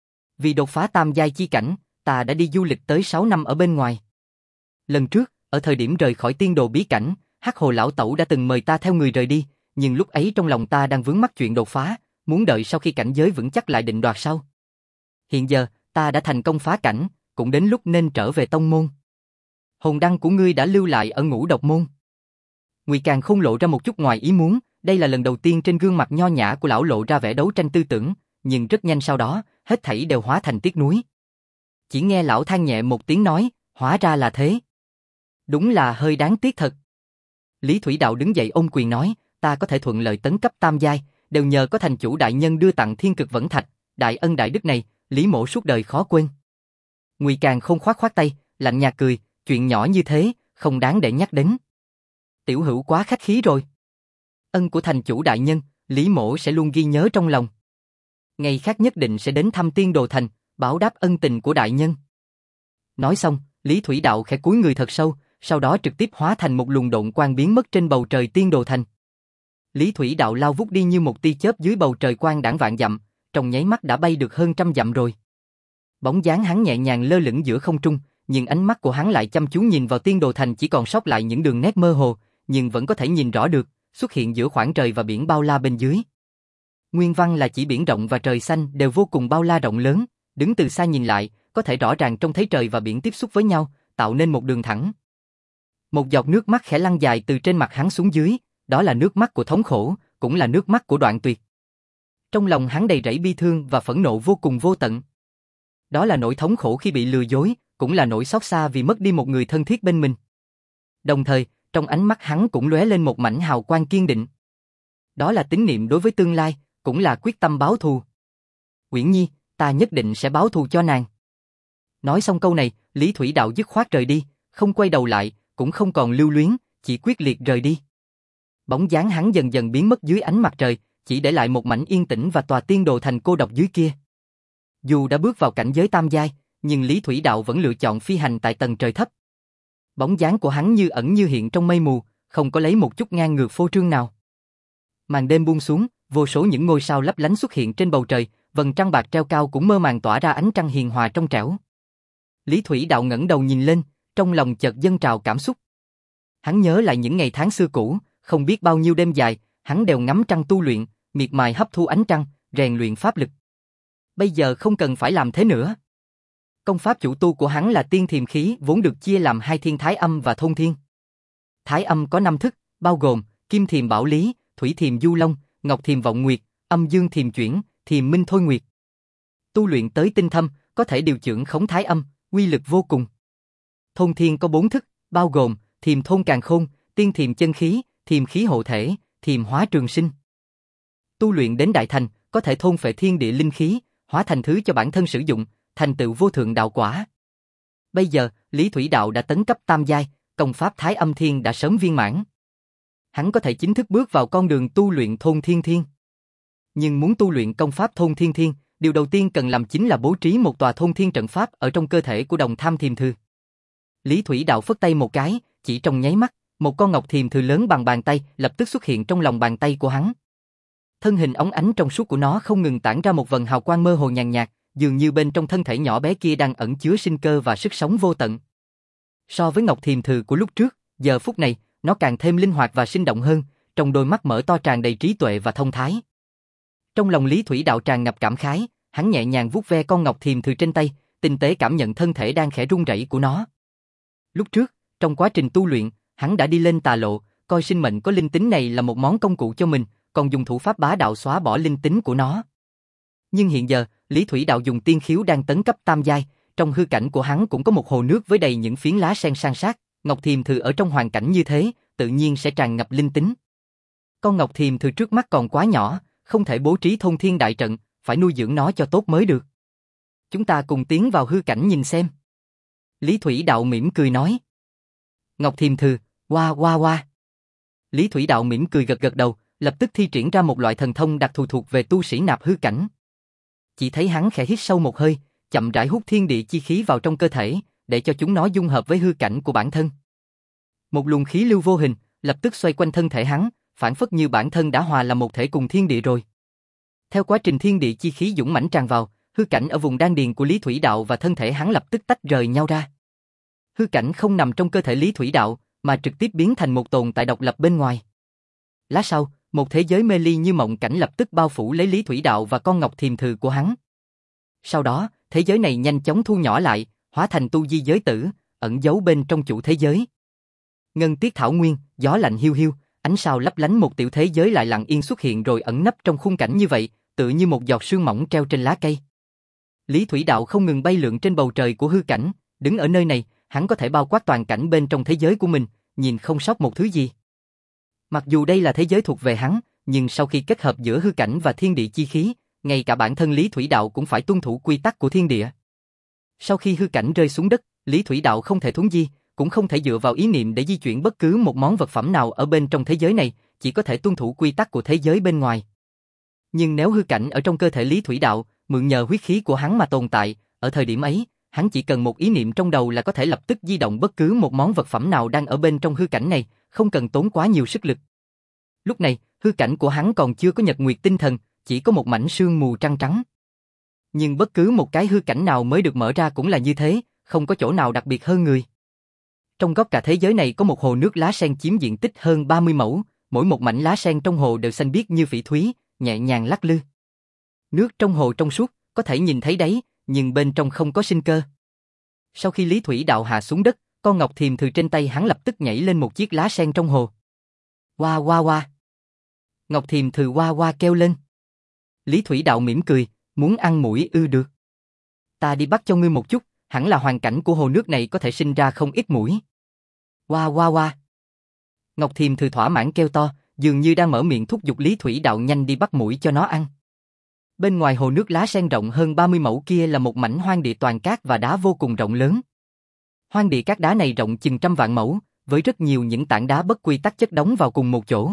Speaker 1: Vì đột phá tam giai chi cảnh, ta đã đi du lịch tới sáu năm ở bên ngoài. Lần trước, ở thời điểm rời khỏi tiên đồ bí cảnh, Hắc Hồ lão tẩu đã từng mời ta theo người rời đi, nhưng lúc ấy trong lòng ta đang vướng mắc chuyện đột phá, muốn đợi sau khi cảnh giới vững chắc lại định đoạt sau. Hiện giờ, ta đã thành công phá cảnh, cũng đến lúc nên trở về tông môn. Hồn đăng của ngươi đã lưu lại ở Ngũ Độc môn. Ngụy Càn Khôn lộ ra một chút ngoài ý muốn, đây là lần đầu tiên trên gương mặt nho nhã của lão lộ ra vẻ đấu tranh tư tưởng, nhưng rất nhanh sau đó, hết thảy đều hóa thành tiếc nuối. Chỉ nghe lão than nhẹ một tiếng nói, hóa ra là thế. Đúng là hơi đáng tiếc thật. Lý Thủy Đạo đứng dậy ôm quyền nói, ta có thể thuận lợi tấn cấp tam giai, đều nhờ có thành chủ đại nhân đưa tặng thiên cực vẫn thạch, đại ân đại đức này, Lý mỗ suốt đời khó quên. Ngụy Càn Khôn khoát khoát tay, lạnh nhạt cười, chuyện nhỏ như thế, không đáng để nhắc đến. Tiểu hữu quá khách khí rồi. Ân của thành chủ đại nhân, Lý mỗ sẽ luôn ghi nhớ trong lòng. Ngày khác nhất định sẽ đến thăm Tiên Đồ Thành, báo đáp ân tình của đại nhân. Nói xong, Lý Thủy Đạo khẽ cúi người thật sâu, sau đó trực tiếp hóa thành một luồng độn quang biến mất trên bầu trời Tiên Đồ Thành. Lý Thủy Đạo lao vút đi như một tia chớp dưới bầu trời quang đãng vạn dặm, trong nháy mắt đã bay được hơn trăm dặm rồi. Bóng dáng hắn nhẹ nhàng lơ lửng giữa không trung, nhưng ánh mắt của hắn lại chăm chú nhìn vào Tiên Đồ Thành chỉ còn sót lại những đường nét mơ hồ, nhưng vẫn có thể nhìn rõ được, xuất hiện giữa khoảng trời và biển bao la bên dưới. Nguyên văn là chỉ biển rộng và trời xanh đều vô cùng bao la rộng lớn, đứng từ xa nhìn lại, có thể rõ ràng trông thấy trời và biển tiếp xúc với nhau, tạo nên một đường thẳng. Một giọt nước mắt khẽ lăn dài từ trên mặt hắn xuống dưới, đó là nước mắt của thống khổ, cũng là nước mắt của đoạn tuyệt. Trong lòng hắn đầy rẫy bi thương và phẫn nộ vô cùng vô tận. Đó là nỗi thống khổ khi bị lừa dối, cũng là nỗi xót xa vì mất đi một người thân thiết bên mình. Đồng thời, trong ánh mắt hắn cũng lóe lên một mảnh hào quang kiên định. Đó là tín niệm đối với tương lai, cũng là quyết tâm báo thù. Uyển Nhi, ta nhất định sẽ báo thù cho nàng. Nói xong câu này, Lý Thủy Đạo dứt khoát rời đi, không quay đầu lại, cũng không còn lưu luyến, chỉ quyết liệt rời đi. Bóng dáng hắn dần dần biến mất dưới ánh mặt trời, chỉ để lại một mảnh yên tĩnh và tòa Tiên Đồ Thành cô độc dưới kia. Dù đã bước vào cảnh giới tam giai, nhưng Lý Thủy Đạo vẫn lựa chọn phi hành tại tầng trời thấp. Bóng dáng của hắn như ẩn như hiện trong mây mù, không có lấy một chút ngang ngược phô trương nào. Màn đêm buông xuống, vô số những ngôi sao lấp lánh xuất hiện trên bầu trời, vầng trăng bạc treo cao cũng mơ màng tỏa ra ánh trăng hiền hòa trong trẻo. Lý Thủy Đạo ngẩng đầu nhìn lên, trong lòng chợt dâng trào cảm xúc. Hắn nhớ lại những ngày tháng xưa cũ, không biết bao nhiêu đêm dài, hắn đều ngắm trăng tu luyện, miệt mài hấp thu ánh trăng, rèn luyện pháp lực. Bây giờ không cần phải làm thế nữa. Công pháp chủ tu của hắn là tiên thiềm khí, vốn được chia làm hai thiên thái âm và thôn thiên. Thái âm có năm thức, bao gồm kim thiềm bảo lý, thủy thiềm du long, ngọc thiềm vọng nguyệt, âm dương thiềm chuyển, thiềm minh thôi nguyệt. Tu luyện tới tinh thâm, có thể điều chưởng khống thái âm, uy lực vô cùng. Thôn thiên có bốn thức, bao gồm thiềm thôn càn khôn, tiên thiềm chân khí, thiềm khí hộ thể, thiềm hóa trường sinh. Tu luyện đến đại thành, có thể thôn phệ thiên địa linh khí, hóa thành thứ cho bản thân sử dụng, thành tựu vô thượng đạo quả. Bây giờ, Lý Thủy Đạo đã tấn cấp tam giai, công pháp Thái Âm Thiên đã sớm viên mãn. Hắn có thể chính thức bước vào con đường tu luyện thôn thiên thiên. Nhưng muốn tu luyện công pháp thôn thiên thiên, điều đầu tiên cần làm chính là bố trí một tòa thôn thiên trận pháp ở trong cơ thể của đồng tham thiềm thư. Lý Thủy Đạo phất tay một cái, chỉ trong nháy mắt, một con ngọc thiềm thư lớn bằng bàn tay lập tức xuất hiện trong lòng bàn tay của hắn. Thân hình óng ánh trong suốt của nó không ngừng tản ra một vầng hào quang mơ hồ nhàn nhạt, dường như bên trong thân thể nhỏ bé kia đang ẩn chứa sinh cơ và sức sống vô tận. So với ngọc thiềm thư của lúc trước, giờ phút này, nó càng thêm linh hoạt và sinh động hơn, trong đôi mắt mở to tràn đầy trí tuệ và thông thái. Trong lòng Lý Thủy Đạo tràn ngập cảm khái, hắn nhẹ nhàng vuốt ve con ngọc thiềm thư trên tay, tinh tế cảm nhận thân thể đang khẽ rung rẩy của nó. Lúc trước, trong quá trình tu luyện, hắn đã đi lên tà lộ, coi sinh mệnh có linh tính này là một món công cụ cho mình, còn dùng thủ pháp bá đạo xóa bỏ linh tính của nó. Nhưng hiện giờ, Lý Thủy Đạo dùng tiên khiếu đang tấn cấp tam giai, trong hư cảnh của hắn cũng có một hồ nước với đầy những phiến lá sen san sát, ngọc thiềm thư ở trong hoàn cảnh như thế, tự nhiên sẽ tràn ngập linh tính. Con ngọc thiềm thư trước mắt còn quá nhỏ, không thể bố trí thôn thiên đại trận, phải nuôi dưỡng nó cho tốt mới được. Chúng ta cùng tiến vào hư cảnh nhìn xem. Lý Thủy Đạo mỉm cười nói. Ngọc thiềm thư, hoa hoa hoa. Lý Thủy Đạo mỉm cười gật gật đầu, lập tức thi triển ra một loại thần thông đặc thù thuộc về tu sĩ nạp hư cảnh. Chỉ thấy hắn khẽ hít sâu một hơi, chậm rãi hút thiên địa chi khí vào trong cơ thể, để cho chúng nó dung hợp với hư cảnh của bản thân. Một luồng khí lưu vô hình lập tức xoay quanh thân thể hắn, phản phất như bản thân đã hòa làm một thể cùng thiên địa rồi. Theo quá trình thiên địa chi khí dũng mãnh tràn vào, hư cảnh ở vùng đan điền của Lý Thủy Đạo và thân thể hắn lập tức tách rời nhau ra. Hư cảnh không nằm trong cơ thể Lý Thủy Đạo, mà trực tiếp biến thành một tồn tại độc lập bên ngoài. Lát sau, một thế giới mê ly như mộng cảnh lập tức bao phủ lấy Lý Thủy Đạo và con ngọc thiềm thư của hắn. Sau đó, thế giới này nhanh chóng thu nhỏ lại, hóa thành tu di giới tử, ẩn giấu bên trong chủ thế giới. Ngân tiết thảo nguyên, gió lạnh hiu hiu, ánh sao lấp lánh một tiểu thế giới lại lặng yên xuất hiện rồi ẩn nấp trong khung cảnh như vậy, tựa như một giọt sương mỏng treo trên lá cây. Lý Thủy Đạo không ngừng bay lượn trên bầu trời của hư cảnh, đứng ở nơi này, hắn có thể bao quát toàn cảnh bên trong thế giới của mình, nhìn không sót một thứ gì. Mặc dù đây là thế giới thuộc về hắn, nhưng sau khi kết hợp giữa hư cảnh và thiên địa chi khí, ngay cả bản thân Lý Thủy Đạo cũng phải tuân thủ quy tắc của thiên địa. Sau khi hư cảnh rơi xuống đất, Lý Thủy Đạo không thể thuấn di, cũng không thể dựa vào ý niệm để di chuyển bất cứ một món vật phẩm nào ở bên trong thế giới này, chỉ có thể tuân thủ quy tắc của thế giới bên ngoài. Nhưng nếu hư cảnh ở trong cơ thể Lý Thủy Đạo, mượn nhờ huyết khí của hắn mà tồn tại, ở thời điểm ấy, hắn chỉ cần một ý niệm trong đầu là có thể lập tức di động bất cứ một món vật phẩm nào đang ở bên trong hư cảnh này, không cần tốn quá nhiều sức lực. Lúc này, hư cảnh của hắn còn chưa có nhật nguyệt tinh thần, chỉ có một mảnh sương mù trăng trắng. Nhưng bất cứ một cái hư cảnh nào mới được mở ra cũng là như thế, không có chỗ nào đặc biệt hơn người. Trong góc cả thế giới này có một hồ nước lá sen chiếm diện tích hơn ba mươi mẫu, mỗi một mảnh lá sen trong hồ đều xanh biếc như phỉ thúy, nhẹ nhàng lắc lư. Nước trong hồ trong suốt, có thể nhìn thấy đáy, nhưng bên trong không có sinh cơ. Sau khi Lý Thủy Đạo hạ xuống đất, con ngọc thiềm từ trên tay hắn lập tức nhảy lên một chiếc lá sen trong hồ. Hoa hoa hoa. Ngọc thiềm từ hoa hoa kêu lên. Lý Thủy Đạo mỉm cười, muốn ăn muỗi ư được. Ta đi bắt cho ngươi một chút, hẳn là hoàn cảnh của hồ nước này có thể sinh ra không ít muỗi. Hoa hoa hoa. Ngọc thiềm từ thỏa mãn kêu to, dường như đang mở miệng thúc giục Lý Thủy Đạo nhanh đi bắt muỗi cho nó ăn. Bên ngoài hồ nước lá sen rộng hơn ba mươi mẫu kia là một mảnh hoang địa toàn cát và đá vô cùng rộng lớn. Hoang địa cát đá này rộng chừng trăm vạn mẫu, với rất nhiều những tảng đá bất quy tắc chất đóng vào cùng một chỗ.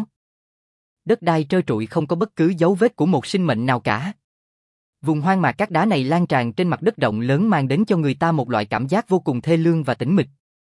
Speaker 1: Đất đai trơ trụi không có bất cứ dấu vết của một sinh mệnh nào cả. Vùng hoang mạc cát đá này lan tràn trên mặt đất rộng lớn mang đến cho người ta một loại cảm giác vô cùng thê lương và tĩnh mịch.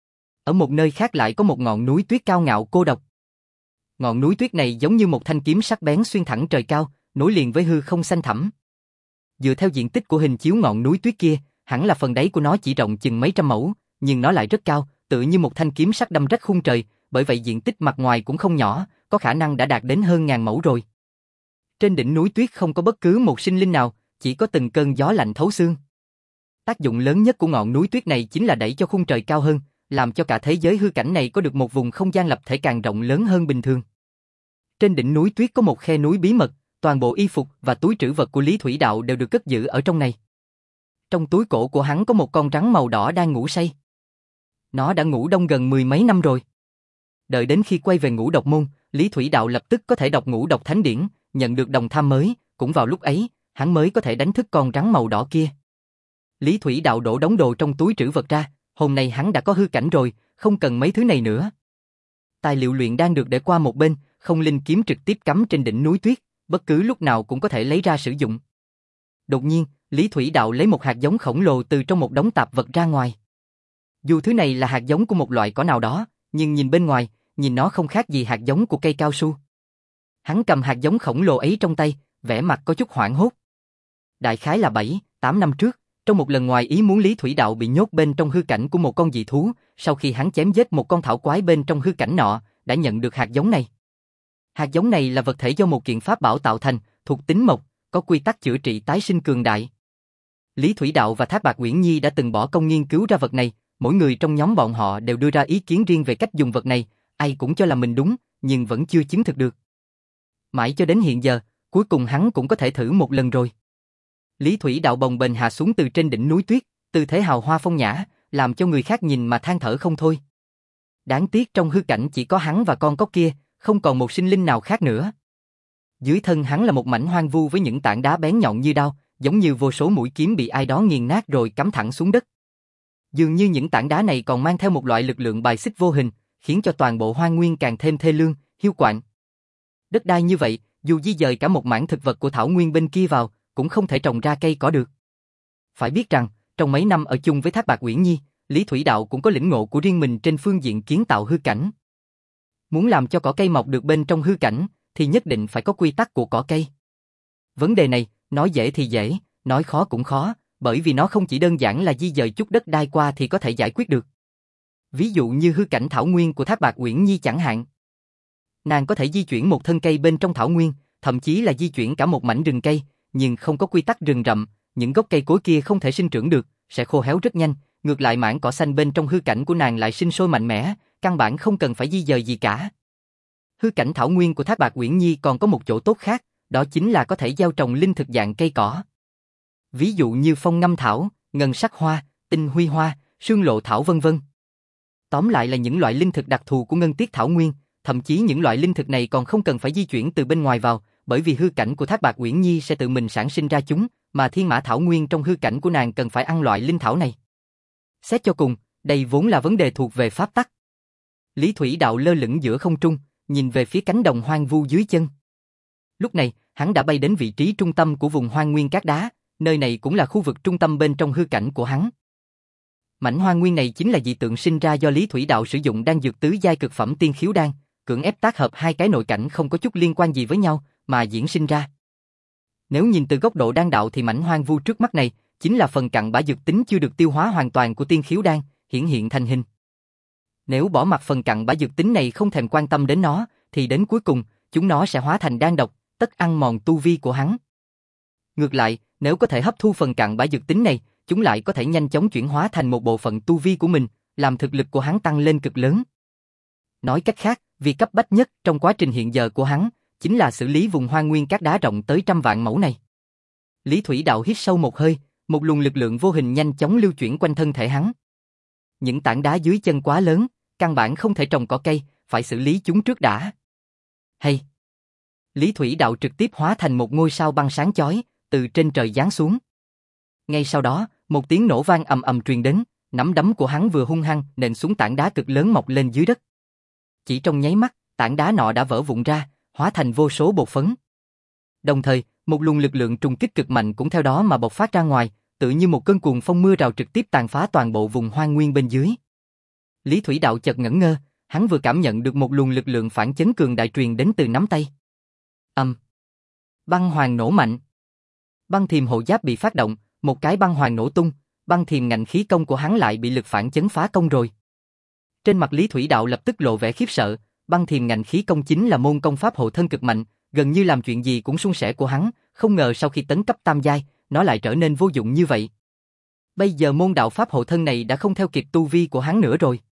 Speaker 1: Ở một nơi khác lại có một ngọn núi tuyết cao ngạo cô độc. Ngọn núi tuyết này giống như một thanh kiếm sắc bén xuyên thẳng trời cao, nối liền với hư không xanh thẳm. Dựa theo diện tích của hình chiếu ngọn núi tuyết kia, hẳn là phần đáy của nó chỉ rộng chừng mấy trăm mẫu, nhưng nó lại rất cao, tựa như một thanh kiếm sắc đâm rách khung trời, bởi vậy diện tích mặt ngoài cũng không nhỏ, có khả năng đã đạt đến hơn ngàn mẫu rồi. Trên đỉnh núi tuyết không có bất cứ một sinh linh nào, chỉ có từng cơn gió lạnh thấu xương. Tác dụng lớn nhất của ngọn núi tuyết này chính là đẩy cho khung trời cao hơn, làm cho cả thế giới hư cảnh này có được một vùng không gian lập thể càng rộng lớn hơn bình thường. Trên đỉnh núi tuyết có một khe núi bí mật, toàn bộ y phục và túi trữ vật của Lý Thủy Đạo đều được cất giữ ở trong này. Trong túi cổ của hắn có một con rắn màu đỏ đang ngủ say. Nó đã ngủ đông gần mười mấy năm rồi. Đợi đến khi quay về Ngũ Độc Môn, Lý Thủy Đạo lập tức có thể đọc Ngũ Độc Thánh Điển, nhận được đồng tham mới, cũng vào lúc ấy, hắn mới có thể đánh thức con rắn màu đỏ kia. Lý Thủy Đạo đổ đống đồ trong túi trữ vật ra, hôm nay hắn đã có hư cảnh rồi, không cần mấy thứ này nữa. Tài liệu luyện đang được để qua một bên, không linh kiếm trực tiếp cắm trên đỉnh núi tuyết, bất cứ lúc nào cũng có thể lấy ra sử dụng. Đột nhiên, Lý Thủy Đạo lấy một hạt giống khổng lồ từ trong một đống tạp vật ra ngoài. Dù thứ này là hạt giống của một loại cỏ nào đó, nhưng nhìn bên ngoài, nhìn nó không khác gì hạt giống của cây cao su. Hắn cầm hạt giống khổng lồ ấy trong tay, vẻ mặt có chút hoảng hốt. Đại khái là bảy, tám năm trước, trong một lần ngoài ý muốn Lý Thủy Đạo bị nhốt bên trong hư cảnh của một con dị thú, sau khi hắn chém giết một con thảo quái bên trong hư cảnh nọ, đã nhận được hạt giống này. Hạt giống này là vật thể do một kiện pháp bảo tạo thành, thuộc tính mộc, có quy tắc chữa trị tái sinh cường đại. Lý Thủy Đạo và Thác Bạt Uyển Nhi đã từng bỏ công nghiên cứu ra vật này, mỗi người trong nhóm bọn họ đều đưa ra ý kiến riêng về cách dùng vật này, ai cũng cho là mình đúng, nhưng vẫn chưa chứng thực được. Mãi cho đến hiện giờ, cuối cùng hắn cũng có thể thử một lần rồi. Lý Thủy Đạo bồng bềnh hạ xuống từ trên đỉnh núi tuyết, tư thế hào hoa phong nhã, làm cho người khác nhìn mà than thở không thôi. Đáng tiếc trong hư cảnh chỉ có hắn và con cóc kia, không còn một sinh linh nào khác nữa. Dưới thân hắn là một mảnh hoang vu với những tảng đá bén nhọn như đao, giống như vô số mũi kiếm bị ai đó nghiền nát rồi cắm thẳng xuống đất. Dường như những tảng đá này còn mang theo một loại lực lượng bài xích vô hình, khiến cho toàn bộ hoang nguyên càng thêm thê lương, hiu quạnh. Đất đai như vậy, dù di dời cả một mảng thực vật của thảo nguyên bên kia vào, cũng không thể trồng ra cây cỏ được. Phải biết rằng, trong mấy năm ở chung với Thác Bạt Uyển Nhi, Lý Thủy Đạo cũng có lĩnh ngộ của riêng mình trên phương diện kiến tạo hư cảnh. Muốn làm cho cỏ cây mọc được bên trong hư cảnh, thì nhất định phải có quy tắc của cỏ cây. Vấn đề này, nói dễ thì dễ, nói khó cũng khó, bởi vì nó không chỉ đơn giản là di dời chút đất đai qua thì có thể giải quyết được. Ví dụ như hư cảnh thảo nguyên của Thác Bạt Uyển Nhi chẳng hạn. Nàng có thể di chuyển một thân cây bên trong thảo nguyên, thậm chí là di chuyển cả một mảnh rừng cây, nhưng không có quy tắc rừng rậm, những gốc cây cối kia không thể sinh trưởng được, sẽ khô héo rất nhanh, ngược lại mảng cỏ xanh bên trong hư cảnh của nàng lại sinh sôi mạnh mẽ, căn bản không cần phải di dời gì cả. Hư cảnh thảo nguyên của Thác Bạt Uyển Nhi còn có một chỗ tốt khác, đó chính là có thể gieo trồng linh thực dạng cây cỏ. Ví dụ như phong ngâm thảo, ngân sắc hoa, tinh huy hoa, sương lộ thảo vân vân. Tóm lại là những loại linh thực đặc thù của ngân tiết thảo nguyên, thậm chí những loại linh thực này còn không cần phải di chuyển từ bên ngoài vào, bởi vì hư cảnh của Thác Bạt Uyển Nhi sẽ tự mình sản sinh ra chúng, mà thiên mã thảo nguyên trong hư cảnh của nàng cần phải ăn loại linh thảo này. Xét cho cùng, đây vốn là vấn đề thuộc về pháp tắc. Lý Thủy Đạo lơ lửng giữa không trung, nhìn về phía cánh đồng hoang vu dưới chân. Lúc này, hắn đã bay đến vị trí trung tâm của vùng hoang nguyên cát đá, nơi này cũng là khu vực trung tâm bên trong hư cảnh của hắn. Mảnh hoang nguyên này chính là dị tượng sinh ra do Lý Thủy Đạo sử dụng đan dược tứ giai cực phẩm tiên khiếu đan, cưỡng ép tác hợp hai cái nội cảnh không có chút liên quan gì với nhau mà diễn sinh ra. Nếu nhìn từ góc độ đan đạo thì mảnh hoang vu trước mắt này chính là phần cặn bã dược tính chưa được tiêu hóa hoàn toàn của tiên khiếu đan, hiển hiện thành hình. Nếu bỏ mặc phần cặn bã dược tính này không thèm quan tâm đến nó, thì đến cuối cùng, chúng nó sẽ hóa thành đan độc, tất ăn mòn tu vi của hắn. Ngược lại, nếu có thể hấp thu phần cặn bã dược tính này, chúng lại có thể nhanh chóng chuyển hóa thành một bộ phận tu vi của mình, làm thực lực của hắn tăng lên cực lớn. Nói cách khác, việc cấp bách nhất trong quá trình hiện giờ của hắn, chính là xử lý vùng hoang nguyên cát đá rộng tới trăm vạn mẫu này. Lý Thủy Đạo hít sâu một hơi, một luồng lực lượng vô hình nhanh chóng lưu chuyển quanh thân thể hắn. Những tảng đá dưới chân quá lớn, căn bản không thể trồng cỏ cây, phải xử lý chúng trước đã. Hay! Lý Thủy Đạo trực tiếp hóa thành một ngôi sao băng sáng chói, từ trên trời giáng xuống. Ngay sau đó, một tiếng nổ vang ầm ầm truyền đến, nắm đấm của hắn vừa hung hăng nện xuống tảng đá cực lớn mọc lên dưới đất. Chỉ trong nháy mắt, tảng đá nọ đã vỡ vụn ra, hóa thành vô số bột phấn. Đồng thời, một luồng lực lượng trùng kích cực mạnh cũng theo đó mà bộc phát ra ngoài, tự như một cơn cuồng phong mưa rào trực tiếp tàn phá toàn bộ vùng hoang nguyên bên dưới. Lý Thủy Đạo chợt ngẩn ngơ, hắn vừa cảm nhận được một luồng lực lượng phản chấn cường đại truyền đến từ nắm tay. Âm. Um. Băng hoàng nổ mạnh. Băng thiềm hộ giáp bị phát động, một cái băng hoàng nổ tung, băng thiềm ngạnh khí công của hắn lại bị lực phản chấn phá công rồi. Trên mặt Lý Thủy Đạo lập tức lộ vẻ khiếp sợ, băng thiềm ngạnh khí công chính là môn công pháp hộ thân cực mạnh, gần như làm chuyện gì cũng suôn sẻ của hắn, không ngờ sau khi tấn cấp tam giai, nó lại trở nên vô dụng như vậy. Bây giờ môn đạo pháp hộ thân này đã không theo kịp tu vi của hắn nữa rồi.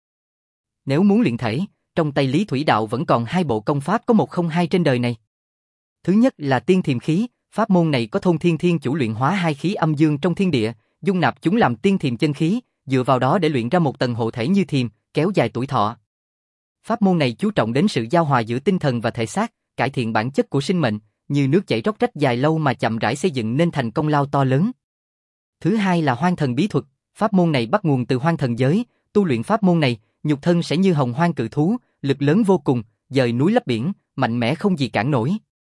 Speaker 1: Nếu muốn luyện thể, trong tay Lý Thủy Đạo vẫn còn hai bộ công pháp có một không hai trên đời này. Thứ nhất là tiên thiềm khí, pháp môn này có thôn thiên thiên chủ luyện hóa hai khí âm dương trong thiên địa, dung nạp chúng làm tiên thiềm chân khí, dựa vào đó để luyện ra một tầng hộ thể như thiềm, kéo dài tuổi thọ. Pháp môn này chú trọng đến sự giao hòa giữa tinh thần và thể xác, cải thiện bản chất của sinh mệnh, như nước chảy róc rách dài lâu mà chậm rãi xây dựng nên thành công lao to lớn. Thứ hai là hoang thần bí thuật, pháp môn này bắt nguồn từ hoang thần giới, tu luyện pháp môn này, nhục thân sẽ như hồng hoang cự thú, lực lớn vô cùng, dời núi lấp biển, mạnh mẽ không gì cản nổi.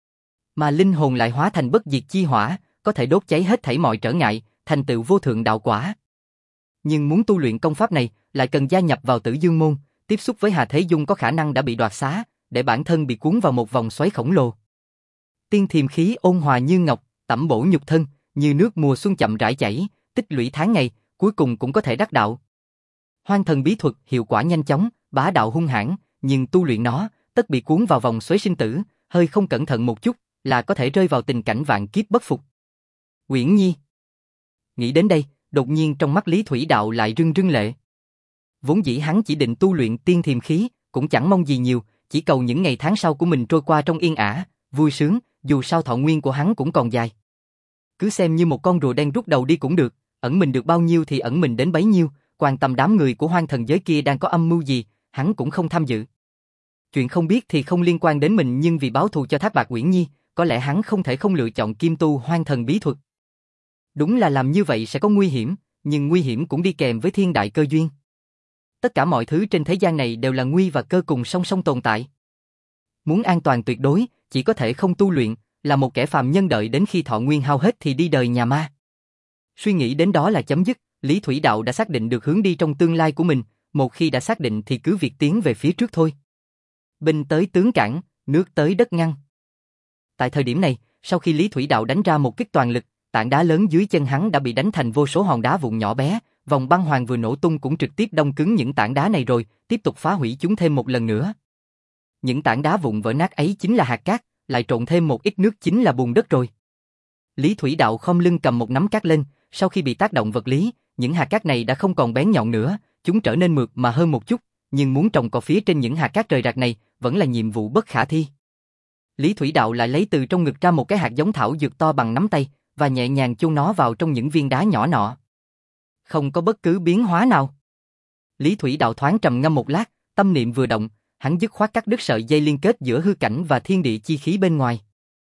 Speaker 1: Mà linh hồn lại hóa thành bất diệt chi hỏa, có thể đốt cháy hết thảy mọi trở ngại, thành tựu vô thượng đạo quả. Nhưng muốn tu luyện công pháp này, lại cần gia nhập vào Tử Dương môn, tiếp xúc với Hà Thế Dung có khả năng đã bị đoạt xá, để bản thân bị cuốn vào một vòng xoáy khổng lồ. Tiên thiềm khí ôn hòa như ngọc, tẩm bổ nhục thân, như nước mùa xuân chậm rãi chảy, tích lũy tháng ngày, cuối cùng cũng có thể đắc đạo. Hoang thần bí thuật hiệu quả nhanh chóng, bá đạo hung hãn, nhưng tu luyện nó, tất bị cuốn vào vòng xoáy sinh tử, hơi không cẩn thận một chút, là có thể rơi vào tình cảnh vạn kiếp bất phục. Uyển Nhi. Nghĩ đến đây, đột nhiên trong mắt Lý Thủy Đạo lại rưng rưng lệ. Vốn dĩ hắn chỉ định tu luyện tiên thiềm khí, cũng chẳng mong gì nhiều, chỉ cầu những ngày tháng sau của mình trôi qua trong yên ả, vui sướng, dù sao thọ nguyên của hắn cũng còn dài. Cứ xem như một con rùa đen rút đầu đi cũng được, ẩn mình được bao nhiêu thì ẩn mình đến bấy nhiêu, quan tâm đám người của hoang thần giới kia đang có âm mưu gì, hắn cũng không tham dự. Chuyện không biết thì không liên quan đến mình, nhưng vì báo thù cho Thác Bạt Uyển Nhi, có lẽ hắn không thể không lựa chọn kim tu hoang thần bí thuật. Đúng là làm như vậy sẽ có nguy hiểm, nhưng nguy hiểm cũng đi kèm với thiên đại cơ duyên. Tất cả mọi thứ trên thế gian này đều là nguy và cơ cùng song song tồn tại. Muốn an toàn tuyệt đối, chỉ có thể không tu luyện, là một kẻ phàm nhân đợi đến khi thọ nguyên hao hết thì đi đời nhà ma. Suy nghĩ đến đó là chấm dứt, Lý Thủy Đạo đã xác định được hướng đi trong tương lai của mình, một khi đã xác định thì cứ việc tiến về phía trước thôi. Binh tới tướng cản, nước tới đất ngăn. Tại thời điểm này, sau khi Lý Thủy Đạo đánh ra một kích toàn lực, tảng đá lớn dưới chân hắn đã bị đánh thành vô số hòn đá vụn nhỏ bé, vòng băng hoàng vừa nổ tung cũng trực tiếp đông cứng những tảng đá này rồi, tiếp tục phá hủy chúng thêm một lần nữa. Những tảng đá vụn vỡ nát ấy chính là hạt cát, lại trộn thêm một ít nước chính là bùn đất rồi. Lý Thủy Đạo khom lưng cầm một nắm cát lên, sau khi bị tác động vật lý, những hạt cát này đã không còn bén nhọn nữa, chúng trở nên mượt mà hơn một chút, nhưng muốn trồng cỏ phía trên những hạt cát rời rạc này vẫn là nhiệm vụ bất khả thi. Lý Thủy Đạo lại lấy từ trong ngực ra một cái hạt giống thảo dược to bằng nắm tay và nhẹ nhàng chôn nó vào trong những viên đá nhỏ nọ. Không có bất cứ biến hóa nào. Lý Thủy Đạo thoáng trầm ngâm một lát, tâm niệm vừa động, hắn dứt khoát cắt đứt sợi dây liên kết giữa hư cảnh và thiên địa chi khí bên ngoài.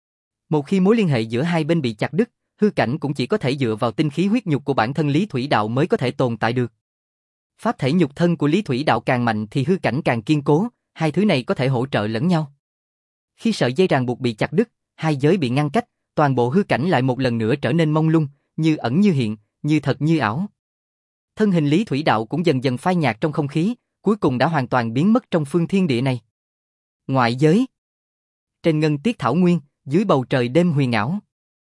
Speaker 1: Một khi mối liên hệ giữa hai bên bị chặt đứt, hư cảnh cũng chỉ có thể dựa vào tinh khí huyết nhục của bản thân Lý Thủy Đạo mới có thể tồn tại được. Pháp thể nhục thân của Lý Thủy Đạo càng mạnh thì hư cảnh càng kiên cố, hai thứ này có thể hỗ trợ lẫn nhau. Khi sợi dây ràng buộc bị chặt đứt, hai giới bị ngăn cách, toàn bộ hư cảnh lại một lần nữa trở nên mông lung, như ẩn như hiện, như thật như ảo. Thân hình Lý Thủy Đạo cũng dần dần phai nhạt trong không khí, cuối cùng đã hoàn toàn biến mất trong phương thiên địa này. Ngoại giới. Trên ngân tiết thảo nguyên, dưới bầu trời đêm huyền ảo.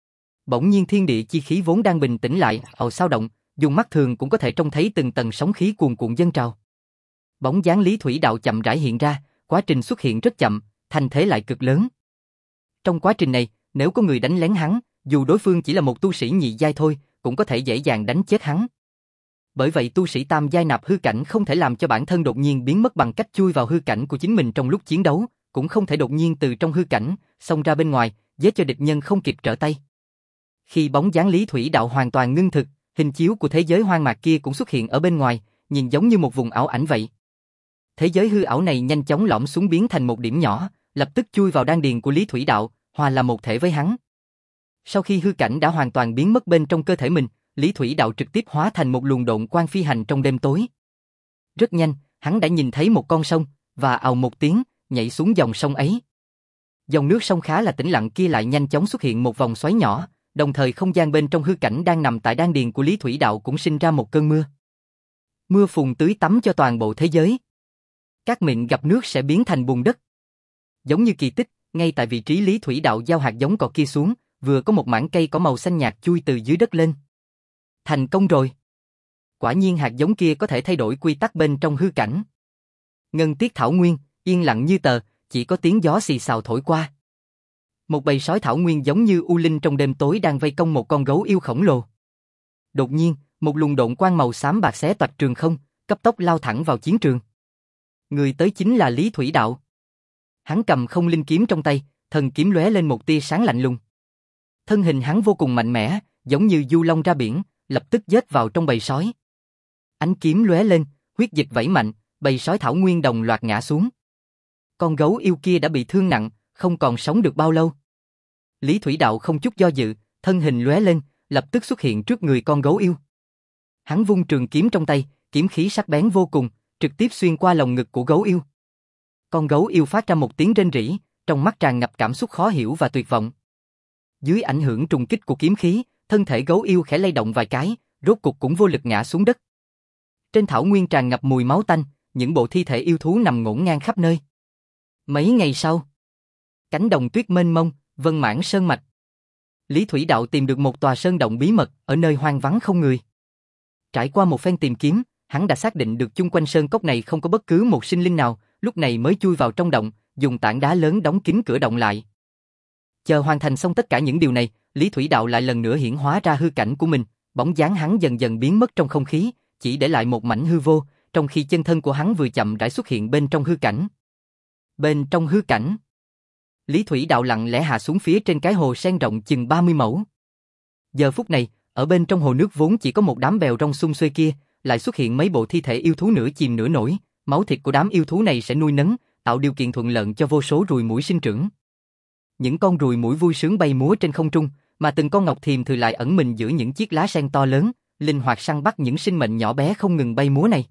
Speaker 1: Bỗng nhiên thiên địa chi khí vốn đang bình tĩnh lại, ào xao động, dùng mắt thường cũng có thể trông thấy từng tầng sóng khí cuồn cuộn dâng trào. Bóng dáng Lý Thủy Đạo chậm rãi hiện ra, quá trình xuất hiện rất chậm, thành thế lại cực lớn. Trong quá trình này, nếu có người đánh lén hắn, dù đối phương chỉ là một tu sĩ nhị giai thôi, cũng có thể dễ dàng đánh chết hắn. Bởi vậy tu sĩ tam giai nạp hư cảnh không thể làm cho bản thân đột nhiên biến mất bằng cách chui vào hư cảnh của chính mình trong lúc chiến đấu, cũng không thể đột nhiên từ trong hư cảnh xông ra bên ngoài, giết cho địch nhân không kịp trở tay. Khi bóng dáng Lý Thủy Đạo hoàn toàn ngưng thực, hình chiếu của thế giới hoang mạc kia cũng xuất hiện ở bên ngoài, nhìn giống như một vùng ảo ảnh vậy. Thế giới hư ảo này nhanh chóng lõm xuống biến thành một điểm nhỏ, lập tức chui vào đan điền của Lý Thủy Đạo, hòa làm một thể với hắn. Sau khi hư cảnh đã hoàn toàn biến mất bên trong cơ thể mình, Lý Thủy Đạo trực tiếp hóa thành một luồng độn quang phi hành trong đêm tối. Rất nhanh, hắn đã nhìn thấy một con sông, và ào một tiếng, nhảy xuống dòng sông ấy. Dòng nước sông khá là tĩnh lặng kia lại nhanh chóng xuất hiện một vòng xoáy nhỏ, đồng thời không gian bên trong hư cảnh đang nằm tại đan điền của Lý Thủy Đạo cũng sinh ra một cơn mưa. Mưa phùn tưới tắm cho toàn bộ thế giới. Các mịn gặp nước sẽ biến thành bùn đất. Giống như kỳ tích, ngay tại vị trí Lý Thủy Đạo gieo hạt giống cỏ kia xuống, vừa có một mảng cây có màu xanh nhạt chui từ dưới đất lên. Thành công rồi. Quả nhiên hạt giống kia có thể thay đổi quy tắc bên trong hư cảnh. Ngân tiết thảo nguyên, yên lặng như tờ, chỉ có tiếng gió xì xào thổi qua. Một bầy sói thảo nguyên giống như u linh trong đêm tối đang vây công một con gấu yêu khổng lồ. Đột nhiên, một luồng độn quang màu xám bạc xé toạch trường không, cấp tốc lao thẳng vào chiến trường. Người tới chính là Lý Thủy Đạo. Hắn cầm không linh kiếm trong tay, thần kiếm lóe lên một tia sáng lạnh lùng. Thân hình hắn vô cùng mạnh mẽ, giống như du long ra biển, lập tức giết vào trong bầy sói. Ánh kiếm lóe lên, huyết dịch vẩy mạnh, bầy sói thảo nguyên đồng loạt ngã xuống. Con gấu yêu kia đã bị thương nặng, không còn sống được bao lâu. Lý Thủy Đạo không chút do dự, thân hình lóe lên, lập tức xuất hiện trước người con gấu yêu. Hắn vung trường kiếm trong tay, kiếm khí sắc bén vô cùng, trực tiếp xuyên qua lồng ngực của gấu yêu. Con gấu yêu phát ra một tiếng rên rỉ, trong mắt tràn ngập cảm xúc khó hiểu và tuyệt vọng. Dưới ảnh hưởng trùng kích của kiếm khí, thân thể gấu yêu khẽ lay động vài cái, rốt cục cũng vô lực ngã xuống đất. Trên thảo nguyên tràn ngập mùi máu tanh, những bộ thi thể yêu thú nằm ngổn ngang khắp nơi. Mấy ngày sau, cánh đồng tuyết mênh mông, vân mãn sơn mạch. Lý Thủy Đạo tìm được một tòa sơn động bí mật ở nơi hoang vắng không người. Trải qua một phen tìm kiếm, hắn đã xác định được chung quanh sơn cốc này không có bất cứ một sinh linh nào, lúc này mới chui vào trong động, dùng tảng đá lớn đóng kín cửa động lại. Chờ hoàn thành xong tất cả những điều này, Lý Thủy Đạo lại lần nữa hiển hóa ra hư cảnh của mình, bóng dáng hắn dần dần biến mất trong không khí, chỉ để lại một mảnh hư vô, trong khi chân thân của hắn vừa chậm rãi xuất hiện bên trong hư cảnh. Bên trong hư cảnh, Lý Thủy Đạo lặng lẽ hạ xuống phía trên cái hồ sen rộng chừng ba mươi mẫu. Giờ phút này, ở bên trong hồ nước vốn chỉ có một đám bèo rong xung xuê kia, lại xuất hiện mấy bộ thi thể yêu thú nửa chìm nửa nổi, máu thịt của đám yêu thú này sẽ nuôi nấng, tạo điều kiện thuận lợi cho vô số ruồi muỗi sinh trưởng. Những con ruồi muỗi vui sướng bay múa trên không trung, mà từng con ngọc thiềm thì lại ẩn mình giữa những chiếc lá sen to lớn, linh hoạt săn bắt những sinh mệnh nhỏ bé không ngừng bay múa này.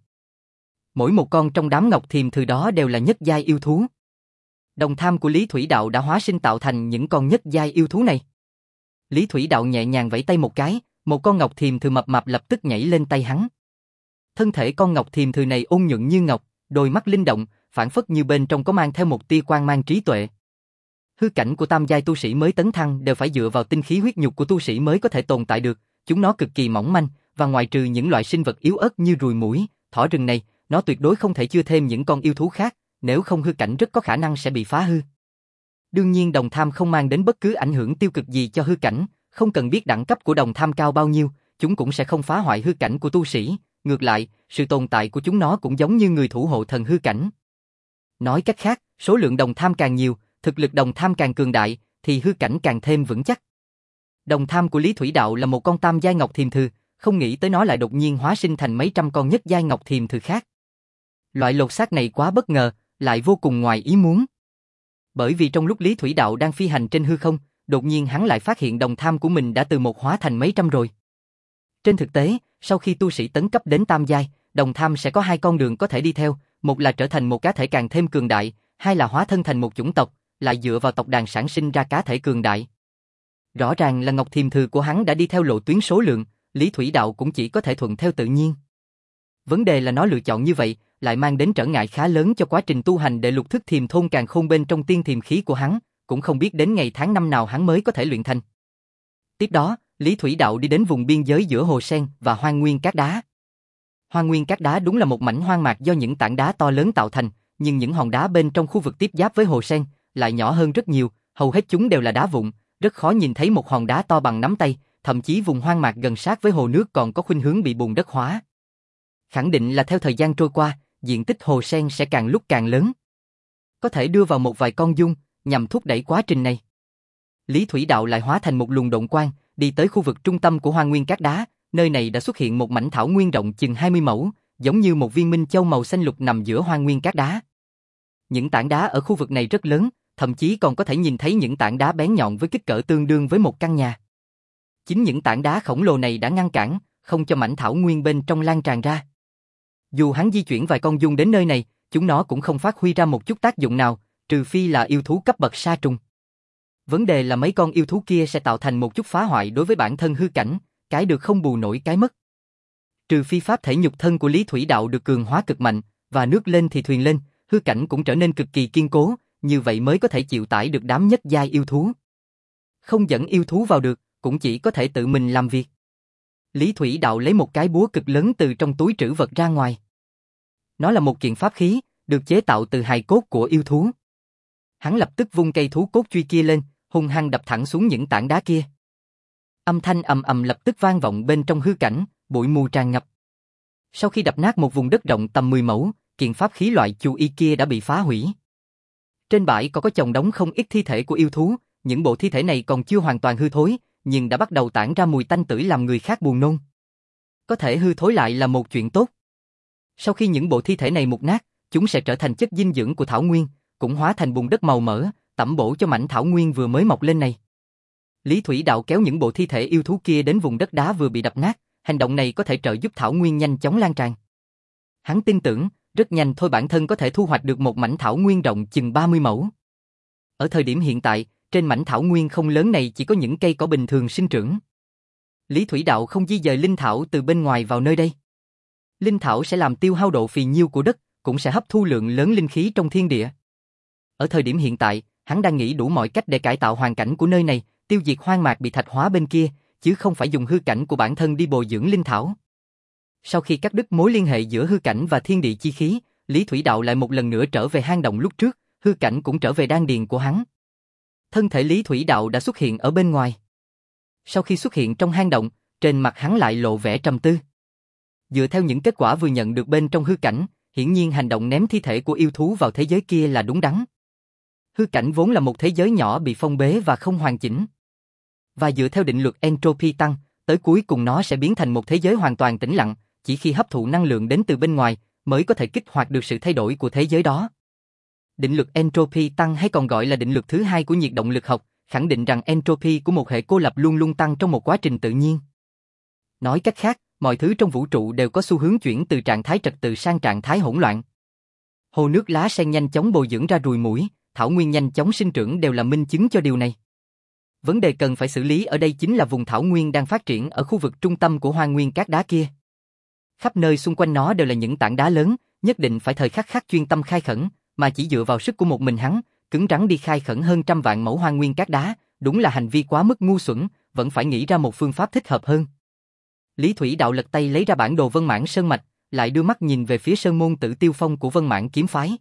Speaker 1: Mỗi một con trong đám ngọc thiềm từ đó đều là nhất giai yêu thú. Đồng tham của Lý Thủy Đạo đã hóa sinh tạo thành những con nhất giai yêu thú này. Lý Thủy Đạo nhẹ nhàng vẫy tay một cái, một con ngọc thiềm thừ mập mạp lập tức nhảy lên tay hắn. Thân thể con ngọc thiềm thừ này ôn nhuận như ngọc, đôi mắt linh động, phảng phất như bên trong có mang theo một tia quang mang trí tuệ. Hư cảnh của tam giai tu sĩ mới tấn thăng đều phải dựa vào tinh khí huyết nhục của tu sĩ mới có thể tồn tại được, chúng nó cực kỳ mỏng manh, và ngoại trừ những loại sinh vật yếu ớt như ruồi muỗi, thỏ rừng này, nó tuyệt đối không thể chứa thêm những con yêu thú khác, nếu không hư cảnh rất có khả năng sẽ bị phá hư. Đương nhiên đồng tham không mang đến bất cứ ảnh hưởng tiêu cực gì cho hư cảnh, không cần biết đẳng cấp của đồng tham cao bao nhiêu, chúng cũng sẽ không phá hoại hư cảnh của tu sĩ, ngược lại, sự tồn tại của chúng nó cũng giống như người thủ hộ thần hư cảnh. Nói cách khác, số lượng đồng tham càng nhiều, thực lực đồng tham càng cường đại, thì hư cảnh càng thêm vững chắc. Đồng tham của Lý Thủy Đạo là một con tam giai ngọc thiềm thừ, không nghĩ tới nó lại đột nhiên hóa sinh thành mấy trăm con nhất giai ngọc thiềm thừ khác. Loại lột xác này quá bất ngờ, lại vô cùng ngoài ý muốn. Bởi vì trong lúc Lý Thủy Đạo đang phi hành trên hư không, đột nhiên hắn lại phát hiện đồng tham của mình đã từ một hóa thành mấy trăm rồi. Trên thực tế, sau khi tu sĩ tấn cấp đến tam giai, đồng tham sẽ có hai con đường có thể đi theo, một là trở thành một cá thể càng thêm cường đại, hai là hóa thân thành một chủng tộc, lại dựa vào tộc đàn sản sinh ra cá thể cường đại. Rõ ràng là ngọc thiềm thừ của hắn đã đi theo lộ tuyến số lượng, Lý Thủy Đạo cũng chỉ có thể thuận theo tự nhiên. Vấn đề là nó lựa chọn như vậy, lại mang đến trở ngại khá lớn cho quá trình tu hành để lục thức thiềm thôn càn khôn bên trong tiên thiềm khí của hắn, cũng không biết đến ngày tháng năm nào hắn mới có thể luyện thành. Tiếp đó, Lý Thủy Đạo đi đến vùng biên giới giữa hồ sen và hoang nguyên cát đá. Hoang nguyên cát đá đúng là một mảnh hoang mạc do những tảng đá to lớn tạo thành, nhưng những hòn đá bên trong khu vực tiếp giáp với hồ sen lại nhỏ hơn rất nhiều, hầu hết chúng đều là đá vụn, rất khó nhìn thấy một hòn đá to bằng nắm tay, thậm chí vùng hoang mạc gần sát với hồ nước còn có khuynh hướng bị bùn đất hóa. Khẳng định là theo thời gian trôi qua, diện tích hồ sen sẽ càng lúc càng lớn. Có thể đưa vào một vài con dung, nhằm thúc đẩy quá trình này. Lý Thủy Đạo lại hóa thành một luồng độn quang, đi tới khu vực trung tâm của hoang nguyên cát đá, nơi này đã xuất hiện một mảnh thảo nguyên rộng chừng hai mươi mẫu, giống như một viên minh châu màu xanh lục nằm giữa hoang nguyên cát đá. Những tảng đá ở khu vực này rất lớn, thậm chí còn có thể nhìn thấy những tảng đá bén nhọn với kích cỡ tương đương với một căn nhà. Chính những tảng đá khổng lồ này đã ngăn cản, không cho mảnh thảo nguyên bên trong lan tràn ra. Dù hắn di chuyển vài con dung đến nơi này, chúng nó cũng không phát huy ra một chút tác dụng nào, trừ phi là yêu thú cấp bậc sa trùng. Vấn đề là mấy con yêu thú kia sẽ tạo thành một chút phá hoại đối với bản thân hư cảnh, cái được không bù nổi cái mất. Trừ phi pháp thể nhục thân của Lý Thủy Đạo được cường hóa cực mạnh, và nước lên thì thuyền lên, hư cảnh cũng trở nên cực kỳ kiên cố, như vậy mới có thể chịu tải được đám nhất giai yêu thú. Không dẫn yêu thú vào được, cũng chỉ có thể tự mình làm việc. Lý Thủy Đạo lấy một cái búa cực lớn từ trong túi trữ vật ra ngoài. Nó là một kiện pháp khí, được chế tạo từ hài cốt của yêu thú. Hắn lập tức vung cây thú cốt truy kia lên, hung hăng đập thẳng xuống những tảng đá kia. Âm thanh ầm ầm lập tức vang vọng bên trong hư cảnh, bụi mù tràn ngập. Sau khi đập nát một vùng đất rộng tầm mười mẫu, kiện pháp khí loại chu y kia đã bị phá hủy. Trên bãi còn có chồng đống không ít thi thể của yêu thú, những bộ thi thể này còn chưa hoàn toàn hư thối, nhưng đã bắt đầu tản ra mùi tanh tưởi làm người khác buồn nôn. Có thể hư thối lại là một chuyện tốt. Sau khi những bộ thi thể này mục nát, chúng sẽ trở thành chất dinh dưỡng của thảo nguyên, cũng hóa thành bùn đất màu mỡ, tẩm bổ cho mảnh thảo nguyên vừa mới mọc lên này. Lý Thủy Đạo kéo những bộ thi thể yêu thú kia đến vùng đất đá vừa bị đập nát, hành động này có thể trợ giúp thảo nguyên nhanh chóng lan tràn. Hắn tin tưởng, rất nhanh thôi bản thân có thể thu hoạch được một mảnh thảo nguyên rộng chừng ba mươi mẫu. Ở thời điểm hiện tại, trên mảnh thảo nguyên không lớn này chỉ có những cây cỏ bình thường sinh trưởng. Lý Thủy Đạo không di dời linh thảo từ bên ngoài vào nơi đây. Linh thảo sẽ làm tiêu hao độ phì nhiêu của đất, cũng sẽ hấp thu lượng lớn linh khí trong thiên địa. Ở thời điểm hiện tại, hắn đang nghĩ đủ mọi cách để cải tạo hoàn cảnh của nơi này, tiêu diệt hoang mạc bị thạch hóa bên kia, chứ không phải dùng hư cảnh của bản thân đi bồi dưỡng linh thảo. Sau khi cắt đứt mối liên hệ giữa hư cảnh và thiên địa chi khí, Lý Thủy Đạo lại một lần nữa trở về hang động lúc trước, hư cảnh cũng trở về đan điền của hắn. Thân thể Lý Thủy Đạo đã xuất hiện ở bên ngoài. Sau khi xuất hiện trong hang động, trên mặt hắn lại lộ vẻ trầm tư. Dựa theo những kết quả vừa nhận được bên trong hư cảnh, hiển nhiên hành động ném thi thể của yêu thú vào thế giới kia là đúng đắn. Hư cảnh vốn là một thế giới nhỏ bị phong bế và không hoàn chỉnh. Và dựa theo định luật entropy tăng, tới cuối cùng nó sẽ biến thành một thế giới hoàn toàn tĩnh lặng, chỉ khi hấp thụ năng lượng đến từ bên ngoài mới có thể kích hoạt được sự thay đổi của thế giới đó. Định luật entropy tăng hay còn gọi là định luật thứ hai của nhiệt động lực học, khẳng định rằng entropy của một hệ cô lập luôn luôn tăng trong một quá trình tự nhiên. Nói cách khác, mọi thứ trong vũ trụ đều có xu hướng chuyển từ trạng thái trật tự sang trạng thái hỗn loạn. Hồ nước lá sen nhanh chóng bồi dưỡng ra ruồi muỗi, thảo nguyên nhanh chóng sinh trưởng đều là minh chứng cho điều này. Vấn đề cần phải xử lý ở đây chính là vùng thảo nguyên đang phát triển ở khu vực trung tâm của hoang nguyên cát đá kia. Khắp nơi xung quanh nó đều là những tảng đá lớn, nhất định phải thời khắc khắc chuyên tâm khai khẩn, mà chỉ dựa vào sức của một mình hắn, cứng rắn đi khai khẩn hơn trăm vạn mẫu hoang nguyên cát đá, đúng là hành vi quá mức ngu xuẩn, vẫn phải nghĩ ra một phương pháp thích hợp hơn. Lý Thủy Đạo lật tay lấy ra bản đồ Vân Mãn Sơn Mạch, lại đưa mắt nhìn về phía sơn môn Tử Tiêu Phong của Vân Mãn Kiếm Phái.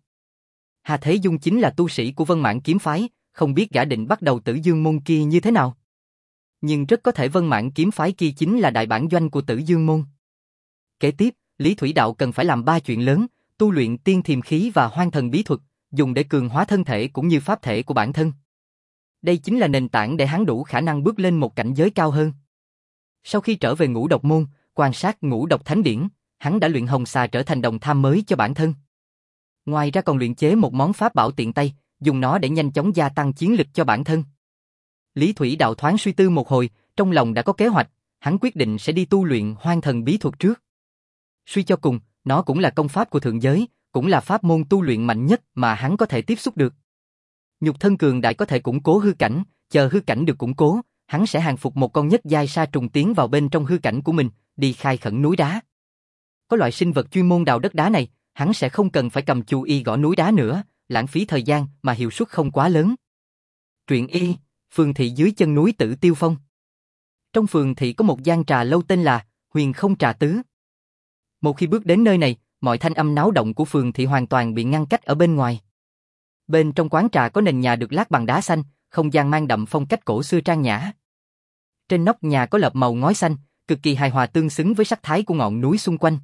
Speaker 1: Hà Thế Dung chính là tu sĩ của Vân Mãn Kiếm Phái, không biết gã định bắt đầu Tử Dương môn kia như thế nào. Nhưng rất có thể Vân Mãn Kiếm Phái kia chính là đại bản doanh của Tử Dương môn. Kế tiếp, Lý Thủy Đạo cần phải làm ba chuyện lớn, tu luyện tiên thiềm khí và hoang thần bí thuật, dùng để cường hóa thân thể cũng như pháp thể của bản thân. Đây chính là nền tảng để hắn đủ khả năng bước lên một cảnh giới cao hơn. Sau khi trở về Ngũ Độc Môn, quan sát Ngũ Độc Thánh Điển, hắn đã luyện hồng xà trở thành đồng tham mới cho bản thân. Ngoài ra còn luyện chế một món pháp bảo tiện tay, dùng nó để nhanh chóng gia tăng chiến lực cho bản thân. Lý Thủy Đạo thoáng suy tư một hồi, trong lòng đã có kế hoạch, hắn quyết định sẽ đi tu luyện hoang thần bí thuật trước. Suy cho cùng, nó cũng là công pháp của thượng giới, cũng là pháp môn tu luyện mạnh nhất mà hắn có thể tiếp xúc được. Nhục thân cường đại có thể củng cố hư cảnh, chờ hư cảnh được củng cố, hắn sẽ hàng phục một con nhất giai sa trùng tiến vào bên trong hư cảnh của mình, đi khai khẩn núi đá. Có loại sinh vật chuyên môn đào đất đá này, hắn sẽ không cần phải cầm chu y gõ núi đá nữa, lãng phí thời gian mà hiệu suất không quá lớn. Truyện y, phường thị dưới chân núi Tử Tiêu Phong. Trong phường thị có một gian trà lâu tên là Huyền Không Trà Tứ. Một khi bước đến nơi này, mọi thanh âm náo động của phường thị hoàn toàn bị ngăn cách ở bên ngoài. Bên trong quán trà có nền nhà được lát bằng đá xanh, không gian mang đậm phong cách cổ xưa trang nhã. Trên nóc nhà có lợp màu ngói xanh, cực kỳ hài hòa tương xứng với sắc thái của ngọn núi xung quanh.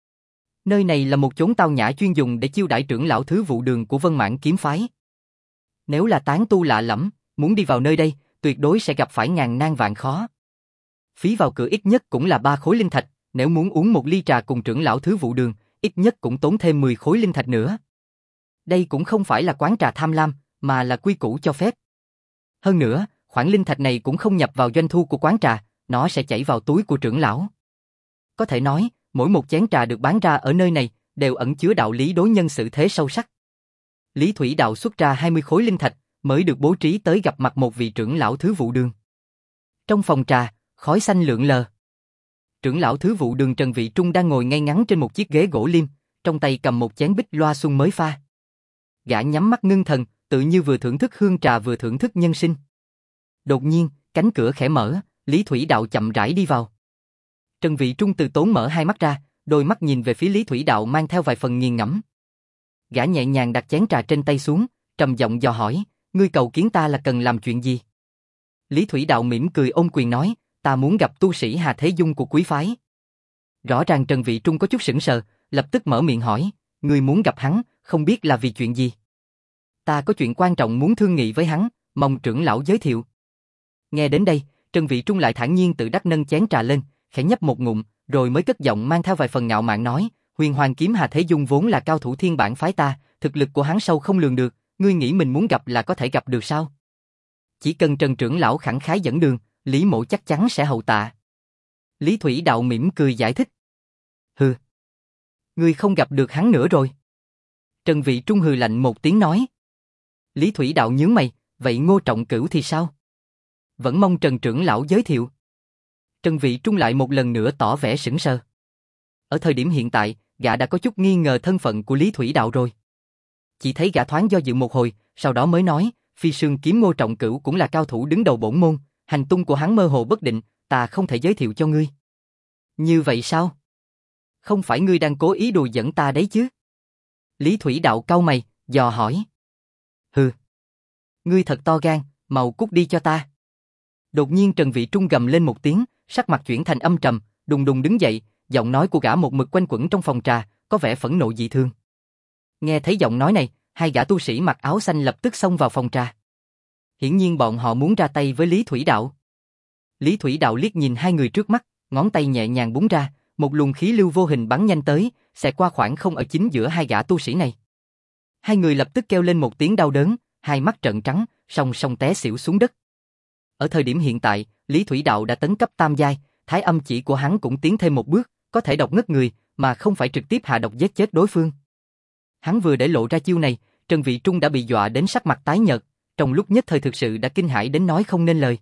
Speaker 1: Nơi này là một chốn tao nhã chuyên dùng để chiêu đãi trưởng lão thứ vụ đường của Vân Mãn kiếm phái. Nếu là tán tu lạ lẫm, muốn đi vào nơi đây, tuyệt đối sẽ gặp phải ngàn nan vạn khó. Phí vào cửa ít nhất cũng là ba khối linh thạch, nếu muốn uống một ly trà cùng trưởng lão thứ vụ đường, ít nhất cũng tốn thêm mười khối linh thạch nữa. Đây cũng không phải là quán trà tham lam, mà là quy củ cho phép. Hơn nữa, khoản linh thạch này cũng không nhập vào doanh thu của quán trà, nó sẽ chảy vào túi của trưởng lão. Có thể nói, mỗi một chén trà được bán ra ở nơi này đều ẩn chứa đạo lý đối nhân xử thế sâu sắc. Lý Thủy Đạo xuất ra hai mươi khối linh thạch, mới được bố trí tới gặp mặt một vị trưởng lão thứ vụ đường. Trong phòng trà, khói xanh lượn lờ. Trưởng lão thứ vụ đường Trần Vị Trung đang ngồi ngay ngắn trên một chiếc ghế gỗ liêm, trong tay cầm một chén bích loa xuân mới pha. Gã nhắm mắt ngưng thần, tự như vừa thưởng thức hương trà vừa thưởng thức nhân sinh. Đột nhiên, cánh cửa khẽ mở, Lý Thủy Đạo chậm rãi đi vào. Trần Vị Trung từ tốn mở hai mắt ra, đôi mắt nhìn về phía Lý Thủy Đạo mang theo vài phần nghiền ngẫm. Gã nhẹ nhàng đặt chén trà trên tay xuống, trầm giọng dò hỏi, ngươi cầu kiến ta là cần làm chuyện gì? Lý Thủy Đạo mỉm cười ôm quyền nói, ta muốn gặp tu sĩ Hà Thế Dung của quý phái. Rõ ràng Trần Vị Trung có chút sững sờ, lập tức mở miệng hỏi, ngươi muốn gặp hắn, không biết là vì chuyện gì? Ta có chuyện quan trọng muốn thương nghị với hắn, mong trưởng lão giới thiệu. Nghe đến đây, Trần Vị Trung lại thản nhiên tự đắc nâng chén trà lên, khẽ nhấp một ngụm, rồi mới cất giọng mang theo vài phần ngạo mạn nói, Huyền Hoàng kiếm Hà Thế Dung vốn là cao thủ thiên bản phái ta, thực lực của hắn sâu không lường được, ngươi nghĩ mình muốn gặp là có thể gặp được sao? Chỉ cần Trần trưởng lão khẳng khái dẫn đường, Lý Mộ chắc chắn sẽ hậu tạ. Lý Thủy Đạo mỉm cười giải thích. Hừ, ngươi không gặp được hắn nữa rồi. Trần Vị Trung hừ lạnh một tiếng nói. Lý Thủy Đạo nhướng mày, vậy Ngô Trọng Cửu thì sao? Vẫn mong Trần trưởng lão giới thiệu. Trần Vị Trung lại một lần nữa tỏ vẻ sững sờ. Ở thời điểm hiện tại, gã đã có chút nghi ngờ thân phận của Lý Thủy Đạo rồi. Chỉ thấy gã thoáng do dự một hồi, sau đó mới nói, Phi Sương kiếm Ngô Trọng Cửu cũng là cao thủ đứng đầu bổn môn, hành tung của hắn mơ hồ bất định, ta không thể giới thiệu cho ngươi. Như vậy sao? Không phải ngươi đang cố ý đùa giỡn ta đấy chứ? Lý Thủy Đạo cau mày, dò hỏi. Hừ, ngươi thật to gan, mau cút đi cho ta. Đột nhiên Trần Vị Trung gầm lên một tiếng, sắc mặt chuyển thành âm trầm, đùng đùng đứng dậy, giọng nói của gã một mực quanh quẩn trong phòng trà, có vẻ phẫn nộ dị thường. Nghe thấy giọng nói này, hai gã tu sĩ mặc áo xanh lập tức xông vào phòng trà. Hiển nhiên bọn họ muốn ra tay với Lý Thủy Đạo. Lý Thủy Đạo liếc nhìn hai người trước mắt, ngón tay nhẹ nhàng búng ra, một luồng khí lưu vô hình bắn nhanh tới, xẹt qua khoảng không ở chính giữa hai gã tu sĩ này. Hai người lập tức kêu lên một tiếng đau đớn, hai mắt trợn trắng, song song té xỉu xuống đất. Ở thời điểm hiện tại, Lý Thủy Đạo đã tấn cấp tam giai, thái âm chỉ của hắn cũng tiến thêm một bước, có thể độc ngất người, mà không phải trực tiếp hạ độc giết chết đối phương. Hắn vừa để lộ ra chiêu này, Trần Vị Trung đã bị dọa đến sắc mặt tái nhợt, trong lúc nhất thời thực sự đã kinh hãi đến nói không nên lời.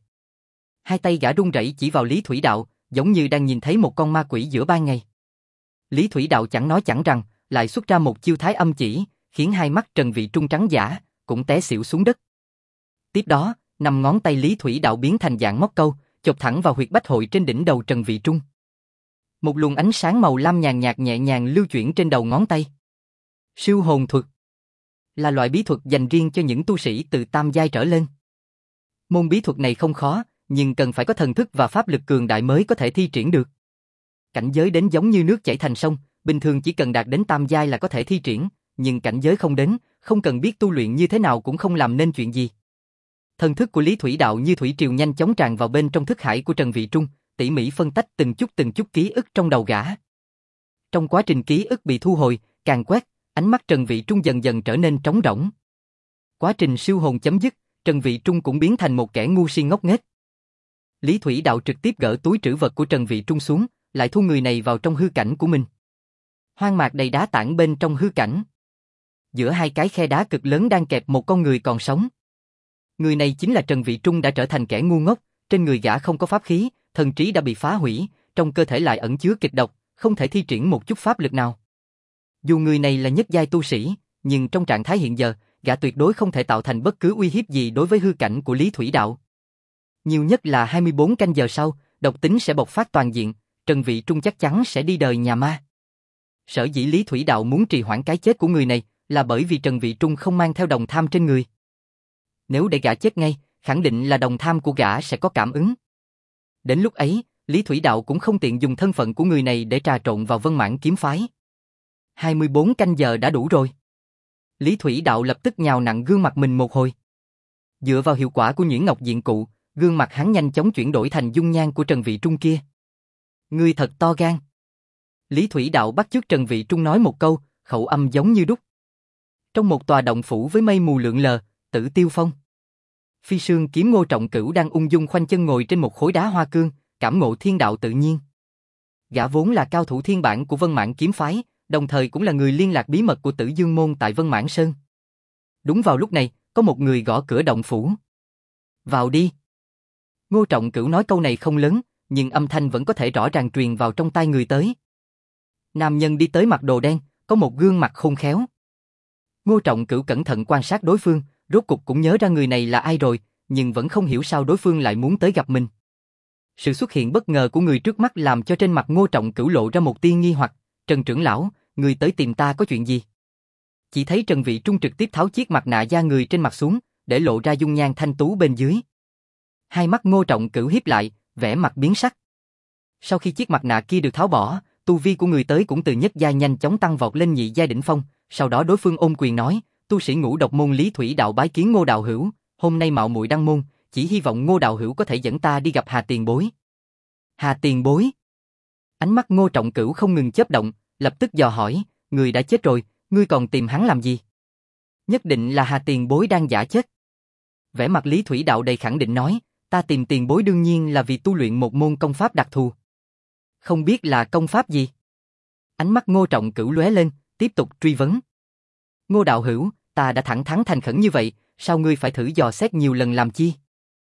Speaker 1: Hai tay gã run rẩy chỉ vào Lý Thủy Đạo, giống như đang nhìn thấy một con ma quỷ giữa ban ngày. Lý Thủy Đạo chẳng nói chẳng rằng, lại xuất ra một chiêu thái âm chỉ, khiến hai mắt Trần Vị Trung trắng dã, cũng té xỉu xuống đất. Tiếp đó, năm ngón tay Lý Thủy Đạo biến thành dạng móc câu, chộp thẳng vào huyệt bách hội trên đỉnh đầu Trần Vị Trung. Một luồng ánh sáng màu lam nhàn nhạt nhẹ nhàng lưu chuyển trên đầu ngón tay. Siêu hồn thuật là loại bí thuật dành riêng cho những tu sĩ từ tam giai trở lên. Môn bí thuật này không khó, nhưng cần phải có thần thức và pháp lực cường đại mới có thể thi triển được. Cảnh giới đến giống như nước chảy thành sông, bình thường chỉ cần đạt đến tam giai là có thể thi triển, nhưng cảnh giới không đến, không cần biết tu luyện như thế nào cũng không làm nên chuyện gì. Thần thức của Lý Thủy Đạo như thủy triều nhanh chóng tràn vào bên trong thức hải của Trần Vị Trung, tỉ mỉ phân tách từng chút từng chút ký ức trong đầu gã. Trong quá trình ký ức bị thu hồi, càng quét, ánh mắt Trần Vị Trung dần dần trở nên trống rỗng. Quá trình siêu hồn chấm dứt, Trần Vị Trung cũng biến thành một kẻ ngu si ngốc nghếch. Lý Thủy Đạo trực tiếp gỡ túi trữ vật của Trần Vị Trung xuống, lại thu người này vào trong hư cảnh của mình. Hoang mạc đầy đá tảng bên trong hư cảnh. Giữa hai cái khe đá cực lớn đang kẹp một con người còn sống. Người này chính là Trần Vị Trung đã trở thành kẻ ngu ngốc, trên người gã không có pháp khí, thần trí đã bị phá hủy, trong cơ thể lại ẩn chứa kịch độc, không thể thi triển một chút pháp lực nào. Dù người này là nhất giai tu sĩ, nhưng trong trạng thái hiện giờ, gã tuyệt đối không thể tạo thành bất cứ uy hiếp gì đối với hư cảnh của Lý Thủy Đạo. Nhiều nhất là hai mươi bốn canh giờ sau, độc tính sẽ bộc phát toàn diện, Trần Vị Trung chắc chắn sẽ đi đời nhà ma. Sở dĩ Lý Thủy Đạo muốn trì hoãn cái chết của người này là bởi vì Trần Vị Trung không mang theo đồng tham trên người. Nếu để gã chết ngay, khẳng định là đồng tham của gã sẽ có cảm ứng. Đến lúc ấy, Lý Thủy Đạo cũng không tiện dùng thân phận của người này để trà trộn vào Vân Mãn kiếm phái. hai mươi bốn canh giờ đã đủ rồi. Lý Thủy Đạo lập tức nhào nặn gương mặt mình một hồi. Dựa vào hiệu quả của nhuyễn ngọc diện cụ, gương mặt hắn nhanh chóng chuyển đổi thành dung nhan của Trần Vị Trung kia. Ngươi thật to gan. Lý Thủy Đạo bắt chước Trần Vị Trung nói một câu, khẩu âm giống như đúc. Trong một tòa động phủ với mây mù lượn lờ, Tử Tiêu Phong. Phi Sương Kiếm Ngô Trọng Cửu đang ung dung khoanh chân ngồi trên một khối đá hoa cương, cảm ngộ thiên đạo tự nhiên. Gã vốn là cao thủ thiên bản của Vân Mãn kiếm phái, đồng thời cũng là người liên lạc bí mật của Tử Dương môn tại Vân Mãn Sơn. Đúng vào lúc này, có một người gõ cửa động phủ. Vào đi. Ngô Trọng Cửu nói câu này không lớn, nhưng âm thanh vẫn có thể rõ ràng truyền vào trong tai người tới. Nam nhân đi tới mặc đồ đen, có một gương mặt khôn khéo. Ngô Trọng Cửu cẩn thận quan sát đối phương, rốt cục cũng nhớ ra người này là ai rồi, nhưng vẫn không hiểu sao đối phương lại muốn tới gặp mình. Sự xuất hiện bất ngờ của người trước mắt làm cho trên mặt Ngô Trọng Cửu lộ ra một tia nghi hoặc. Trần trưởng lão, người tới tìm ta có chuyện gì? Chỉ thấy Trần Vị Trung trực tiếp tháo chiếc mặt nạ da người trên mặt xuống, để lộ ra dung nhan thanh tú bên dưới. Hai mắt Ngô Trọng Cửu híp lại, vẻ mặt biến sắc. Sau khi chiếc mặt nạ kia được tháo bỏ, tu vi của người tới cũng từ nhất giai nhanh chóng tăng vọt lên nhị giai đỉnh phong. Sau đó đối phương ôm quyền nói, tu sĩ ngũ độc môn Lý Thủy Đạo bái kiến Ngô đạo hữu, hôm nay mạo muội đăng môn, chỉ hy vọng Ngô đạo hữu có thể dẫn ta đi gặp Hà tiền bối. Hà tiền bối? Ánh mắt Ngô Trọng Cửu không ngừng chớp động, lập tức dò hỏi, người đã chết rồi, ngươi còn tìm hắn làm gì? Nhất định là Hà tiền bối đang giả chết. Vẻ mặt Lý Thủy Đạo đầy khẳng định nói, ta tìm tiền bối đương nhiên là vì tu luyện một môn công pháp đặc thù. Không biết là công pháp gì? Ánh mắt Ngô Trọng Cửu lóe lên, tiếp tục truy vấn. Ngô đạo hữu, ta đã thẳng thắn thành khẩn như vậy, sao ngươi phải thử dò xét nhiều lần làm chi?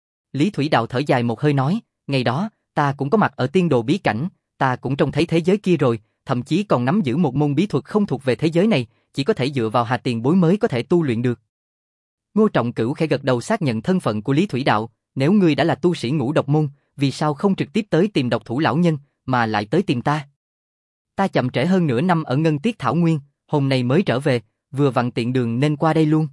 Speaker 1: Lý Thủy Đạo thở dài một hơi nói, ngày đó, ta cũng có mặt ở tiên đồ bí cảnh, ta cũng trông thấy thế giới kia rồi, thậm chí còn nắm giữ một môn bí thuật không thuộc về thế giới này, chỉ có thể dựa vào Hà tiền bối mới có thể tu luyện được. Ngô Trọng Cửu khẽ gật đầu xác nhận thân phận của Lý Thủy Đạo, nếu ngươi đã là tu sĩ ngũ độc môn, vì sao không trực tiếp tới tìm độc thủ lão nhân, mà lại tới tìm ta? Ta chậm trễ hơn nửa năm ở Ngân Tiết Thảo Nguyên, hôm nay mới trở về, vừa vặn tiện đường nên qua đây luôn.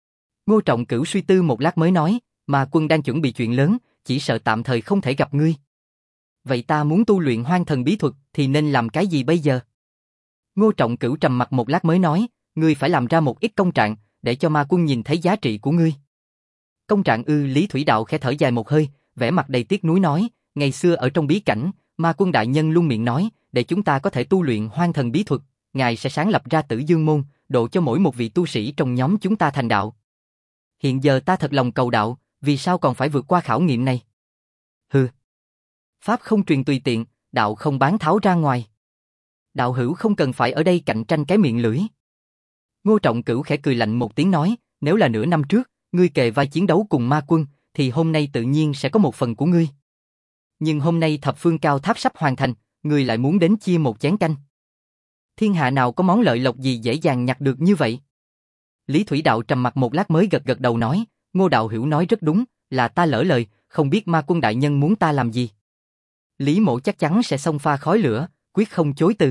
Speaker 1: Ngô Trọng Cửu suy tư một lát mới nói, mà quân đang chuẩn bị chuyện lớn, chỉ sợ tạm thời không thể gặp ngươi. Vậy ta muốn tu luyện hoang thần bí thuật thì nên làm cái gì bây giờ? Ngô Trọng Cửu trầm mặt một lát mới nói, ngươi phải làm ra một ít công trạng, để cho ma quân nhìn thấy giá trị của ngươi. Công trạng ư? Lý Thủy Đạo khẽ thở dài một hơi, vẻ mặt đầy tiếc nuối nói, ngày xưa ở trong bí cảnh, ma quân đại nhân luôn miệng nói, để chúng ta có thể tu luyện hoang thần bí thuật, ngài sẽ sáng lập ra Tử Dương môn, độ cho mỗi một vị tu sĩ trong nhóm chúng ta thành đạo. Hiện giờ ta thật lòng cầu đạo, vì sao còn phải vượt qua khảo nghiệm này? Hừ. Pháp không truyền tùy tiện, đạo không bán tháo ra ngoài. Đạo hữu không cần phải ở đây cạnh tranh cái miệng lưỡi. Ngô Trọng Cửu khẽ cười lạnh một tiếng nói, nếu là nửa năm trước, ngươi kề vai chiến đấu cùng ma quân, thì hôm nay tự nhiên sẽ có một phần của ngươi. Nhưng hôm nay thập phương cao tháp sắp hoàn thành, ngươi lại muốn đến chia một chén canh. Thiên hạ nào có món lợi lộc gì dễ dàng nhặt được như vậy? Lý Thủy Đạo trầm mặt một lát mới gật gật đầu nói, Ngô đạo hữu nói rất đúng, là ta lỡ lời, không biết ma quân đại nhân muốn ta làm gì. Lý mộ chắc chắn sẽ xông pha khói lửa, quyết không chối từ.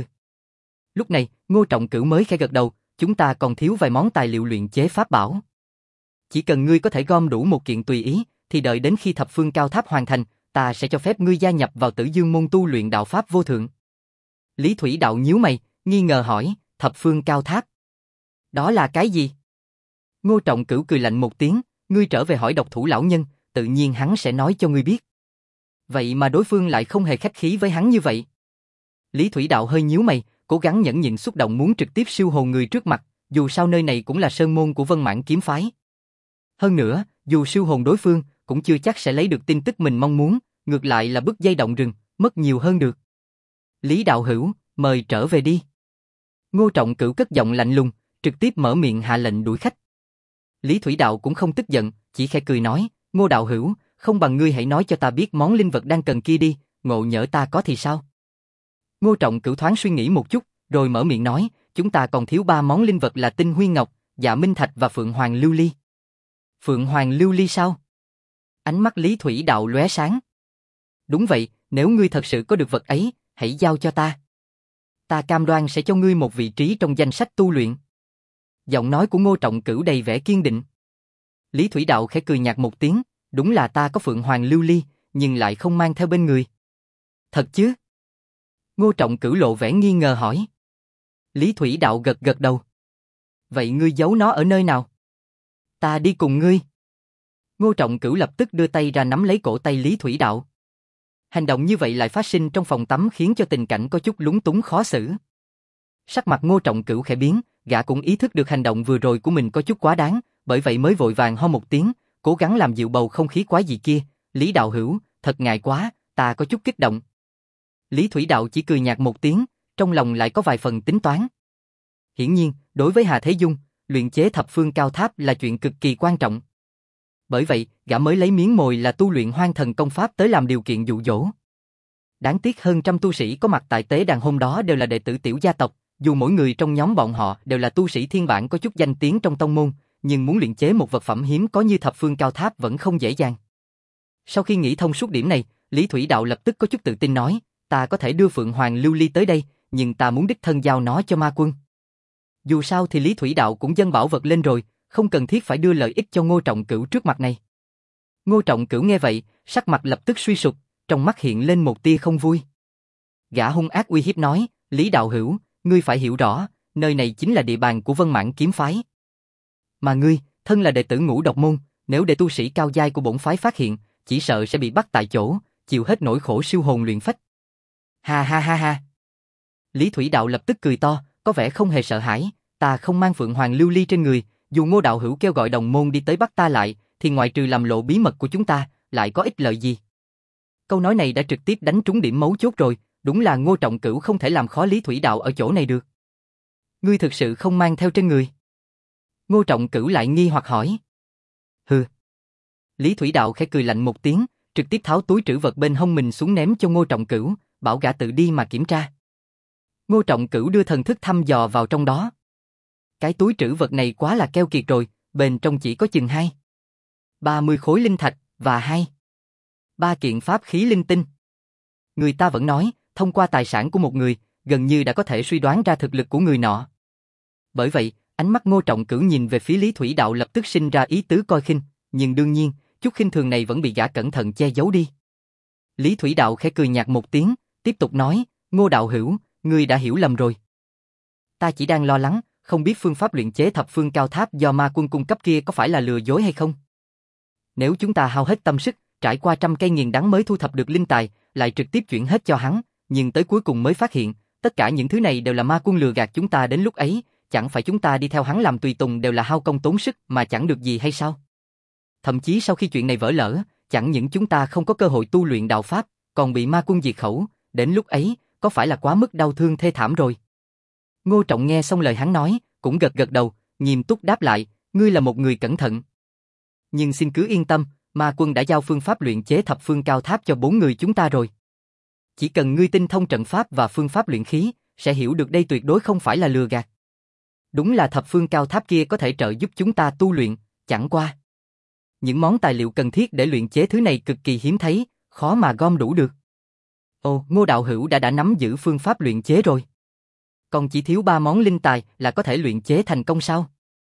Speaker 1: Lúc này, Ngô Trọng Cửu mới khẽ gật đầu, chúng ta còn thiếu vài món tài liệu luyện chế pháp bảo. Chỉ cần ngươi có thể gom đủ một kiện tùy ý, thì đợi đến khi thập phương cao tháp hoàn thành, ta sẽ cho phép ngươi gia nhập vào Tử Dương môn tu luyện đạo pháp vô thượng. Lý Thủy Đạo nhíu mày, nghi ngờ hỏi, thập phương cao tháp. Đó là cái gì? Ngô Trọng Cửu cười lạnh một tiếng, ngươi trở về hỏi độc thủ lão nhân, tự nhiên hắn sẽ nói cho ngươi biết. Vậy mà đối phương lại không hề khách khí với hắn như vậy. Lý Thủy Đạo hơi nhíu mày, cố gắng nhẫn nhịn xúc động muốn trực tiếp siêu hồn người trước mặt, dù sao nơi này cũng là sơn môn của Vân Mãn kiếm phái. Hơn nữa, dù siêu hồn đối phương, cũng chưa chắc sẽ lấy được tin tức mình mong muốn, ngược lại là bứt dây động rừng, mất nhiều hơn được. Lý đạo hữu, mời trở về đi. Ngô Trọng Cửu cất giọng lạnh lùng, trực tiếp mở miệng hạ lệnh đuổi khách. Lý Thủy Đạo cũng không tức giận, chỉ khẽ cười nói, Ngô đạo hữu, không bằng ngươi hãy nói cho ta biết món linh vật đang cần kia đi, ngộ nhỡ ta có thì sao? Ngô Trọng Cửu thoáng suy nghĩ một chút, rồi mở miệng nói, chúng ta còn thiếu ba món linh vật là Tinh Huy Ngọc, Dạ Minh Thạch và Phượng Hoàng Lưu Ly. Phượng Hoàng Lưu Ly sao? Ánh mắt Lý Thủy Đạo lóe sáng. Đúng vậy, nếu ngươi thật sự có được vật ấy, hãy giao cho ta. Ta cam đoan sẽ cho ngươi một vị trí trong danh sách tu luyện. Giọng nói của Ngô Trọng Cửu đầy vẻ kiên định. Lý Thủy Đạo khẽ cười nhạt một tiếng, đúng là ta có Phượng Hoàng Lưu Ly, nhưng lại không mang theo bên người. Thật chứ? Ngô Trọng Cửu lộ vẻ nghi ngờ hỏi. Lý Thủy Đạo gật gật đầu. Vậy ngươi giấu nó ở nơi nào? Ta đi cùng ngươi. Ngô Trọng Cửu lập tức đưa tay ra nắm lấy cổ tay Lý Thủy Đạo. Hành động như vậy lại phát sinh trong phòng tắm khiến cho tình cảnh có chút lúng túng khó xử. Sắc mặt Ngô Trọng Cửu khẽ biến, gã cũng ý thức được hành động vừa rồi của mình có chút quá đáng, bởi vậy mới vội vàng ho một tiếng, cố gắng làm dịu bầu không khí quái dị kia. Lý đạo hữu, thật ngại quá, ta có chút kích động. Lý Thủy Đạo chỉ cười nhạt một tiếng, trong lòng lại có vài phần tính toán. Hiển nhiên, đối với Hà Thế Dung, luyện chế thập phương cao tháp là chuyện cực kỳ quan trọng. Bởi vậy, gã mới lấy miếng mồi là tu luyện hoang thần công pháp tới làm điều kiện dụ dỗ. Đáng tiếc hơn trăm tu sĩ có mặt tại tế đàn hôm đó đều là đệ tử tiểu gia tộc, dù mỗi người trong nhóm bọn họ đều là tu sĩ thiên bản có chút danh tiếng trong tông môn, nhưng muốn luyện chế một vật phẩm hiếm có như thập phương cao tháp vẫn không dễ dàng. Sau khi nghĩ thông suốt điểm này, Lý Thủy Đạo lập tức có chút tự tin nói, ta có thể đưa Phượng Hoàng Lưu Ly tới đây, nhưng ta muốn đích thân giao nó cho ma quân. Dù sao thì Lý Thủy Đạo cũng dâng bảo vật lên rồi, không cần thiết phải đưa lợi ích cho Ngô Trọng Cửu trước mặt này. Ngô Trọng Cửu nghe vậy, sắc mặt lập tức suy sụp, trong mắt hiện lên một tia không vui. Gã hung ác uy hiếp nói, Lý đạo hữu, ngươi phải hiểu rõ, nơi này chính là địa bàn của Vân Mãn kiếm phái. Mà ngươi, thân là đệ tử Ngũ Độc môn, nếu để tu sĩ cao giai của bổn phái phát hiện, chỉ sợ sẽ bị bắt tại chỗ, chịu hết nỗi khổ siêu hồn luyện phách. Ha ha ha ha. Lý Thủy Đạo lập tức cười to, có vẻ không hề sợ hãi, ta không mang Phượng Hoàng Lưu Ly trên người, dù Ngô đạo hữu kêu gọi đồng môn đi tới bắt ta lại, thì ngoại trừ làm lộ bí mật của chúng ta, lại có ích lợi gì? Câu nói này đã trực tiếp đánh trúng điểm mấu chốt rồi, đúng là Ngô Trọng Cửu không thể làm khó Lý Thủy Đạo ở chỗ này được. Ngươi thực sự không mang theo trên người? Ngô Trọng Cửu lại nghi hoặc hỏi. Hừ. Lý Thủy Đạo khẽ cười lạnh một tiếng, trực tiếp tháo túi trữ vật bên hông mình xuống ném cho Ngô Trọng Cửu, bảo gã tự đi mà kiểm tra. Ngô Trọng Cửu đưa thần thức thăm dò vào trong đó. Cái túi trữ vật này quá là keo kiệt rồi, bên trong chỉ có chừng hai, ba mươi khối linh thạch và hai, ba kiện pháp khí linh tinh. Người ta vẫn nói, thông qua tài sản của một người, gần như đã có thể suy đoán ra thực lực của người nọ. Bởi vậy, ánh mắt Ngô Trọng Cửu nhìn về phía Lý Thủy Đạo lập tức sinh ra ý tứ coi khinh, nhưng đương nhiên, chút khinh thường này vẫn bị gã cẩn thận che giấu đi. Lý Thủy Đạo khẽ cười nhạt một tiếng, tiếp tục nói, Ngô đạo hữu, ngươi đã hiểu lầm rồi. Ta chỉ đang lo lắng, không biết phương pháp luyện chế thập phương cao tháp do ma quân cung cấp kia có phải là lừa dối hay không. Nếu chúng ta hao hết tâm sức, trải qua trăm cây nghiền đắng mới thu thập được linh tài, lại trực tiếp chuyển hết cho hắn, nhưng tới cuối cùng mới phát hiện, tất cả những thứ này đều là ma quân lừa gạt chúng ta đến lúc ấy, chẳng phải chúng ta đi theo hắn làm tùy tùng đều là hao công tốn sức mà chẳng được gì hay sao? Thậm chí sau khi chuyện này vỡ lỡ, chẳng những chúng ta không có cơ hội tu luyện đạo pháp, còn bị ma quân diệt khẩu, đến lúc ấy, có phải là quá mức đau thương thê thảm rồi? Ngô Trọng nghe xong lời hắn nói, cũng gật gật đầu, nghiêm túc đáp lại, ngươi là một người cẩn thận. Nhưng xin cứ yên tâm, ma quân đã giao phương pháp luyện chế thập phương cao tháp cho bốn người chúng ta rồi. Chỉ cần ngươi tinh thông trận pháp và phương pháp luyện khí, sẽ hiểu được đây tuyệt đối không phải là lừa gạt. Đúng là thập phương cao tháp kia có thể trợ giúp chúng ta tu luyện, chẳng qua. Những món tài liệu cần thiết để luyện chế thứ này cực kỳ hiếm thấy, khó mà gom đủ được. Ồ, Ngô đạo hữu đã đã nắm giữ phương pháp luyện chế rồi. Còn chỉ thiếu ba món linh tài là có thể luyện chế thành công sao?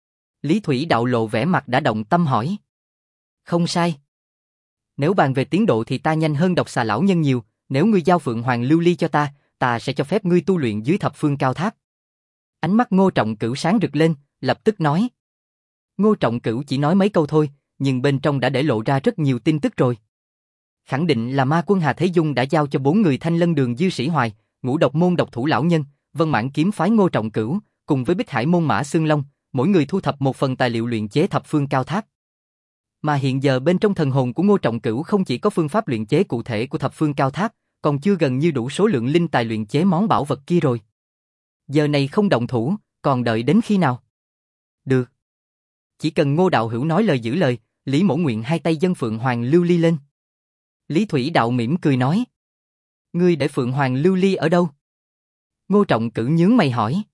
Speaker 1: Lý Thủy Đạo lộ vẻ mặt đã động tâm hỏi. Không sai. Nếu bàn về tiến độ thì ta nhanh hơn Độc Xà lão nhân nhiều, nếu ngươi giao Phượng Hoàng Lưu Ly cho ta, ta sẽ cho phép ngươi tu luyện dưới thập phương cao tháp. Ánh mắt Ngô Trọng Cửu sáng rực lên, lập tức nói. Ngô Trọng Cửu chỉ nói mấy câu thôi, nhưng bên trong đã để lộ ra rất nhiều tin tức rồi. Khẳng định là ma quân Hà Thế Dung đã giao cho bốn người Thanh Lân Đường Dư Sĩ Hoài, Ngũ Độc Môn độc thủ lão nhân, Vân Mãn kiếm phái Ngô Trọng Cửu, cùng với Bích Hải môn Mã Xương Long, mỗi người thu thập một phần tài liệu luyện chế thập phương cao tháp. Mà hiện giờ bên trong thần hồn của Ngô Trọng Cửu không chỉ có phương pháp luyện chế cụ thể của thập phương cao tháp, còn chưa gần như đủ số lượng linh tài luyện chế món bảo vật kia rồi. Giờ này không động thủ, còn đợi đến khi nào? Được. Chỉ cần Ngô đạo hữu nói lời giữ lời, Lý Mỗ nguyện hai tay dâng Phượng Hoàng Lưu Ly lên. Lý Thủy Đạo mỉm cười nói. Ngươi để Phượng Hoàng Lưu Ly ở đâu? Ngô Trọng Cửu nhướng mày hỏi.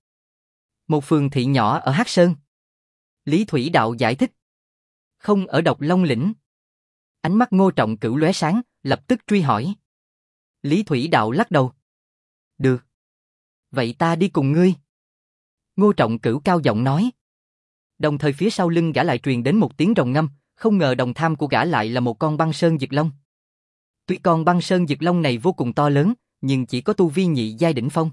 Speaker 1: Một phường thị nhỏ ở Hắc Sơn. Lý Thủy Đạo giải thích. Không ở Độc Long Lĩnh. Ánh mắt Ngô Trọng Cửu lóe sáng, lập tức truy hỏi. Lý Thủy Đạo lắc đầu. Được. Vậy ta đi cùng ngươi. Ngô Trọng Cửu cao giọng nói. Đồng thời phía sau lưng gã lại truyền đến một tiếng rồng ngâm, không ngờ đồng tham của gã lại là một con băng sơn dực long. Tuy con băng sơn dực long này vô cùng to lớn, nhưng chỉ có tu vi nhị giai đỉnh phong.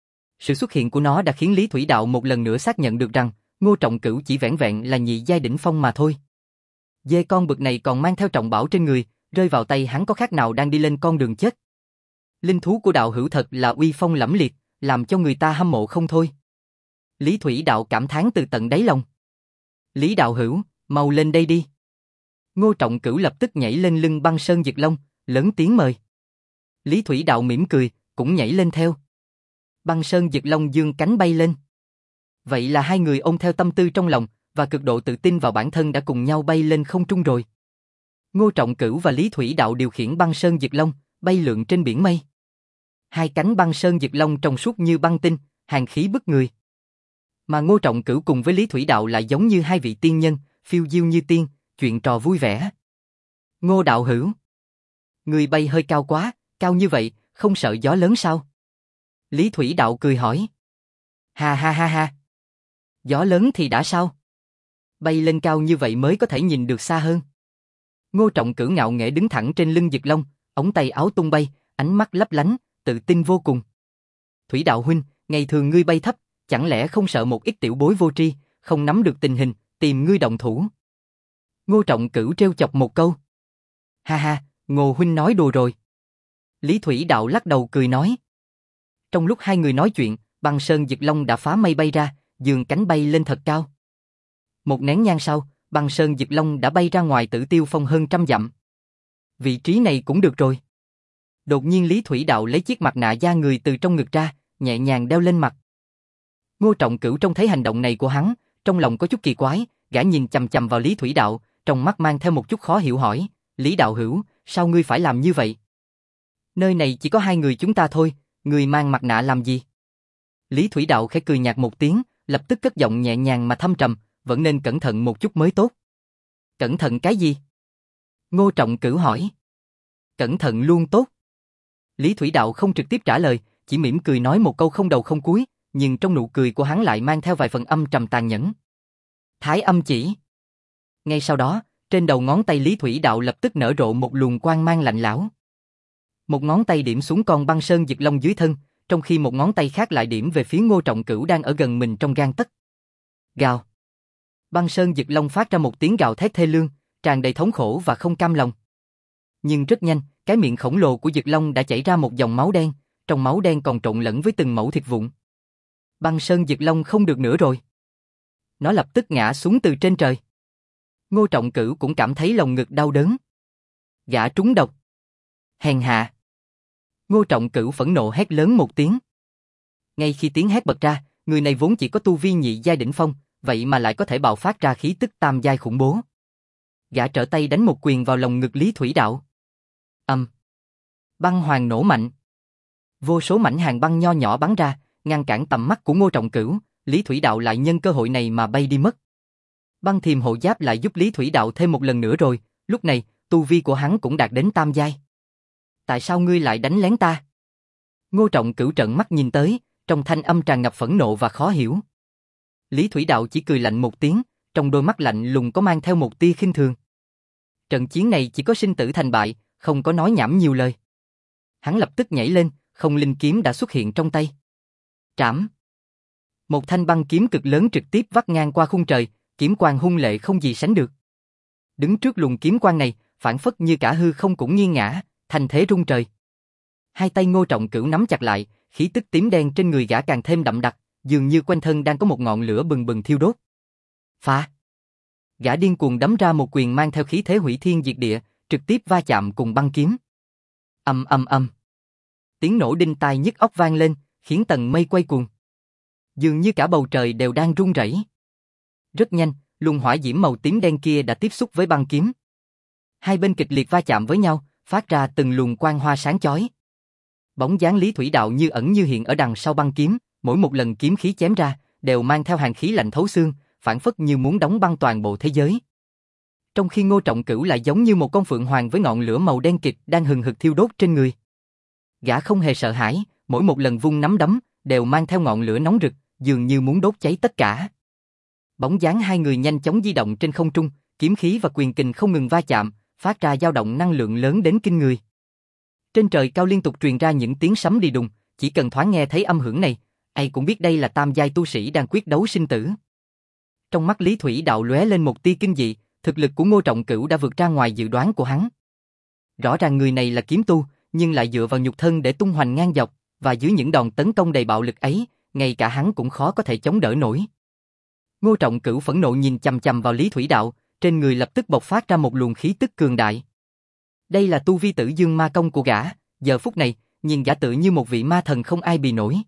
Speaker 1: Sự xuất hiện của nó đã khiến Lý Thủy Đạo một lần nữa xác nhận được rằng Ngô Trọng Cửu chỉ vẻn vẹn là nhị giai đỉnh phong mà thôi. Dê con bực này còn mang theo trọng bảo trên người, rơi vào tay hắn có khác nào đang đi lên con đường chết. Linh thú của đạo hữu thật là uy phong lẫm liệt, làm cho người ta hâm mộ không thôi. Lý Thủy Đạo cảm thán từ tận đáy lòng. Lý đạo hữu, mau lên đây đi. Ngô Trọng Cửu lập tức nhảy lên lưng băng sơn dực long, lớn tiếng mời. Lý Thủy Đạo mỉm cười, cũng nhảy lên theo. Băng sơn dực long dương cánh bay lên. Vậy là hai người ôm theo tâm tư trong lòng và cực độ tự tin vào bản thân đã cùng nhau bay lên không trung rồi. Ngô Trọng Cửu và Lý Thủy Đạo điều khiển băng sơn dực long, bay lượn trên biển mây. Hai cánh băng sơn dực long trong suốt như băng tinh, hàn khí bức người. Mà Ngô Trọng Cửu cùng với Lý Thủy Đạo lại giống như hai vị tiên nhân, phiêu diêu như tiên, chuyện trò vui vẻ. Ngô đạo hữu, người bay hơi cao quá, cao như vậy, không sợ gió lớn sao? Lý Thủy Đạo cười hỏi. Ha ha ha ha. Gió lớn thì đã sao? Bay lên cao như vậy mới có thể nhìn được xa hơn. Ngô Trọng Cửu ngạo nghễ đứng thẳng trên lưng dực long, ống tay áo tung bay, ánh mắt lấp lánh, tự tin vô cùng. Thủy Đạo huynh, ngày thường ngươi bay thấp, chẳng lẽ không sợ một ít tiểu bối vô tri, không nắm được tình hình, tìm ngươi động thủ? Ngô Trọng Cửu trêu chọc một câu. Ha ha, Ngô huynh nói đùa rồi. Lý Thủy Đạo lắc đầu cười nói. Trong lúc hai người nói chuyện, băng sơn dực long đã phá mây bay ra, giương cánh bay lên thật cao. Một nén nhang sau, băng sơn dực long đã bay ra ngoài Tử Tiêu Phong hơn trăm dặm. Vị trí này cũng được rồi. Đột nhiên Lý Thủy Đạo lấy chiếc mặt nạ da người từ trong ngực ra, nhẹ nhàng đeo lên mặt. Ngô Trọng Cửu trông thấy hành động này của hắn, trong lòng có chút kỳ quái, gã nhìn chằm chằm vào Lý Thủy Đạo, trong mắt mang theo một chút khó hiểu hỏi, Lý đạo hữu, sao ngươi phải làm như vậy? Nơi này chỉ có hai người chúng ta thôi, ngươi mang mặt nạ làm gì? Lý Thủy Đạo khẽ cười nhạt một tiếng, lập tức cất giọng nhẹ nhàng mà thâm trầm, vẫn nên cẩn thận một chút mới tốt. Cẩn thận cái gì? Ngô Trọng Cửu hỏi. Cẩn thận luôn tốt. Lý Thủy Đạo không trực tiếp trả lời, chỉ mỉm cười nói một câu không đầu không cuối, nhưng trong nụ cười của hắn lại mang theo vài phần âm trầm tàn nhẫn. Thái âm chỉ. Ngay sau đó, trên đầu ngón tay Lý Thủy Đạo lập tức nở rộ một luồng quang mang lạnh lẽo. Một ngón tay điểm xuống con băng sơn dực long dưới thân, trong khi một ngón tay khác lại điểm về phía Ngô Trọng Cửu đang ở gần mình trong gang tấc. Gào. Băng sơn dực long phát ra một tiếng gào thét thê lương, tràn đầy thống khổ và không cam lòng. Nhưng rất nhanh, cái miệng khổng lồ của dực long đã chảy ra một dòng máu đen, trong máu đen còn trộn lẫn với từng mẩu thịt vụn. Băng sơn dực long không được nữa rồi. Nó lập tức ngã xuống từ trên trời. Ngô Trọng Cửu cũng cảm thấy lồng ngực đau đớn. Gã trúng độc. Hèn hạ. Ngô Trọng Cửu phẫn nộ hét lớn một tiếng. Ngay khi tiếng hét bật ra, người này vốn chỉ có tu vi nhị giai đỉnh phong, vậy mà lại có thể bạo phát ra khí tức tam giai khủng bố. Gã trở tay đánh một quyền vào lồng ngực Lý Thủy Đạo. Ầm. Um. Băng hoàng nổ mạnh. Vô số mảnh hàng băng nho nhỏ bắn ra, ngăn cản tầm mắt của Ngô Trọng Cửu, Lý Thủy Đạo lại nhân cơ hội này mà bay đi mất. Băng thiềm hộ giáp lại giúp Lý Thủy Đạo thêm một lần nữa rồi, lúc này, tu vi của hắn cũng đạt đến tam giai. Tại sao ngươi lại đánh lén ta? Ngô Trọng Cửu trợn mắt nhìn tới, trong thanh âm tràn ngập phẫn nộ và khó hiểu. Lý Thủy Đạo chỉ cười lạnh một tiếng, trong đôi mắt lạnh lùng có mang theo một tia khinh thường. Trận chiến này chỉ có sinh tử thành bại, không có nói nhảm nhiều lời. Hắn lập tức nhảy lên, không linh kiếm đã xuất hiện trong tay. Trảm. Một thanh băng kiếm cực lớn trực tiếp vắt ngang qua khung trời, kiếm quang hung lệ không gì sánh được. Đứng trước luồng kiếm quang này, phản phất như cả hư không cũng nghiêng ngã, thành thế rung trời. Hai tay Ngô Trọng Cửu nắm chặt lại, khí tức tím đen trên người gã càng thêm đậm đặc, dường như quanh thân đang có một ngọn lửa bừng bừng thiêu đốt. Phá! Gã điên cuồng đấm ra một quyền mang theo khí thế hủy thiên diệt địa, trực tiếp va chạm cùng băng kiếm. Ầm ầm ầm. Tiếng nổ đinh tai nhức óc vang lên, khiến tầng mây quay cuồng. Dường như cả bầu trời đều đang rung rẩy. Rất nhanh, luồng hỏa diễm màu tím đen kia đã tiếp xúc với băng kiếm. Hai bên kịch liệt va chạm với nhau, phát ra từng luồng quang hoa sáng chói. Bóng dáng Lý Thủy Đạo như ẩn như hiện ở đằng sau băng kiếm, mỗi một lần kiếm khí chém ra, đều mang theo hàn khí lạnh thấu xương, phảng phất như muốn đóng băng toàn bộ thế giới. Trong khi Ngô Trọng Cửu lại giống như một con phượng hoàng với ngọn lửa màu đen kịt đang hừng hực thiêu đốt trên người. Gã không hề sợ hãi, mỗi một lần vung nắm đấm, đều mang theo ngọn lửa nóng rực, dường như muốn đốt cháy tất cả. Bóng dáng hai người nhanh chóng di động trên không trung, kiếm khí và quyền kình không ngừng va chạm, phát ra dao động năng lượng lớn đến kinh người. Trên trời cao liên tục truyền ra những tiếng sấm đi đùng, chỉ cần thoáng nghe thấy âm hưởng này, ai cũng biết đây là tam giai tu sĩ đang quyết đấu sinh tử. Trong mắt Lý Thủy Đạo lóe lên một tia kinh dị, thực lực của Ngô Trọng Cửu đã vượt ra ngoài dự đoán của hắn. Rõ ràng người này là kiếm tu, nhưng lại dựa vào nhục thân để tung hoành ngang dọc, và dưới những đòn tấn công đầy bạo lực ấy, ngay cả hắn cũng khó có thể chống đỡ nổi. Ngô Trọng Cửu phẫn nộ nhìn chằm chằm vào Lý Thủy Đạo, trên người lập tức bộc phát ra một luồng khí tức cường đại. Đây là tu vi Tử Dương Ma Công của gã, giờ phút này, nhìn gã tự như một vị ma thần không ai bì nổi.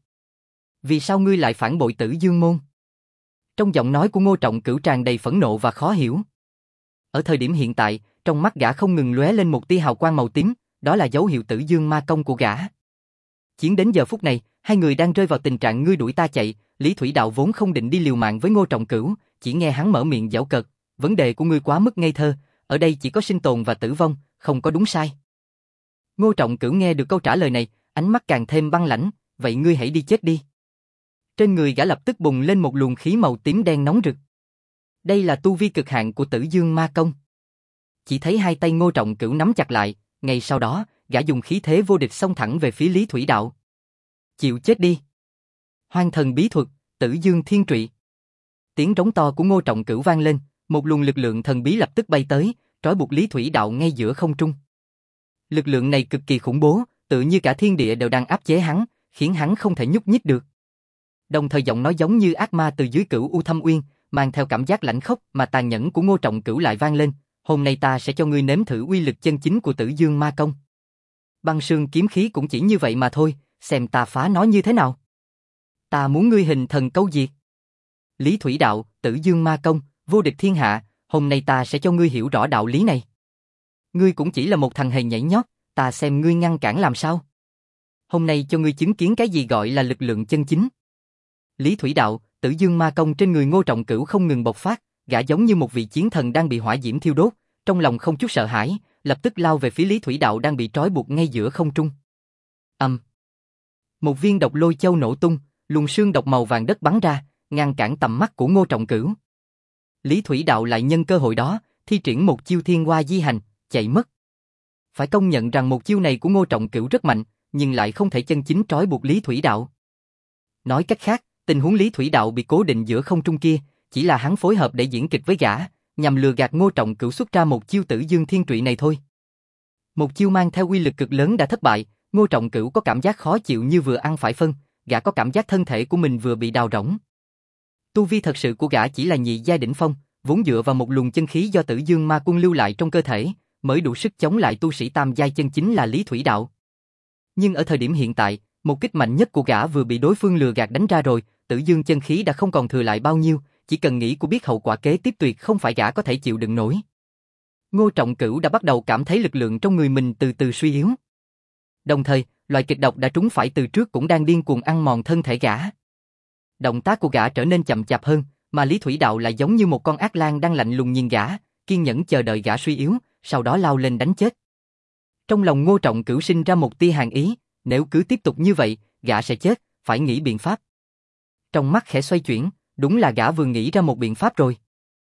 Speaker 1: Vì sao ngươi lại phản bội Tử Dương môn? Trong giọng nói của Ngô Trọng Cửu tràn đầy phẫn nộ và khó hiểu. Ở thời điểm hiện tại, trong mắt gã không ngừng lóe lên một tia hào quang màu tím, đó là dấu hiệu Tử Dương Ma Công của gã. Chiến đến giờ phút này, hai người đang rơi vào tình trạng ngươi đuổi ta chạy, Lý Thủy Đạo vốn không định đi liều mạng với Ngô Trọng Cửu, chỉ nghe hắn mở miệng giễu cợt, vấn đề của ngươi quá mức ngây thơ, ở đây chỉ có sinh tồn và tử vong, không có đúng sai. Ngô Trọng Cửu nghe được câu trả lời này, ánh mắt càng thêm băng lãnh, vậy ngươi hãy đi chết đi. Trên người gã lập tức bùng lên một luồng khí màu tím đen nóng rực. Đây là tu vi cực hạn của Tử Dương Ma Công. Chỉ thấy hai tay Ngô Trọng Cửu nắm chặt lại, ngay sau đó, gã dùng khí thế vô địch xông thẳng về phía Lý Thủy Đạo. Chịu chết đi. Hoang thần bí thuật, Tử Dương Thiên Trụy. Tiếng trống to của Ngô Trọng Cửu vang lên, một luồng lực lượng thần bí lập tức bay tới, trói buộc Lý Thủy Đạo ngay giữa không trung. Lực lượng này cực kỳ khủng bố, tự như cả thiên địa đều đang áp chế hắn, khiến hắn không thể nhúc nhích được. Đồng thời giọng nói giống như ác ma từ dưới Cửu U Thâm Uyên, mang theo cảm giác lãnh khốc mà tàn nhẫn của Ngô Trọng Cửu lại vang lên, hôm nay ta sẽ cho ngươi nếm thử uy lực chân chính của Tử Dương Ma Công. Băng sương kiếm khí cũng chỉ như vậy mà thôi, xem ta phá nó như thế nào. Ta muốn ngươi hình thần câu diệt. Lý Thủy Đạo, Tử Dương Ma Công, vô địch thiên hạ, hôm nay ta sẽ cho ngươi hiểu rõ đạo lý này. Ngươi cũng chỉ là một thằng hề nhảy nhót, ta xem ngươi ngăn cản làm sao. Hôm nay cho ngươi chứng kiến cái gì gọi là lực lượng chân chính. Lý Thủy Đạo, Tử Dương Ma Công trên người Ngô Trọng Cửu không ngừng bộc phát, gã giống như một vị chiến thần đang bị hỏa diễm thiêu đốt, trong lòng không chút sợ hãi, lập tức lao về phía Lý Thủy Đạo đang bị trói buộc ngay giữa không trung. Ầm. Um. Một viên độc lôi châu nổ tung, luồng sương độc màu vàng đất bắn ra, ngăn cản tầm mắt của Ngô Trọng Cửu. Lý Thủy Đạo lại nhân cơ hội đó, thi triển một chiêu Thiên Hoa Di Hành, chạy mất. Phải công nhận rằng một chiêu này của Ngô Trọng Cửu rất mạnh, nhưng lại không thể chân chính trói buộc Lý Thủy Đạo. Nói cách khác, tình huống Lý Thủy Đạo bị cố định giữa không trung kia, chỉ là hắn phối hợp để diễn kịch với gã, nhằm lừa gạt Ngô Trọng Cửu xuất ra một chiêu Tử Dương Thiên Trụy này thôi. Một chiêu mang theo uy lực cực lớn đã thất bại, Ngô Trọng Cửu có cảm giác khó chịu như vừa ăn phải phân, gã có cảm giác thân thể của mình vừa bị đào rỗng. Tu vi thật sự của gã chỉ là nhị giai đỉnh phong, vốn dựa vào một luồng chân khí do Tử Dương Ma Quân lưu lại trong cơ thể, mới đủ sức chống lại tu sĩ tam giai chân chính là Lý Thủy Đạo. Nhưng ở thời điểm hiện tại, một kích mạnh nhất của gã vừa bị đối phương lừa gạt đánh ra rồi, Tử Dương chân khí đã không còn thừa lại bao nhiêu, chỉ cần nghĩ của biết hậu quả kế tiếp tuyệt không phải gã có thể chịu đựng nổi. Ngô Trọng Cửu đã bắt đầu cảm thấy lực lượng trong người mình từ từ suy yếu. Đồng thời, loại kịch độc đã trúng phải từ trước cũng đang điên cuồng ăn mòn thân thể gã. Động tác của gã trở nên chậm chạp hơn, mà Lý Thủy Đạo lại giống như một con ác lang đang lạnh lùng nhìn gã, kiên nhẫn chờ đợi gã suy yếu, sau đó lao lên đánh chết. Trong lòng Ngô Trọng Cửu sinh ra một tia hàn ý, nếu cứ tiếp tục như vậy, gã sẽ chết, phải nghĩ biện pháp. Trong mắt khẽ xoay chuyển, đúng là gã vừa nghĩ ra một biện pháp rồi.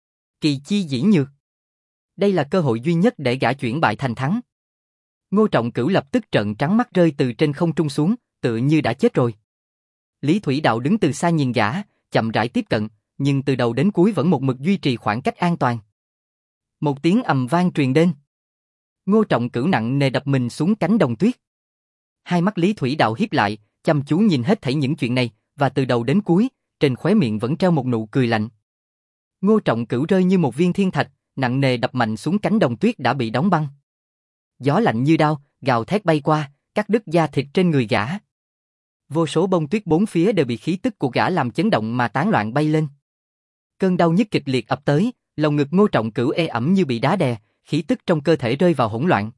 Speaker 1: Kỳ chi dĩ nhược. Đây là cơ hội duy nhất để gã chuyển bại thành thắng. Ngô Trọng Cửu lập tức trợn trắng mắt rơi từ trên không trung xuống, tựa như đã chết rồi. Lý Thủy Đạo đứng từ xa nhìn gã, chậm rãi tiếp cận, nhưng từ đầu đến cuối vẫn một mực duy trì khoảng cách an toàn. Một tiếng ầm vang truyền đến. Ngô Trọng Cửu nặng nề đập mình xuống cánh đồng tuyết. Hai mắt Lý Thủy Đạo híp lại, chăm chú nhìn hết thảy những chuyện này, và từ đầu đến cuối, trên khóe miệng vẫn treo một nụ cười lạnh. Ngô Trọng Cửu rơi như một viên thiên thạch, nặng nề đập mạnh xuống cánh đồng tuyết đã bị đóng băng. Gió lạnh như đao, gào thét bay qua, cắt đứt da thịt trên người gã. Vô số bông tuyết bốn phía đều bị khí tức của gã làm chấn động mà tán loạn bay lên. Cơn đau nhức kịch liệt ập tới, lồng ngực Ngô Trọng Cửu ê ẩm như bị đá đè, khí tức trong cơ thể rơi vào hỗn loạn.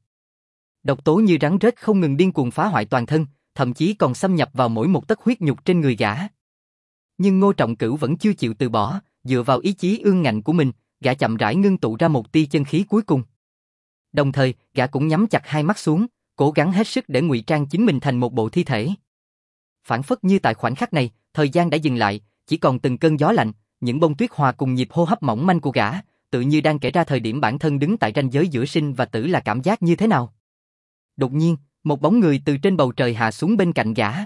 Speaker 1: Độc tố như rắn rết không ngừng điên cuồng phá hoại toàn thân, thậm chí còn xâm nhập vào mỗi một tấc huyết nhục trên người gã. Nhưng Ngô Trọng Cửu vẫn chưa chịu từ bỏ, dựa vào ý chí ương ngạnh của mình, gã chậm rãi ngưng tụ ra một tia chân khí cuối cùng. Đồng thời, gã cũng nhắm chặt hai mắt xuống, cố gắng hết sức để ngụy trang chính mình thành một bộ thi thể. Phản phất như tại khoảnh khắc này, thời gian đã dừng lại, chỉ còn từng cơn gió lạnh, những bông tuyết hòa cùng nhịp hô hấp mỏng manh của gã, tự như đang kể ra thời điểm bản thân đứng tại ranh giới giữa sinh và tử là cảm giác như thế nào. Đột nhiên, một bóng người từ trên bầu trời hạ xuống bên cạnh gã.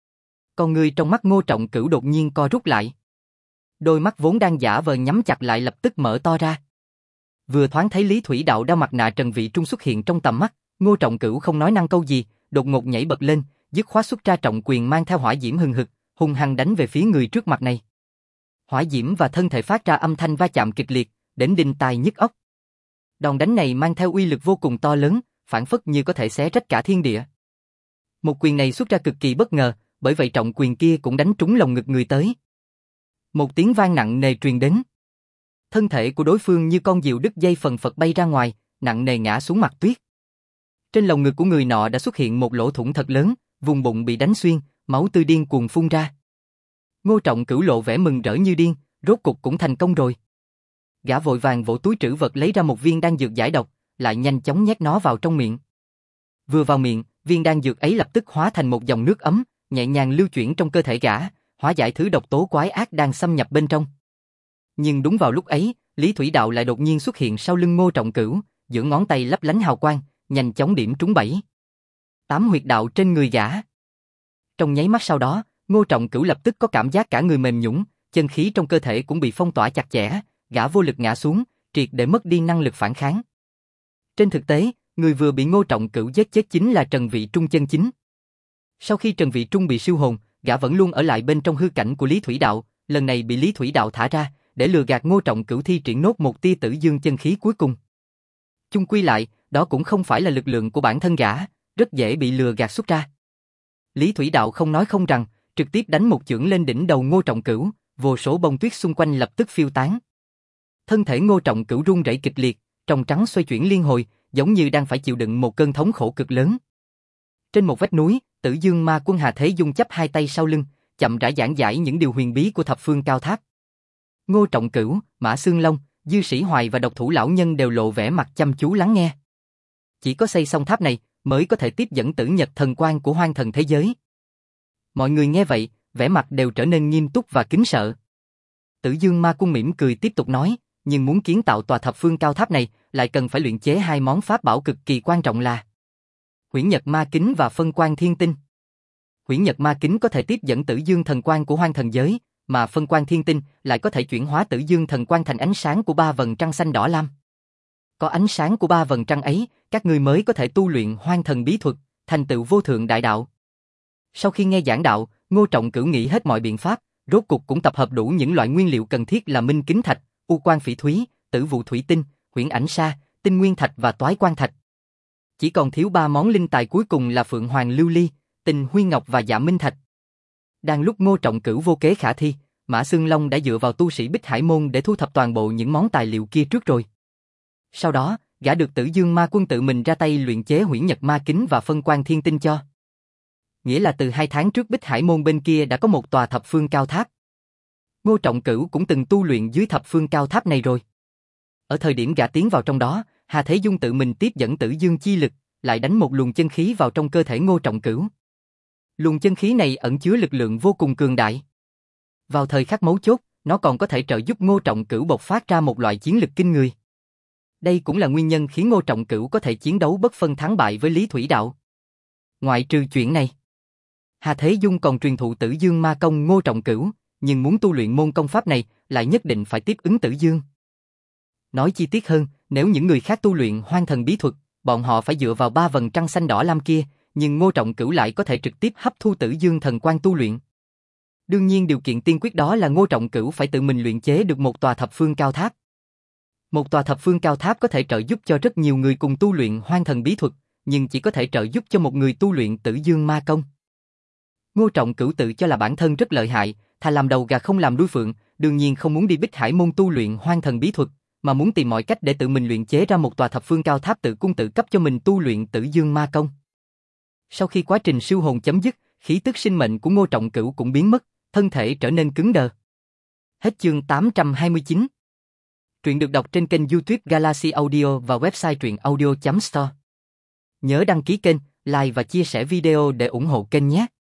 Speaker 1: Con người trong mắt Ngô Trọng Cửu đột nhiên co rút lại. Đôi mắt vốn đang giả vờ nhắm chặt lại lập tức mở to ra. Vừa thoáng thấy Lý Thủy Đạo đeo mặt nạ Trần Vị Trung xuất hiện trong tầm mắt, Ngô Trọng Cửu không nói năng câu gì, đột ngột nhảy bật lên, dứt khoát xuất ra trọng quyền mang theo hỏa diễm hừng hực, hung hăng đánh về phía người trước mặt này. Hỏa diễm và thân thể phát ra âm thanh va chạm kịch liệt, đến đinh tai nhức óc. Đòn đánh này mang theo uy lực vô cùng to lớn, phản phất như có thể xé rách cả thiên địa. Một quyền này xuất ra cực kỳ bất ngờ, bởi vậy trọng quyền kia cũng đánh trúng lồng ngực người tới. Một tiếng vang nặng nề truyền đến. Thân thể của đối phương như con diều đứt dây phần phật bay ra ngoài, nặng nề ngã xuống mặt tuyết. Trên lồng ngực của người nọ đã xuất hiện một lỗ thủng thật lớn, vùng bụng bị đánh xuyên, máu tươi điên cuồng phun ra. Ngô Trọng Cửu lộ vẻ mừng rỡ như điên, rốt cục cũng thành công rồi. Gã vội vàng vỗ túi trữ vật lấy ra một viên đan dược giải độc, lại nhanh chóng nhét nó vào trong miệng. Vừa vào miệng, viên đan dược ấy lập tức hóa thành một dòng nước ấm, nhẹ nhàng lưu chuyển trong cơ thể gã, hóa giải thứ độc tố quái ác đang xâm nhập bên trong. Nhưng đúng vào lúc ấy, Lý Thủy Đạo lại đột nhiên xuất hiện sau lưng Ngô Trọng Cửu, giữa ngón tay lấp lánh hào quang, nhanh chóng điểm trúng bảy tám huyệt đạo trên người gã. Trong nháy mắt sau đó, Ngô Trọng Cửu lập tức có cảm giác cả người mềm nhũn, chân khí trong cơ thể cũng bị phong tỏa chặt chẽ, gã vô lực ngã xuống, triệt để mất đi năng lực phản kháng. Trên thực tế, người vừa bị Ngô Trọng Cửu giết chết chính là Trần Vị Trung chân chính. Sau khi Trần Vị Trung bị siêu hồn, gã vẫn luôn ở lại bên trong hư cảnh của Lý Thủy Đạo, lần này bị Lý Thủy Đạo thả ra, để lừa gạt Ngô Trọng Cửu thi triển nốt một tia tử dương chân khí cuối cùng. Chung quy lại, đó cũng không phải là lực lượng của bản thân gã, rất dễ bị lừa gạt xuất ra. Lý Thủy Đạo không nói không rằng, trực tiếp đánh một chưởng lên đỉnh đầu Ngô Trọng Cửu, vô số bông tuyết xung quanh lập tức phiêu tán. Thân thể Ngô Trọng Cửu run rẩy kịch liệt, trong trắng xoay chuyển liên hồi, giống như đang phải chịu đựng một cơn thống khổ cực lớn. Trên một vách núi, Tử Dương Ma Quân Hà Thế Dung chắp hai tay sau lưng, chậm rãi giảng giải những điều huyền bí của thập phương cao tháp. Ngô Trọng Cửu, Mã Xương Long, Dư Sĩ Hoài và độc thủ lão nhân đều lộ vẻ mặt chăm chú lắng nghe. Chỉ có xây xong tháp này mới có thể tiếp dẫn Tử Nhật thần quang của hoang thần thế giới. Mọi người nghe vậy, vẻ mặt đều trở nên nghiêm túc và kính sợ. Tử Dương Ma Quân mỉm cười tiếp tục nói, nhưng muốn kiến tạo tòa thập phương cao tháp này, lại cần phải luyện chế hai món pháp bảo cực kỳ quan trọng là Huyễn Nhật Ma Kính và Phân Quang Thiên Tinh. Huyễn Nhật Ma Kính có thể tiếp dẫn Tử Dương thần quang của hoang thần giới, mà Phân Quang Thiên Tinh lại có thể chuyển hóa Tử Dương thần quang thành ánh sáng của ba vầng trăng xanh đỏ lam. Có ánh sáng của ba vầng trăng ấy, các ngươi mới có thể tu luyện hoang thần bí thuật, thành tựu vô thượng đại đạo. Sau khi nghe giảng đạo, Ngô Trọng Cửu nghĩ hết mọi biện pháp, rốt cục cũng tập hợp đủ những loại nguyên liệu cần thiết là Minh Kính Thạch, U Quang Phỉ Thúy, Tử Vụ Thủy Tinh, Huyễn Ảnh Sa, Tinh Nguyên Thạch và Toái Quang Thạch. Chỉ còn thiếu ba món linh tài cuối cùng là Phượng Hoàng Lưu Ly, Tình Huy Ngọc và Dạ Minh Thạch. Đang lúc Ngô Trọng Cửu vô kế khả thi, Mã Xương Long đã dựa vào tu sĩ Bích Hải môn để thu thập toàn bộ những món tài liệu kia trước rồi. Sau đó, gã được Tử Dương Ma Quân tự mình ra tay luyện chế Huyễn Nhật Ma Kính và Phân Quang Thiên Tinh cho. Nghĩa là từ hai tháng trước Bích Hải môn bên kia đã có một tòa thập phương cao tháp. Ngô Trọng Cửu cũng từng tu luyện dưới thập phương cao tháp này rồi. Ở thời điểm gã tiến vào trong đó, Hà Thế Dung tự mình tiếp dẫn Tử Dương chi lực, lại đánh một luồng chân khí vào trong cơ thể Ngô Trọng Cửu. Luồng chân khí này ẩn chứa lực lượng vô cùng cường đại. Vào thời khắc mấu chốt, nó còn có thể trợ giúp Ngô Trọng Cửu bộc phát ra một loại chiến lực kinh người. Đây cũng là nguyên nhân khiến Ngô Trọng Cửu có thể chiến đấu bất phân thắng bại với Lý Thủy Đạo. Ngoại trừ chuyện này, Hà Thế Dung còn truyền thụ Tử Dương Ma Công Ngô Trọng Cửu, nhưng muốn tu luyện môn công pháp này, lại nhất định phải tiếp ứng Tử Dương. Nói chi tiết hơn, nếu những người khác tu luyện hoang thần bí thuật, bọn họ phải dựa vào ba vầng trăng xanh đỏ lam kia, nhưng Ngô Trọng Cửu lại có thể trực tiếp hấp thu Tử Dương thần quang tu luyện. Đương nhiên điều kiện tiên quyết đó là Ngô Trọng Cửu phải tự mình luyện chế được một tòa thập phương cao tháp. Một tòa thập phương cao tháp có thể trợ giúp cho rất nhiều người cùng tu luyện hoang thần bí thuật, nhưng chỉ có thể trợ giúp cho một người tu luyện Tử Dương ma công. Ngô Trọng Cửu tự cho là bản thân rất lợi hại, thà làm đầu gà không làm đuôi phượng, đương nhiên không muốn đi Bích Hải môn tu luyện hoang thần bí thuật, mà muốn tìm mọi cách để tự mình luyện chế ra một tòa thập phương cao tháp tự cung tự cấp cho mình tu luyện Tử Dương ma công. Sau khi quá trình siêu hồn chấm dứt, khí tức sinh mệnh của Ngô Trọng Cửu cũng biến mất, thân thể trở nên cứng đờ. Hết chương tám trăm hai mươi chín. Truyện được đọc trên kênh YouTube Galaxy Audio và website truyện audio chấm store. Nhớ đăng ký kênh, like và chia sẻ video để ủng hộ kênh nhé.